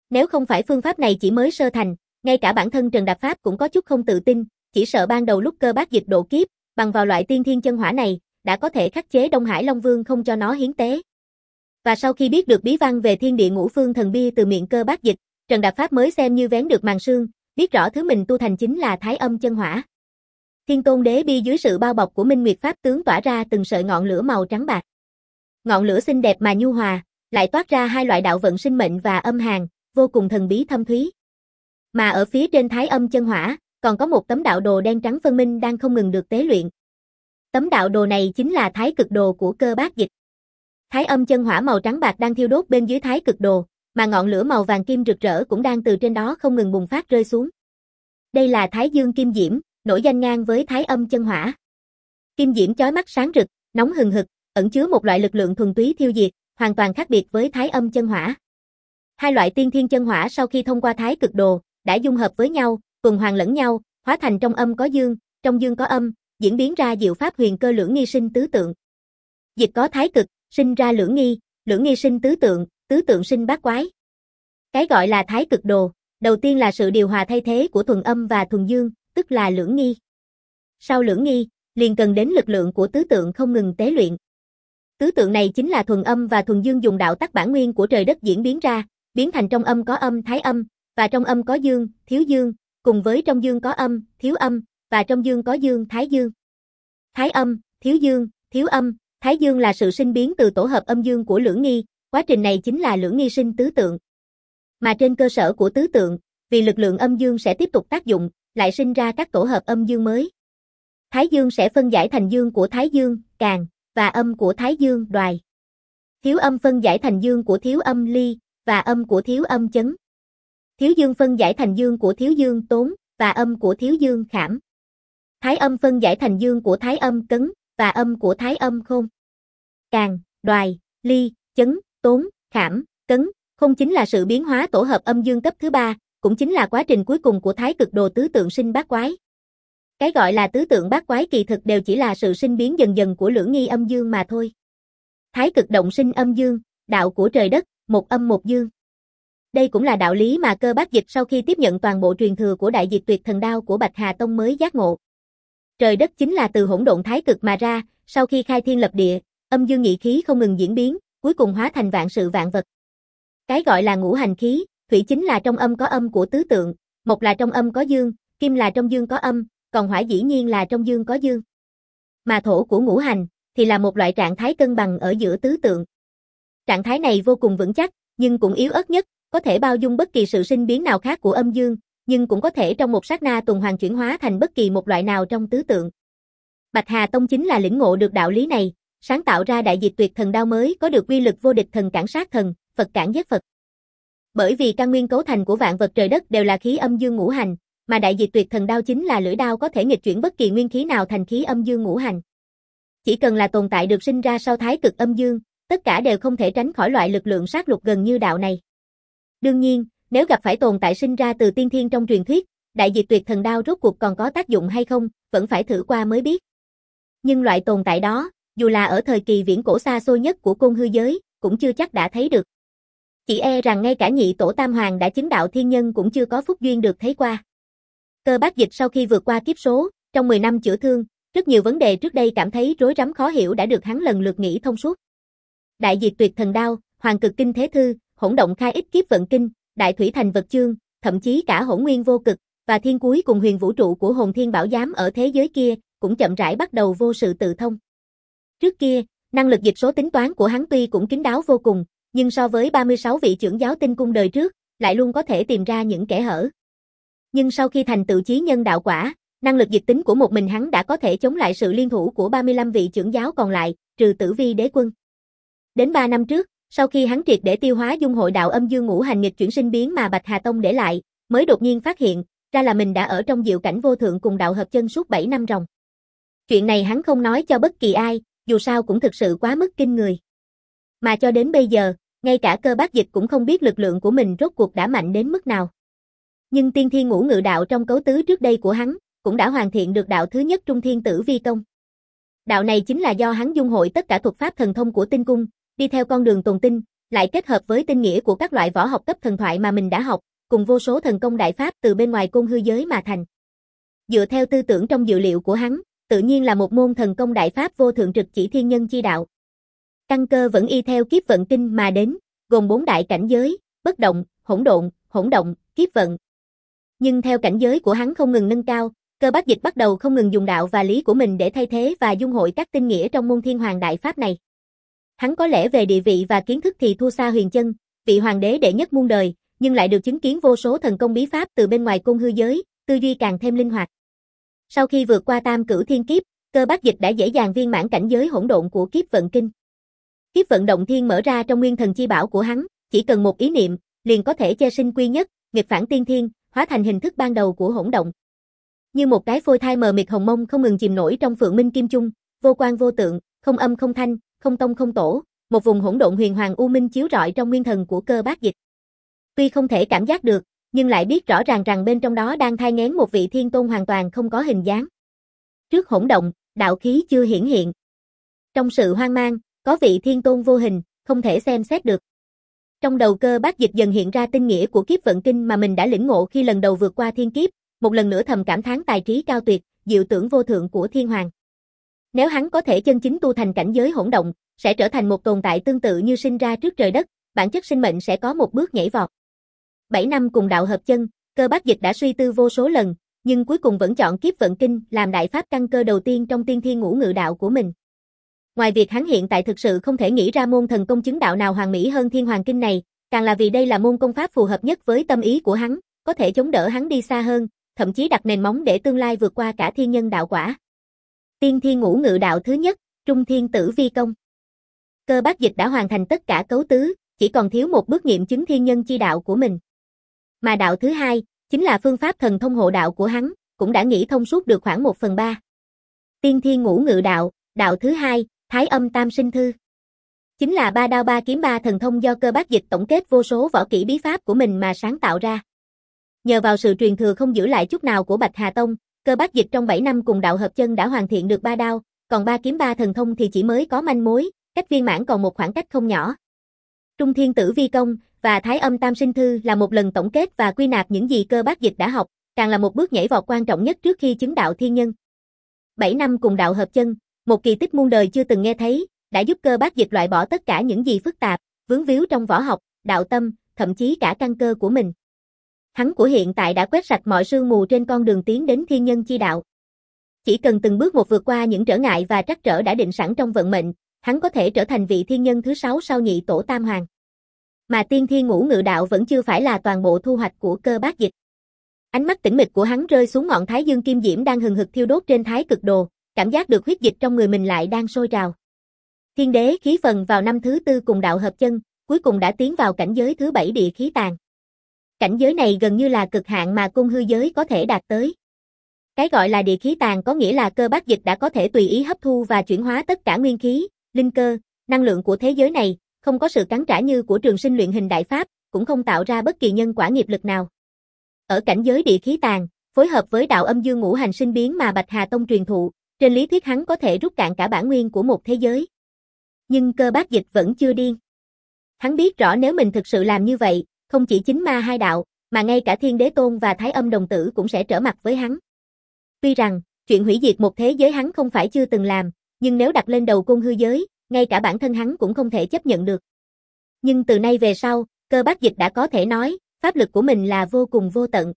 Nếu không phải phương pháp này chỉ mới sơ thành, ngay cả bản thân Trần Đạp Pháp cũng có chút không tự tin, chỉ sợ ban đầu lúc Cơ Bác Dịch độ kiếp, bằng vào loại tiên thiên chân hỏa này, đã có thể khắc chế Đông Hải Long Vương không cho nó hiến tế. Và sau khi biết được bí văn về thiên địa ngũ phương thần bia từ miệng Cơ Bác Dịch, Trần Đạp Pháp mới xem như vén được màn sương, biết rõ thứ mình tu thành chính là Thái Âm chân hỏa. Thiên Tôn Đế bia dưới sự bao bọc của Minh Nguyệt Pháp tướng tỏa ra từng sợi ngọn lửa màu trắng bạc. Ngọn lửa xinh đẹp mà nhu hòa, lại toát ra hai loại đạo vận sinh mệnh và âm hàn, vô cùng thần bí thâm thúy. Mà ở phía trên Thái Âm chân hỏa, còn có một tấm đạo đồ đen trắng phân minh đang không ngừng được tế luyện. Tấm đạo đồ này chính là Thái Cực Đồ của Cơ Bác Dịch. Thái Âm chân hỏa màu trắng bạc đang thiêu đốt bên dưới Thái Cực Đồ, mà ngọn lửa màu vàng kim rực rỡ cũng đang từ trên đó không ngừng bùng phát rơi xuống. Đây là Thái Dương Kim Diễm, nổi danh ngang với Thái Âm chân hỏa. Kim diễm chói mắt sáng rực, nóng hừng hực, ẩn chứa một loại lực lượng thuần túy thiêu diệt, hoàn toàn khác biệt với Thái Âm chân hỏa. Hai loại tiên thiên chân hỏa sau khi thông qua Thái Cực Đồ, đã dung hợp với nhau, tuần hoàn lẫn nhau, hóa thành trong âm có dương, trong dương có âm, diễn biến ra diệu pháp huyền cơ lưỡng nghi sinh tứ tượng. Dịch có thái cực, sinh ra lưỡng nghi, lưỡng nghi sinh tứ tượng, tứ tượng sinh bát quái. Cái gọi là Thái Cực Đồ, đầu tiên là sự điều hòa thay thế của thuần âm và thuần dương, tức là lưỡng nghi. Sau lưỡng nghi, liền cần đến lực lượng của tứ tượng không ngừng tế luyện. Tứ tượng này chính là thuần âm và thuần dương dùng đạo tắc bản nguyên của trời đất diễn biến ra, biến thành trong âm có âm thái âm, và trong âm có dương, thiếu dương, cùng với trong dương có âm, thiếu âm, và trong dương có dương, thái dương. Thái âm, thiếu dương, thiếu âm, thái dương là sự sinh biến từ tổ hợp âm dương của lưỡng nghi, quá trình này chính là lưỡng nghi sinh tứ tượng. Mà trên cơ sở của tứ tượng, vì lực lượng âm dương sẽ tiếp tục tác dụng, lại sinh ra các tổ hợp âm dương mới. Thái dương sẽ phân giải thành dương của thái dương, càn, và âm của thái dương, đoài. Thiếu âm phân giải thành dương của thiếu âm, ly, và âm của thiếu âm, chấn. Thiếu dương phân giải thành dương của thiếu dương, tốn, và âm của thiếu dương, khảm. Thái âm phân giải thành dương của thái âm, cấn, và âm của thái âm, khôn. Càn, đoài, ly, chấn, tốn, khảm, cấn, khôn chính là sự biến hóa tổ hợp âm dương cấp thứ ba, cũng chính là quá trình cuối cùng của Thái Cực Đồ tứ tượng sinh bát quái. Cái gọi là tứ tượng bát quái kỳ thực đều chỉ là sự sinh biến dần dần của lưỡng nghi âm dương mà thôi. Thái cực động sinh âm dương, đạo của trời đất, một âm một dương. Đây cũng là đạo lý mà Cơ Bác Dịch sau khi tiếp nhận toàn bộ truyền thừa của Đại Diệt Tuyệt Thần Đao của Bạch Hà Tông mới giác ngộ. Trời đất chính là từ hỗn độn thái cực mà ra, sau khi khai thiên lập địa, âm dương nhị khí không ngừng diễn biến, cuối cùng hóa thành vạn sự vạn vật. Cái gọi là ngũ hành khí, thủy chính là trong âm có âm của tứ tượng, mộc là trong âm có dương, kim là trong dương có âm, còn hỏa dĩ nhiên là trong dương có dương. Mà thổ của ngũ hành thì là một loại trạng thái cân bằng ở giữa tứ tượng. Trạng thái này vô cùng vững chắc, nhưng cũng yếu ớt nhất, có thể bao dung bất kỳ sự sinh biến nào khác của âm dương, nhưng cũng có thể trong một sát na tuần hoàn chuyển hóa thành bất kỳ một loại nào trong tứ tượng. Bạch Hà Tông chính là lĩnh ngộ được đạo lý này, sáng tạo ra Đại Diệt Tuyệt Thần Đao mới có được uy lực vô địch thần cản sát thần, Phật cản giết Phật. Bởi vì căn nguyên cấu thành của vạn vật trời đất đều là khí âm dương ngũ hành, mà Đại Diệt Tuyệt Thần Đao chính là lưỡi đao có thể nghịch chuyển bất kỳ nguyên khí nào thành khí âm dương ngũ hành. Chỉ cần là tồn tại được sinh ra sau thái cực âm dương, tất cả đều không thể tránh khỏi loại lực lượng sát lục gần như đạo này. Đương nhiên, nếu gặp phải tồn tại sinh ra từ tiên thiên trong truyền thuyết, Đại Diệt Tuyệt Thần Đao rốt cuộc còn có tác dụng hay không, vẫn phải thử qua mới biết. Nhưng loại tồn tại đó, dù là ở thời kỳ viễn cổ xa xôi nhất của côn hư giới, cũng chưa chắc đã thấy được. Chỉ e rằng ngay cả nhị tổ Tam Hoàng đã chứng đạo thiên nhân cũng chưa có phúc duyên được thấy qua. Cơ Bác Dịch sau khi vượt qua kiếp số, trong mười năm chữa thương, rất nhiều vấn đề trước đây cảm thấy rối rắm khó hiểu đã được hắn lần lượt nghĩ thông suốt. Đại Diệt Tuyệt Thần Đao, Hoàng Cực Kinh Thế Thư, Hỗn Động Khai Ích Kiếp Vận Kinh, Đại Thủy Thành Vật Chương, thậm chí cả Hỗn Nguyên Vô Cực và Thiên Cuối cùng Huyền Vũ Trụ của Hồn Thiên Bảo Giám ở thế giới kia, cũng chậm rãi bắt đầu vô sự tự thông. Trước kia, năng lực dịch số tính toán của hắn tuy cũng kín đáo vô cùng, nhưng so với ba mươi sáu vị trưởng giáo tinh cung đời trước, lại luôn có thể tìm ra những kẽ hở. Nhưng sau khi thành tựu chí nhân đạo quả, năng lực dịch tính của một mình hắn đã có thể chống lại sự liên thủ của ba mươi lăm vị trưởng giáo còn lại, trừ Tử Vi Đế Quân. Đến ba năm trước, sau khi hắn triệt để tiêu hóa dung hội đạo âm dương ngũ hành nghịch chuyển sinh biến mà Bạch Hà Tông để lại, mới đột nhiên phát hiện ra là mình đã ở trong diệu cảnh vô thượng cùng đạo hợp chân suốt bảy năm ròng. Chuyện này hắn không nói cho bất kỳ ai, dù sao cũng thực sự quá mức kinh người. Mà cho đến bây giờ, ngay cả Cơ Bác Dịch cũng không biết lực lượng của mình rốt cuộc đã mạnh đến mức nào. Nhưng tiên thiên ngũ ngự đạo trong cấu tứ trước đây của hắn, cũng đã hoàn thiện được đạo thứ nhất Trung Thiên Tử Vi Công. Đạo này chính là do hắn dung hội tất cả thuật pháp thần thông của tinh cung, đi theo con đường tồn tinh, lại kết hợp với tinh nghĩa của các loại võ học cấp thần thoại mà mình đã học, cùng vô số thần công đại pháp từ bên ngoài côn hư giới mà thành. Dựa theo tư tưởng trong dự liệu của hắn, tự nhiên là một môn thần công đại pháp vô thượng trực chỉ thiên nhân chi đạo. Căn cơ vẫn y theo kiếp vận kinh mà đến, gồm bốn đại cảnh giới, bất động, hỗn độn, hỗn động, kiếp vận. Nhưng theo cảnh giới của hắn không ngừng nâng cao, Cơ Bác Dịch bắt đầu không ngừng dùng đạo và lý của mình để thay thế và dung hội các tinh nghĩa trong môn thiên hoàng đại pháp này. Hắn có lẽ về địa vị và kiến thức thì thua xa Huyền Chân, vị hoàng đế đệ nhất muôn đời, nhưng lại được chứng kiến vô số thần công bí pháp từ bên ngoài côn hư giới, tư duy càng thêm linh hoạt. Sau khi vượt qua tam cửu thiên kiếp, Cơ Bác Dịch đã dễ dàng viên mãn cảnh giới hỗn độn của kiếp vận kinh. Kiếp vận động thiên mở ra trong nguyên thần chi bảo của hắn, chỉ cần một ý niệm, liền có thể che sinh quy nhất, nghịch phản tiên thiên, hóa thành hình thức ban đầu của hỗn động. Như một cái phôi thai mờ mịt hồng mông không ngừng chìm nổi trong phượng minh kim chung, vô quan vô tượng, không âm không thanh, không tông không tổ, một vùng hỗn độn huyền hoàng u minh chiếu rọi trong nguyên thần của Cơ Bác Dịch. Tuy không thể cảm giác được, nhưng lại biết rõ ràng rằng bên trong đó đang thai nghén một vị thiên tôn hoàn toàn không có hình dáng. Trước hỗn động, đạo khí chưa hiển hiện. Trong sự hoang mang, có vị thiên tôn vô hình, không thể xem xét được. Trong đầu Cơ Bác Dịch dần hiện ra tinh nghĩa của kiếp vận kinh mà mình đã lĩnh ngộ khi lần đầu vượt qua thiên kiếp, một lần nữa thầm cảm thán tài trí cao tuyệt, diệu tưởng vô thượng của thiên hoàng. Nếu hắn có thể chân chính tu thành cảnh giới hỗn động, sẽ trở thành một tồn tại tương tự như sinh ra trước trời đất, bản chất sinh mệnh sẽ có một bước nhảy vọt. Bảy năm cùng đạo hợp chân, Cơ Bác Dịch đã suy tư vô số lần, nhưng cuối cùng vẫn chọn kiếp vận kinh làm đại pháp căn cơ đầu tiên trong tiên thiên ngũ ngự đạo của mình. Ngoài việc hắn hiện tại thực sự không thể nghĩ ra môn thần công chứng đạo nào hoàn mỹ hơn thiên hoàng kinh này, càng là vì đây là môn công pháp phù hợp nhất với tâm ý của hắn, có thể chống đỡ hắn đi xa hơn, thậm chí đặt nền móng để tương lai vượt qua cả thiên nhân đạo quả. Tiên thiên ngũ ngự đạo thứ nhất, Trung Thiên Tử Vi Công. Cơ Bác Dịch đã hoàn thành tất cả cấu tứ, chỉ còn thiếu một bước nghiệm chứng thiên nhân chi đạo của mình. Mà đạo thứ hai, chính là phương pháp thần thông hộ đạo của hắn, cũng đã nghĩ thông suốt được khoảng một phần ba. Tiên thiên ngũ ngự đạo, đạo thứ hai, Thái Âm Tam Sinh Thư. Chính là ba đao ba kiếm ba thần thông do Cơ Bác Dịch tổng kết vô số võ kỹ bí pháp của mình mà sáng tạo ra. Nhờ vào sự truyền thừa không giữ lại chút nào của Bạch Hà Tông, Cơ Bác Dịch trong bảy năm cùng đạo hợp chân đã hoàn thiện được ba đao, còn ba kiếm ba thần thông thì chỉ mới có manh mối, cách viên mãn còn một khoảng cách không nhỏ. Trung Thiên Tử Vi Công và Thái Âm Tam Sinh Thư là một lần tổng kết và quy nạp những gì Cơ Bác Dịch đã học, càng là một bước nhảy vọt quan trọng nhất trước khi chứng đạo thiên nhân. bảy năm cùng đạo hợp chân, một kỳ tích muôn đời chưa từng nghe thấy, đã giúp Cơ Bác Dịch loại bỏ tất cả những gì phức tạp, vướng víu trong võ học, đạo tâm, thậm chí cả căn cơ của mình. Hắn của hiện tại đã quét sạch mọi sương mù trên con đường tiến đến thiên nhân chi đạo. Chỉ cần từng bước một vượt qua những trở ngại và trắc trở đã định sẵn trong vận mệnh, hắn có thể trở thành vị thiên nhân thứ sáu sau nhị tổ Tam Hoàng. Mà tiên thiên ngũ ngự đạo vẫn chưa phải là toàn bộ thu hoạch của Cơ Bác Dịch. Ánh mắt tĩnh mịch của hắn rơi xuống ngọn thái dương kim diễm đang hừng hực thiêu đốt trên thái cực đồ, cảm giác được huyết dịch trong người mình lại đang sôi trào. Thiên đế khí phần vào năm thứ tư cùng đạo hợp chân, cuối cùng đã tiến vào cảnh giới thứ bảy địa khí tàn. Cảnh giới này gần như là cực hạn mà cung hư giới có thể đạt tới. Cái gọi là địa khí tàn có nghĩa là Cơ Bác Dịch đã có thể tùy ý hấp thu và chuyển hóa tất cả nguyên khí, linh cơ, năng lượng của thế giới này, không có sự cắn trả như của trường sinh luyện hình đại pháp, cũng không tạo ra bất kỳ nhân quả nghiệp lực nào. Ở cảnh giới địa khí tàn, phối hợp với đạo âm dương ngũ hành sinh biến mà Bạch Hà Tông truyền thụ, trên lý thuyết hắn có thể rút cạn cả bản nguyên của một thế giới. Nhưng Cơ Bác Dịch vẫn chưa điên. Hắn biết rõ nếu mình thực sự làm như vậy, không chỉ chính ma hai đạo, mà ngay cả Thiên Đế Tôn và Thái Âm Đồng Tử cũng sẽ trở mặt với hắn. Tuy rằng, chuyện hủy diệt một thế giới hắn không phải chưa từng làm, nhưng nếu đặt lên đầu cung hư giới, ngay cả bản thân hắn cũng không thể chấp nhận được. Nhưng từ nay về sau, Cơ Bác Dịch đã có thể nói, pháp lực của mình là vô cùng vô tận.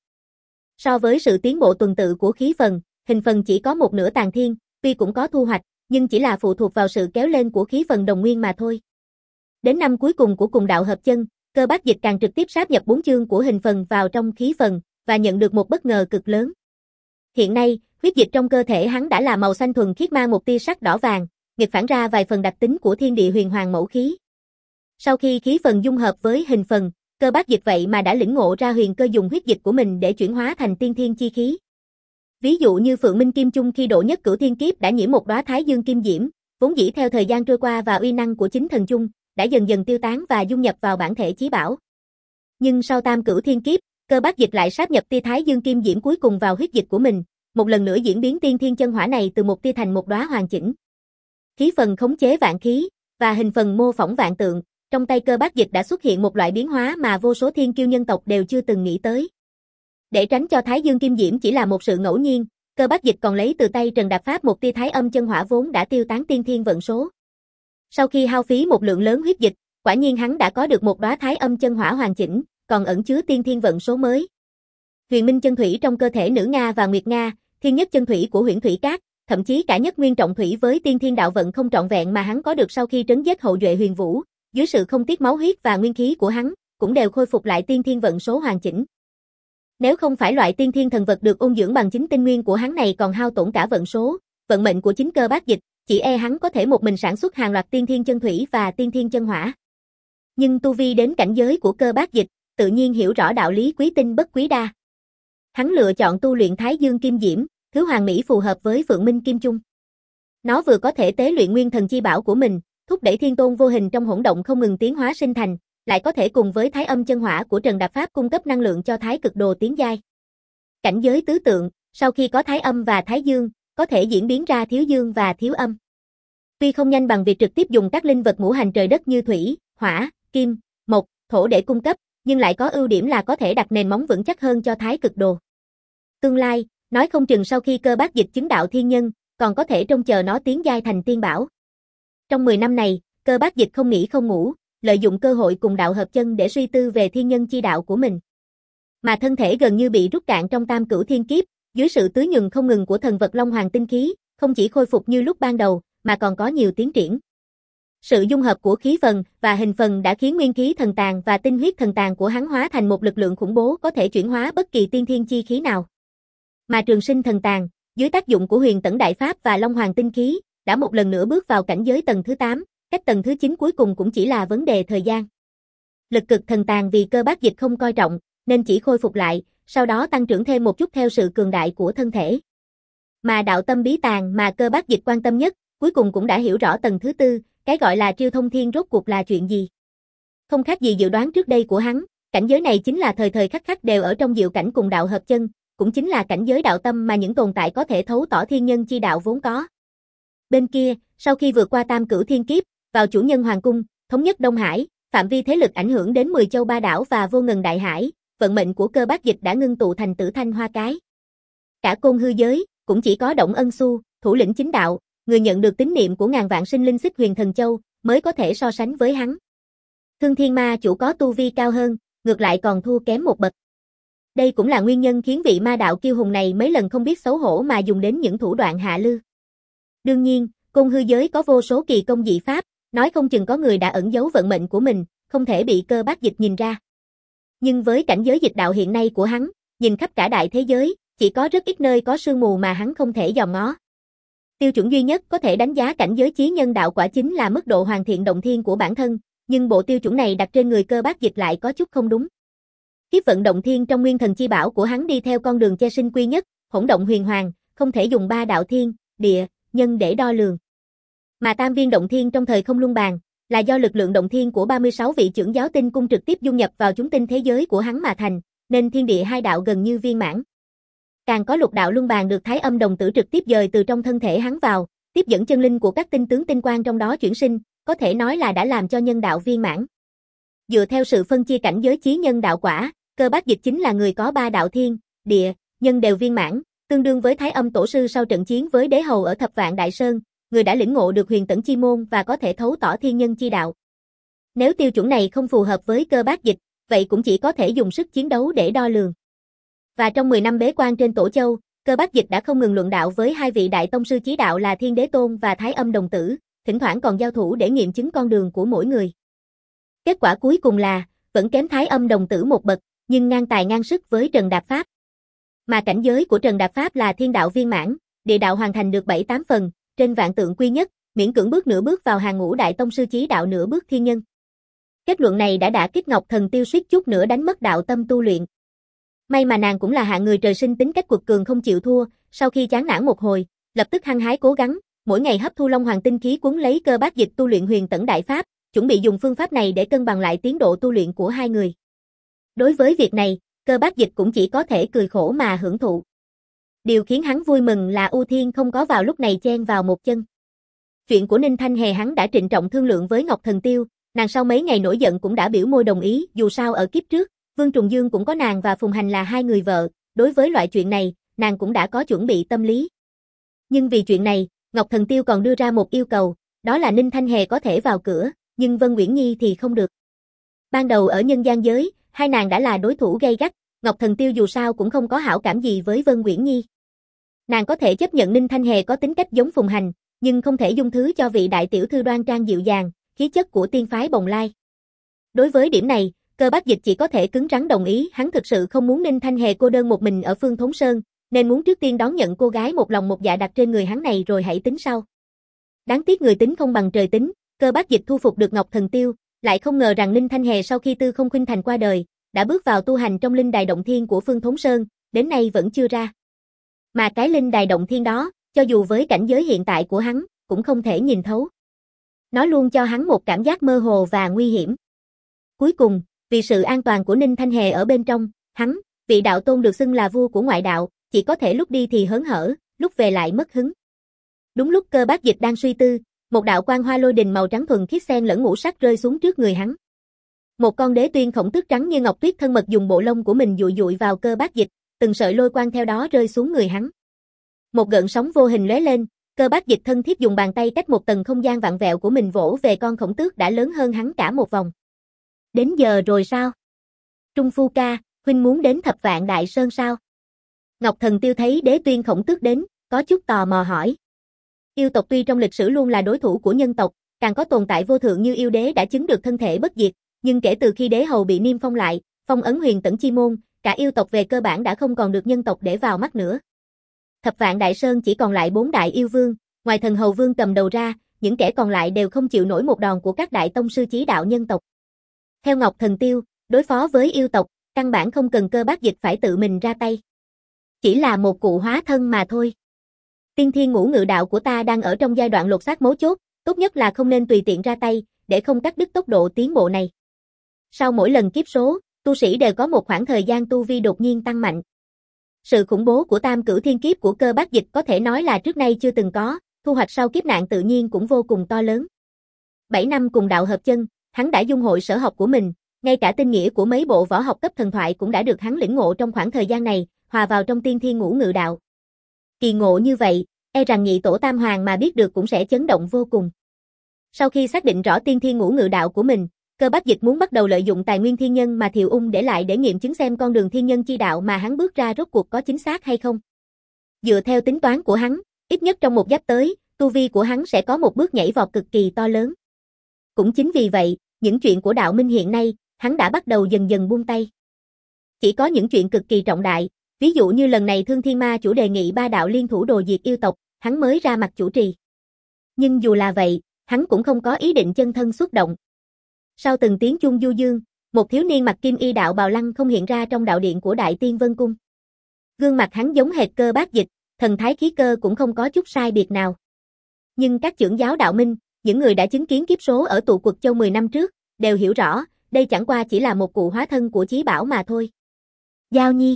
So với sự tiến bộ tuần tự của khí phần, hình phần chỉ có một nửa tàn thiên, tuy cũng có thu hoạch, nhưng chỉ là phụ thuộc vào sự kéo lên của khí phần đồng nguyên mà thôi. Đến năm cuối cùng của cùng đạo hợp chân, Cơ Bác Dịch càng trực tiếp sáp nhập bốn chương của hình phần vào trong khí phần, và nhận được một bất ngờ cực lớn. Hiện nay, huyết dịch trong cơ thể hắn đã là màu xanh thuần khiết mang một tia sắc đỏ vàng, nghịch phản ra vài phần đặc tính của thiên địa huyền hoàng mẫu khí. Sau khi khí phần dung hợp với hình phần, Cơ Bác Dịch vậy mà đã lĩnh ngộ ra huyền cơ dùng huyết dịch của mình để chuyển hóa thành tiên thiên chi khí. Ví dụ như Phượng Minh Kim Chung khi độ nhất cửu thiên kiếp đã nhiễm một đóa thái dương kim diễm, vốn dĩ theo thời gian trôi qua và uy năng của chính thần chung, đã dần dần tiêu tán và dung nhập vào bản thể chí bảo. Nhưng sau tam cửu thiên kiếp, Cơ Bác Dịch lại sáp nhập tia thái dương kim diễm cuối cùng vào huyết dịch của mình, một lần nữa diễn biến tiên thiên chân hỏa này từ một tia thành một đóa hoàn chỉnh. Khí phần khống chế vạn khí, và hình phần mô phỏng vạn tượng, Trong tay Cơ Bác Dịch đã xuất hiện một loại biến hóa mà vô số thiên kiêu nhân tộc đều chưa từng nghĩ tới. Để tránh cho Thái Dương Kim Diễm chỉ là một sự ngẫu nhiên, Cơ Bác Dịch còn lấy từ tay Trần Đạp Pháp một tia Thái Âm chân hỏa vốn đã tiêu tán tiên thiên vận số. Sau khi hao phí một lượng lớn huyết dịch, quả nhiên hắn đã có được một đóa Thái Âm chân hỏa hoàn chỉnh, còn ẩn chứa tiên thiên vận số mới. Huyền Minh chân thủy trong cơ thể Nữ Nga và Nguyệt Nga, thiên nhất chân thủy của Huyễn Thủy Cát, thậm chí cả nhất nguyên trọng thủy với tiên thiên đạo vận không trọn vẹn mà hắn có được sau khi trấn giết hậu duệ Huyền Vũ, dưới sự không tiếc máu huyết và nguyên khí của hắn, cũng đều khôi phục lại tiên thiên vận số hoàn chỉnh. Nếu không phải loại tiên thiên thần vật được ôn dưỡng bằng chính tinh nguyên của hắn này còn hao tổn cả vận số, vận mệnh của chính Cơ Bác Dịch, chỉ e hắn có thể một mình sản xuất hàng loạt tiên thiên chân thủy và tiên thiên chân hỏa. Nhưng tu vi đến cảnh giới của Cơ Bác Dịch, tự nhiên hiểu rõ đạo lý quý tinh bất quý đa. Hắn lựa chọn tu luyện Thái Dương Kim Diễm, thứ hoàn mỹ phù hợp với Phượng Minh Kim Chung. Nó vừa có thể tế luyện nguyên thần chi bảo của mình, thúc đẩy thiên tôn vô hình trong hỗn động không ngừng tiến hóa sinh thành, lại có thể cùng với Thái Âm chân hỏa của Trần Đạp Pháp cung cấp năng lượng cho Thái Cực Đồ tiến giai. Cảnh giới tứ tượng, sau khi có Thái Âm và Thái Dương, có thể diễn biến ra thiếu dương và thiếu âm. Tuy không nhanh bằng việc trực tiếp dùng các linh vật ngũ hành trời đất như thủy, hỏa, kim, mộc, thổ để cung cấp, nhưng lại có ưu điểm là có thể đặt nền móng vững chắc hơn cho Thái Cực Đồ. Tương lai, nói không chừng sau khi Cơ Bác Dịch chứng đạo thiên nhân, còn có thể trông chờ nó tiến giai thành tiên bảo. Trong mười năm này, Cơ Bác Dịch không nghỉ không ngủ, lợi dụng cơ hội cùng đạo hợp chân để suy tư về thiên nhân chi đạo của mình. Mà thân thể gần như bị rút cạn trong tam cửu thiên kiếp, dưới sự tưới nhuần không ngừng của thần vật Long Hoàng tinh khí, không chỉ khôi phục như lúc ban đầu, mà còn có nhiều tiến triển. Sự dung hợp của khí phần và hình phần đã khiến nguyên khí thần tàn và tinh huyết thần tàn của hắn hóa thành một lực lượng khủng bố có thể chuyển hóa bất kỳ tiên thiên chi khí nào. Mà Trường Sinh thần tàn, dưới tác dụng của Huyền Tẫn Đại Pháp và Long Hoàng tinh khí, đã một lần nữa bước vào cảnh giới tầng thứ tám, cách tầng thứ chín cuối cùng cũng chỉ là vấn đề thời gian. Lực cực thần tàn vì Cơ Bác Dịch không coi trọng, nên chỉ khôi phục lại, sau đó tăng trưởng thêm một chút theo sự cường đại của thân thể. Mà đạo tâm bí tàng mà Cơ Bác Dịch quan tâm nhất, cuối cùng cũng đã hiểu rõ tầng thứ tư, cái gọi là Triêu Thông Thiên rốt cuộc là chuyện gì. Không khác gì dự đoán trước đây của hắn, cảnh giới này chính là thời thời khắc khắc đều ở trong diệu cảnh cùng đạo hợp chân, cũng chính là cảnh giới đạo tâm mà những tồn tại có thể thấu tỏ thiên nhân chi đạo vốn có. Bên kia, sau khi vượt qua tam cửu thiên kiếp, vào chủ nhân hoàng cung, thống nhất Đông Hải, phạm vi thế lực ảnh hưởng đến mười châu ba đảo và vô ngần đại hải, vận mệnh của Cơ Bác Dịch đã ngưng tụ thành Tử Thanh Hoa Cái. Cả côn hư giới, cũng chỉ có Động Ân Xu, thủ lĩnh chính đạo, người nhận được tín niệm của ngàn vạn sinh linh Xích Huyền Thần Châu, mới có thể so sánh với hắn. Thương Thiên Ma chủ có tu vi cao hơn, ngược lại còn thua kém một bậc. Đây cũng là nguyên nhân khiến vị ma đạo kiêu hùng này mấy lần không biết xấu hổ mà dùng đến những thủ đoạn hạ lưu. Đương nhiên, côn hư giới có vô số kỳ công dị pháp, nói không chừng có người đã ẩn giấu vận mệnh của mình, không thể bị Cơ Bác Dịch nhìn ra. Nhưng với cảnh giới dịch đạo hiện nay của hắn, nhìn khắp cả đại thế giới, chỉ có rất ít nơi có sương mù mà hắn không thể dòm ngó. Tiêu chuẩn duy nhất có thể đánh giá cảnh giới chí nhân đạo quả chính là mức độ hoàn thiện động thiên của bản thân, nhưng bộ tiêu chuẩn này đặt trên người Cơ Bác Dịch lại có chút không đúng. Kiếp vận động thiên trong nguyên thần chi bảo của hắn đi theo con đường che sinh quy nhất, hỗn động huyền hoàng, không thể dùng ba đạo thiên, địa, nhân để đo lường. Mà tam viên động thiên trong thời không luân bàn, là do lực lượng động thiên của ba mươi sáu vị trưởng giáo tinh cung trực tiếp dung nhập vào chúng tinh thế giới của hắn mà thành, nên thiên địa hai đạo gần như viên mãn. Càng có lục đạo luân bàn được Thái Âm đồng tử trực tiếp dời từ trong thân thể hắn vào, tiếp dẫn chân linh của các tinh tướng tinh quang trong đó chuyển sinh, có thể nói là đã làm cho nhân đạo viên mãn. Dựa theo sự phân chia cảnh giới chí nhân đạo quả, Cơ Bác Dịch chính là người có ba đạo thiên, địa, nhân đều viên mãn, tương đương với Thái Âm tổ sư sau trận chiến với Đế Hầu ở Thập Vạn Đại Sơn, người đã lĩnh ngộ được huyền tẫn chi môn và có thể thấu tỏ thiên nhân chi đạo. Nếu tiêu chuẩn này không phù hợp với Cơ Bác Dịch, vậy cũng chỉ có thể dùng sức chiến đấu để đo lường. Và trong mười năm bế quan trên Tổ Châu, Cơ Bác Dịch đã không ngừng luận đạo với hai vị đại tông sư chí đạo là Thiên Đế Tôn và Thái Âm đồng tử, thỉnh thoảng còn giao thủ để nghiệm chứng con đường của mỗi người. Kết quả cuối cùng là, vẫn kém Thái Âm đồng tử một bậc, nhưng ngang tài ngang sức với Trần Đạp Pháp. Mà cảnh giới của Trần Đạp Pháp là thiên đạo viên mãn, địa đạo hoàn thành được bảy tám phần, trên vạn tượng quy nhất, miễn cưỡng bước nửa bước vào hàng ngũ đại tông sư chí đạo nửa bước thiên nhân. Kết luận này đã đả kích Ngọc Thần Tiêu suýt chút nữa đánh mất đạo tâm tu luyện. May mà nàng cũng là hạng người trời sinh tính cách quật cường không chịu thua, sau khi chán nản một hồi, lập tức hăng hái cố gắng, mỗi ngày hấp thu Long Hoàng tinh khí cuốn lấy Cơ Bác Dịch tu luyện huyền tẫn đại pháp, chuẩn bị dùng phương pháp này để cân bằng lại tiến độ tu luyện của hai người. Đối với việc này, Cơ Bác Dịch cũng chỉ có thể cười khổ mà hưởng thụ. Điều khiến hắn vui mừng là U Thiên không có vào lúc này chen vào một chân. Chuyện của Ninh Thanh Hề hắn đã trịnh trọng thương lượng với Ngọc Thần Tiêu, Nàng sau mấy ngày nổi giận cũng đã biểu môi đồng ý, dù sao ở kiếp trước, Vương Trùng Dương cũng có nàng và Phùng Hành là hai người vợ, đối với loại chuyện này, nàng cũng đã có chuẩn bị tâm lý. Nhưng vì chuyện này, Ngọc Thần Tiêu còn đưa ra một yêu cầu, đó là Ninh Thanh Hề có thể vào cửa, nhưng Vân Uyển Nhi thì không được. Ban đầu ở nhân gian giới, hai nàng đã là đối thủ gay gắt, Ngọc Thần Tiêu dù sao cũng không có hảo cảm gì với Vân Uyển Nhi. Nàng có thể chấp nhận Ninh Thanh Hề có tính cách giống Phùng Hành, nhưng không thể dung thứ cho vị đại tiểu thư đoan trang dịu dàng, khí chất của tiên phái Bồng Lai. Đối với điểm này, Cơ Bác Dịch chỉ có thể cứng rắn đồng ý, hắn thực sự không muốn Ninh Thanh Hề cô đơn một mình ở Phương Thốn Sơn, nên muốn trước tiên đón nhận cô gái một lòng một dạ đặt trên người hắn này rồi hãy tính sau. Đáng tiếc người tính không bằng trời tính, Cơ Bác Dịch thu phục được Ngọc Thần Tiêu, lại không ngờ rằng Ninh Thanh Hề sau khi Tư Không Khuynh Thành qua đời, đã bước vào tu hành trong linh đài động thiên của Phương Thốn Sơn, đến nay vẫn chưa ra. Mà cái linh đài động thiên đó, cho dù với cảnh giới hiện tại của hắn, cũng không thể nhìn thấu. Nó luôn cho hắn một cảm giác mơ hồ và nguy hiểm. Cuối cùng, vì sự an toàn của Ninh Thanh Hề ở bên trong, hắn, vị đạo tôn được xưng là vua của ngoại đạo, chỉ có thể lúc đi thì hớn hở, lúc về lại mất hứng. Đúng lúc Cơ Bác Dịch đang suy tư, một đạo quang hoa lôi đình màu trắng thuần khiết xen lẫn ngũ sắc rơi xuống trước người hắn. Một con đế tuyên khổng tước trắng như ngọc tuyết thân mật dùng bộ lông của mình dụi dụi vào Cơ Bác Dịch, từng sợi lôi quang theo đó rơi xuống người hắn. Một gợn sóng vô hình lóe lên, Cơ Bác Dịch thân thiết dùng bàn tay cách một tầng không gian vặn vẹo của mình vỗ về con khổng tước đã lớn hơn hắn cả một vòng. Đến giờ rồi sao? Trung Phu ca, huynh muốn đến Thập Vạn Đại Sơn sao? Ngọc Thần Tiêu thấy đế tuyên khổng tước đến, có chút tò mò hỏi. Yêu tộc tuy trong lịch sử luôn là đối thủ của nhân tộc, càng có tồn tại vô thượng như yêu đế đã chứng được thân thể bất diệt, nhưng kể từ khi đế hầu bị niêm phong lại, phong ấn huyền tẫn chi môn, cả yêu tộc về cơ bản đã không còn được nhân tộc để vào mắt nữa. Thập Vạn Đại Sơn chỉ còn lại bốn đại yêu vương, ngoài thần hầu vương cầm đầu ra, những kẻ còn lại đều không chịu nổi một đòn của các đại tông sư chí đạo nhân tộc. Theo Ngọc Thần Tiêu, đối phó với yêu tộc, căn bản không cần Cơ Bác Dịch phải tự mình ra tay. Chỉ là một cụ hóa thân mà thôi. Tiên Thiên Ngũ Ngự Đạo của ta đang ở trong giai đoạn lột xác mấu chốt, tốt nhất là không nên tùy tiện ra tay, để không cắt đứt tốc độ tiến bộ này. Sau mỗi lần kiếp số, tu sĩ đều có một khoảng thời gian tu vi đột nhiên tăng mạnh. Sự khủng bố của tam cửu thiên kiếp của Cơ Bác Dịch có thể nói là trước nay chưa từng có, thu hoạch sau kiếp nạn tự nhiên cũng vô cùng to lớn. Bảy năm cùng đạo hợp chân, hắn đã dung hội sở học của mình, ngay cả tinh nghĩa của mấy bộ võ học cấp thần thoại cũng đã được hắn lĩnh ngộ trong khoảng thời gian này, hòa vào trong Tiên Thiên Ngũ Ngự Đạo. Kỳ ngộ như vậy, e rằng nhị tổ tam hoàng mà biết được cũng sẽ chấn động vô cùng. Sau khi xác định rõ Tiên Thiên Ngũ Ngự Đạo của mình, Cơ Bác Dịch muốn bắt đầu lợi dụng tài nguyên thiên nhân mà Thiệu Ung để lại để nghiệm chứng xem con đường thiên nhân chi đạo mà hắn bước ra rốt cuộc có chính xác hay không. Dựa theo tính toán của hắn, ít nhất trong một giáp tới, tu vi của hắn sẽ có một bước nhảy vọt cực kỳ to lớn. Cũng chính vì vậy, những chuyện của đạo minh hiện nay, hắn đã bắt đầu dần dần buông tay. Chỉ có những chuyện cực kỳ trọng đại, ví dụ như lần này Thương Thiên Ma chủ đề nghị ba đạo liên thủ đồ diệt yêu tộc, hắn mới ra mặt chủ trì. Nhưng dù là vậy, hắn cũng không có ý định chân thân xuất động. Sau từng tiếng chuông du dương, một thiếu niên mặc kim y đạo bào lăng không hiện ra trong đạo điện của Đại Tiên Vân Cung. Gương mặt hắn giống hệt Cơ Bác Dịch, thần thái khí cơ cũng không có chút sai biệt nào. Nhưng các trưởng giáo đạo minh, những người đã chứng kiến kiếp số ở tụ quật châu mười năm trước, đều hiểu rõ, đây chẳng qua chỉ là một cụ hóa thân của Chí Bảo mà thôi. Giao Nhi.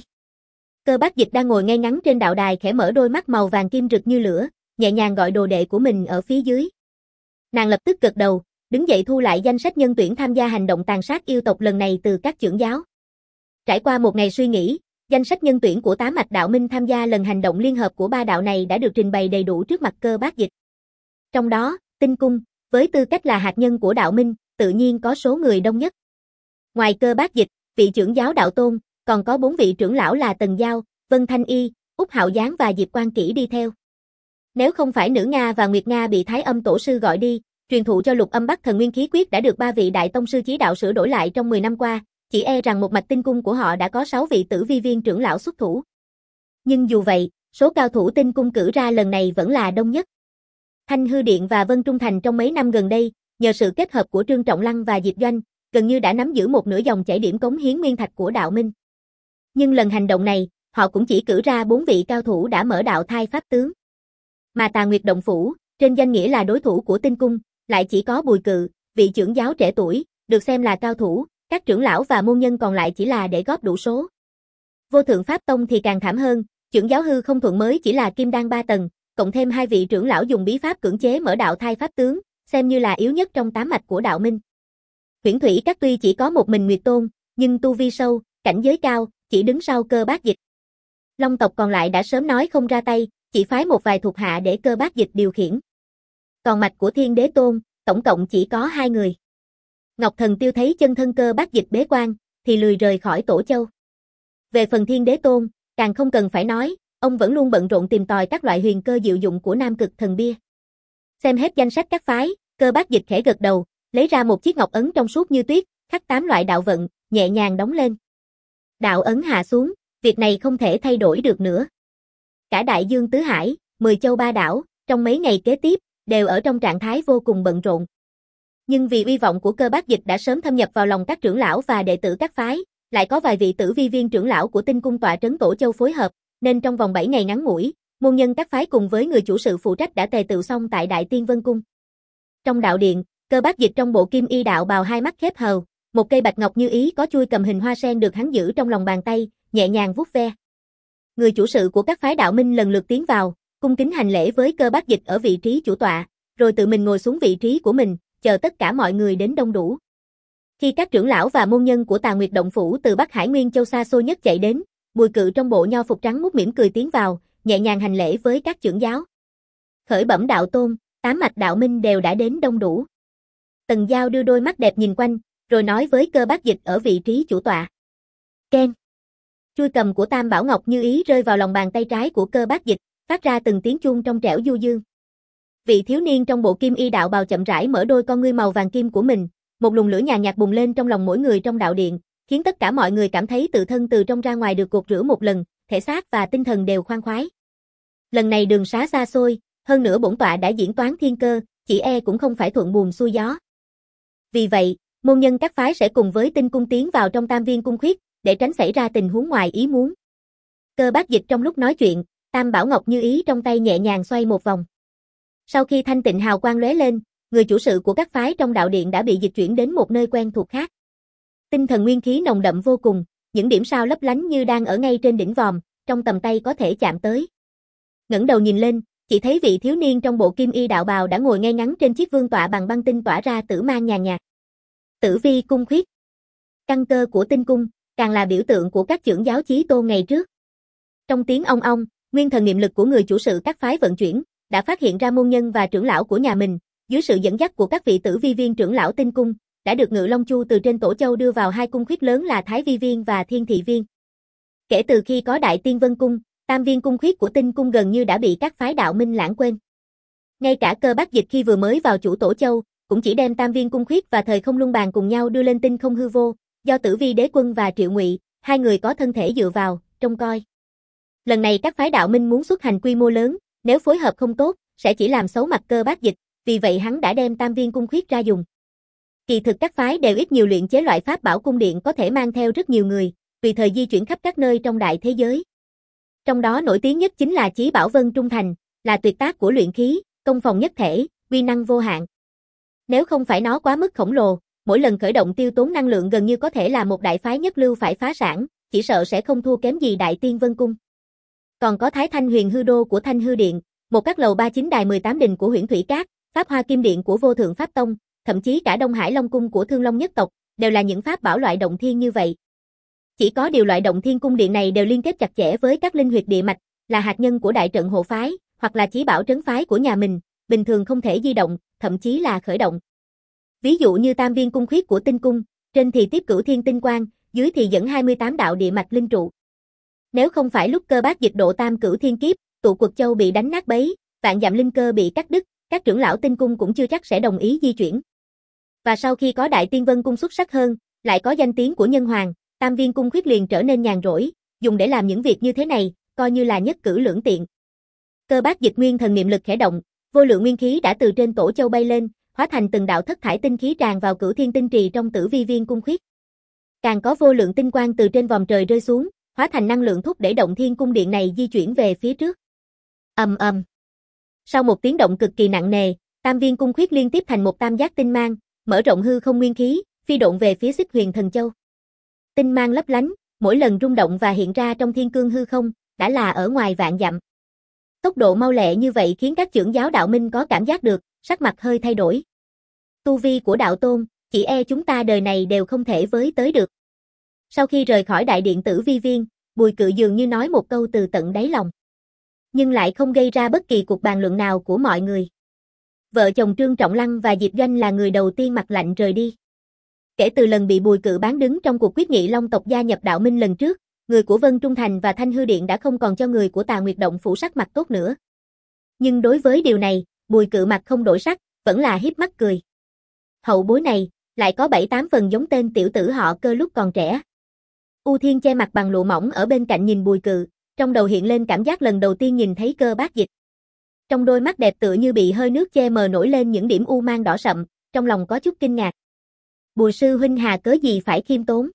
Cơ Bác Dịch đang ngồi ngay ngắn trên đạo đài khẽ mở đôi mắt màu vàng kim rực như lửa, nhẹ nhàng gọi đồ đệ của mình ở phía dưới. Nàng lập tức gật đầu, đứng dậy thu lại danh sách nhân tuyển tham gia hành động tàn sát yêu tộc lần này từ các trưởng giáo. Trải qua một ngày suy nghĩ, danh sách nhân tuyển của tám mạch đạo minh tham gia lần hành động liên hợp của ba đạo này đã được trình bày đầy đủ trước mặt Cơ Bác Dịch. Trong đó, Tinh Cung, với tư cách là hạt nhân của đạo minh, tự nhiên có số người đông nhất. Ngoài Cơ Bác Dịch, vị trưởng giáo đạo tôn, còn có bốn vị trưởng lão là Tần Giao, Vân Thanh Y, Úc Hạo Giáng và Diệp Quan Kỷ đi theo. Nếu không phải Nữ Nga và Nguyệt Nga bị Thái Âm Tổ sư gọi đi, truyền thụ cho Lục Âm Bắc Thần Nguyên Khí Quyết đã được ba vị đại tông sư chí đạo sửa đổi lại trong mười năm qua, chỉ e rằng một mạch Tinh Cung của họ đã có sáu vị Tử Vi Viên trưởng lão xuất thủ. Nhưng dù vậy, số cao thủ Tinh Cung cử ra lần này vẫn là đông nhất. Thanh Hư Điện và Vân Trung Thành trong mấy năm gần đây, nhờ sự kết hợp của Trương Trọng Lăng và Diệp Doanh, gần như đã nắm giữ một nửa dòng chảy điểm cống hiến nguyên thạch của đạo minh. Nhưng lần hành động này, họ cũng chỉ cử ra bốn vị cao thủ đã mở đạo thai pháp tướng. Mà Tà Nguyệt Động Phủ, trên danh nghĩa là đối thủ của Tinh Cung, lại chỉ có Bùi Cự, vị trưởng giáo trẻ tuổi, được xem là cao thủ, các trưởng lão và môn nhân còn lại chỉ là để góp đủ số. Vô Thượng Pháp Tông thì càng thảm hơn, trưởng giáo Hư Không Thuận mới chỉ là kim đan ba tầng, cộng thêm hai vị trưởng lão dùng bí pháp cưỡng chế mở đạo thai pháp tướng, xem như là yếu nhất trong tám mạch của đạo minh. Huyễn Thủy Các tuy chỉ có một mình Nguyệt Tôn, nhưng tu vi sâu, cảnh giới cao, chỉ đứng sau Cơ Bác Dịch. Long tộc còn lại đã sớm nói không ra tay, chỉ phái một vài thuộc hạ để Cơ Bác Dịch điều khiển. Còn mạch của Thiên Đế Tôn, tổng cộng chỉ có hai người. Ngọc Thần Tiêu thấy chân thân Cơ Bác Dịch bế quan, thì lười rời khỏi Tổ Châu. Về phần Thiên Đế Tôn, càng không cần phải nói, ông vẫn luôn bận rộn tìm tòi các loại huyền cơ diệu dụng của Nam Cực Thần Bia. Xem hết danh sách các phái, Cơ Bác Dịch khẽ gật đầu, lấy ra một chiếc ngọc ấn trong suốt như tuyết, khắc tám loại đạo vận, nhẹ nhàng đóng lên. Đạo ấn hạ xuống, việc này không thể thay đổi được nữa. Cả Đại Dương Tứ Hải, mười châu ba đảo, trong mấy ngày kế tiếp, đều ở trong trạng thái vô cùng bận rộn. Nhưng vì uy vọng của Cơ Bác Dịch đã sớm thâm nhập vào lòng các trưởng lão và đệ tử các phái, lại có vài vị Tử Vi Viên trưởng lão của Tinh Cung tọa trấn Tổ Châu phối hợp, nên trong vòng bảy ngày ngắn ngủi, môn nhân các phái cùng với người chủ sự phụ trách đã tề tựu xong tại Đại Tiên Vân Cung. Trong đạo điện, Cơ Bác Dịch trong bộ kim y đạo bào hai mắt khép hờ, một cây bạch ngọc như ý có chuôi cầm hình hoa sen được hắn giữ trong lòng bàn tay, nhẹ nhàng vuốt ve. Người chủ sự của các phái đạo minh lần lượt tiến vào, cung kính hành lễ với Cơ Bác Dịch ở vị trí chủ tọa, rồi tự mình ngồi xuống vị trí của mình, chờ tất cả mọi người đến đông đủ. Khi các trưởng lão và môn nhân của Tà Nguyệt Động Phủ từ Bắc Hải Nguyên Châu xa xôi nhất chạy đến, Bùi Cự trong bộ nho phục trắng muốt mỉm cười tiến vào, nhẹ nhàng hành lễ với các trưởng giáo. Khởi bẩm đạo tôn, tám mạch đạo minh đều đã đến đông đủ. Tần Giao đưa đôi mắt đẹp nhìn quanh, rồi nói với Cơ Bác Dịch ở vị trí chủ tọa. Keng. Chuôi cầm của Tam Bảo Ngọc như ý rơi vào lòng bàn tay trái của Cơ Bác Dịch, phát ra từng tiếng chuông trong trẻo du dương. Vị thiếu niên trong bộ kim y đạo bào chậm rãi mở đôi con ngươi màu vàng kim của mình, một luồng lửa nhàn nhạt bùng lên trong lòng mỗi người trong đạo điện, khiến tất cả mọi người cảm thấy tự thân từ trong ra ngoài được cột rửa một lần, thể xác và tinh thần đều khoan khoái. Lần này đường xá xa xôi, hơn nữa bổn tọa đã diễn toán thiên cơ, chỉ e cũng không phải thuận buồm xuôi gió. Vì vậy, môn nhân các phái sẽ cùng với Tinh Cung tiến vào trong Tam Viên Cung Khuyết, để tránh xảy ra tình huống ngoài ý muốn. Cơ Bác Dịch trong lúc nói chuyện, Tam Bảo Ngọc như ý trong tay nhẹ nhàng xoay một vòng. Sau khi thanh tịnh hào quang lóe lên, người chủ sự của các phái trong đạo điện đã bị dịch chuyển đến một nơi quen thuộc khác. Tinh thần nguyên khí nồng đậm vô cùng, những điểm sao lấp lánh như đang ở ngay trên đỉnh vòm, trong tầm tay có thể chạm tới. Ngẩng đầu nhìn lên, chỉ thấy vị thiếu niên trong bộ kim y đạo bào đã ngồi ngay ngắn trên chiếc vương tọa bằng băng tinh tỏa ra tử mang nhàn nhạt. Tử Vi Cung Khuyết. Căn cơ của Tinh Cung, càng là biểu tượng của các trưởng giáo chí tôn ngày trước. Trong tiếng ong ong, nguyên thần niệm lực của người chủ sự các phái vận chuyển, đã phát hiện ra môn nhân và trưởng lão của nhà mình, dưới sự dẫn dắt của các vị Tử Vi Viên trưởng lão Tinh Cung, đã được Ngự Long Chu từ trên Tổ Châu đưa vào hai cung khuyết lớn là Thái Vi Viên và Thiên Thị Viên. Kể từ khi có Đại Tiên Vân Cung, Tam Viên cung khuyết của Tinh Cung gần như đã bị các phái đạo minh lãng quên. Ngay cả Cơ Bác Dịch khi vừa mới vào chủ Tổ Châu, cũng chỉ đem Tam Viên cung khuyết và Thời Không Luân Bàn cùng nhau đưa lên tinh không hư vô, do Tử Vi Đế Quân và Triệu Ngụy, hai người có thân thể dựa vào, trông coi. Lần này các phái đạo minh muốn xuất hành quy mô lớn, nếu phối hợp không tốt, sẽ chỉ làm xấu mặt Cơ Bác Dịch, vì vậy hắn đã đem Tam Viên cung khuyết ra dùng. Kỳ thực các phái đều ít nhiều luyện chế loại pháp bảo cung điện có thể mang theo rất nhiều người, tùy thời di chuyển khắp các nơi trong đại thế giới. Trong đó nổi tiếng nhất chính là Chí Bảo Vân Trung Thành, là tuyệt tác của luyện khí, công phòng nhất thể, uy năng vô hạn. Nếu không phải nó quá mức khổng lồ, mỗi lần khởi động tiêu tốn năng lượng gần như có thể là một đại phái nhất lưu phải phá sản, chỉ sợ sẽ không thua kém gì Đại Tiên Vân Cung. Còn có Thái Thanh Huyền Hư Đô của Thanh Hư Điện, một các lầu ba chín đài mười tám đình của Huyễn Thủy Các, Pháp Hoa Kim Điện của Vô Thượng Pháp Tông, thậm chí cả Đông Hải Long Cung của Thương Long nhất tộc, đều là những pháp bảo loại động thiên như vậy. Chỉ có điều loại động thiên cung điện này đều liên kết chặt chẽ với các linh huyệt địa mạch, là hạt nhân của đại trận hộ phái, hoặc là chí bảo trấn phái của nhà mình, bình thường không thể di động, thậm chí là khởi động. Ví dụ như Tam Viên cung khuyết của Tinh Cung, trên thì tiếp Cửu Thiên Tinh Quang, dưới thì dẫn hai mươi tám đạo địa mạch linh trụ. Nếu không phải lúc Cơ Bác Dịch độ Tam Cửu Thiên Kiếp, tụ Quật Châu bị đánh nát bấy, vạn dặm linh cơ bị cắt đứt, các trưởng lão Tinh Cung cũng chưa chắc sẽ đồng ý di chuyển. Và sau khi có Đại Tiên Vân Cung xuất sắc hơn, lại có danh tiếng của Nhân Hoàng, Tam Viên cung khuyết liền trở nên nhàn rỗi, dùng để làm những việc như thế này, coi như là nhất cử lưỡng tiện. Cơ Bác Dịch nguyên thần niệm lực khẽ động, vô lượng nguyên khí đã từ trên Tổ Châu bay lên, hóa thành từng đạo thất thải tinh khí tràn vào Cửu Thiên Tinh Trì trong Tử Vi Viên cung khuyết. Càng có vô lượng tinh quang từ trên vòm trời rơi xuống, hóa thành năng lượng thúc đẩy động thiên cung điện này di chuyển về phía trước. Ầm ầm. Sau một tiếng động cực kỳ nặng nề, Tam Viên cung khuyết liên tiếp thành một tam giác tinh mang, mở rộng hư không nguyên khí, phi độn về phía Xích Huyền Thần Châu. Tinh mang lấp lánh, mỗi lần rung động và hiện ra trong thiên cương hư không, đã là ở ngoài vạn dặm. Tốc độ mau lẹ như vậy khiến các trưởng giáo đạo minh có cảm giác được, sắc mặt hơi thay đổi. Tu vi của đạo tôn, chỉ e chúng ta đời này đều không thể với tới được. Sau khi rời khỏi đại điện Tử Vi Viên, Bùi Cự dường như nói một câu từ tận đáy lòng. Nhưng lại không gây ra bất kỳ cuộc bàn luận nào của mọi người. Vợ chồng Trương Trọng Lăng và Diệp Doanh là người đầu tiên mặt lạnh rời đi. Kể từ lần bị Bùi Cự bán đứng trong cuộc quyết nghị Long tộc gia nhập Đạo Minh lần trước, người của Vân Trung Thành và Thanh Hư Điện đã không còn cho người của Tà Nguyệt Động phủ sắc mặt tốt nữa. Nhưng đối với điều này, Bùi Cự mặt không đổi sắc, vẫn là hiếp mắt cười. Hậu bối này, lại có bảy tám phần giống tên tiểu tử họ Cơ lúc còn trẻ. U Thiên che mặt bằng lụa mỏng ở bên cạnh nhìn Bùi Cự, trong đầu hiện lên cảm giác lần đầu tiên nhìn thấy Cơ Bác Dịch. Trong đôi mắt đẹp tựa như bị hơi nước che mờ nổi lên những điểm u mang đỏ sậm, trong lòng có chút kinh ngạc. Bùi sư huynh hà cớ gì phải khiêm tốn?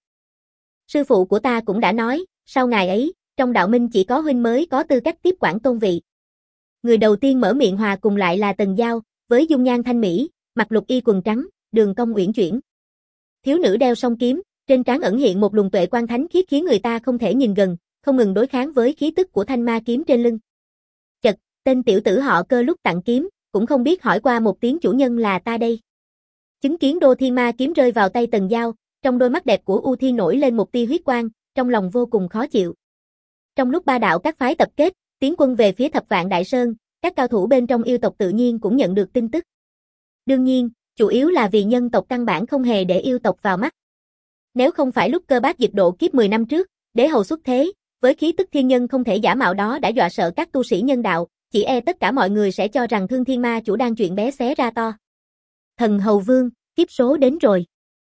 Sư phụ của ta cũng đã nói, sau ngày ấy, trong Đạo Minh chỉ có huynh mới có tư cách tiếp quản tôn vị. Người đầu tiên mở miệng hòa cùng lại là Tần Giao, với dung nhan thanh mỹ, mặc lục y quần trắng, đường cong uyển chuyển. Thiếu nữ đeo song kiếm, trên trán ẩn hiện một luồng tuệ quan thánh khiết khiến người ta không thể nhìn gần, không ngừng đối kháng với khí tức của thanh ma kiếm trên lưng. Chật, tên tiểu tử họ Cơ lúc tặng kiếm, cũng không biết hỏi qua một tiếng chủ nhân là ta đây. Chứng kiến Đô Thiên Ma kiếm rơi vào tay Tần Giao, trong đôi mắt đẹp của U Thi nổi lên một tia huyết quang, trong lòng vô cùng khó chịu. Trong lúc ba đạo các phái tập kết, tiến quân về phía Thập Vạn Đại Sơn, các cao thủ bên trong yêu tộc tự nhiên cũng nhận được tin tức. Đương nhiên, chủ yếu là vì nhân tộc căn bản không hề để yêu tộc vào mắt. Nếu không phải lúc Cơ Bác Dịch độ kiếp mười năm trước, đế hầu xuất thế, với khí tức thiên nhân không thể giả mạo đó đã dọa sợ các tu sĩ nhân đạo, chỉ e tất cả mọi người sẽ cho rằng Thương Thiên Ma chủ đang chuyện bé xé ra to. Thần Hầu Vương, kiếp số đến rồi.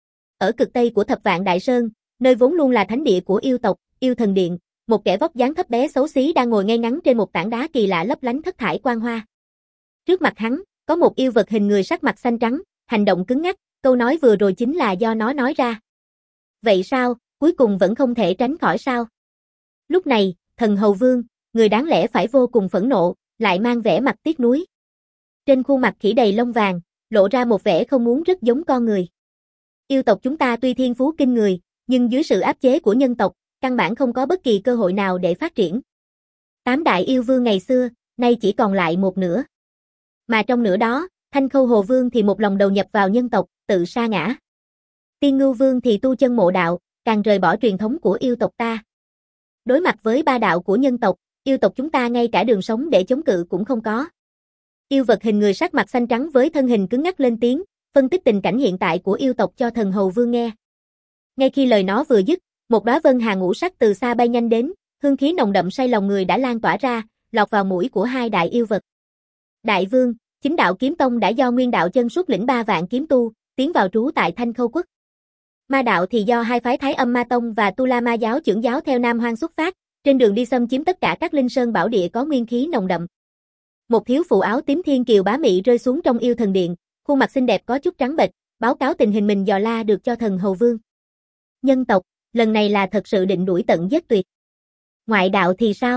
Ở cực tây của Thập Vạn Đại Sơn, nơi vốn luôn là thánh địa của yêu tộc, Yêu Thần Điện, một kẻ vóc dáng thấp bé xấu xí đang ngồi ngay ngắn trên một tảng đá kỳ lạ lấp lánh thất thải quang hoa. Trước mặt hắn, có một yêu vật hình người sắc mặt xanh trắng, hành động cứng ngắc, câu nói vừa rồi chính là do nó nói ra. Vậy sao, cuối cùng vẫn không thể tránh khỏi sao? Lúc này, Thần Hầu Vương, người đáng lẽ phải vô cùng phẫn nộ, lại mang vẻ mặt tiếc nuối. Trên khuôn mặt khỉ đầy lông vàng, lộ ra một vẻ không muốn rất giống con người. Yêu tộc chúng ta tuy thiên phú kinh người, nhưng dưới sự áp chế của nhân tộc, căn bản không có bất kỳ cơ hội nào để phát triển. Tám đại yêu vương ngày xưa, nay chỉ còn lại một nửa. Mà trong nửa đó, Thanh Khâu Hồ Vương thì một lòng đầu nhập vào nhân tộc, tự sa ngã. Tiên Ngưu Vương thì tu chân mộ đạo, càng rời bỏ truyền thống của yêu tộc ta. Đối mặt với ba đạo của nhân tộc, yêu tộc chúng ta ngay cả đường sống để chống cự cũng không có. Yêu vật hình người sắc mặt xanh trắng với thân hình cứng ngắc lên tiếng, phân tích tình cảnh hiện tại của yêu tộc cho Thần Hầu Vương nghe. Ngay khi lời nó vừa dứt, một đóa vân hà ngũ sắc từ xa bay nhanh đến, hương khí nồng đậm say lòng người đã lan tỏa ra, lọt vào mũi của hai đại yêu vật. Đại Vương, Chính Đạo Kiếm Tông đã do Nguyên Đạo Chân xuất lĩnh ba vạn kiếm tu, tiến vào trú tại Thanh Khâu Quốc. Ma đạo thì do hai phái Thái Âm Ma Tông và Tu La Ma giáo trưởng giáo theo Nam Hoang xuất phát, trên đường đi xâm chiếm tất cả các linh sơn bảo địa có nguyên khí nồng đậm. Một thiếu phụ áo tím thiên kiều bá mị rơi xuống trong Yêu Thần Điện, khuôn mặt xinh đẹp có chút trắng bệch, báo cáo tình hình mình dò la được cho Thần Hầu Vương. Nhân tộc, lần này là thật sự định đuổi tận giết tuyệt. Ngoại đạo thì sao?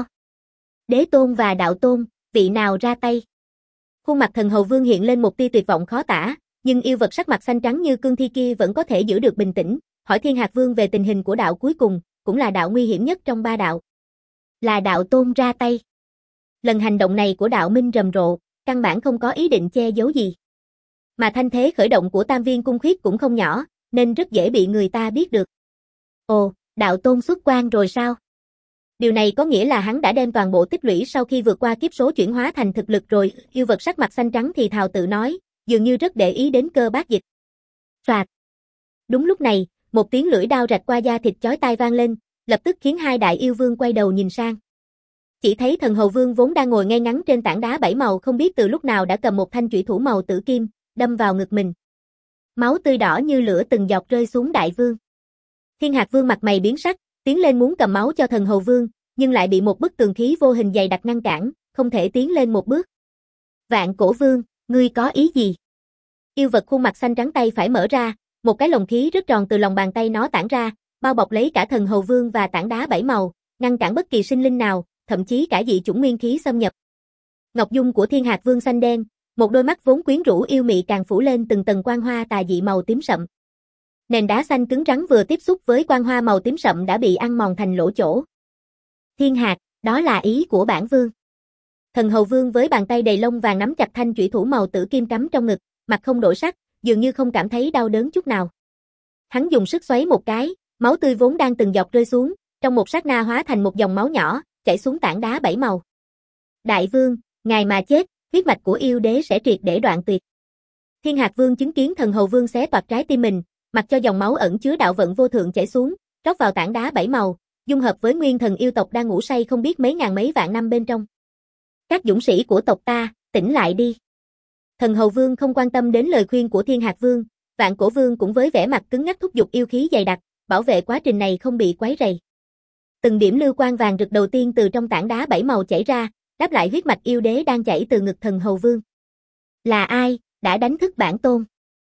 Đế tôn và đạo tôn, vị nào ra tay? Khuôn mặt Thần Hầu Vương hiện lên một tia tuyệt vọng khó tả, nhưng yêu vật sắc mặt xanh trắng như cương thi kia vẫn có thể giữ được bình tĩnh, hỏi Thiên Hạc Vương về tình hình của đạo cuối cùng, cũng là đạo nguy hiểm nhất trong ba đạo. Là đạo tôn ra tay. Lần hành động này của đạo minh rầm rộ, căn bản không có ý định che giấu gì. Mà thanh thế khởi động của Tam Viên Cung Khuyết cũng không nhỏ, nên rất dễ bị người ta biết được. Ồ, đạo tôn xuất quan rồi sao? Điều này có nghĩa là hắn đã đem toàn bộ tích lũy sau khi vượt qua kiếp số chuyển hóa thành thực lực rồi, yêu vật sắc mặt xanh trắng thì thào tự nói, dường như rất để ý đến Cơ Bác Dịch. Soạt. Đúng lúc này, một tiếng lưỡi đao rạch qua da thịt chói tai vang lên, lập tức khiến hai đại yêu vương quay đầu nhìn sang. Chỉ thấy Thần Hầu Vương vốn đang ngồi ngay ngắn trên tảng đá bảy màu không biết từ lúc nào đã cầm một thanh chủy thủ màu tử kim, đâm vào ngực mình. Máu tươi đỏ như lửa từng giọt rơi xuống đại vương. Thiên Hạc Vương mặt mày biến sắc, tiến lên muốn cầm máu cho Thần Hầu Vương, nhưng lại bị một bức tường khí vô hình dày đặc ngăn cản, không thể tiến lên một bước. Vạn Cổ Vương, ngươi có ý gì? Yêu vật khuôn mặt xanh trắng tay phải mở ra, một cái lồng khí rất tròn từ lòng bàn tay nó tản ra, bao bọc lấy cả Thần Hầu Vương và tảng đá bảy màu, ngăn cản bất kỳ sinh linh nào, thậm chí cả dị chủng nguyên khí xâm nhập. Ngọc dung của Thiên Hạc Vương xanh đen, một đôi mắt vốn quyến rũ yêu mị càng phủ lên từng tầng quang hoa tà dị màu tím sậm. Nền đá xanh cứng rắn vừa tiếp xúc với quang hoa màu tím sậm đã bị ăn mòn thành lỗ chỗ. Thiên Hạc, đó là ý của bản vương. Thần Hầu Vương với bàn tay đầy lông vàng nắm chặt thanh chủy thủ màu tử kim cắm trong ngực, mặt không đổi sắc, dường như không cảm thấy đau đớn chút nào. Hắn dùng sức xoáy một cái, máu tươi vốn đang từng giọt rơi xuống, trong một sát na hóa thành một dòng máu nhỏ, chảy xuống tảng đá bảy màu. Đại vương, ngài mà chết, huyết mạch của yêu đế sẽ triệt để đoạn tuyệt. Thiên Hạc Vương chứng kiến Thần Hầu Vương xé toạc trái tim mình, mặc cho dòng máu ẩn chứa đạo vận vô thượng chảy xuống, rót vào tảng đá bảy màu, dung hợp với nguyên thần yêu tộc đang ngủ say không biết mấy ngàn mấy vạn năm bên trong. Các dũng sĩ của tộc ta, tỉnh lại đi. Thần Hầu Vương không quan tâm đến lời khuyên của Thiên Hạc Vương, Vạn Cổ Vương cũng với vẻ mặt cứng ngắc thúc giục yêu khí dày đặc, bảo vệ quá trình này không bị quấy rầy. Từng điểm lưu quang vàng rực đầu tiên từ trong tảng đá bảy màu chảy ra, đáp lại huyết mạch yêu đế đang chảy từ ngực Thần Hầu Vương. Là ai đã đánh thức bản tôn?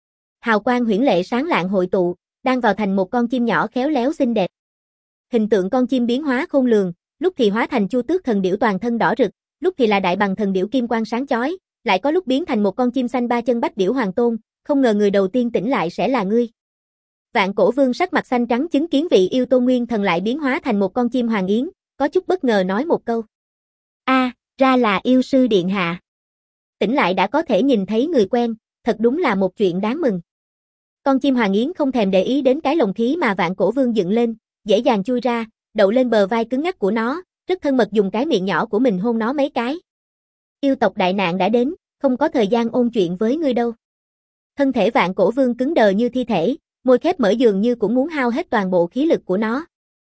Hào quang huyễn lệ sáng lạng hội tụ, đang vào thành một con chim nhỏ khéo léo xinh đẹp. Hình tượng con chim biến hóa khôn lường, lúc thì hóa thành Chu Tước thần điểu toàn thân đỏ rực, lúc thì là đại bằng thần điểu kim quang sáng chói, lại có lúc biến thành một con chim xanh ba chân bách điểu hoàng tôn, không ngờ người đầu tiên tỉnh lại sẽ là ngươi. Vạn Cổ Vương sắc mặt xanh trắng chứng kiến vị yêu tôn nguyên thần lại biến hóa thành một con chim hoàng yến, có chút bất ngờ nói một câu. A, à, ra là yêu sư điện hạ. Tỉnh lại đã có thể nhìn thấy người quen, thật đúng là một chuyện đáng mừng. Con chim hoàng yến không thèm để ý đến cái lồng khí mà Vạn Cổ Vương dựng lên, dễ dàng chui ra, đậu lên bờ vai cứng ngắc của nó, rất thân mật dùng cái miệng nhỏ của mình hôn nó mấy cái. Yêu tộc đại nạn đã đến, không có thời gian ôn chuyện với ngươi đâu. Thân thể Vạn Cổ Vương cứng đờ như thi thể, môi khép mở dường như cũng muốn hao hết toàn bộ khí lực của nó.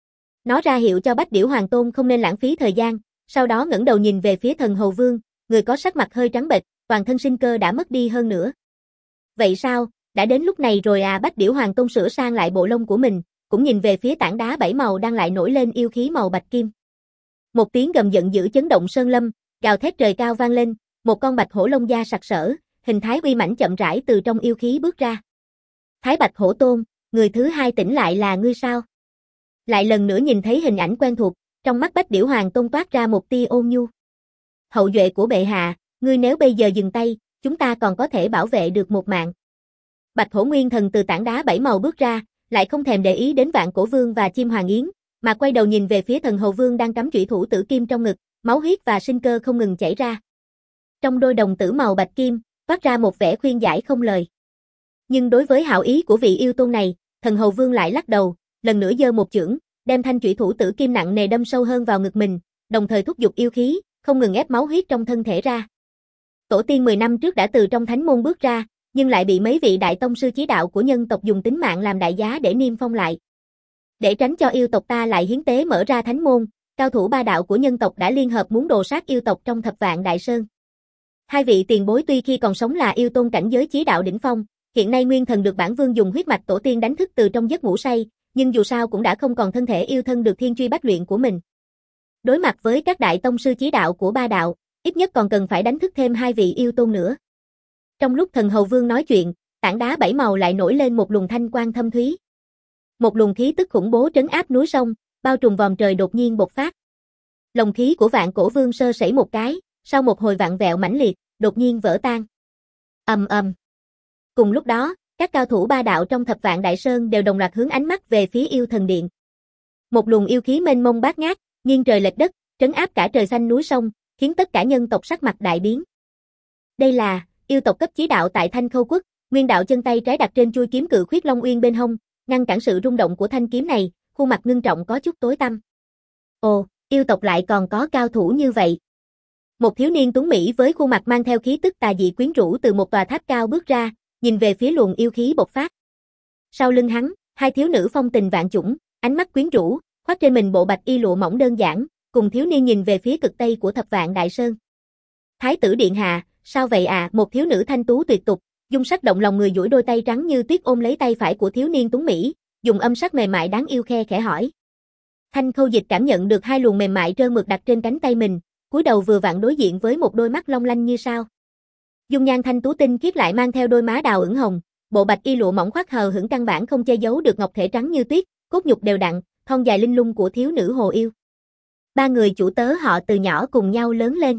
Nó ra hiệu cho Bách Điểu Hoàng Tôn không nên lãng phí thời gian, sau đó ngẩng đầu nhìn về phía Thần Hầu Vương, người có sắc mặt hơi trắng bệch, toàn thân sinh cơ đã mất đi hơn nữa. Vậy sao, đã đến lúc này rồi à? Bách Điểu Hoàng Tôn sửa sang lại bộ lông của mình, cũng nhìn về phía tảng đá bảy màu đang lại nổi lên yêu khí màu bạch kim. Một tiếng gầm giận dữ chấn động sơn lâm, gào thét trời cao vang lên, một con bạch hổ lông da sặc sỡ, hình thái uy mãnh chậm rãi từ trong yêu khí bước ra. Thái Bạch Hổ Tôn, người thứ hai tỉnh lại là ngươi sao? Lại lần nữa nhìn thấy hình ảnh quen thuộc, trong mắt Bách Điểu Hoàng Tôn toát ra một tia ôn nhu. Hậu duệ của bệ hạ, ngươi nếu bây giờ dừng tay, chúng ta còn có thể bảo vệ được một mạng. Bạch Hổ Nguyên Thần từ tảng đá bảy màu bước ra, lại không thèm để ý đến Vạn Cổ Vương và chim hoàng yến, mà quay đầu nhìn về phía Thần Hầu Vương đang cắm chủy thủ tử kim trong ngực, máu huyết và sinh cơ không ngừng chảy ra. Trong đôi đồng tử màu bạch kim, toát ra một vẻ khuyên giải không lời. Nhưng đối với hảo ý của vị yêu tôn này, Thần Hầu Vương lại lắc đầu, lần nữa giơ một chưởng, đem thanh chủy thủ tử kim nặng nề đâm sâu hơn vào ngực mình, đồng thời thúc giục yêu khí, không ngừng ép máu huyết trong thân thể ra. Tổ tiên mười năm trước đã từ trong thánh môn bước ra, nhưng lại bị mấy vị đại tông sư chí đạo của nhân tộc dùng tính mạng làm đại giá để niêm phong lại. Để tránh cho yêu tộc ta lại hiến tế mở ra thánh môn, cao thủ ba đạo của nhân tộc đã liên hợp muốn đồ sát yêu tộc trong Thập Vạn Đại Sơn. Hai vị tiền bối tuy khi còn sống là yêu tôn cảnh giới chí đạo đỉnh phong, hiện nay nguyên thần được bản vương dùng huyết mạch tổ tiên đánh thức từ trong giấc ngủ say, nhưng dù sao cũng đã không còn thân thể yêu thân được thiên truy bách luyện của mình. Đối mặt với các đại tông sư chí đạo của ba đạo, ít nhất còn cần phải đánh thức thêm hai vị yêu tôn nữa. Trong lúc Thần Hầu Vương nói chuyện, tảng đá bảy màu lại nổi lên một luồng thanh quang thâm thúy. Một luồng khí tức khủng bố trấn áp núi sông, bao trùm vòm trời đột nhiên bộc phát. Lồng khí của Vạn Cổ Vương sơ sẩy một cái, sau một hồi vặn vẹo mãnh liệt, đột nhiên vỡ tan. Ầm ầm. Cùng lúc đó, các cao thủ ba đạo trong Thập Vạn Đại Sơn đều đồng loạt hướng ánh mắt về phía Yêu Thần Điện. Một luồng yêu khí mênh mông bát ngát, nghiêng trời lệch đất, trấn áp cả trời xanh núi sông, khiến tất cả nhân tộc sắc mặt đại biến. Đây là yêu tộc cấp chí đạo tại Thanh Khâu Quốc, Nguyên Đạo chân tay trái đặt trên chuôi kiếm cự khuyết Long Uyên bên hông, ngăn cản sự rung động của thanh kiếm này, khuôn mặt ngưng trọng có chút tối tăm. Ồ, yêu tộc lại còn có cao thủ như vậy. Một thiếu niên tuấn mỹ với khuôn mặt mang theo khí tức tà dị quyến rũ từ một tòa tháp cao bước ra, nhìn về phía luồng yêu khí bộc phát. Sau lưng hắn, hai thiếu nữ phong tình vạn chủng, ánh mắt quyến rũ, khoác trên mình bộ bạch y lụa mỏng đơn giản, cùng thiếu niên nhìn về phía cực tây của Thập Vạn Đại Sơn. Thái tử điện hạ, sao vậy à? Một thiếu nữ thanh tú tuyệt tục, dung sắc động lòng người duỗi đôi tay trắng như tuyết ôm lấy tay phải của thiếu niên tuấn mỹ, dùng âm sắc mềm mại đáng yêu khe khẽ hỏi. Thanh Khâu Dịch cảm nhận được hai luồng mềm mại trơn mượt đặt trên cánh tay mình, cúi đầu vừa vặn đối diện với một đôi mắt long lanh như sao. Dung nhan thanh tú tinh khiết lại mang theo đôi má đào ửng hồng, bộ bạch y lụa mỏng khoác hờ hững căn bản không che giấu được ngọc thể trắng như tuyết, cốt nhục đều đặn, thon dài linh lung của thiếu nữ hồ yêu. Ba người chủ tớ họ từ nhỏ cùng nhau lớn lên.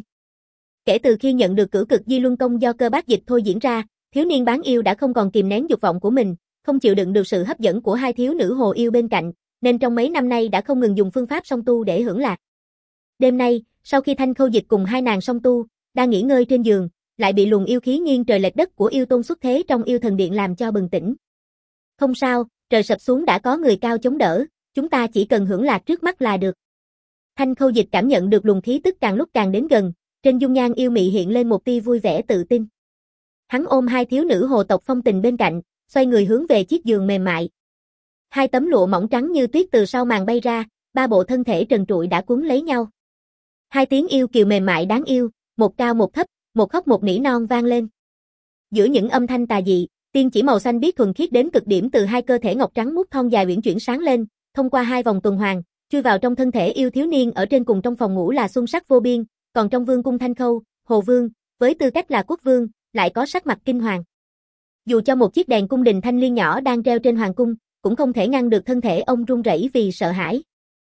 Kể từ khi nhận được cửu cực di luân công do Cơ Bác Dịch thôi diễn ra, thiếu niên bán yêu đã không còn kìm nén dục vọng của mình, không chịu đựng được sự hấp dẫn của hai thiếu nữ hồ yêu bên cạnh, nên trong mấy năm nay đã không ngừng dùng phương pháp song tu để hưởng lạc. Đêm nay, sau khi Thanh Khâu Dịch cùng hai nàng song tu, đang nghỉ ngơi trên giường, lại bị luồng yêu khí nghiêng trời lệch đất của yêu tôn xuất thế trong yêu thần điện làm cho bừng tỉnh. Không sao, trời sập xuống đã có người cao chống đỡ, chúng ta chỉ cần hưởng lạc trước mắt là được. Thanh Khâu Dịch cảm nhận được luồng khí tức càng lúc càng đến gần, trên dung nhan yêu mị hiện lên một tia vui vẻ tự tin. Hắn ôm hai thiếu nữ hồ tộc Phong Tình bên cạnh, xoay người hướng về chiếc giường mềm mại. Hai tấm lụa mỏng trắng như tuyết từ sau màn bay ra, ba bộ thân thể trần trụi đã cuốn lấy nhau. Hai tiếng yêu kiều mềm mại đáng yêu, một cao một thấp, một khóc một nỉ non vang lên. Giữa những âm thanh tà dị, tiên chỉ màu xanh biếc thuần khiết đến cực điểm từ hai cơ thể ngọc trắng muốt thon dài uyển chuyển sáng lên, thông qua hai vòng tuần hoàn, chui vào trong thân thể yêu thiếu niên ở trên cùng. Trong phòng ngủ là xuân sắc vô biên, còn trong vương cung Thanh Khâu, Hồ Vương, với tư cách là quốc vương, lại có sắc mặt kinh hoàng. Dù cho một chiếc đèn cung đình thanh liên nhỏ đang treo trên hoàng cung, cũng không thể ngăn được thân thể ông run rẩy vì sợ hãi.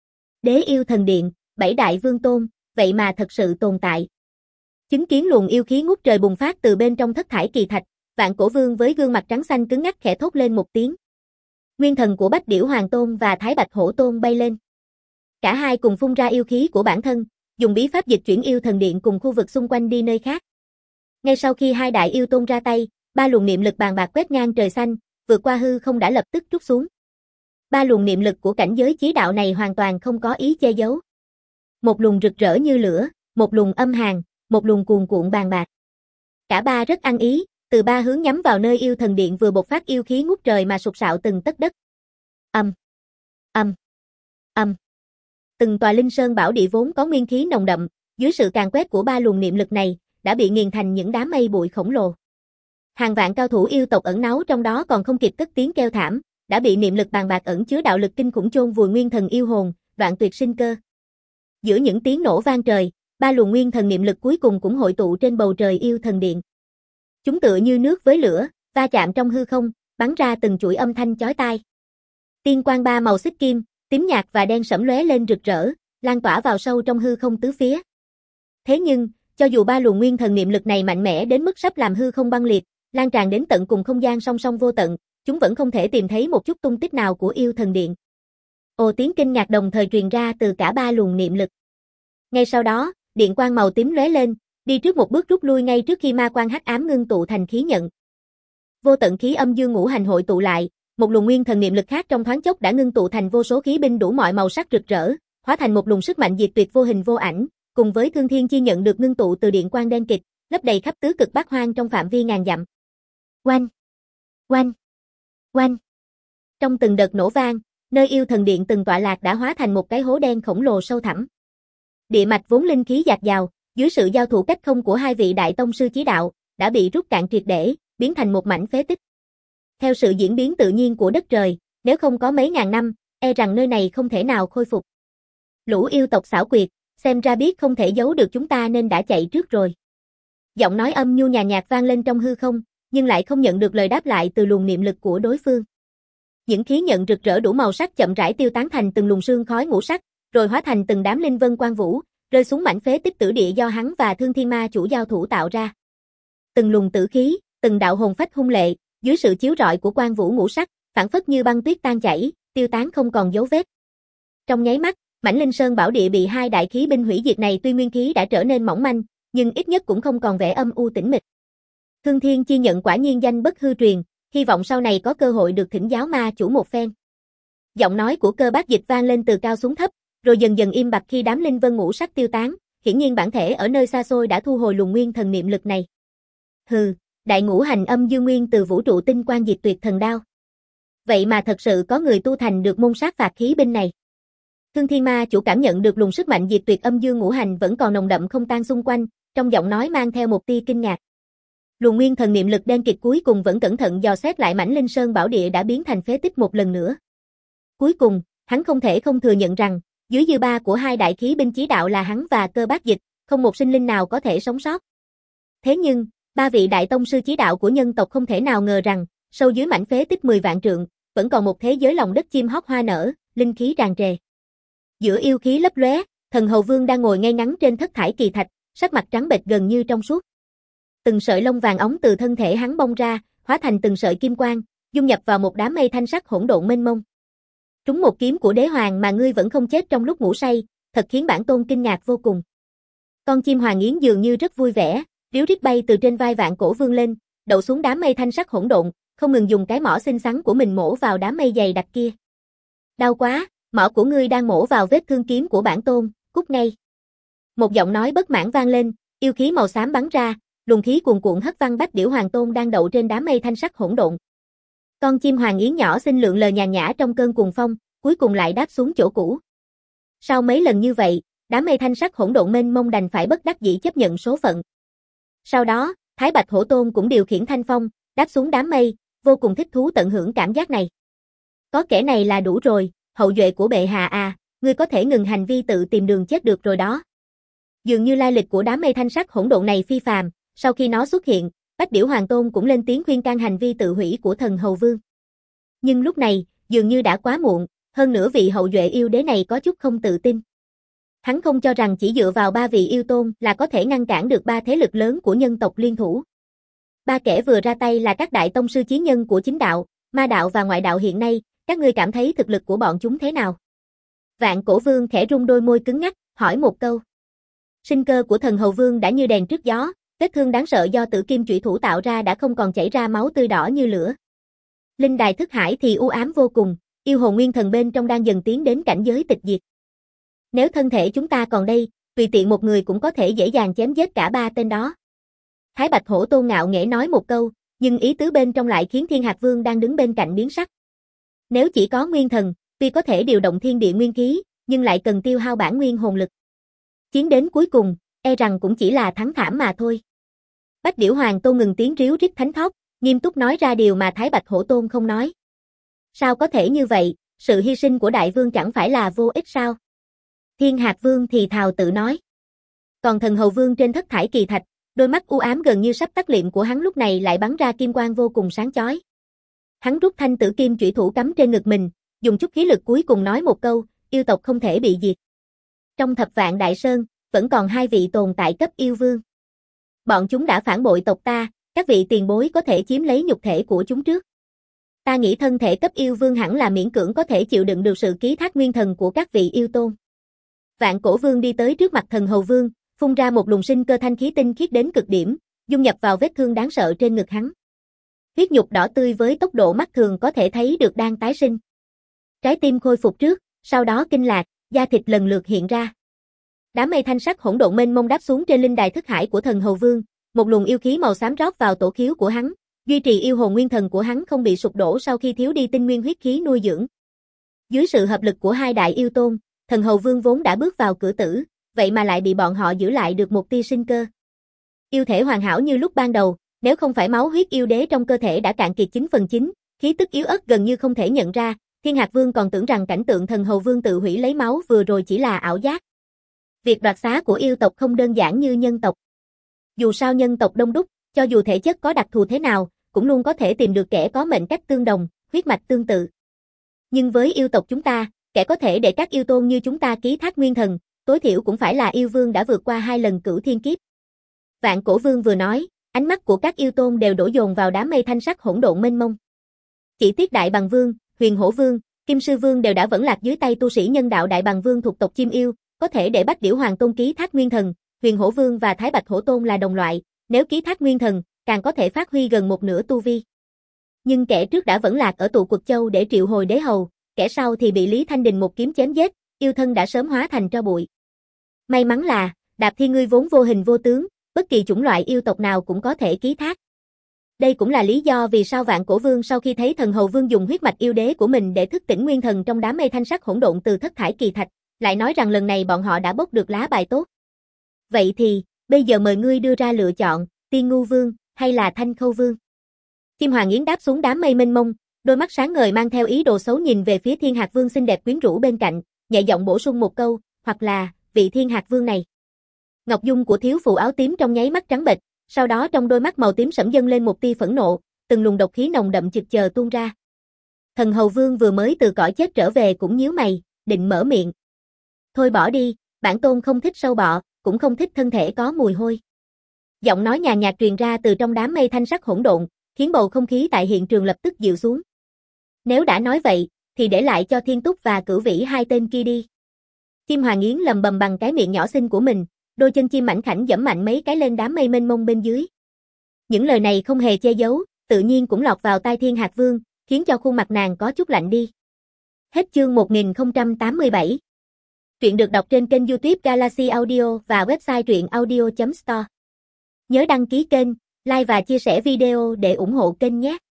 Đế yêu thần điện, bảy đại vương tôn, vậy mà thật sự tồn tại. Chứng kiến luồng yêu khí ngút trời bùng phát từ bên trong thất thải kỳ thạch, Vạn Cổ Vương với gương mặt trắng xanh cứng ngắc khẽ thốt lên một tiếng. Nguyên thần của Bách Điểu Hoàng Tôn và Thái Bạch Hổ Tôn bay lên. Cả hai cùng phun ra yêu khí của bản thân, dùng bí pháp dịch chuyển yêu thần điện cùng khu vực xung quanh đi nơi khác. Ngay sau khi hai đại yêu tôn ra tay, ba luồng niệm lực bàn bạc quét ngang trời xanh, vượt qua hư không đã lập tức trút xuống. Ba luồng niệm lực của cảnh giới chí đạo này hoàn toàn không có ý che giấu. Một luồng rực rỡ như lửa, một luồng âm hàn, một luồng cuồn cuộn bàn bạc. Cả ba rất ăn ý, từ ba hướng nhắm vào nơi yêu thần điện vừa bộc phát yêu khí ngút trời mà sụt sạo từng tấc đất. Âm, âm, âm. Từng tòa linh sơn bảo địa vốn có nguyên khí nồng đậm, dưới sự càn quét của ba luồng niệm lực này, đã bị nghiền thành những đám mây bụi khổng lồ. Hàng vạn cao thủ yêu tộc ẩn náu trong đó còn không kịp cất tiếng kêu thảm, đã bị niệm lực bàn bạc ẩn chứa đạo lực kinh khủng chôn vùi nguyên thần yêu hồn, đoạn tuyệt sinh cơ. Giữa những tiếng nổ vang trời, ba luồng nguyên thần niệm lực cuối cùng cũng hội tụ trên bầu trời yêu thần điện. Chúng tựa như nước với lửa, va chạm trong hư không, bắn ra từng chuỗi âm thanh chói tai. Tiên quang ba màu xích kim, tím nhạt và đen sẫm lóe lên rực rỡ, lan tỏa vào sâu trong hư không tứ phía. Thế nhưng, cho dù ba luồng nguyên thần niệm lực này mạnh mẽ đến mức sắp làm hư không băng liệt, lan tràn đến tận cùng không gian song song vô tận, chúng vẫn không thể tìm thấy một chút tung tích nào của yêu thần điện. Ồ, tiếng kinh ngạc đồng thời truyền ra từ cả ba luồng niệm lực. Ngay sau đó, điện quang màu tím lóe lên, đi trước một bước rút lui ngay trước khi ma quang hắc ám ngưng tụ thành khí nhận. Vô tận khí âm dương ngũ hành hội tụ lại, một luồng nguyên thần niệm lực khác trong thoáng chốc đã ngưng tụ thành vô số khí binh đủ mọi màu sắc rực rỡ, hóa thành một luồng sức mạnh diệt tuyệt vô hình vô ảnh, cùng với thương thiên chi nhận được ngưng tụ từ điện quang đen kịt, lấp đầy khắp tứ cực bát hoang trong phạm vi ngàn dặm. Oanh, oanh, oanh. Trong từng đợt nổ vang, nơi yêu thần điện từng tọa lạc đã hóa thành một cái hố đen khổng lồ sâu thẳm. Địa mạch vốn linh khí dạt dào, dưới sự giao thủ cách không của hai vị đại tông sư chí đạo, đã bị rút cạn triệt để, biến thành một mảnh phế tích. Theo sự diễn biến tự nhiên của đất trời, nếu không có mấy ngàn năm, e rằng nơi này không thể nào khôi phục. Lũ yêu tộc xảo quyệt, xem ra biết không thể giấu được chúng ta nên đã chạy trước rồi. Giọng nói âm nhu nhàn nhạt vang lên trong hư không, nhưng lại không nhận được lời đáp lại từ luồng niệm lực của đối phương. Những khí nhận rực rỡ đủ màu sắc chậm rãi tiêu tán thành từng luồng sương khói ngũ sắc, rồi hóa thành từng đám linh vân quang vũ, rơi xuống mảnh phế tích tử địa do hắn và Thương Thiên Ma chủ giao thủ tạo ra. Từng luồng tử khí, từng đạo hồn phách hung lệ, dưới sự chiếu rọi của quang vũ ngũ sắc, phảng phất như băng tuyết tan chảy, tiêu tán không còn dấu vết. Trong nháy mắt, mảnh linh sơn bảo địa bị hai đại khí binh hủy diệt này tuy nguyên khí đã trở nên mỏng manh, nhưng ít nhất cũng không còn vẻ âm u tĩnh mịch. Thương Thiên chi nhận quả nhiên danh bất hư truyền, hy vọng sau này có cơ hội được thỉnh giáo ma chủ một phen. Giọng nói của Cơ Bác Dịch vang lên từ cao xuống thấp, rồi dần dần im bặt khi đám linh vân ngũ sắc tiêu tán, hiển nhiên bản thể ở nơi xa xôi đã thu hồi luồng nguyên thần niệm lực này. Hừ, đại ngũ hành âm dương nguyên từ vũ trụ tinh quang diệt tuyệt thần đao. Vậy mà thật sự có người tu thành được môn sát phạt khí binh này. Thương Thiên Ma chủ cảm nhận được luồng sức mạnh diệt tuyệt âm dương ngũ hành vẫn còn nồng đậm không tan xung quanh, trong giọng nói mang theo một tia kinh ngạc. Luồng nguyên thần niệm lực đen kịt cuối cùng vẫn cẩn thận dò xét lại mảnh linh sơn bảo địa đã biến thành phế tích một lần nữa. Cuối cùng, hắn không thể không thừa nhận rằng, dưới dư ba của hai đại khí binh chí đạo là hắn và Cơ Bác Dịch, không một sinh linh nào có thể sống sót. Thế nhưng, ba vị đại tông sư chí đạo của nhân tộc không thể nào ngờ rằng, sâu dưới mảnh phế tích mười vạn trượng, vẫn còn một thế giới lòng đất chim hót hoa nở, linh khí tràn trề. Giữa yêu khí lấp lóe, Thần Hầu Vương đang ngồi ngay ngắn trên thất thải kỳ thạch, sắc mặt trắng bệch gần như trong suốt. Từng sợi lông vàng óng từ thân thể hắn bong ra, hóa thành từng sợi kim quang, dung nhập vào một đám mây thanh sắc hỗn độn mênh mông. Trúng một kiếm của đế hoàng mà ngươi vẫn không chết trong lúc ngủ say, thật khiến bản tôn kinh ngạc vô cùng. Con chim hoàng yến dường như rất vui vẻ, Ríu rít bay từ trên vai Vạn Cổ Vương lên, đậu xuống đám mây thanh sắc hỗn độn, không ngừng dùng cái mỏ xinh xắn của mình mổ vào đám mây dày đặc kia. Đau quá, mỏ của ngươi đang mổ vào vết thương kiếm của bản tôn, cút ngay. Một giọng nói bất mãn vang lên, yêu khí màu xám bắn ra, luồng khí cuồn cuộn hất văng Bách Điểu Hoàng Tôn đang đậu trên đám mây thanh sắc hỗn độn. Con chim hoàng yến nhỏ xinh lượn lờ nhàn nhã trong cơn cuồng phong, cuối cùng lại đáp xuống chỗ cũ. Sau mấy lần như vậy, đám mây thanh sắc hỗn độn mênh mông đành phải bất đắc dĩ chấp nhận số phận. Sau đó, Thái Bạch Hổ Tôn cũng điều khiển thanh phong, đáp xuống đám mây, vô cùng thích thú tận hưởng cảm giác này. Có kẻ này là đủ rồi, hậu duệ của bệ hạ à, ngươi có thể ngừng hành vi tự tìm đường chết được rồi đó. Dường như lai lịch của đám mây thanh sắc hỗn độn này phi phàm, sau khi nó xuất hiện, Bách Điểu Hoàng Tôn cũng lên tiếng khuyên can hành vi tự hủy của thần Hầu Vương. Nhưng lúc này, dường như đã quá muộn, hơn nữa vị hậu duệ yêu đế này có chút không tự tin. Hắn không cho rằng chỉ dựa vào ba vị yêu tôn là có thể ngăn cản được ba thế lực lớn của nhân tộc liên thủ. Ba kẻ vừa ra tay là các đại tông sư chí nhân của chính đạo, ma đạo và ngoại đạo hiện nay, các ngươi cảm thấy thực lực của bọn chúng thế nào? Vạn Cổ Vương khẽ rung đôi môi cứng ngắc, hỏi một câu. Sinh cơ của thần Hầu Vương đã như đèn trước gió, vết thương đáng sợ do tử kim chủy thủ tạo ra đã không còn chảy ra máu tươi đỏ như lửa. Linh đài thức hải thì u ám vô cùng, yêu hồn nguyên thần bên trong đang dần tiến đến cảnh giới tịch diệt. Nếu thân thể chúng ta còn đây, tùy tiện một người cũng có thể dễ dàng chém giết cả ba tên đó. Thái Bạch Hổ Tôn ngạo nghễ nói một câu, nhưng ý tứ bên trong lại khiến Thiên Hạc Vương đang đứng bên cạnh biến sắc. Nếu chỉ có nguyên thần, tuy có thể điều động thiên địa nguyên khí, nhưng lại cần tiêu hao bản nguyên hồn lực. Chiến đến cuối cùng, e rằng cũng chỉ là thắng thảm mà thôi. Bách Điểu Hoàng Tôn ngừng tiếng ríu rít thánh thót, nghiêm túc nói ra điều mà Thái Bạch Hổ Tôn không nói. Sao có thể như vậy, sự hy sinh của đại vương chẳng phải là vô ích sao? Thiên Hạc Vương thì thào tự nói. Còn thần Hầu Vương trên thất thải kỳ thạch, đôi mắt u ám gần như sắp tắt liệm của hắn lúc này lại bắn ra kim quang vô cùng sáng chói. Hắn rút thanh tử kim chủy thủ cắm trên ngực mình, dùng chút khí lực cuối cùng nói một câu, yêu tộc không thể bị diệt. Trong thập vạn đại sơn, vẫn còn hai vị tồn tại cấp yêu vương. Bọn chúng đã phản bội tộc ta, các vị tiền bối có thể chiếm lấy nhục thể của chúng trước. Ta nghĩ thân thể cấp yêu vương hẳn là miễn cưỡng có thể chịu đựng được sự ký thác nguyên thần của các vị yêu tôn. Vạn Cổ Vương đi tới trước mặt thần Hầu Vương, phun ra một luồng sinh cơ thanh khí tinh khiết đến cực điểm, dung nhập vào vết thương đáng sợ trên ngực hắn. Huyết nhục đỏ tươi với tốc độ mắt thường có thể thấy được đang tái sinh. Trái tim khôi phục trước, sau đó kinh lạc, da thịt lần lượt hiện ra. Đám mây thanh sắc hỗn độn mênh mông đáp xuống trên linh đài thức hải của thần Hầu Vương, một luồng yêu khí màu xám rót vào tổ khiếu của hắn, duy trì yêu hồn nguyên thần của hắn không bị sụp đổ sau khi thiếu đi tinh nguyên huyết khí nuôi dưỡng. Dưới sự hợp lực của hai đại yêu tôn, thần Hầu Vương vốn đã bước vào cửa tử, vậy mà lại bị bọn họ giữ lại được một tia sinh cơ. Yêu thể hoàn hảo như lúc ban đầu, nếu không phải máu huyết yêu đế trong cơ thể đã cạn kiệt chín phần chín, khí tức yếu ớt gần như không thể nhận ra, Thiên Hạc Vương còn tưởng rằng cảnh tượng thần Hầu Vương tự hủy lấy máu vừa rồi chỉ là ảo giác. Việc đoạt xá của yêu tộc không đơn giản như nhân tộc. Dù sao nhân tộc đông đúc, cho dù thể chất có đặc thù thế nào, cũng luôn có thể tìm được kẻ có mệnh cách tương đồng, huyết mạch tương tự. Nhưng với yêu tộc chúng ta, kẻ có thể để các yêu tôn như chúng ta ký thác nguyên thần, tối thiểu cũng phải là yêu vương đã vượt qua hai lần cửu thiên kiếp. Vạn Cổ Vương vừa nói, ánh mắt của các yêu tôn đều đổ dồn vào đám mây thanh sắc hỗn độn mênh mông. Chỉ tiếc Đại Bằng Vương, Huyền Hổ Vương, Kim Sư Vương đều đã vẫn lạc dưới tay tu sĩ nhân đạo Đại Bằng Vương thuộc tộc chim yêu, có thể để Bách Điểu Hoàng Tôn ký thác nguyên thần, Huyền Hổ Vương và Thái Bạch Hổ Tôn là đồng loại, nếu ký thác nguyên thần, càng có thể phát huy gần một nửa tu vi. Nhưng kẻ trước đã vẫn lạc ở tụ Quật Châu để triệu hồi đế hầu, kẻ sau thì bị Lý Thanh Đình một kiếm chém giết, yêu thân đã sớm hóa thành tro bụi. May mắn là, Đạp Thiên ngươi vốn vô hình vô tướng, bất kỳ chủng loại yêu tộc nào cũng có thể ký thác. Đây cũng là lý do vì sao Vạn Cổ Vương sau khi thấy thần Hầu Vương dùng huyết mạch yêu đế của mình để thức tỉnh nguyên thần trong đám mây thanh sắc hỗn độn từ thất thải kỳ thạch, lại nói rằng lần này bọn họ đã bốc được lá bài tốt. Vậy thì, bây giờ mời ngươi đưa ra lựa chọn, Tiên Ngu Vương, hay là Thanh Khâu Vương? Chim Hoàng Yến đáp xuống đám mây mênh mông, đôi mắt sáng ngời mang theo ý đồ xấu nhìn về phía Thiên Hạc Vương xinh đẹp quyến rũ bên cạnh, nhẹ giọng bổ sung một câu, hoặc là, vị Thiên Hạc Vương này. Ngọc dung của thiếu phụ áo tím trong nháy mắt trắng bệch, sau đó trong đôi mắt màu tím sẫm dâng lên một tia phẫn nộ, từng luồng độc khí nồng đậm chực chờ tuôn ra. Thần Hầu Vương vừa mới từ cõi chết trở về cũng nhíu mày, định mở miệng. Thôi bỏ đi, bản tôn không thích sâu bọ, cũng không thích thân thể có mùi hôi. Giọng nói nhàn nhạt truyền ra từ trong đám mây thanh sắc hỗn độn, khiến bầu không khí tại hiện trường lập tức dịu xuống. Nếu đã nói vậy, thì để lại cho Thiên Túc và Cửu Vĩ hai tên kia đi. Chim Hoàng Yến lầm bầm bằng cái miệng nhỏ xinh của mình, đôi chân chim mảnh khảnh giẫm mạnh mấy cái lên đám mây mênh mông bên dưới. Những lời này không hề che giấu, tự nhiên cũng lọt vào tai Thiên Hạc Vương, khiến cho khuôn mặt nàng có chút lạnh đi. Hết chương một nghìn không trăm tám mươi bảy. Truyện được đọc trên kênh YouTube Galaxy Audio và website truyện audio chấm store. Nhớ đăng ký kênh, like và chia sẻ video để ủng hộ kênh nhé.